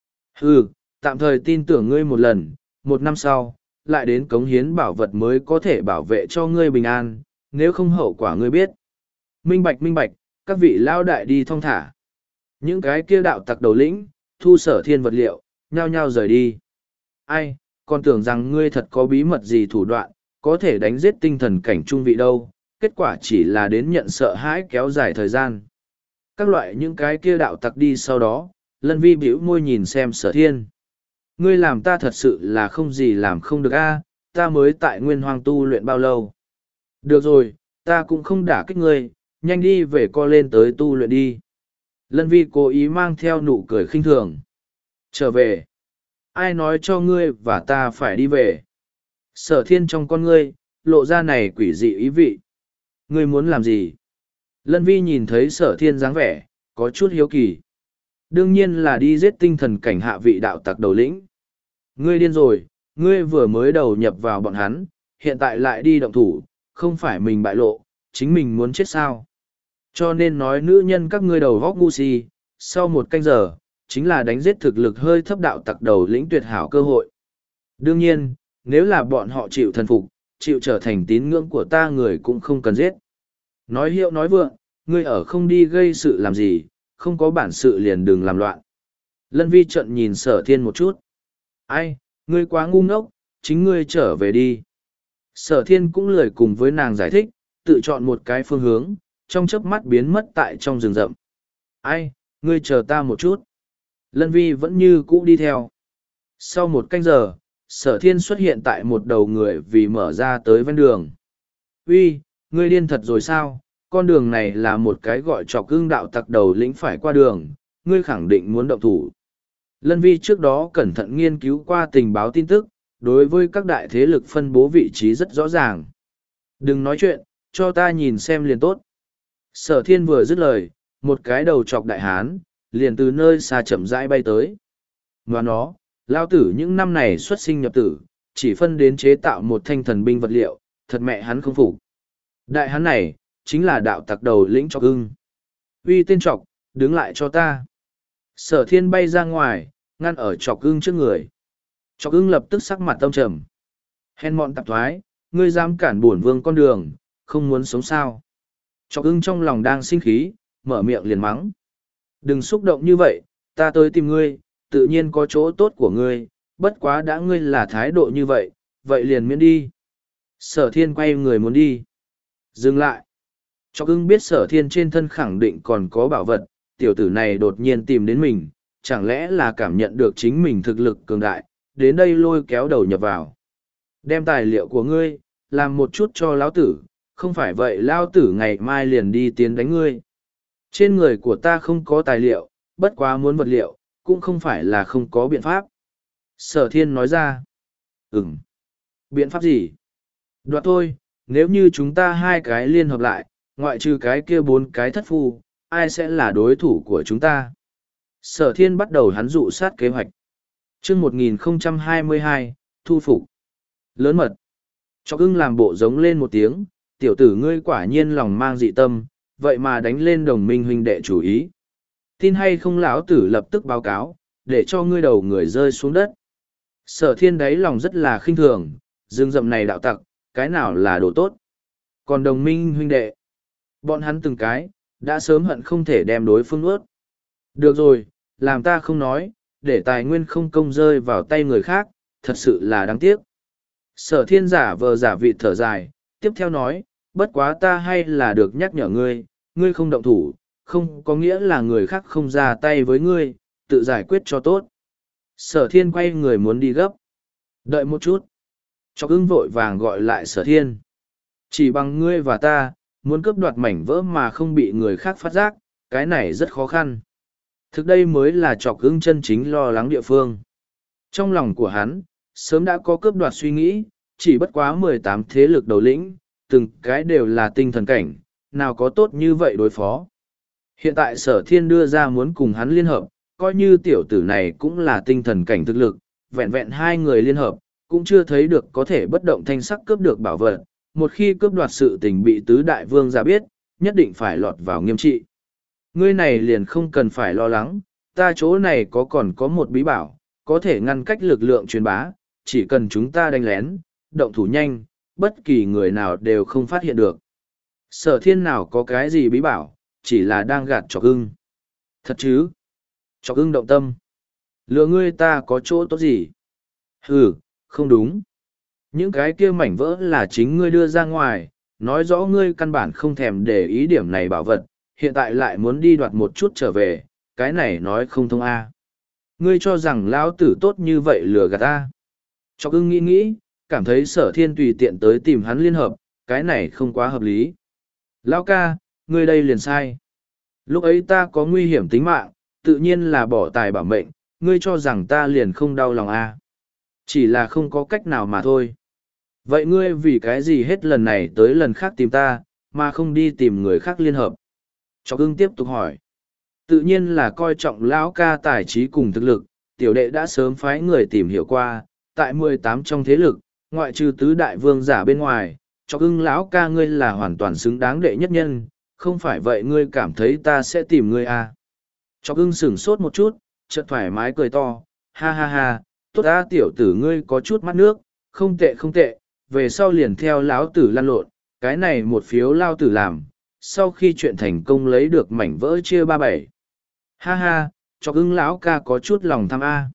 Ừ, tạm thời tin tưởng ngươi một lần, một năm sau, lại đến cống hiến bảo vật mới có thể bảo vệ cho ngươi bình an, nếu không hậu quả ngươi biết. Minh bạch minh bạch, các vị lao đại đi thong thả. Những cái kia đạo tặc đầu lĩnh, thu sở thiên vật liệu, nhao nhao rời đi. Ai, còn tưởng rằng ngươi thật có bí mật gì thủ đoạn, có thể đánh giết tinh thần cảnh trung vị đâu, kết quả chỉ là đến nhận sợ hãi kéo dài thời gian. Các loại những cái kia đạo tặc đi sau đó, Lân Vi bĩu môi nhìn xem sở thiên. Ngươi làm ta thật sự là không gì làm không được a, ta mới tại nguyên hoang tu luyện bao lâu. Được rồi, ta cũng không đả kích ngươi, nhanh đi về co lên tới tu luyện đi. Lân Vi cố ý mang theo nụ cười khinh thường. Trở về. Ai nói cho ngươi và ta phải đi về. Sở thiên trong con ngươi, lộ ra này quỷ dị ý vị. Ngươi muốn làm gì? Lân Vi nhìn thấy sở thiên dáng vẻ, có chút hiếu kỳ. Đương nhiên là đi giết tinh thần cảnh hạ vị đạo tặc đầu lĩnh. Ngươi điên rồi, ngươi vừa mới đầu nhập vào bọn hắn, hiện tại lại đi động thủ, không phải mình bại lộ, chính mình muốn chết sao. Cho nên nói nữ nhân các ngươi đầu góc ngu si, sau một canh giờ, chính là đánh giết thực lực hơi thấp đạo tặc đầu lĩnh tuyệt hảo cơ hội. Đương nhiên, nếu là bọn họ chịu thần phục, chịu trở thành tín ngưỡng của ta người cũng không cần giết. Nói hiệu nói vượng, ngươi ở không đi gây sự làm gì, không có bản sự liền đừng làm loạn. Lân Vi trận nhìn sở thiên một chút. Ai, ngươi quá ngu ngốc, chính ngươi trở về đi. Sở thiên cũng lười cùng với nàng giải thích, tự chọn một cái phương hướng, trong chớp mắt biến mất tại trong rừng rậm. Ai, ngươi chờ ta một chút. Lân Vi vẫn như cũ đi theo. Sau một canh giờ, sở thiên xuất hiện tại một đầu người vì mở ra tới ven đường. Uy, ngươi điên thật rồi sao? Con đường này là một cái gọi trọc ưng đạo tặc đầu lĩnh phải qua đường, ngươi khẳng định muốn động thủ. Lân Vi trước đó cẩn thận nghiên cứu qua tình báo tin tức, đối với các đại thế lực phân bố vị trí rất rõ ràng. Đừng nói chuyện, cho ta nhìn xem liền tốt. Sở thiên vừa dứt lời, một cái đầu trọc đại hán, liền từ nơi xa chậm rãi bay tới. Ngoài nó, lao tử những năm này xuất sinh nhập tử, chỉ phân đến chế tạo một thanh thần binh vật liệu, thật mẹ hắn không phục. Đại hán này, chính là đạo tặc đầu lĩnh trọc ưng. Uy tên trọc, đứng lại cho ta. Sở thiên bay ra ngoài, ngăn ở trọc ưng trước người. Trọc ưng lập tức sắc mặt tâm trầm. Hèn mọn tạp thoái, ngươi dám cản bổn vương con đường, không muốn sống sao. Trọc ưng trong lòng đang sinh khí, mở miệng liền mắng. Đừng xúc động như vậy, ta tới tìm ngươi, tự nhiên có chỗ tốt của ngươi, bất quá đã ngươi là thái độ như vậy, vậy liền miễn đi. Sở thiên quay người muốn đi. Dừng lại. Trọc ưng biết sở thiên trên thân khẳng định còn có bảo vật, tiểu tử này đột nhiên tìm đến mình, chẳng lẽ là cảm nhận được chính mình thực lực cường đại, đến đây lôi kéo đầu nhập vào. Đem tài liệu của ngươi, làm một chút cho lão tử, không phải vậy lão tử ngày mai liền đi tiến đánh ngươi. Trên người của ta không có tài liệu, bất quá muốn vật liệu, cũng không phải là không có biện pháp. Sở thiên nói ra. Ừm. Biện pháp gì? Đoạt thôi, nếu như chúng ta hai cái liên hợp lại, ngoại trừ cái kia bốn cái thất phu, ai sẽ là đối thủ của chúng ta? Sở thiên bắt đầu hắn dụ sát kế hoạch. chương một nghìn không trăm hai mươi hai, thu phục. Lớn mật. Chọc ưng làm bộ giống lên một tiếng, tiểu tử ngươi quả nhiên lòng mang dị tâm, vậy mà đánh lên đồng minh huynh đệ chủ ý. Tin hay không lão tử lập tức báo cáo, để cho ngươi đầu người rơi xuống đất. Sở thiên đáy lòng rất là khinh thường, rừng rậm này đạo tặc, cái nào là đồ tốt. Còn đồng minh huynh đệ, bọn hắn từng cái, đã sớm hận không thể đem đối phương ướt. Được rồi, làm ta không nói, để tài nguyên không công rơi vào tay người khác, thật sự là đáng tiếc. Sở thiên giả vờ giả vị thở dài, tiếp theo nói, bất quá ta hay là được nhắc nhở ngươi, ngươi không động thủ, không có nghĩa là người khác không ra tay với ngươi, tự giải quyết cho tốt. Sở thiên quay người muốn đi gấp. Đợi một chút. Chọc ưng vội vàng gọi lại sở thiên. Chỉ bằng ngươi và ta, muốn cướp đoạt mảnh vỡ mà không bị người khác phát giác, cái này rất khó khăn. Thực đây mới là chọc ưng chân chính lo lắng địa phương. Trong lòng của hắn, sớm đã có cướp đoạt suy nghĩ, chỉ bất quá mười tám thế lực đầu lĩnh, từng cái đều là tinh thần cảnh, nào có tốt như vậy đối phó. Hiện tại sở thiên đưa ra muốn cùng hắn liên hợp, coi như tiểu tử này cũng là tinh thần cảnh thực lực, vẹn vẹn hai người liên hợp, cũng chưa thấy được có thể bất động thanh sắc cướp được bảo vật. Một khi cướp đoạt sự tình bị tứ đại vương ra biết, nhất định phải lọt vào nghiêm trị. Ngươi này liền không cần phải lo lắng, ta chỗ này có còn có một bí bảo, có thể ngăn cách lực lượng truyền bá, chỉ cần chúng ta đánh lén, động thủ nhanh, bất kỳ người nào đều không phát hiện được. Sở thiên nào có cái gì bí bảo, chỉ là đang gạt Chọc Ưng. Thật chứ? Chọc Ưng động tâm. Lừa ngươi ta có chỗ tốt gì? Ừ, không đúng. Những cái kia mảnh vỡ là chính ngươi đưa ra ngoài, nói rõ ngươi căn bản không thèm để ý điểm này bảo vật, hiện tại lại muốn đi đoạt một chút trở về, cái này nói không thông a. Ngươi cho rằng lão tử tốt như vậy lừa gạt ta. Chọc Ưng nghĩ nghĩ, cảm thấy sở thiên tùy tiện tới tìm hắn liên hợp, cái này không quá hợp lý. Lão ca, ngươi đây liền sai. Lúc ấy ta có nguy hiểm tính mạng, tự nhiên là bỏ tài bảo mệnh, ngươi cho rằng ta liền không đau lòng à. Chỉ là không có cách nào mà thôi. Vậy ngươi vì cái gì hết lần này tới lần khác tìm ta, mà không đi tìm người khác liên hợp? Chọc Ưng tiếp tục hỏi. Tự nhiên là coi trọng lão ca tài trí cùng thực lực, tiểu đệ đã sớm phái người tìm hiểu qua, tại mười tám trong thế lực, ngoại trừ tứ đại vương giả bên ngoài, Chọc Ưng lão ca ngươi là hoàn toàn xứng đáng đệ nhất nhân, không phải vậy ngươi cảm thấy ta sẽ tìm ngươi à. Chọc Ưng sửng sốt một chút, chợt thoải mái cười to, ha ha ha, tốt á tiểu tử ngươi có chút mắt nước, không tệ không tệ, về sau liền theo lão tử lăn lộn, cái này một phiếu lao tử làm, sau khi chuyện thành công lấy được mảnh vỡ chia ba bảy. Ha ha, Chọc Ưng lão ca có chút lòng tham a.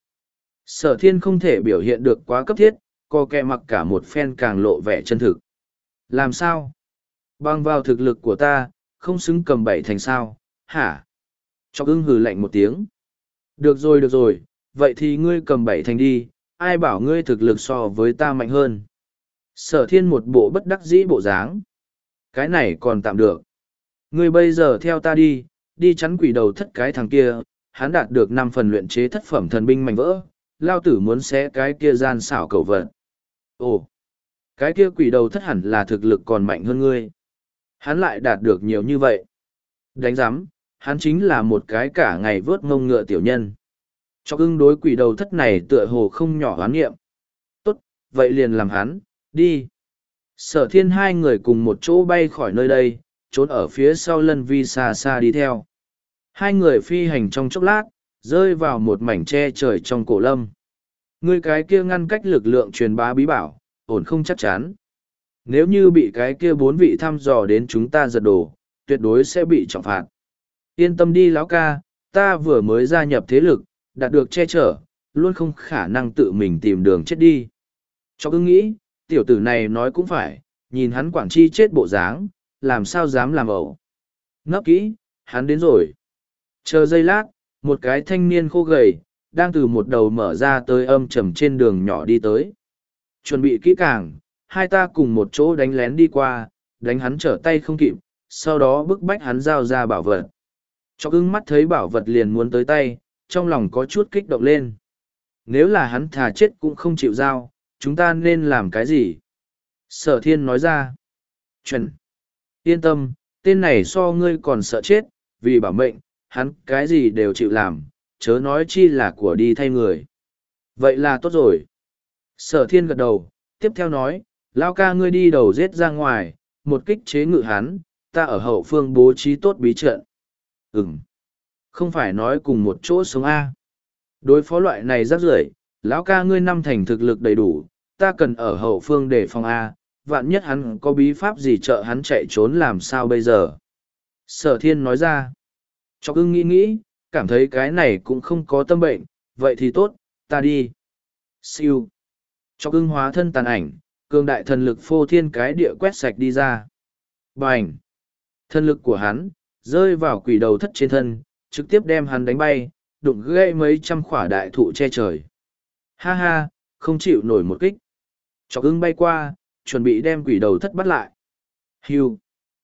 Sở thiên không thể biểu hiện được quá cấp thiết, co kẹ mặc cả một phen càng lộ vẻ chân thực. Làm sao? Bằng vào thực lực của ta, không xứng cầm bảy thành sao, hả? Chọc Ưng hừ lạnh một tiếng. Được rồi được rồi, vậy thì ngươi cầm bảy thành đi, ai bảo ngươi thực lực so với ta mạnh hơn. Sở thiên một bộ bất đắc dĩ bộ dáng. Cái này còn tạm được. Ngươi bây giờ theo ta đi, đi chắn quỷ đầu thất cái thằng kia, hắn đạt được năm phần luyện chế thất phẩm thần binh mảnh vỡ, lao tử muốn xé cái kia gian xảo cầu vật. Ồ, cái kia quỷ đầu thất hẳn là thực lực còn mạnh hơn ngươi. Hắn lại đạt được nhiều như vậy. Đánh giám, hắn chính là một cái cả ngày vớt ngông ngựa tiểu nhân. Chọc Ưng đối quỷ đầu thất này tựa hồ không nhỏ hoán nghiệm. Tốt, vậy liền làm hắn, đi. Sở thiên hai người cùng một chỗ bay khỏi nơi đây, trốn ở phía sau lân vi xa xa đi theo. Hai người phi hành trong chốc lát, rơi vào một mảnh tre trời trong cổ lâm. Người cái kia ngăn cách lực lượng truyền bá bí bảo, ổn không chắc chắn. Nếu như bị cái kia bốn vị thăm dò đến chúng ta giật đồ, tuyệt đối sẽ bị trọng phạt. Yên tâm đi lão ca, ta vừa mới gia nhập thế lực, đạt được che chở, luôn không khả năng tự mình tìm đường chết đi. Chọc Ưng nghĩ, tiểu tử này nói cũng phải, nhìn hắn quảng chi chết bộ dáng, làm sao dám làm ẩu. Nấp kỹ, hắn đến rồi. Chờ giây lát, một cái thanh niên khô gầy, đang từ một đầu mở ra tới âm trầm trên đường nhỏ đi tới. Chuẩn bị kỹ càng, hai ta cùng một chỗ đánh lén đi qua, đánh hắn trở tay không kịp, sau đó bức bách hắn giao ra bảo vật. Chọc Ưng mắt thấy bảo vật liền muốn tới tay, trong lòng có chút kích động lên. Nếu là hắn thà chết cũng không chịu giao, chúng ta nên làm cái gì? Sở thiên nói ra. Chuẩn. Yên tâm, tên này so ngươi còn sợ chết, vì bảo mệnh, hắn cái gì đều chịu làm, chớ nói chi là của đi thay người. Vậy là tốt rồi. Sở thiên gật đầu, tiếp theo nói, lao ca ngươi đi đầu giết ra ngoài, một kích chế ngự hắn, ta ở hậu phương bố trí tốt bí trận. Ừm. Không phải nói cùng một chỗ sống A. Đối phó loại này rắc rưởi, lão ca ngươi năm thành thực lực đầy đủ, ta cần ở hậu phương để phòng A, vạn nhất hắn có bí pháp gì trợ hắn chạy trốn làm sao bây giờ. Sở thiên nói ra. Chọc Ưng nghĩ nghĩ, cảm thấy cái này cũng không có tâm bệnh, vậy thì tốt, ta đi. Siêu. Chọc Ưng hóa thân tàn ảnh, cường đại thần lực phô thiên cái địa quét sạch đi ra. Bành. Thần lực của hắn, rơi vào quỷ đầu thất trên thân, trực tiếp đem hắn đánh bay, đụng gãy mấy trăm khỏa đại thụ che trời. Ha ha, không chịu nổi một kích. Chọc Ưng bay qua, chuẩn bị đem quỷ đầu thất bắt lại. Hiu.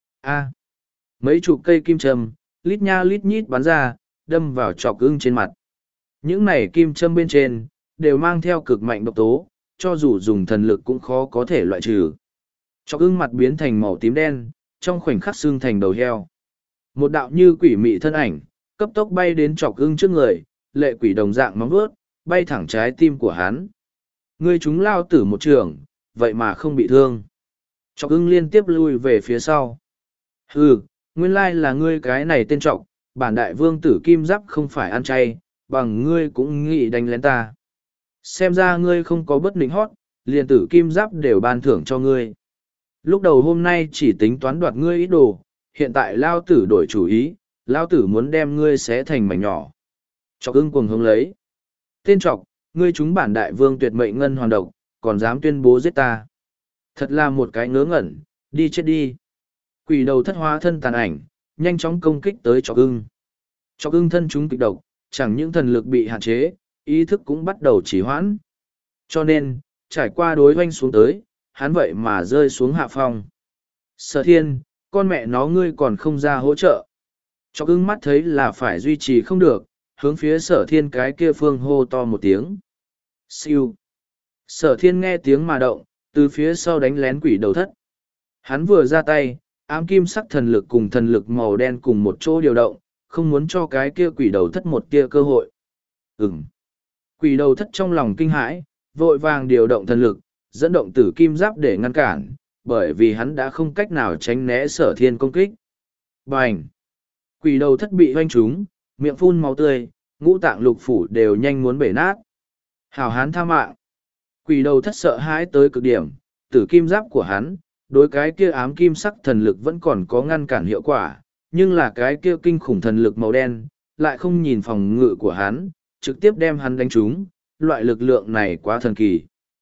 A. Mấy chục cây kim châm, lít nha lít nhít bắn ra, đâm vào Chọc Ưng trên mặt. Những này kim châm bên trên, đều mang theo cực mạnh độc tố, cho dù dùng thần lực cũng khó có thể loại trừ. Chọc Ưng mặt biến thành màu tím đen, trong khoảnh khắc xương thành đầu heo. Một đạo như quỷ mị thân ảnh, cấp tốc bay đến chọc ưng trước người, lệ quỷ đồng dạng móng vuốt, bay thẳng trái tim của hắn. Ngươi chúng lao tử một trường, vậy mà không bị thương. Chọc ưng liên tiếp lui về phía sau. Hừ, nguyên lai là ngươi cái này tên trọc, bản đại vương tử kim giáp không phải ăn chay, bằng ngươi cũng nghĩ đánh lén ta. Xem ra ngươi không có bất nịnh hót, liền tử kim giáp đều ban thưởng cho ngươi. Lúc đầu hôm nay chỉ tính toán đoạt ngươi ít đồ, hiện tại lao tử đổi chủ ý, lao tử muốn đem ngươi xé thành mảnh nhỏ. Chọc ưng cuồng hống lấy. Tên trọc, ngươi chúng bản đại vương tuyệt mệnh ngân hoàn độc, còn dám tuyên bố giết ta. Thật là một cái ngớ ngẩn, đi chết đi. Quỷ đầu thất hóa thân tàn ảnh, nhanh chóng công kích tới chọc ưng. Chọc ưng thân chúng kịch độc, chẳng những thần lực bị hạn chế, ý thức cũng bắt đầu trì hoãn. Cho nên, trải qua đối hoanh xuống tới, hắn vậy mà rơi xuống hạ phong. Sở thiên, con mẹ nó ngươi còn không ra hỗ trợ. Chọc ưng mắt thấy là phải duy trì không được, hướng phía sở thiên cái kia phương hô to một tiếng. Siêu. Sở thiên nghe tiếng mà động, từ phía sau đánh lén quỷ đầu thất. Hắn vừa ra tay, ám kim sắc thần lực cùng thần lực màu đen cùng một chỗ điều động, không muốn cho cái kia quỷ đầu thất một tia cơ hội. Ừm. Quỷ đầu thất trong lòng kinh hãi, vội vàng điều động thần lực, dẫn động tử kim giáp để ngăn cản, bởi vì hắn đã không cách nào tránh né sở thiên công kích. Bành! Quỷ đầu thất bị hoanh trúng, miệng phun máu tươi, ngũ tạng lục phủ đều nhanh muốn bể nát. Hảo hán tha mạng! Quỷ đầu thất sợ hãi tới cực điểm, tử kim giáp của hắn, đối cái kia ám kim sắc thần lực vẫn còn có ngăn cản hiệu quả, nhưng là cái kia kinh khủng thần lực màu đen, lại không nhìn phòng ngự của hắn, trực tiếp đem hắn đánh trúng, loại lực lượng này quá thần kỳ.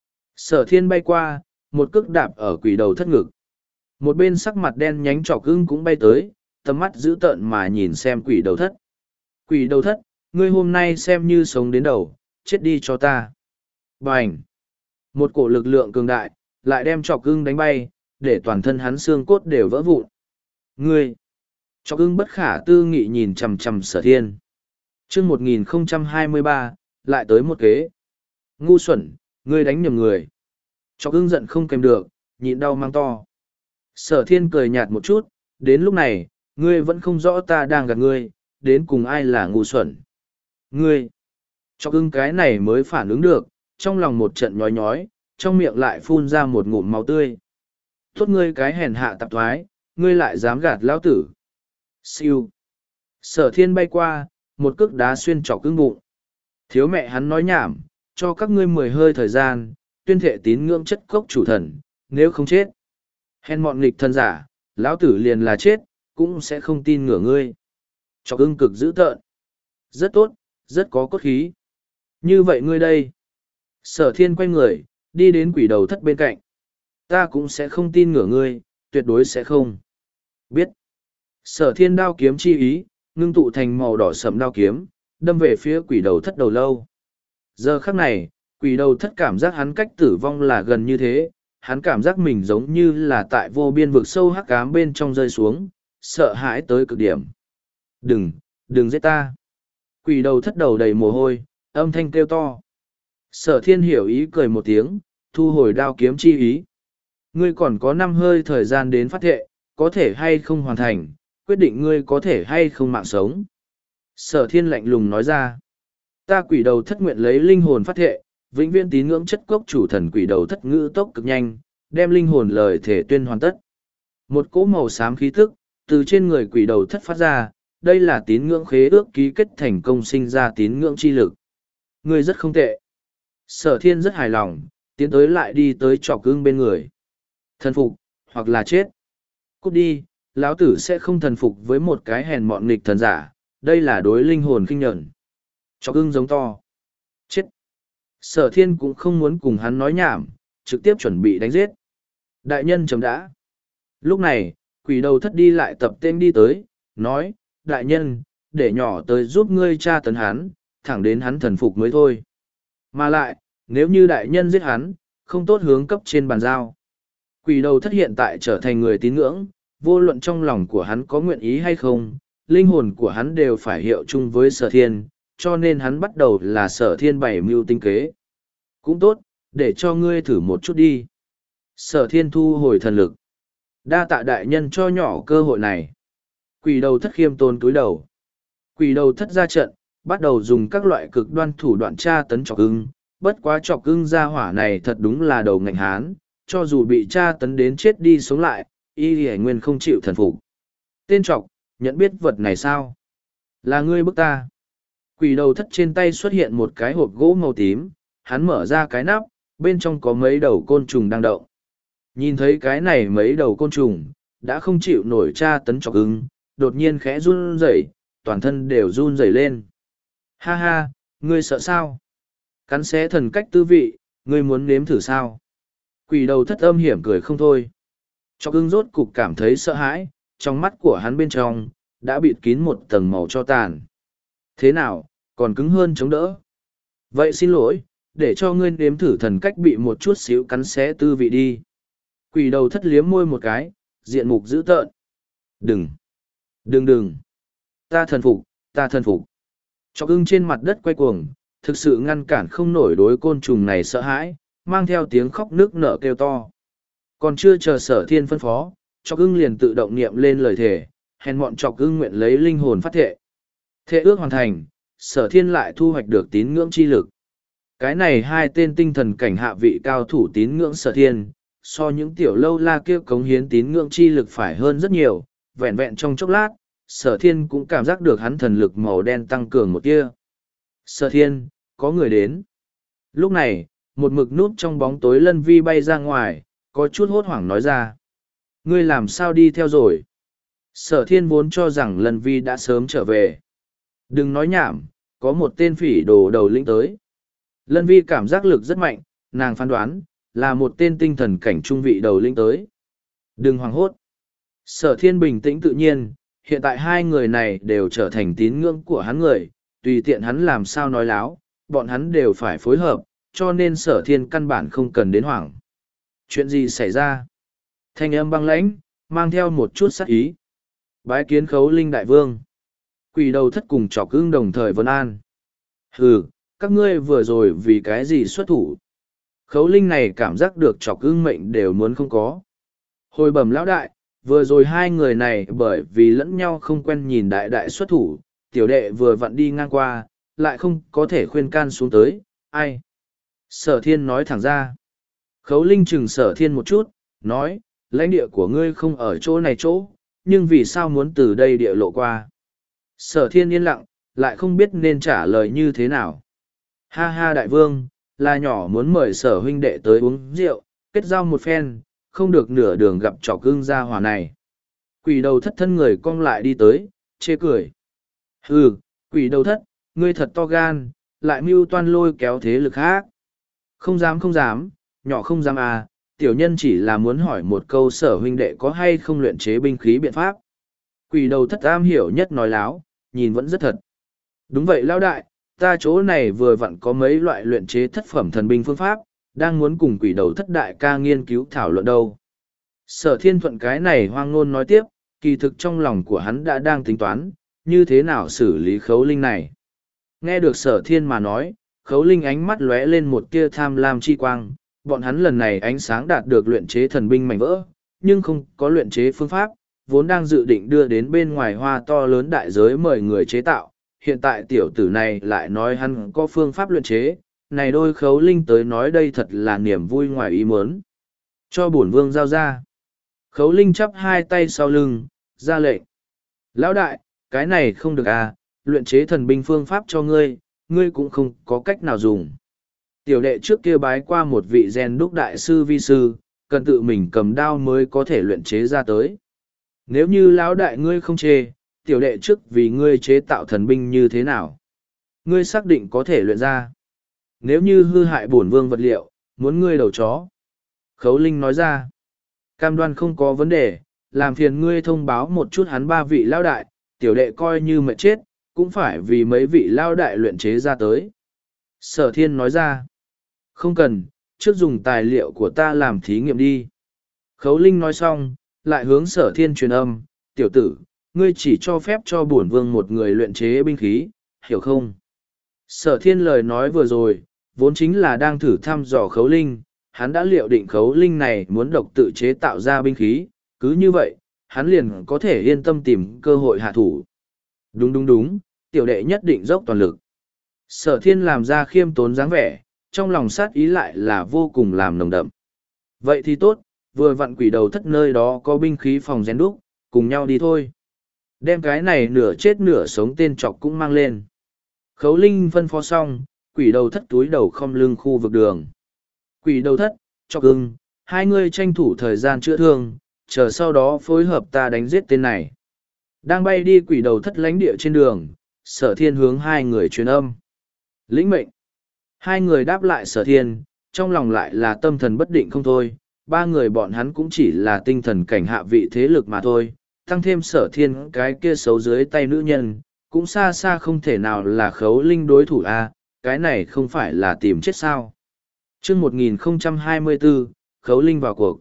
Sở thiên bay qua, một cước đạp ở quỷ đầu thất ngực. Một bên sắc mặt đen nhánh trọc ưng cũng bay tới, tầm mắt dữ tợn mà nhìn xem quỷ đầu thất. Quỷ đầu thất, ngươi hôm nay xem như sống đến đầu, chết đi cho ta. Bành! Một cổ lực lượng cường đại, lại đem trọc ưng đánh bay, để toàn thân hắn xương cốt đều vỡ vụn. Ngươi! Trọc ưng bất khả tư nghị nhìn chằm chằm sở thiên. chương một nghìn không trăm hai mươi ba, lại tới một kế. Ngu xuẩn, ngươi đánh nhầm người. Trọc ưng giận không kèm được, nhịn đau mang to. Sở thiên cười nhạt một chút, đến lúc này, ngươi vẫn không rõ ta đang gạt ngươi, đến cùng ai là ngu xuẩn. Ngươi! Trọc ưng cái này mới phản ứng được, trong lòng một trận nhói nhói, trong miệng lại phun ra một ngụm máu tươi. Tốt ngươi cái hèn hạ tạp thoái, ngươi lại dám gạt lão tử. Siêu. Sở thiên bay qua, một cước đá xuyên trọc ưng bụng. Thiếu mẹ hắn nói nhảm, cho các ngươi mười hơi thời gian, tuyên thệ tín ngưỡng chất cốc chủ thần, nếu không chết. Hèn mọn nghịch thân giả, lão tử liền là chết, cũng sẽ không tin ngửa ngươi. Trọc ưng cực dữ tợn. Rất tốt, rất có cốt khí. Như vậy ngươi đây. Sở thiên quay người, đi đến quỷ đầu thất bên cạnh. Ta cũng sẽ không tin ngửa ngươi, tuyệt đối sẽ không. Biết. Sở thiên đao kiếm chi ý, ngưng tụ thành màu đỏ sẫm đao kiếm, đâm về phía quỷ đầu thất đầu lâu. Giờ khắc này, quỷ đầu thất cảm giác hắn cách tử vong là gần như thế, hắn cảm giác mình giống như là tại vô biên vực sâu hắc ám bên trong rơi xuống, sợ hãi tới cực điểm. Đừng, đừng giết ta. Quỷ đầu thất đầu đầy mồ hôi, âm thanh kêu to. Sở thiên hiểu ý cười một tiếng, thu hồi đao kiếm chi ý. Ngươi còn có năm hơi thời gian đến phát thệ, có thể hay không hoàn thành, quyết định ngươi có thể hay không mạng sống. Sở thiên lạnh lùng nói ra. Ta quỷ đầu thất nguyện lấy linh hồn phát thệ, vĩnh viễn tín ngưỡng chất cốc chủ thần quỷ đầu thất ngữ tốc cực nhanh, đem linh hồn lời thể tuyên hoàn tất. Một cỗ màu xám khí thức, từ trên người quỷ đầu thất phát ra, đây là tín ngưỡng khế ước ký kết thành công sinh ra tín ngưỡng chi lực. Ngươi rất không tệ. Sở thiên rất hài lòng, tiến tới lại đi tới trọc ưng bên người. Thần phục, hoặc là chết. Cút đi, lão tử sẽ không thần phục với một cái hèn mọn nghịch thần giả, đây là đối linh hồn khinh nhẫn. Trọc ưng giống to. Chết. Sở thiên cũng không muốn cùng hắn nói nhảm, trực tiếp chuẩn bị đánh giết. Đại nhân chấm đã. Lúc này, quỷ đầu thất đi lại tập tên đi tới, nói, đại nhân, để nhỏ tới giúp ngươi tra tấn hắn, thẳng đến hắn thần phục mới thôi. Mà lại, nếu như đại nhân giết hắn, không tốt hướng cấp trên bàn giao. Quỷ đầu thất hiện tại trở thành người tín ngưỡng, vô luận trong lòng của hắn có nguyện ý hay không, linh hồn của hắn đều phải hiệu chung với sở thiên, cho nên hắn bắt đầu là sở thiên bảy mưu tinh kế. Cũng tốt, để cho ngươi thử một chút đi. Sở thiên thu hồi thần lực. Đa tạ đại nhân cho nhỏ cơ hội này. Quỷ đầu thất khiêm tốn cúi đầu. Quỷ đầu thất ra trận, bắt đầu dùng các loại cực đoan thủ đoạn tra tấn chọc ưng. Bất quá chọc ưng ra hỏa này thật đúng là đầu ngạnh hán, cho dù bị tra tấn đến chết đi sống lại, y hề nguyên không chịu thần phục. Tên chọc, nhận biết vật này sao? Là ngươi bức ta. Quỷ đầu thất trên tay xuất hiện một cái hộp gỗ màu tím, hắn mở ra cái nắp, bên trong có mấy đầu côn trùng đang động. Nhìn thấy cái này mấy đầu côn trùng, đã không chịu nổi tra tấn chọc ưng, đột nhiên khẽ run rẩy, toàn thân đều run rẩy lên. Ha ha, ngươi sợ sao? Cắn xé thần cách tư vị, ngươi muốn nếm thử sao? Quỷ đầu thất âm hiểm cười không thôi. Chọc ưng rốt cục cảm thấy sợ hãi, trong mắt của hắn bên trong, đã bịt kín một tầng màu cho tàn. Thế nào, còn cứng hơn chống đỡ? Vậy xin lỗi, để cho ngươi nếm thử thần cách bị một chút xíu cắn xé tư vị đi. Quỷ đầu thất liếm môi một cái, diện mục dữ tợn. Đừng! Đừng đừng! Ta thần phục, ta thần phục. Chọc ưng trên mặt đất quay cuồng, thực sự ngăn cản không nổi đối côn trùng này sợ hãi, mang theo tiếng khóc nước nở kêu to. Còn chưa chờ sở thiên phân phó, chọc ưng liền tự động niệm lên lời thề, hèn mọn chọc ưng nguyện lấy linh hồn phát thệ. Thệ ước hoàn thành, sở thiên lại thu hoạch được tín ngưỡng chi lực. Cái này hai tên tinh thần cảnh hạ vị cao thủ tín ngưỡng sở thiên, so những tiểu lâu la kia cống hiến tín ngưỡng chi lực phải hơn rất nhiều, vẹn vẹn trong chốc lát, sở thiên cũng cảm giác được hắn thần lực màu đen tăng cường một tia. Sở thiên, có người đến. Lúc này, một mực núp trong bóng tối Lân Vi bay ra ngoài, có chút hốt hoảng nói ra. Ngươi làm sao đi theo rồi? Sở thiên vốn cho rằng Lân Vi đã sớm trở về. Đừng nói nhảm, có một tên phỉ đồ đầu lĩnh tới. Lân Vi cảm giác lực rất mạnh, nàng phán đoán, là một tên tinh thần cảnh trung vị đầu lĩnh tới. Đừng hoảng hốt. Sở thiên bình tĩnh tự nhiên, hiện tại hai người này đều trở thành tín ngưỡng của hắn người, tùy tiện hắn làm sao nói láo, bọn hắn đều phải phối hợp, cho nên sở thiên căn bản không cần đến hoảng. Chuyện gì xảy ra? Thanh âm băng lãnh, mang theo một chút sát ý. Bái kiến Khấu Linh đại vương. Quỷ đầu thất cùng Chọc Ưng đồng thời vấn an. Hừ, các ngươi vừa rồi vì cái gì xuất thủ? Khấu Linh này cảm giác được Chọc Ưng mệnh đều muốn không có. Hồi bẩm lão đại, vừa rồi hai người này bởi vì lẫn nhau không quen nhìn đại đại xuất thủ, tiểu đệ vừa vặn đi ngang qua, lại không có thể khuyên can xuống tới, ai? Sở thiên nói thẳng ra. Khấu Linh chừng sở thiên một chút, nói, lãnh địa của ngươi không ở chỗ này chỗ, nhưng vì sao muốn từ đây địa lộ qua? Sở thiên yên lặng, lại không biết nên trả lời như thế nào. Ha ha đại vương, là nhỏ muốn mời sở huynh đệ tới uống rượu, kết giao một phen, không được nửa đường gặp Chọc Ưng gia hỏa này. Quỷ đầu thất thân người cong lại đi tới, chê cười. Hừ, quỷ đầu thất, ngươi thật to gan, lại mưu toan lôi kéo thế lực khác. Không dám không dám, nhỏ không dám à, tiểu nhân chỉ là muốn hỏi một câu sở huynh đệ có hay không luyện chế binh khí biện pháp. Quỷ đầu thất am hiểu nhất nói láo, nhìn vẫn rất thật. Đúng vậy lão đại, ta chỗ này vừa vặn có mấy loại luyện chế thất phẩm thần binh phương pháp, đang muốn cùng quỷ đầu thất đại ca nghiên cứu thảo luận đâu. Sở thiên thuận cái này hoang ngôn nói tiếp, kỳ thực trong lòng của hắn đã đang tính toán, như thế nào xử lý Khấu Linh này. Nghe được sở thiên mà nói, Khấu Linh ánh mắt lóe lên một tia tham lam chi quang, bọn hắn lần này ánh sáng đạt được luyện chế thần binh mảnh vỡ, nhưng không có luyện chế phương pháp, vốn đang dự định đưa đến bên ngoài hoa to lớn đại giới mời người chế tạo, hiện tại tiểu tử này lại nói hắn có phương pháp luyện chế, này đôi Khấu Linh tới nói đây thật là niềm vui ngoài ý muốn. Cho bổn vương giao ra. Khấu Linh chắp hai tay sau lưng, ra lệnh. Lão đại, cái này không được à, luyện chế thần binh phương pháp cho ngươi, ngươi cũng không có cách nào dùng. Tiểu đệ trước kia bái qua một vị rèn đúc đại sư vi sư, cần tự mình cầm đao mới có thể luyện chế ra tới. Nếu như lão đại ngươi không chê, tiểu đệ trước vì ngươi chế tạo thần binh như thế nào? Ngươi xác định có thể luyện ra. Nếu như hư hại bổn vương vật liệu, muốn ngươi đầu chó. Khấu Linh nói ra. Cam đoan không có vấn đề, làm phiền ngươi thông báo một chút hắn ba vị lão đại, tiểu đệ coi như mệt chết, cũng phải vì mấy vị lão đại luyện chế ra tới. Sở thiên nói ra. Không cần, trước dùng tài liệu của ta làm thí nghiệm đi. Khấu Linh nói xong, lại hướng sở thiên truyền âm, tiểu tử, ngươi chỉ cho phép cho bổn vương một người luyện chế binh khí, hiểu không? Sở thiên lời nói vừa rồi, vốn chính là đang thử thăm dò Khấu Linh, hắn đã liệu định Khấu Linh này muốn độc tự chế tạo ra binh khí, cứ như vậy, hắn liền có thể yên tâm tìm cơ hội hạ thủ. Đúng đúng đúng, tiểu đệ nhất định dốc toàn lực. Sở thiên làm ra khiêm tốn dáng vẻ, trong lòng sát ý lại là vô cùng làm nồng đậm. Vậy thì tốt, vừa vặn quỷ đầu thất nơi đó có binh khí phòng rèn đúc, cùng nhau đi thôi. Đem cái này nửa chết nửa sống tên trọc cũng mang lên. Khấu Linh phân phó xong, quỷ đầu thất túi đầu không lưng khu vực đường. Quỷ đầu thất, trọc ưng, hai ngươi tranh thủ thời gian chữa thương, chờ sau đó phối hợp ta đánh giết tên này. Đang bay đi quỷ đầu thất lánh địa trên đường, sở thiên hướng hai người truyền âm. Lĩnh mệnh. Hai người đáp lại sở thiên, trong lòng lại là tâm thần bất định không thôi. Ba người bọn hắn cũng chỉ là tinh thần cảnh hạ vị thế lực mà thôi. Tăng thêm sở thiên cái kia xấu dưới tay nữ nhân, cũng xa xa không thể nào là khấu linh đối thủ a. Cái này không phải là tìm chết sao. Trước một nghìn không trăm hai mươi bốn, khấu linh vào cuộc.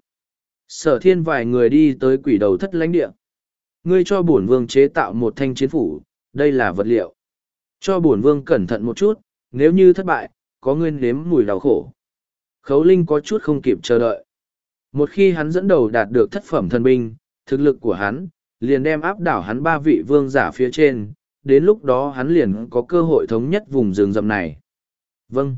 Sở thiên vài người đi tới quỷ đầu thất lãnh địa. Ngươi cho bổn vương chế tạo một thanh chiến phủ, đây là vật liệu. Cho bổn vương cẩn thận một chút, nếu như thất bại, có ngươi nếm mùi đau khổ. Khấu linh có chút không kịp chờ đợi. Một khi hắn dẫn đầu đạt được thất phẩm thần binh, thực lực của hắn, liền đem áp đảo hắn ba vị vương giả phía trên, đến lúc đó hắn liền có cơ hội thống nhất vùng rừng rậm này. Vâng.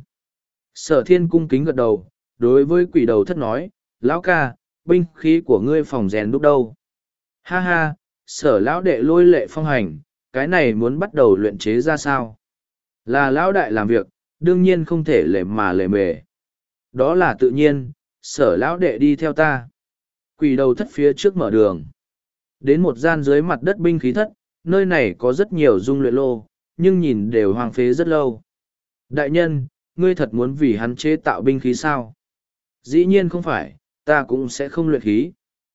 Sở thiên cung kính gật đầu, đối với quỷ đầu thất nói, lão ca, binh khí của ngươi phòng rèn đúc đâu? Ha ha, sở lão đệ lôi lệ phong hành, cái này muốn bắt đầu luyện chế ra sao? Là lão đại làm việc, đương nhiên không thể lệ mà lệ mề. Đó là tự nhiên, sở lão đệ đi theo ta. Quỷ đầu thất phía trước mở đường. Đến một gian dưới mặt đất binh khí thất, nơi này có rất nhiều dung luyện lô, nhưng nhìn đều hoang phế rất lâu. Đại nhân, ngươi thật muốn vì hắn chế tạo binh khí sao? Dĩ nhiên không phải, ta cũng sẽ không luyện khí.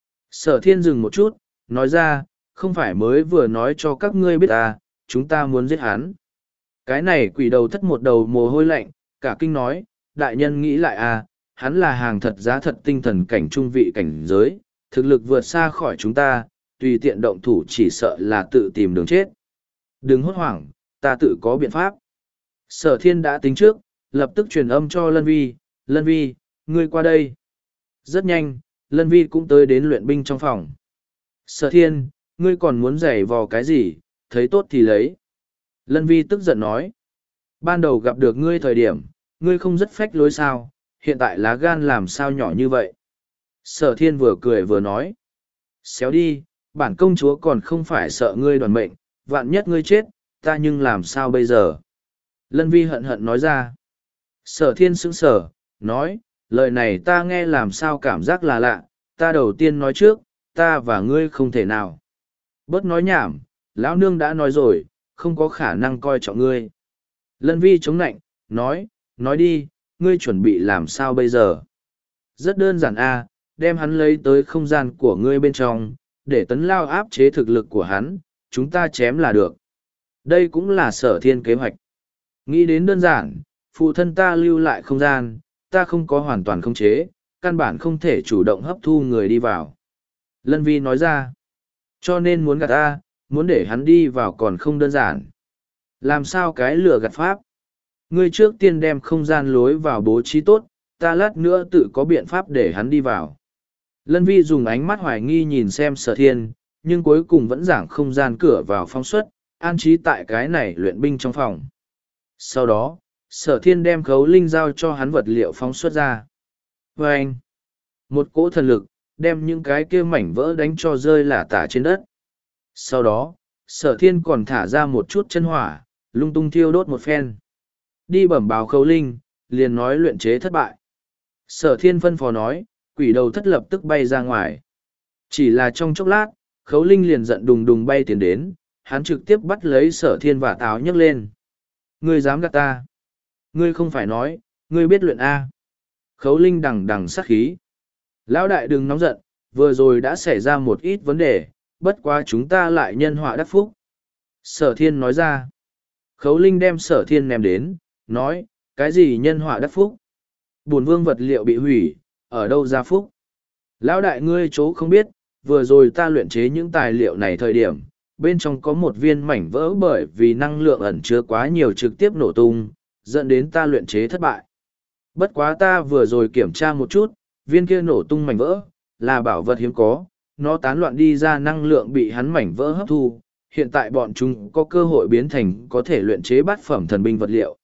Sở thiên dừng một chút, nói ra, không phải mới vừa nói cho các ngươi biết ta, chúng ta muốn giết hắn. Cái này quỷ đầu thất một đầu mồ hôi lạnh, cả kinh nói, đại nhân nghĩ lại à, hắn là hàng thật giá thật tinh thần cảnh trung vị cảnh giới, thực lực vượt xa khỏi chúng ta, tùy tiện động thủ chỉ sợ là tự tìm đường chết. Đừng hốt hoảng, ta tự có biện pháp. Sở thiên đã tính trước, lập tức truyền âm cho Lân Vi, Lân Vi, ngươi qua đây. Rất nhanh, Lân Vi cũng tới đến luyện binh trong phòng. Sở thiên, ngươi còn muốn giày vò cái gì, thấy tốt thì lấy. Lân Vi tức giận nói. Ban đầu gặp được ngươi thời điểm, ngươi không rất phách lối sao, hiện tại lá gan làm sao nhỏ như vậy. Sở thiên vừa cười vừa nói. Xéo đi, bản công chúa còn không phải sợ ngươi đoàn mệnh, vạn nhất ngươi chết, ta nhưng làm sao bây giờ. Lân Vi hận hận nói ra. Sở thiên sững sờ, nói, lời này ta nghe làm sao cảm giác là lạ, ta đầu tiên nói trước, ta và ngươi không thể nào. Bớt nói nhảm, lão nương đã nói rồi, không có khả năng coi trọng ngươi. Lân Vi chống nạnh, nói, nói đi, ngươi chuẩn bị làm sao bây giờ? Rất đơn giản a, đem hắn lấy tới không gian của ngươi bên trong, để tấn lao áp chế thực lực của hắn, chúng ta chém là được. Đây cũng là sở thiên kế hoạch. Nghĩ đến đơn giản, phụ thân ta lưu lại không gian, ta không có hoàn toàn khống chế, căn bản không thể chủ động hấp thu người đi vào. Lân Vi nói ra, cho nên muốn gạt ta, muốn để hắn đi vào còn không đơn giản. Làm sao cái lừa gạt pháp? Ngươi trước tiên đem không gian lối vào bố trí tốt, ta lát nữa tự có biện pháp để hắn đi vào. Lân Vi dùng ánh mắt hoài nghi nhìn xem sở thiên, nhưng cuối cùng vẫn giảng không gian cửa vào phóng xuất, an trí tại cái này luyện binh trong phòng. Sau đó, sở thiên đem khấu linh giao cho hắn vật liệu phóng xuất ra. Và anh, một cỗ thần lực, đem những cái kia mảnh vỡ đánh cho rơi lả tả trên đất. Sau đó, sở thiên còn thả ra một chút chân hỏa, lung tung thiêu đốt một phen. Đi bẩm báo khấu linh, liền nói luyện chế thất bại. Sở thiên phân phó nói, quỷ đầu thất lập tức bay ra ngoài. Chỉ là trong chốc lát, khấu linh liền giận đùng đùng bay tiến đến, hắn trực tiếp bắt lấy sở thiên và táo nhấc lên. Ngươi dám gạt ta? Ngươi không phải nói, ngươi biết luyện A. Khấu linh đằng đằng sát khí. Lão đại đừng nóng giận, vừa rồi đã xảy ra một ít vấn đề, bất quá chúng ta lại nhân họa đắc phúc. Sở thiên nói ra. Khấu linh đem sở thiên ném đến, nói, cái gì nhân họa đắc phúc? Bổn vương vật liệu bị hủy, ở đâu ra phúc? Lão đại ngươi chỗ không biết, vừa rồi ta luyện chế những tài liệu này thời điểm, bên trong có một viên mảnh vỡ bởi vì năng lượng ẩn chứa quá nhiều trực tiếp nổ tung, dẫn đến ta luyện chế thất bại. Bất quá ta vừa rồi kiểm tra một chút, viên kia nổ tung mảnh vỡ, là bảo vật hiếm có, nó tán loạn đi ra năng lượng bị hắn mảnh vỡ hấp thu, hiện tại bọn chúng có cơ hội biến thành có thể luyện chế bát phẩm thần binh vật liệu.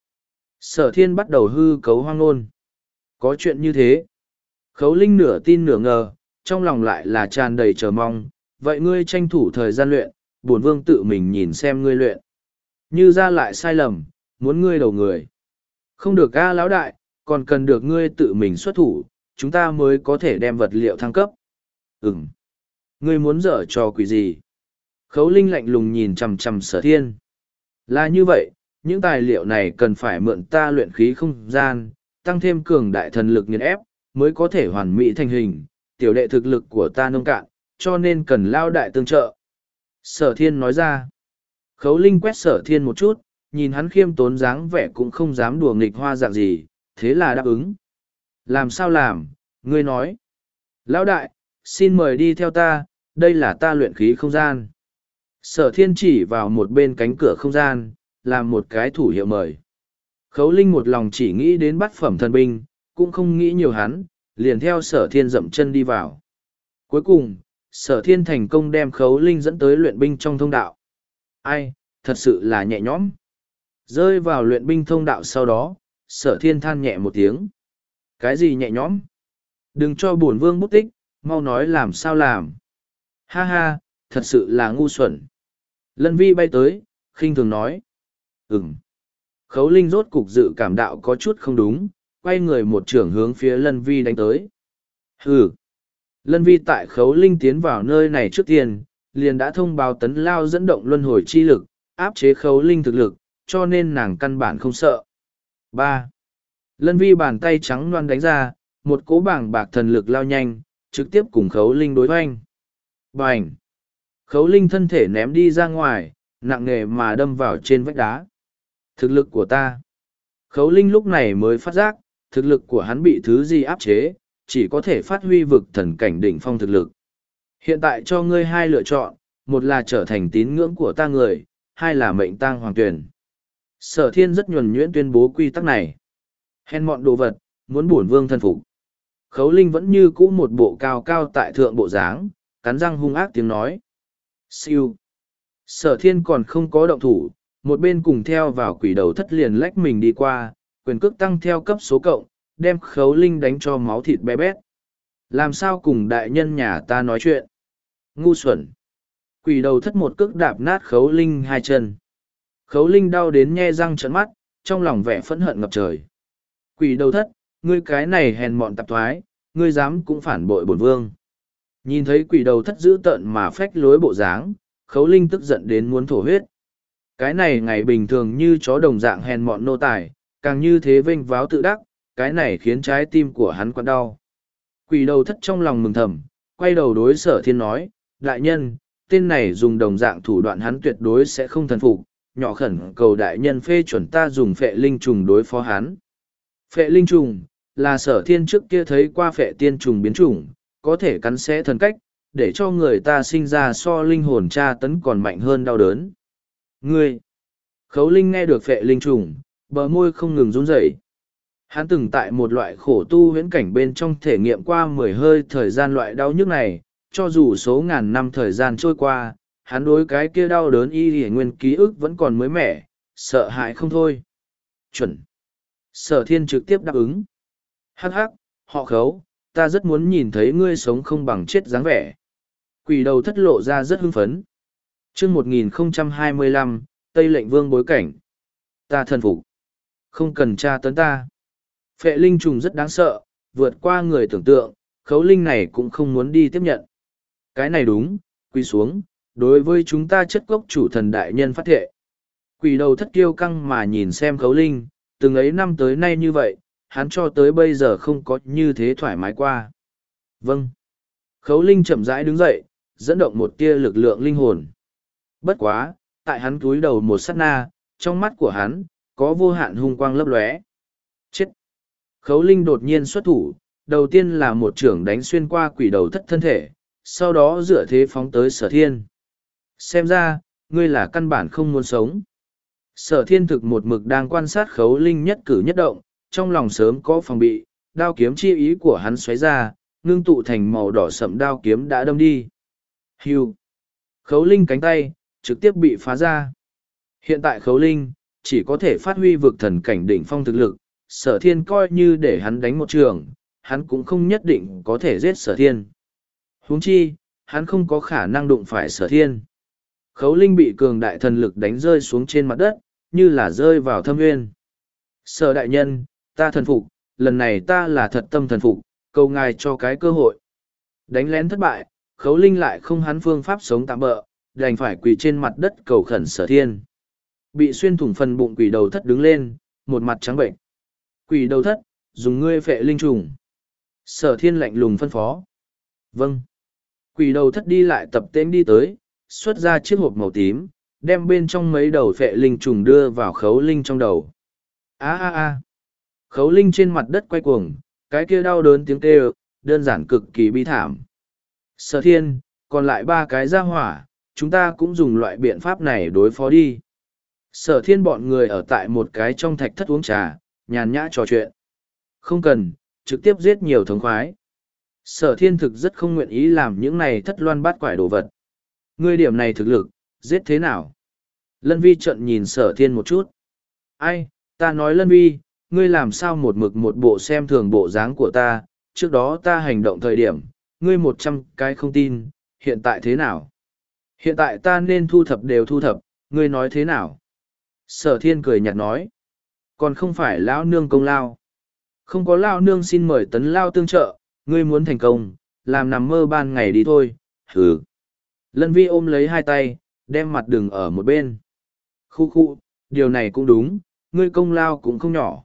Sở thiên bắt đầu hư cấu hoang ngôn. Có chuyện như thế. Khấu Linh nửa tin nửa ngờ, trong lòng lại là tràn đầy chờ mong. Vậy ngươi tranh thủ thời gian luyện, bổn vương tự mình nhìn xem ngươi luyện. Như ra lại sai lầm, muốn ngươi đầu người. Không được a lão đại, còn cần được ngươi tự mình xuất thủ, chúng ta mới có thể đem vật liệu thăng cấp. Ừm. Ngươi muốn dở trò quỷ gì? Khấu Linh lạnh lùng nhìn chằm chằm Sở Thiên. Là như vậy, những tài liệu này cần phải mượn ta luyện khí không gian, tăng thêm cường đại thần lực nghiền ép, mới có thể hoàn mỹ thành hình. Tiểu đệ thực lực của ta nông cạn, cho nên cần lao đại tương trợ. Sở Thiên nói ra. Khấu Linh quét Sở Thiên một chút, nhìn hắn khiêm tốn dáng vẻ cũng không dám đùa nghịch hoa dạng gì, thế là đáp ứng. Làm sao làm, ngươi nói. Lão đại, xin mời đi theo ta, đây là ta luyện khí không gian. Sở Thiên chỉ vào một bên cánh cửa không gian, làm một cái thủ hiệu mời. Khấu Linh một lòng chỉ nghĩ đến bát phẩm thần binh, cũng không nghĩ nhiều hắn, liền theo Sở Thiên dậm chân đi vào. Cuối cùng, Sở Thiên thành công đem Khấu Linh dẫn tới luyện binh trong thông đạo. Ai, thật sự là nhẹ nhõm. Rơi vào luyện binh thông đạo sau đó, Sở Thiên than nhẹ một tiếng. Cái gì nhẹ nhõm? Đừng cho bổn vương bút tích, mau nói làm sao làm. Ha ha, thật sự là ngu xuẩn. Lân Vi bay tới, khinh thường nói. Ừm. Khấu Linh rốt cục dự cảm đạo có chút không đúng, quay người một trưởng hướng phía Lân Vi đánh tới. Hừ. Lân Vi tại Khấu Linh tiến vào nơi này trước tiên, liền đã thông báo tấn lao dẫn động luân hồi chi lực, áp chế Khấu Linh thực lực, cho nên nàng căn bản không sợ. Ba. Lân Vi bàn tay trắng loan đánh ra, một cỗ bảng bạc thần lực lao nhanh, trực tiếp cùng Khấu Linh đối hoanh. Bành! Khấu Linh thân thể ném đi ra ngoài, nặng nề mà đâm vào trên vách đá. Thực lực của ta. Khấu Linh lúc này mới phát giác, thực lực của hắn bị thứ gì áp chế, chỉ có thể phát huy vực thần cảnh đỉnh phong thực lực. Hiện tại cho ngươi hai lựa chọn, một là trở thành tín ngưỡng của ta người, hai là mệnh tang hoàng tuyển. Sở Thiên rất nhuần nhuyễn tuyên bố quy tắc này. Hèn mọn đồ vật, muốn bổn vương thân phục. Khấu Linh vẫn như cũ một bộ cao cao tại thượng bộ dáng, cắn răng hung ác tiếng nói. Siêu. Sở Thiên còn không có động thủ, một bên cùng theo vào quỷ đầu thất liền lách mình đi qua, quyền cước tăng theo cấp số cộng, đem Khấu Linh đánh cho máu thịt bé bét. Làm sao cùng đại nhân nhà ta nói chuyện? Ngu xuẩn. Quỷ đầu thất một cước đạp nát Khấu Linh hai chân. Khấu Linh đau đến nhe răng trợn mắt, trong lòng vẻ phẫn hận ngập trời. Quỷ đầu thất, ngươi cái này hèn mọn tạp thoái, ngươi dám cũng phản bội bổn vương. Nhìn thấy quỷ đầu thất dữ tợn mà phách lối bộ dáng, Khấu Linh tức giận đến muốn thổ huyết. Cái này ngày bình thường như chó đồng dạng hèn mọn nô tài, càng như thế vênh váo tự đắc, cái này khiến trái tim của hắn quặn đau. Quỷ đầu thất trong lòng mừng thầm, quay đầu đối Sở Thiên nói, đại nhân, tên này dùng đồng dạng thủ đoạn hắn tuyệt đối sẽ không thần phục, nhỏ khẩn cầu đại nhân phê chuẩn ta dùng phệ linh trùng đối phó hắn. Phệ linh trùng, là Sở Thiên trước kia thấy qua phệ tiên trùng biến chủng, có thể cắn xé thần cách, để cho người ta sinh ra so linh hồn tra tấn còn mạnh hơn đau đớn. Ngươi! Khấu Linh nghe được phệ linh trùng, bờ môi không ngừng run rẩy. Hắn từng tại một loại khổ tu huyễn cảnh bên trong thể nghiệm qua mười hơi thời gian loại đau nhức này, cho dù số ngàn năm thời gian trôi qua, hắn đối cái kia đau đớn y hề nguyên ký ức vẫn còn mới mẻ, sợ hãi không thôi. Chuẩn! Sở Thiên trực tiếp đáp ứng. Hắc hắc, họ Khấu, ta rất muốn nhìn thấy ngươi sống không bằng chết dáng vẻ. Quỷ đầu thất lộ ra rất hưng phấn. Chương một nghìn không trăm hai mươi lăm, Tây lệnh vương bối cảnh. Ta thần phục. Không cần tra tấn ta. Phệ linh trùng rất đáng sợ, vượt qua người tưởng tượng, Khấu Linh này cũng không muốn đi tiếp nhận. Cái này đúng, quy xuống, đối với chúng ta chất cốc chủ thần đại nhân phát thệ. Quỷ đầu thất kiêu căng mà nhìn xem Khấu Linh, từng ấy năm tới nay như vậy, hắn cho tới bây giờ không có như thế thoải mái qua. Vâng. Khấu Linh chậm rãi đứng dậy, dẫn động một tia lực lượng linh hồn. Bất quá, tại hắn cúi đầu một sát na, trong mắt của hắn, có vô hạn hung quang lấp lóe. Chết! Khấu Linh đột nhiên xuất thủ, đầu tiên là một trưởng đánh xuyên qua quỷ đầu thất thân thể, sau đó dựa thế phóng tới Sở Thiên. Xem ra, ngươi là căn bản không muốn sống. Sở Thiên thực một mực đang quan sát Khấu Linh nhất cử nhất động, trong lòng sớm có phòng bị, đao kiếm chi ý của hắn xoáy ra, ngưng tụ thành màu đỏ sậm đao kiếm đã đâm đi. Hưu. Khấu linh cánh tay, trực tiếp bị phá ra. Hiện tại khấu linh, chỉ có thể phát huy vực thần cảnh đỉnh phong thực lực, sở thiên coi như để hắn đánh một trường, hắn cũng không nhất định có thể giết sở thiên. Huống chi, hắn không có khả năng đụng phải sở thiên. Khấu linh bị cường đại thần lực đánh rơi xuống trên mặt đất, như là rơi vào thâm nguyên. Sở đại nhân, ta thần phục, lần này ta là thật tâm thần phục, cầu ngài cho cái cơ hội. Đánh lén thất bại, khấu linh lại không hắn phương pháp sống tạm bỡ, đành phải quỳ trên mặt đất cầu khẩn sở thiên. Bị xuyên thủng phần bụng quỷ đầu thất đứng lên, một mặt trắng bệnh. Quỷ đầu thất, dùng ngươi phệ linh trùng. Sở thiên lạnh lùng phân phó. Vâng. Quỷ đầu thất đi lại tập tên đi tới, xuất ra chiếc hộp màu tím, đem bên trong mấy đầu phệ linh trùng đưa vào khấu linh trong đầu. a a a Khấu linh trên mặt đất quay cuồng, cái kia đau đớn tiếng kêu, đơn giản cực kỳ bi thảm. Sở thiên, còn lại ba cái ra hỏa, chúng ta cũng dùng loại biện pháp này đối phó đi. Sở thiên bọn người ở tại một cái trong thạch thất uống trà, nhàn nhã trò chuyện. Không cần, trực tiếp giết nhiều thống khoái. Sở thiên thực rất không nguyện ý làm những này thất loan bát quải đồ vật. Ngươi điểm này thực lực, giết thế nào? Lân vi trận nhìn sở thiên một chút. Ai, ta nói Lân vi, ngươi làm sao một mực một bộ xem thường bộ dáng của ta, trước đó ta hành động thời điểm, ngươi một trăm cái không tin, hiện tại thế nào? Hiện tại ta nên thu thập đều thu thập, ngươi nói thế nào? Sở thiên cười nhạt nói. Còn không phải lão nương công lao. Không có lao nương xin mời tấn lao tương trợ, ngươi muốn thành công, làm nằm mơ ban ngày đi thôi, hừ. Lân vi ôm lấy hai tay, đem mặt đừng ở một bên. Khu khu, điều này cũng đúng, ngươi công lao cũng không nhỏ.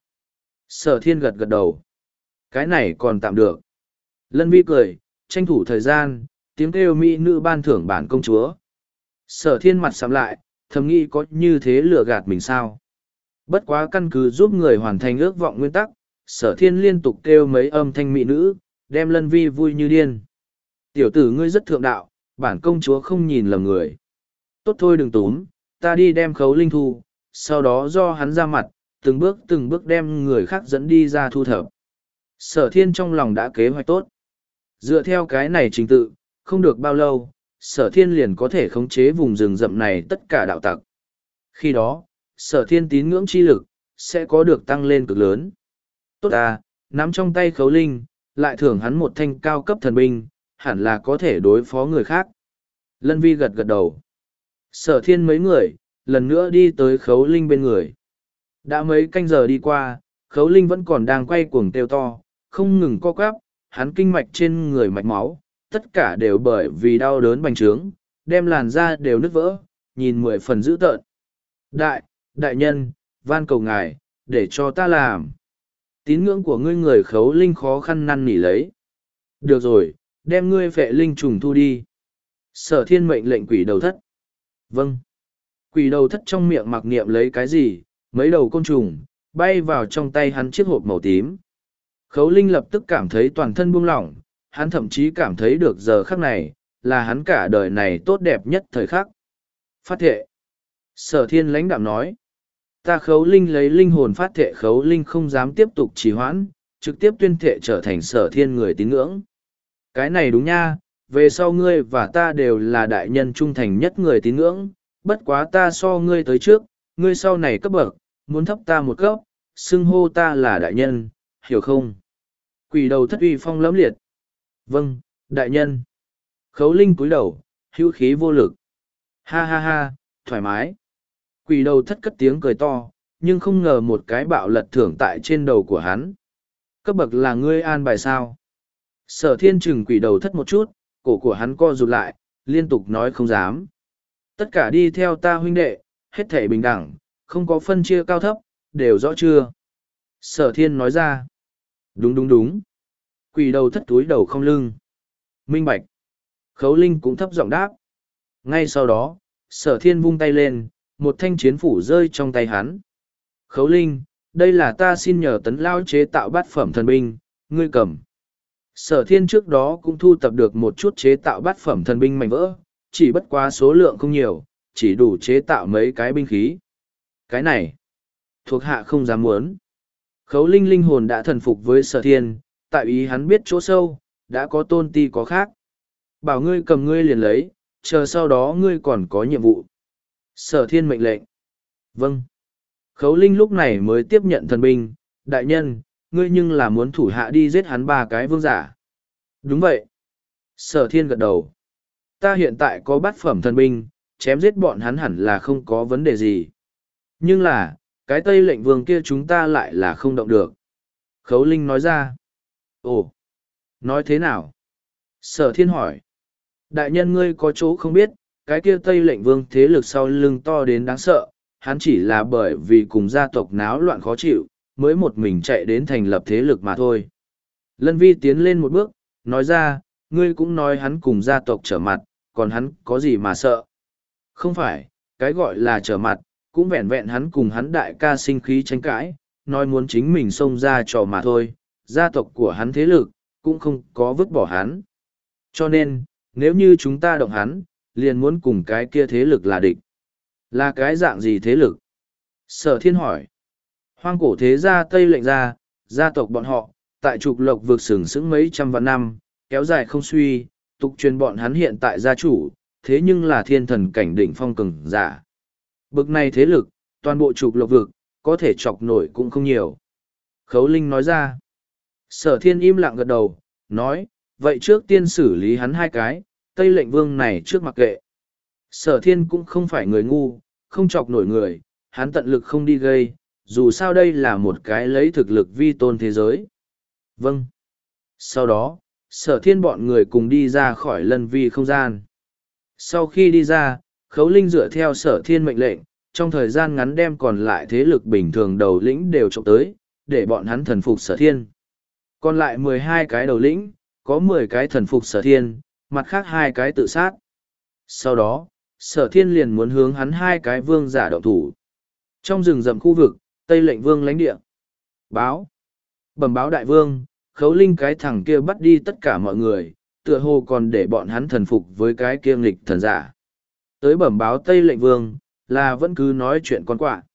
Sở thiên gật gật đầu. Cái này còn tạm được. Lân vi cười, tranh thủ thời gian, tiếng kêu mỹ nữ ban thưởng bản công chúa. Sở thiên mặt sắm lại, thầm nghĩ có như thế lừa gạt mình sao. Bất quá căn cứ giúp người hoàn thành ước vọng nguyên tắc, sở thiên liên tục kêu mấy âm thanh mỹ nữ, đem Lân vi vui như điên. Tiểu tử ngươi rất thượng đạo, bản công chúa không nhìn lầm người. Tốt thôi đừng túm, ta đi đem khấu linh thu, sau đó do hắn ra mặt, từng bước từng bước đem người khác dẫn đi ra thu thập. Sở thiên trong lòng đã kế hoạch tốt. Dựa theo cái này trình tự, không được bao lâu, sở thiên liền có thể khống chế vùng rừng rậm này tất cả đạo tặc. Khi đó, sở thiên tín ngưỡng chi lực, sẽ có được tăng lên cực lớn. Tốt à, nắm trong tay khấu linh, lại thưởng hắn một thanh cao cấp thần binh, hẳn là có thể đối phó người khác. Lân vi gật gật đầu. Sở thiên mấy người, lần nữa đi tới khấu linh bên người. Đã mấy canh giờ đi qua, khấu linh vẫn còn đang quay cuồng kêu to, không ngừng co quắp, hắn kinh mạch trên người mạch máu, tất cả đều bởi vì đau đớn bành trướng, đem làn da đều nứt vỡ, nhìn mười phần dữ tợn. Đại, đại nhân, van cầu ngài, để cho ta làm. Tín ngưỡng của ngươi người khấu linh khó khăn năn nỉ lấy. Được rồi, đem ngươi phệ linh trùng thu đi. Sở thiên mệnh lệnh quỷ đầu thất. Vâng. Quỷ đầu thất trong miệng mặc niệm lấy cái gì, mấy đầu côn trùng, bay vào trong tay hắn chiếc hộp màu tím. Khấu linh lập tức cảm thấy toàn thân buông lỏng, hắn thậm chí cảm thấy được giờ khắc này, là hắn cả đời này tốt đẹp nhất thời khắc. Phát thệ. Sở thiên lãnh đạm nói. Ta khấu linh lấy linh hồn phát thệ, khấu linh không dám tiếp tục trì hoãn, trực tiếp tuyên thệ trở thành sở thiên người tín ngưỡng. Cái này đúng nha, về sau ngươi và ta đều là đại nhân trung thành nhất người tín ngưỡng, bất quá ta so ngươi tới trước, ngươi sau này cấp bậc, muốn thấp ta một cấp, xưng hô ta là đại nhân, hiểu không? Quỷ đầu thất uy phong lẫm liệt. Vâng, đại nhân. Khấu linh cúi đầu, hữu khí vô lực. Ha ha ha, thoải mái. Quỷ đầu thất cất tiếng cười to, nhưng không ngờ một cái bạo lật thưởng tại trên đầu của hắn. Cấp bậc là ngươi an bài sao? Sở thiên trừng quỷ đầu thất một chút, cổ của hắn co rụt lại, liên tục nói không dám. Tất cả đi theo ta huynh đệ, hết thể bình đẳng, không có phân chia cao thấp, đều rõ chưa? Sở thiên nói ra. Đúng đúng đúng. Quỷ đầu thất túi đầu không lưng. Minh bạch. Khấu linh cũng thấp giọng đáp. Ngay sau đó, sở thiên vung tay lên, một thanh chiến phủ rơi trong tay hắn. Khấu linh, đây là ta xin nhờ tấn lao chế tạo bát phẩm thần binh, ngươi cầm. Sở thiên trước đó cũng thu tập được một chút chế tạo bát phẩm thần binh mảnh vỡ, chỉ bất quá số lượng không nhiều, chỉ đủ chế tạo mấy cái binh khí. Cái này, thuộc hạ không dám muốn. Khấu linh linh hồn đã thần phục với sở thiên, tại ý hắn biết chỗ sâu, đã có tôn ti có khác. Bảo ngươi cầm ngươi liền lấy, chờ sau đó ngươi còn có nhiệm vụ. Sở thiên mệnh lệnh. Vâng. Khấu Linh lúc này mới tiếp nhận thần binh, đại nhân, ngươi nhưng là muốn thủ hạ đi giết hắn ba cái vương giả. Đúng vậy. Sở thiên gật đầu. Ta hiện tại có bát phẩm thần binh, chém giết bọn hắn hẳn là không có vấn đề gì. Nhưng là, cái Tây lệnh vương kia chúng ta lại là không động được. Khấu Linh nói ra. Ồ, nói thế nào? Sở thiên hỏi. Đại nhân ngươi có chỗ không biết, cái kia Tây lệnh vương thế lực sau lưng to đến đáng sợ, hắn chỉ là bởi vì cùng gia tộc náo loạn khó chịu, mới một mình chạy đến thành lập thế lực mà thôi. Lân Vi tiến lên một bước, nói ra, ngươi cũng nói hắn cùng gia tộc trở mặt, còn hắn có gì mà sợ? Không phải, cái gọi là trở mặt, cũng vẹn vẹn hắn cùng hắn đại ca sinh khí tranh cãi, nói muốn chính mình xông ra trò mà thôi, gia tộc của hắn thế lực, cũng không có vứt bỏ hắn. Cho nên, nếu như chúng ta động hắn, liền muốn cùng cái kia thế lực là địch. Là cái dạng gì thế lực? Sở thiên hỏi. Hoang cổ thế gia Tây lệnh gia, gia tộc bọn họ, tại trục lộc vực sừng sững mấy trăm vạn năm, kéo dài không suy, tục truyền bọn hắn hiện tại gia chủ, thế nhưng là thiên thần cảnh đỉnh phong cường giả. Bực này thế lực, toàn bộ trục lộc vực, có thể chọc nổi cũng không nhiều. Khấu Linh nói ra. Sở thiên im lặng gật đầu, nói, vậy trước tiên xử lý hắn hai cái, Tây lệnh vương này trước mặc kệ. Sở thiên cũng không phải người ngu, không chọc nổi người, hắn tận lực không đi gây, dù sao đây là một cái lấy thực lực vi tôn thế giới. Vâng. Sau đó, sở thiên bọn người cùng đi ra khỏi lân vi không gian. Sau khi đi ra, Khấu Linh dựa theo sở thiên mệnh lệnh, trong thời gian ngắn đem còn lại thế lực bình thường đầu lĩnh đều trộm tới, để bọn hắn thần phục sở thiên. Còn lại mười hai cái đầu lĩnh, có mười cái thần phục sở thiên, mặt khác hai cái tự sát. Sau đó, sở thiên liền muốn hướng hắn hai cái vương giả động thủ. Trong rừng rậm khu vực, Tây lệnh vương lãnh địa. Báo. Bẩm báo đại vương, Khấu Linh cái thằng kia bắt đi tất cả mọi người, tựa hồ còn để bọn hắn thần phục với cái kia nghịch thần giả. Tới bẩm báo Tây lệnh vương, là vẫn cứ nói chuyện con quạ.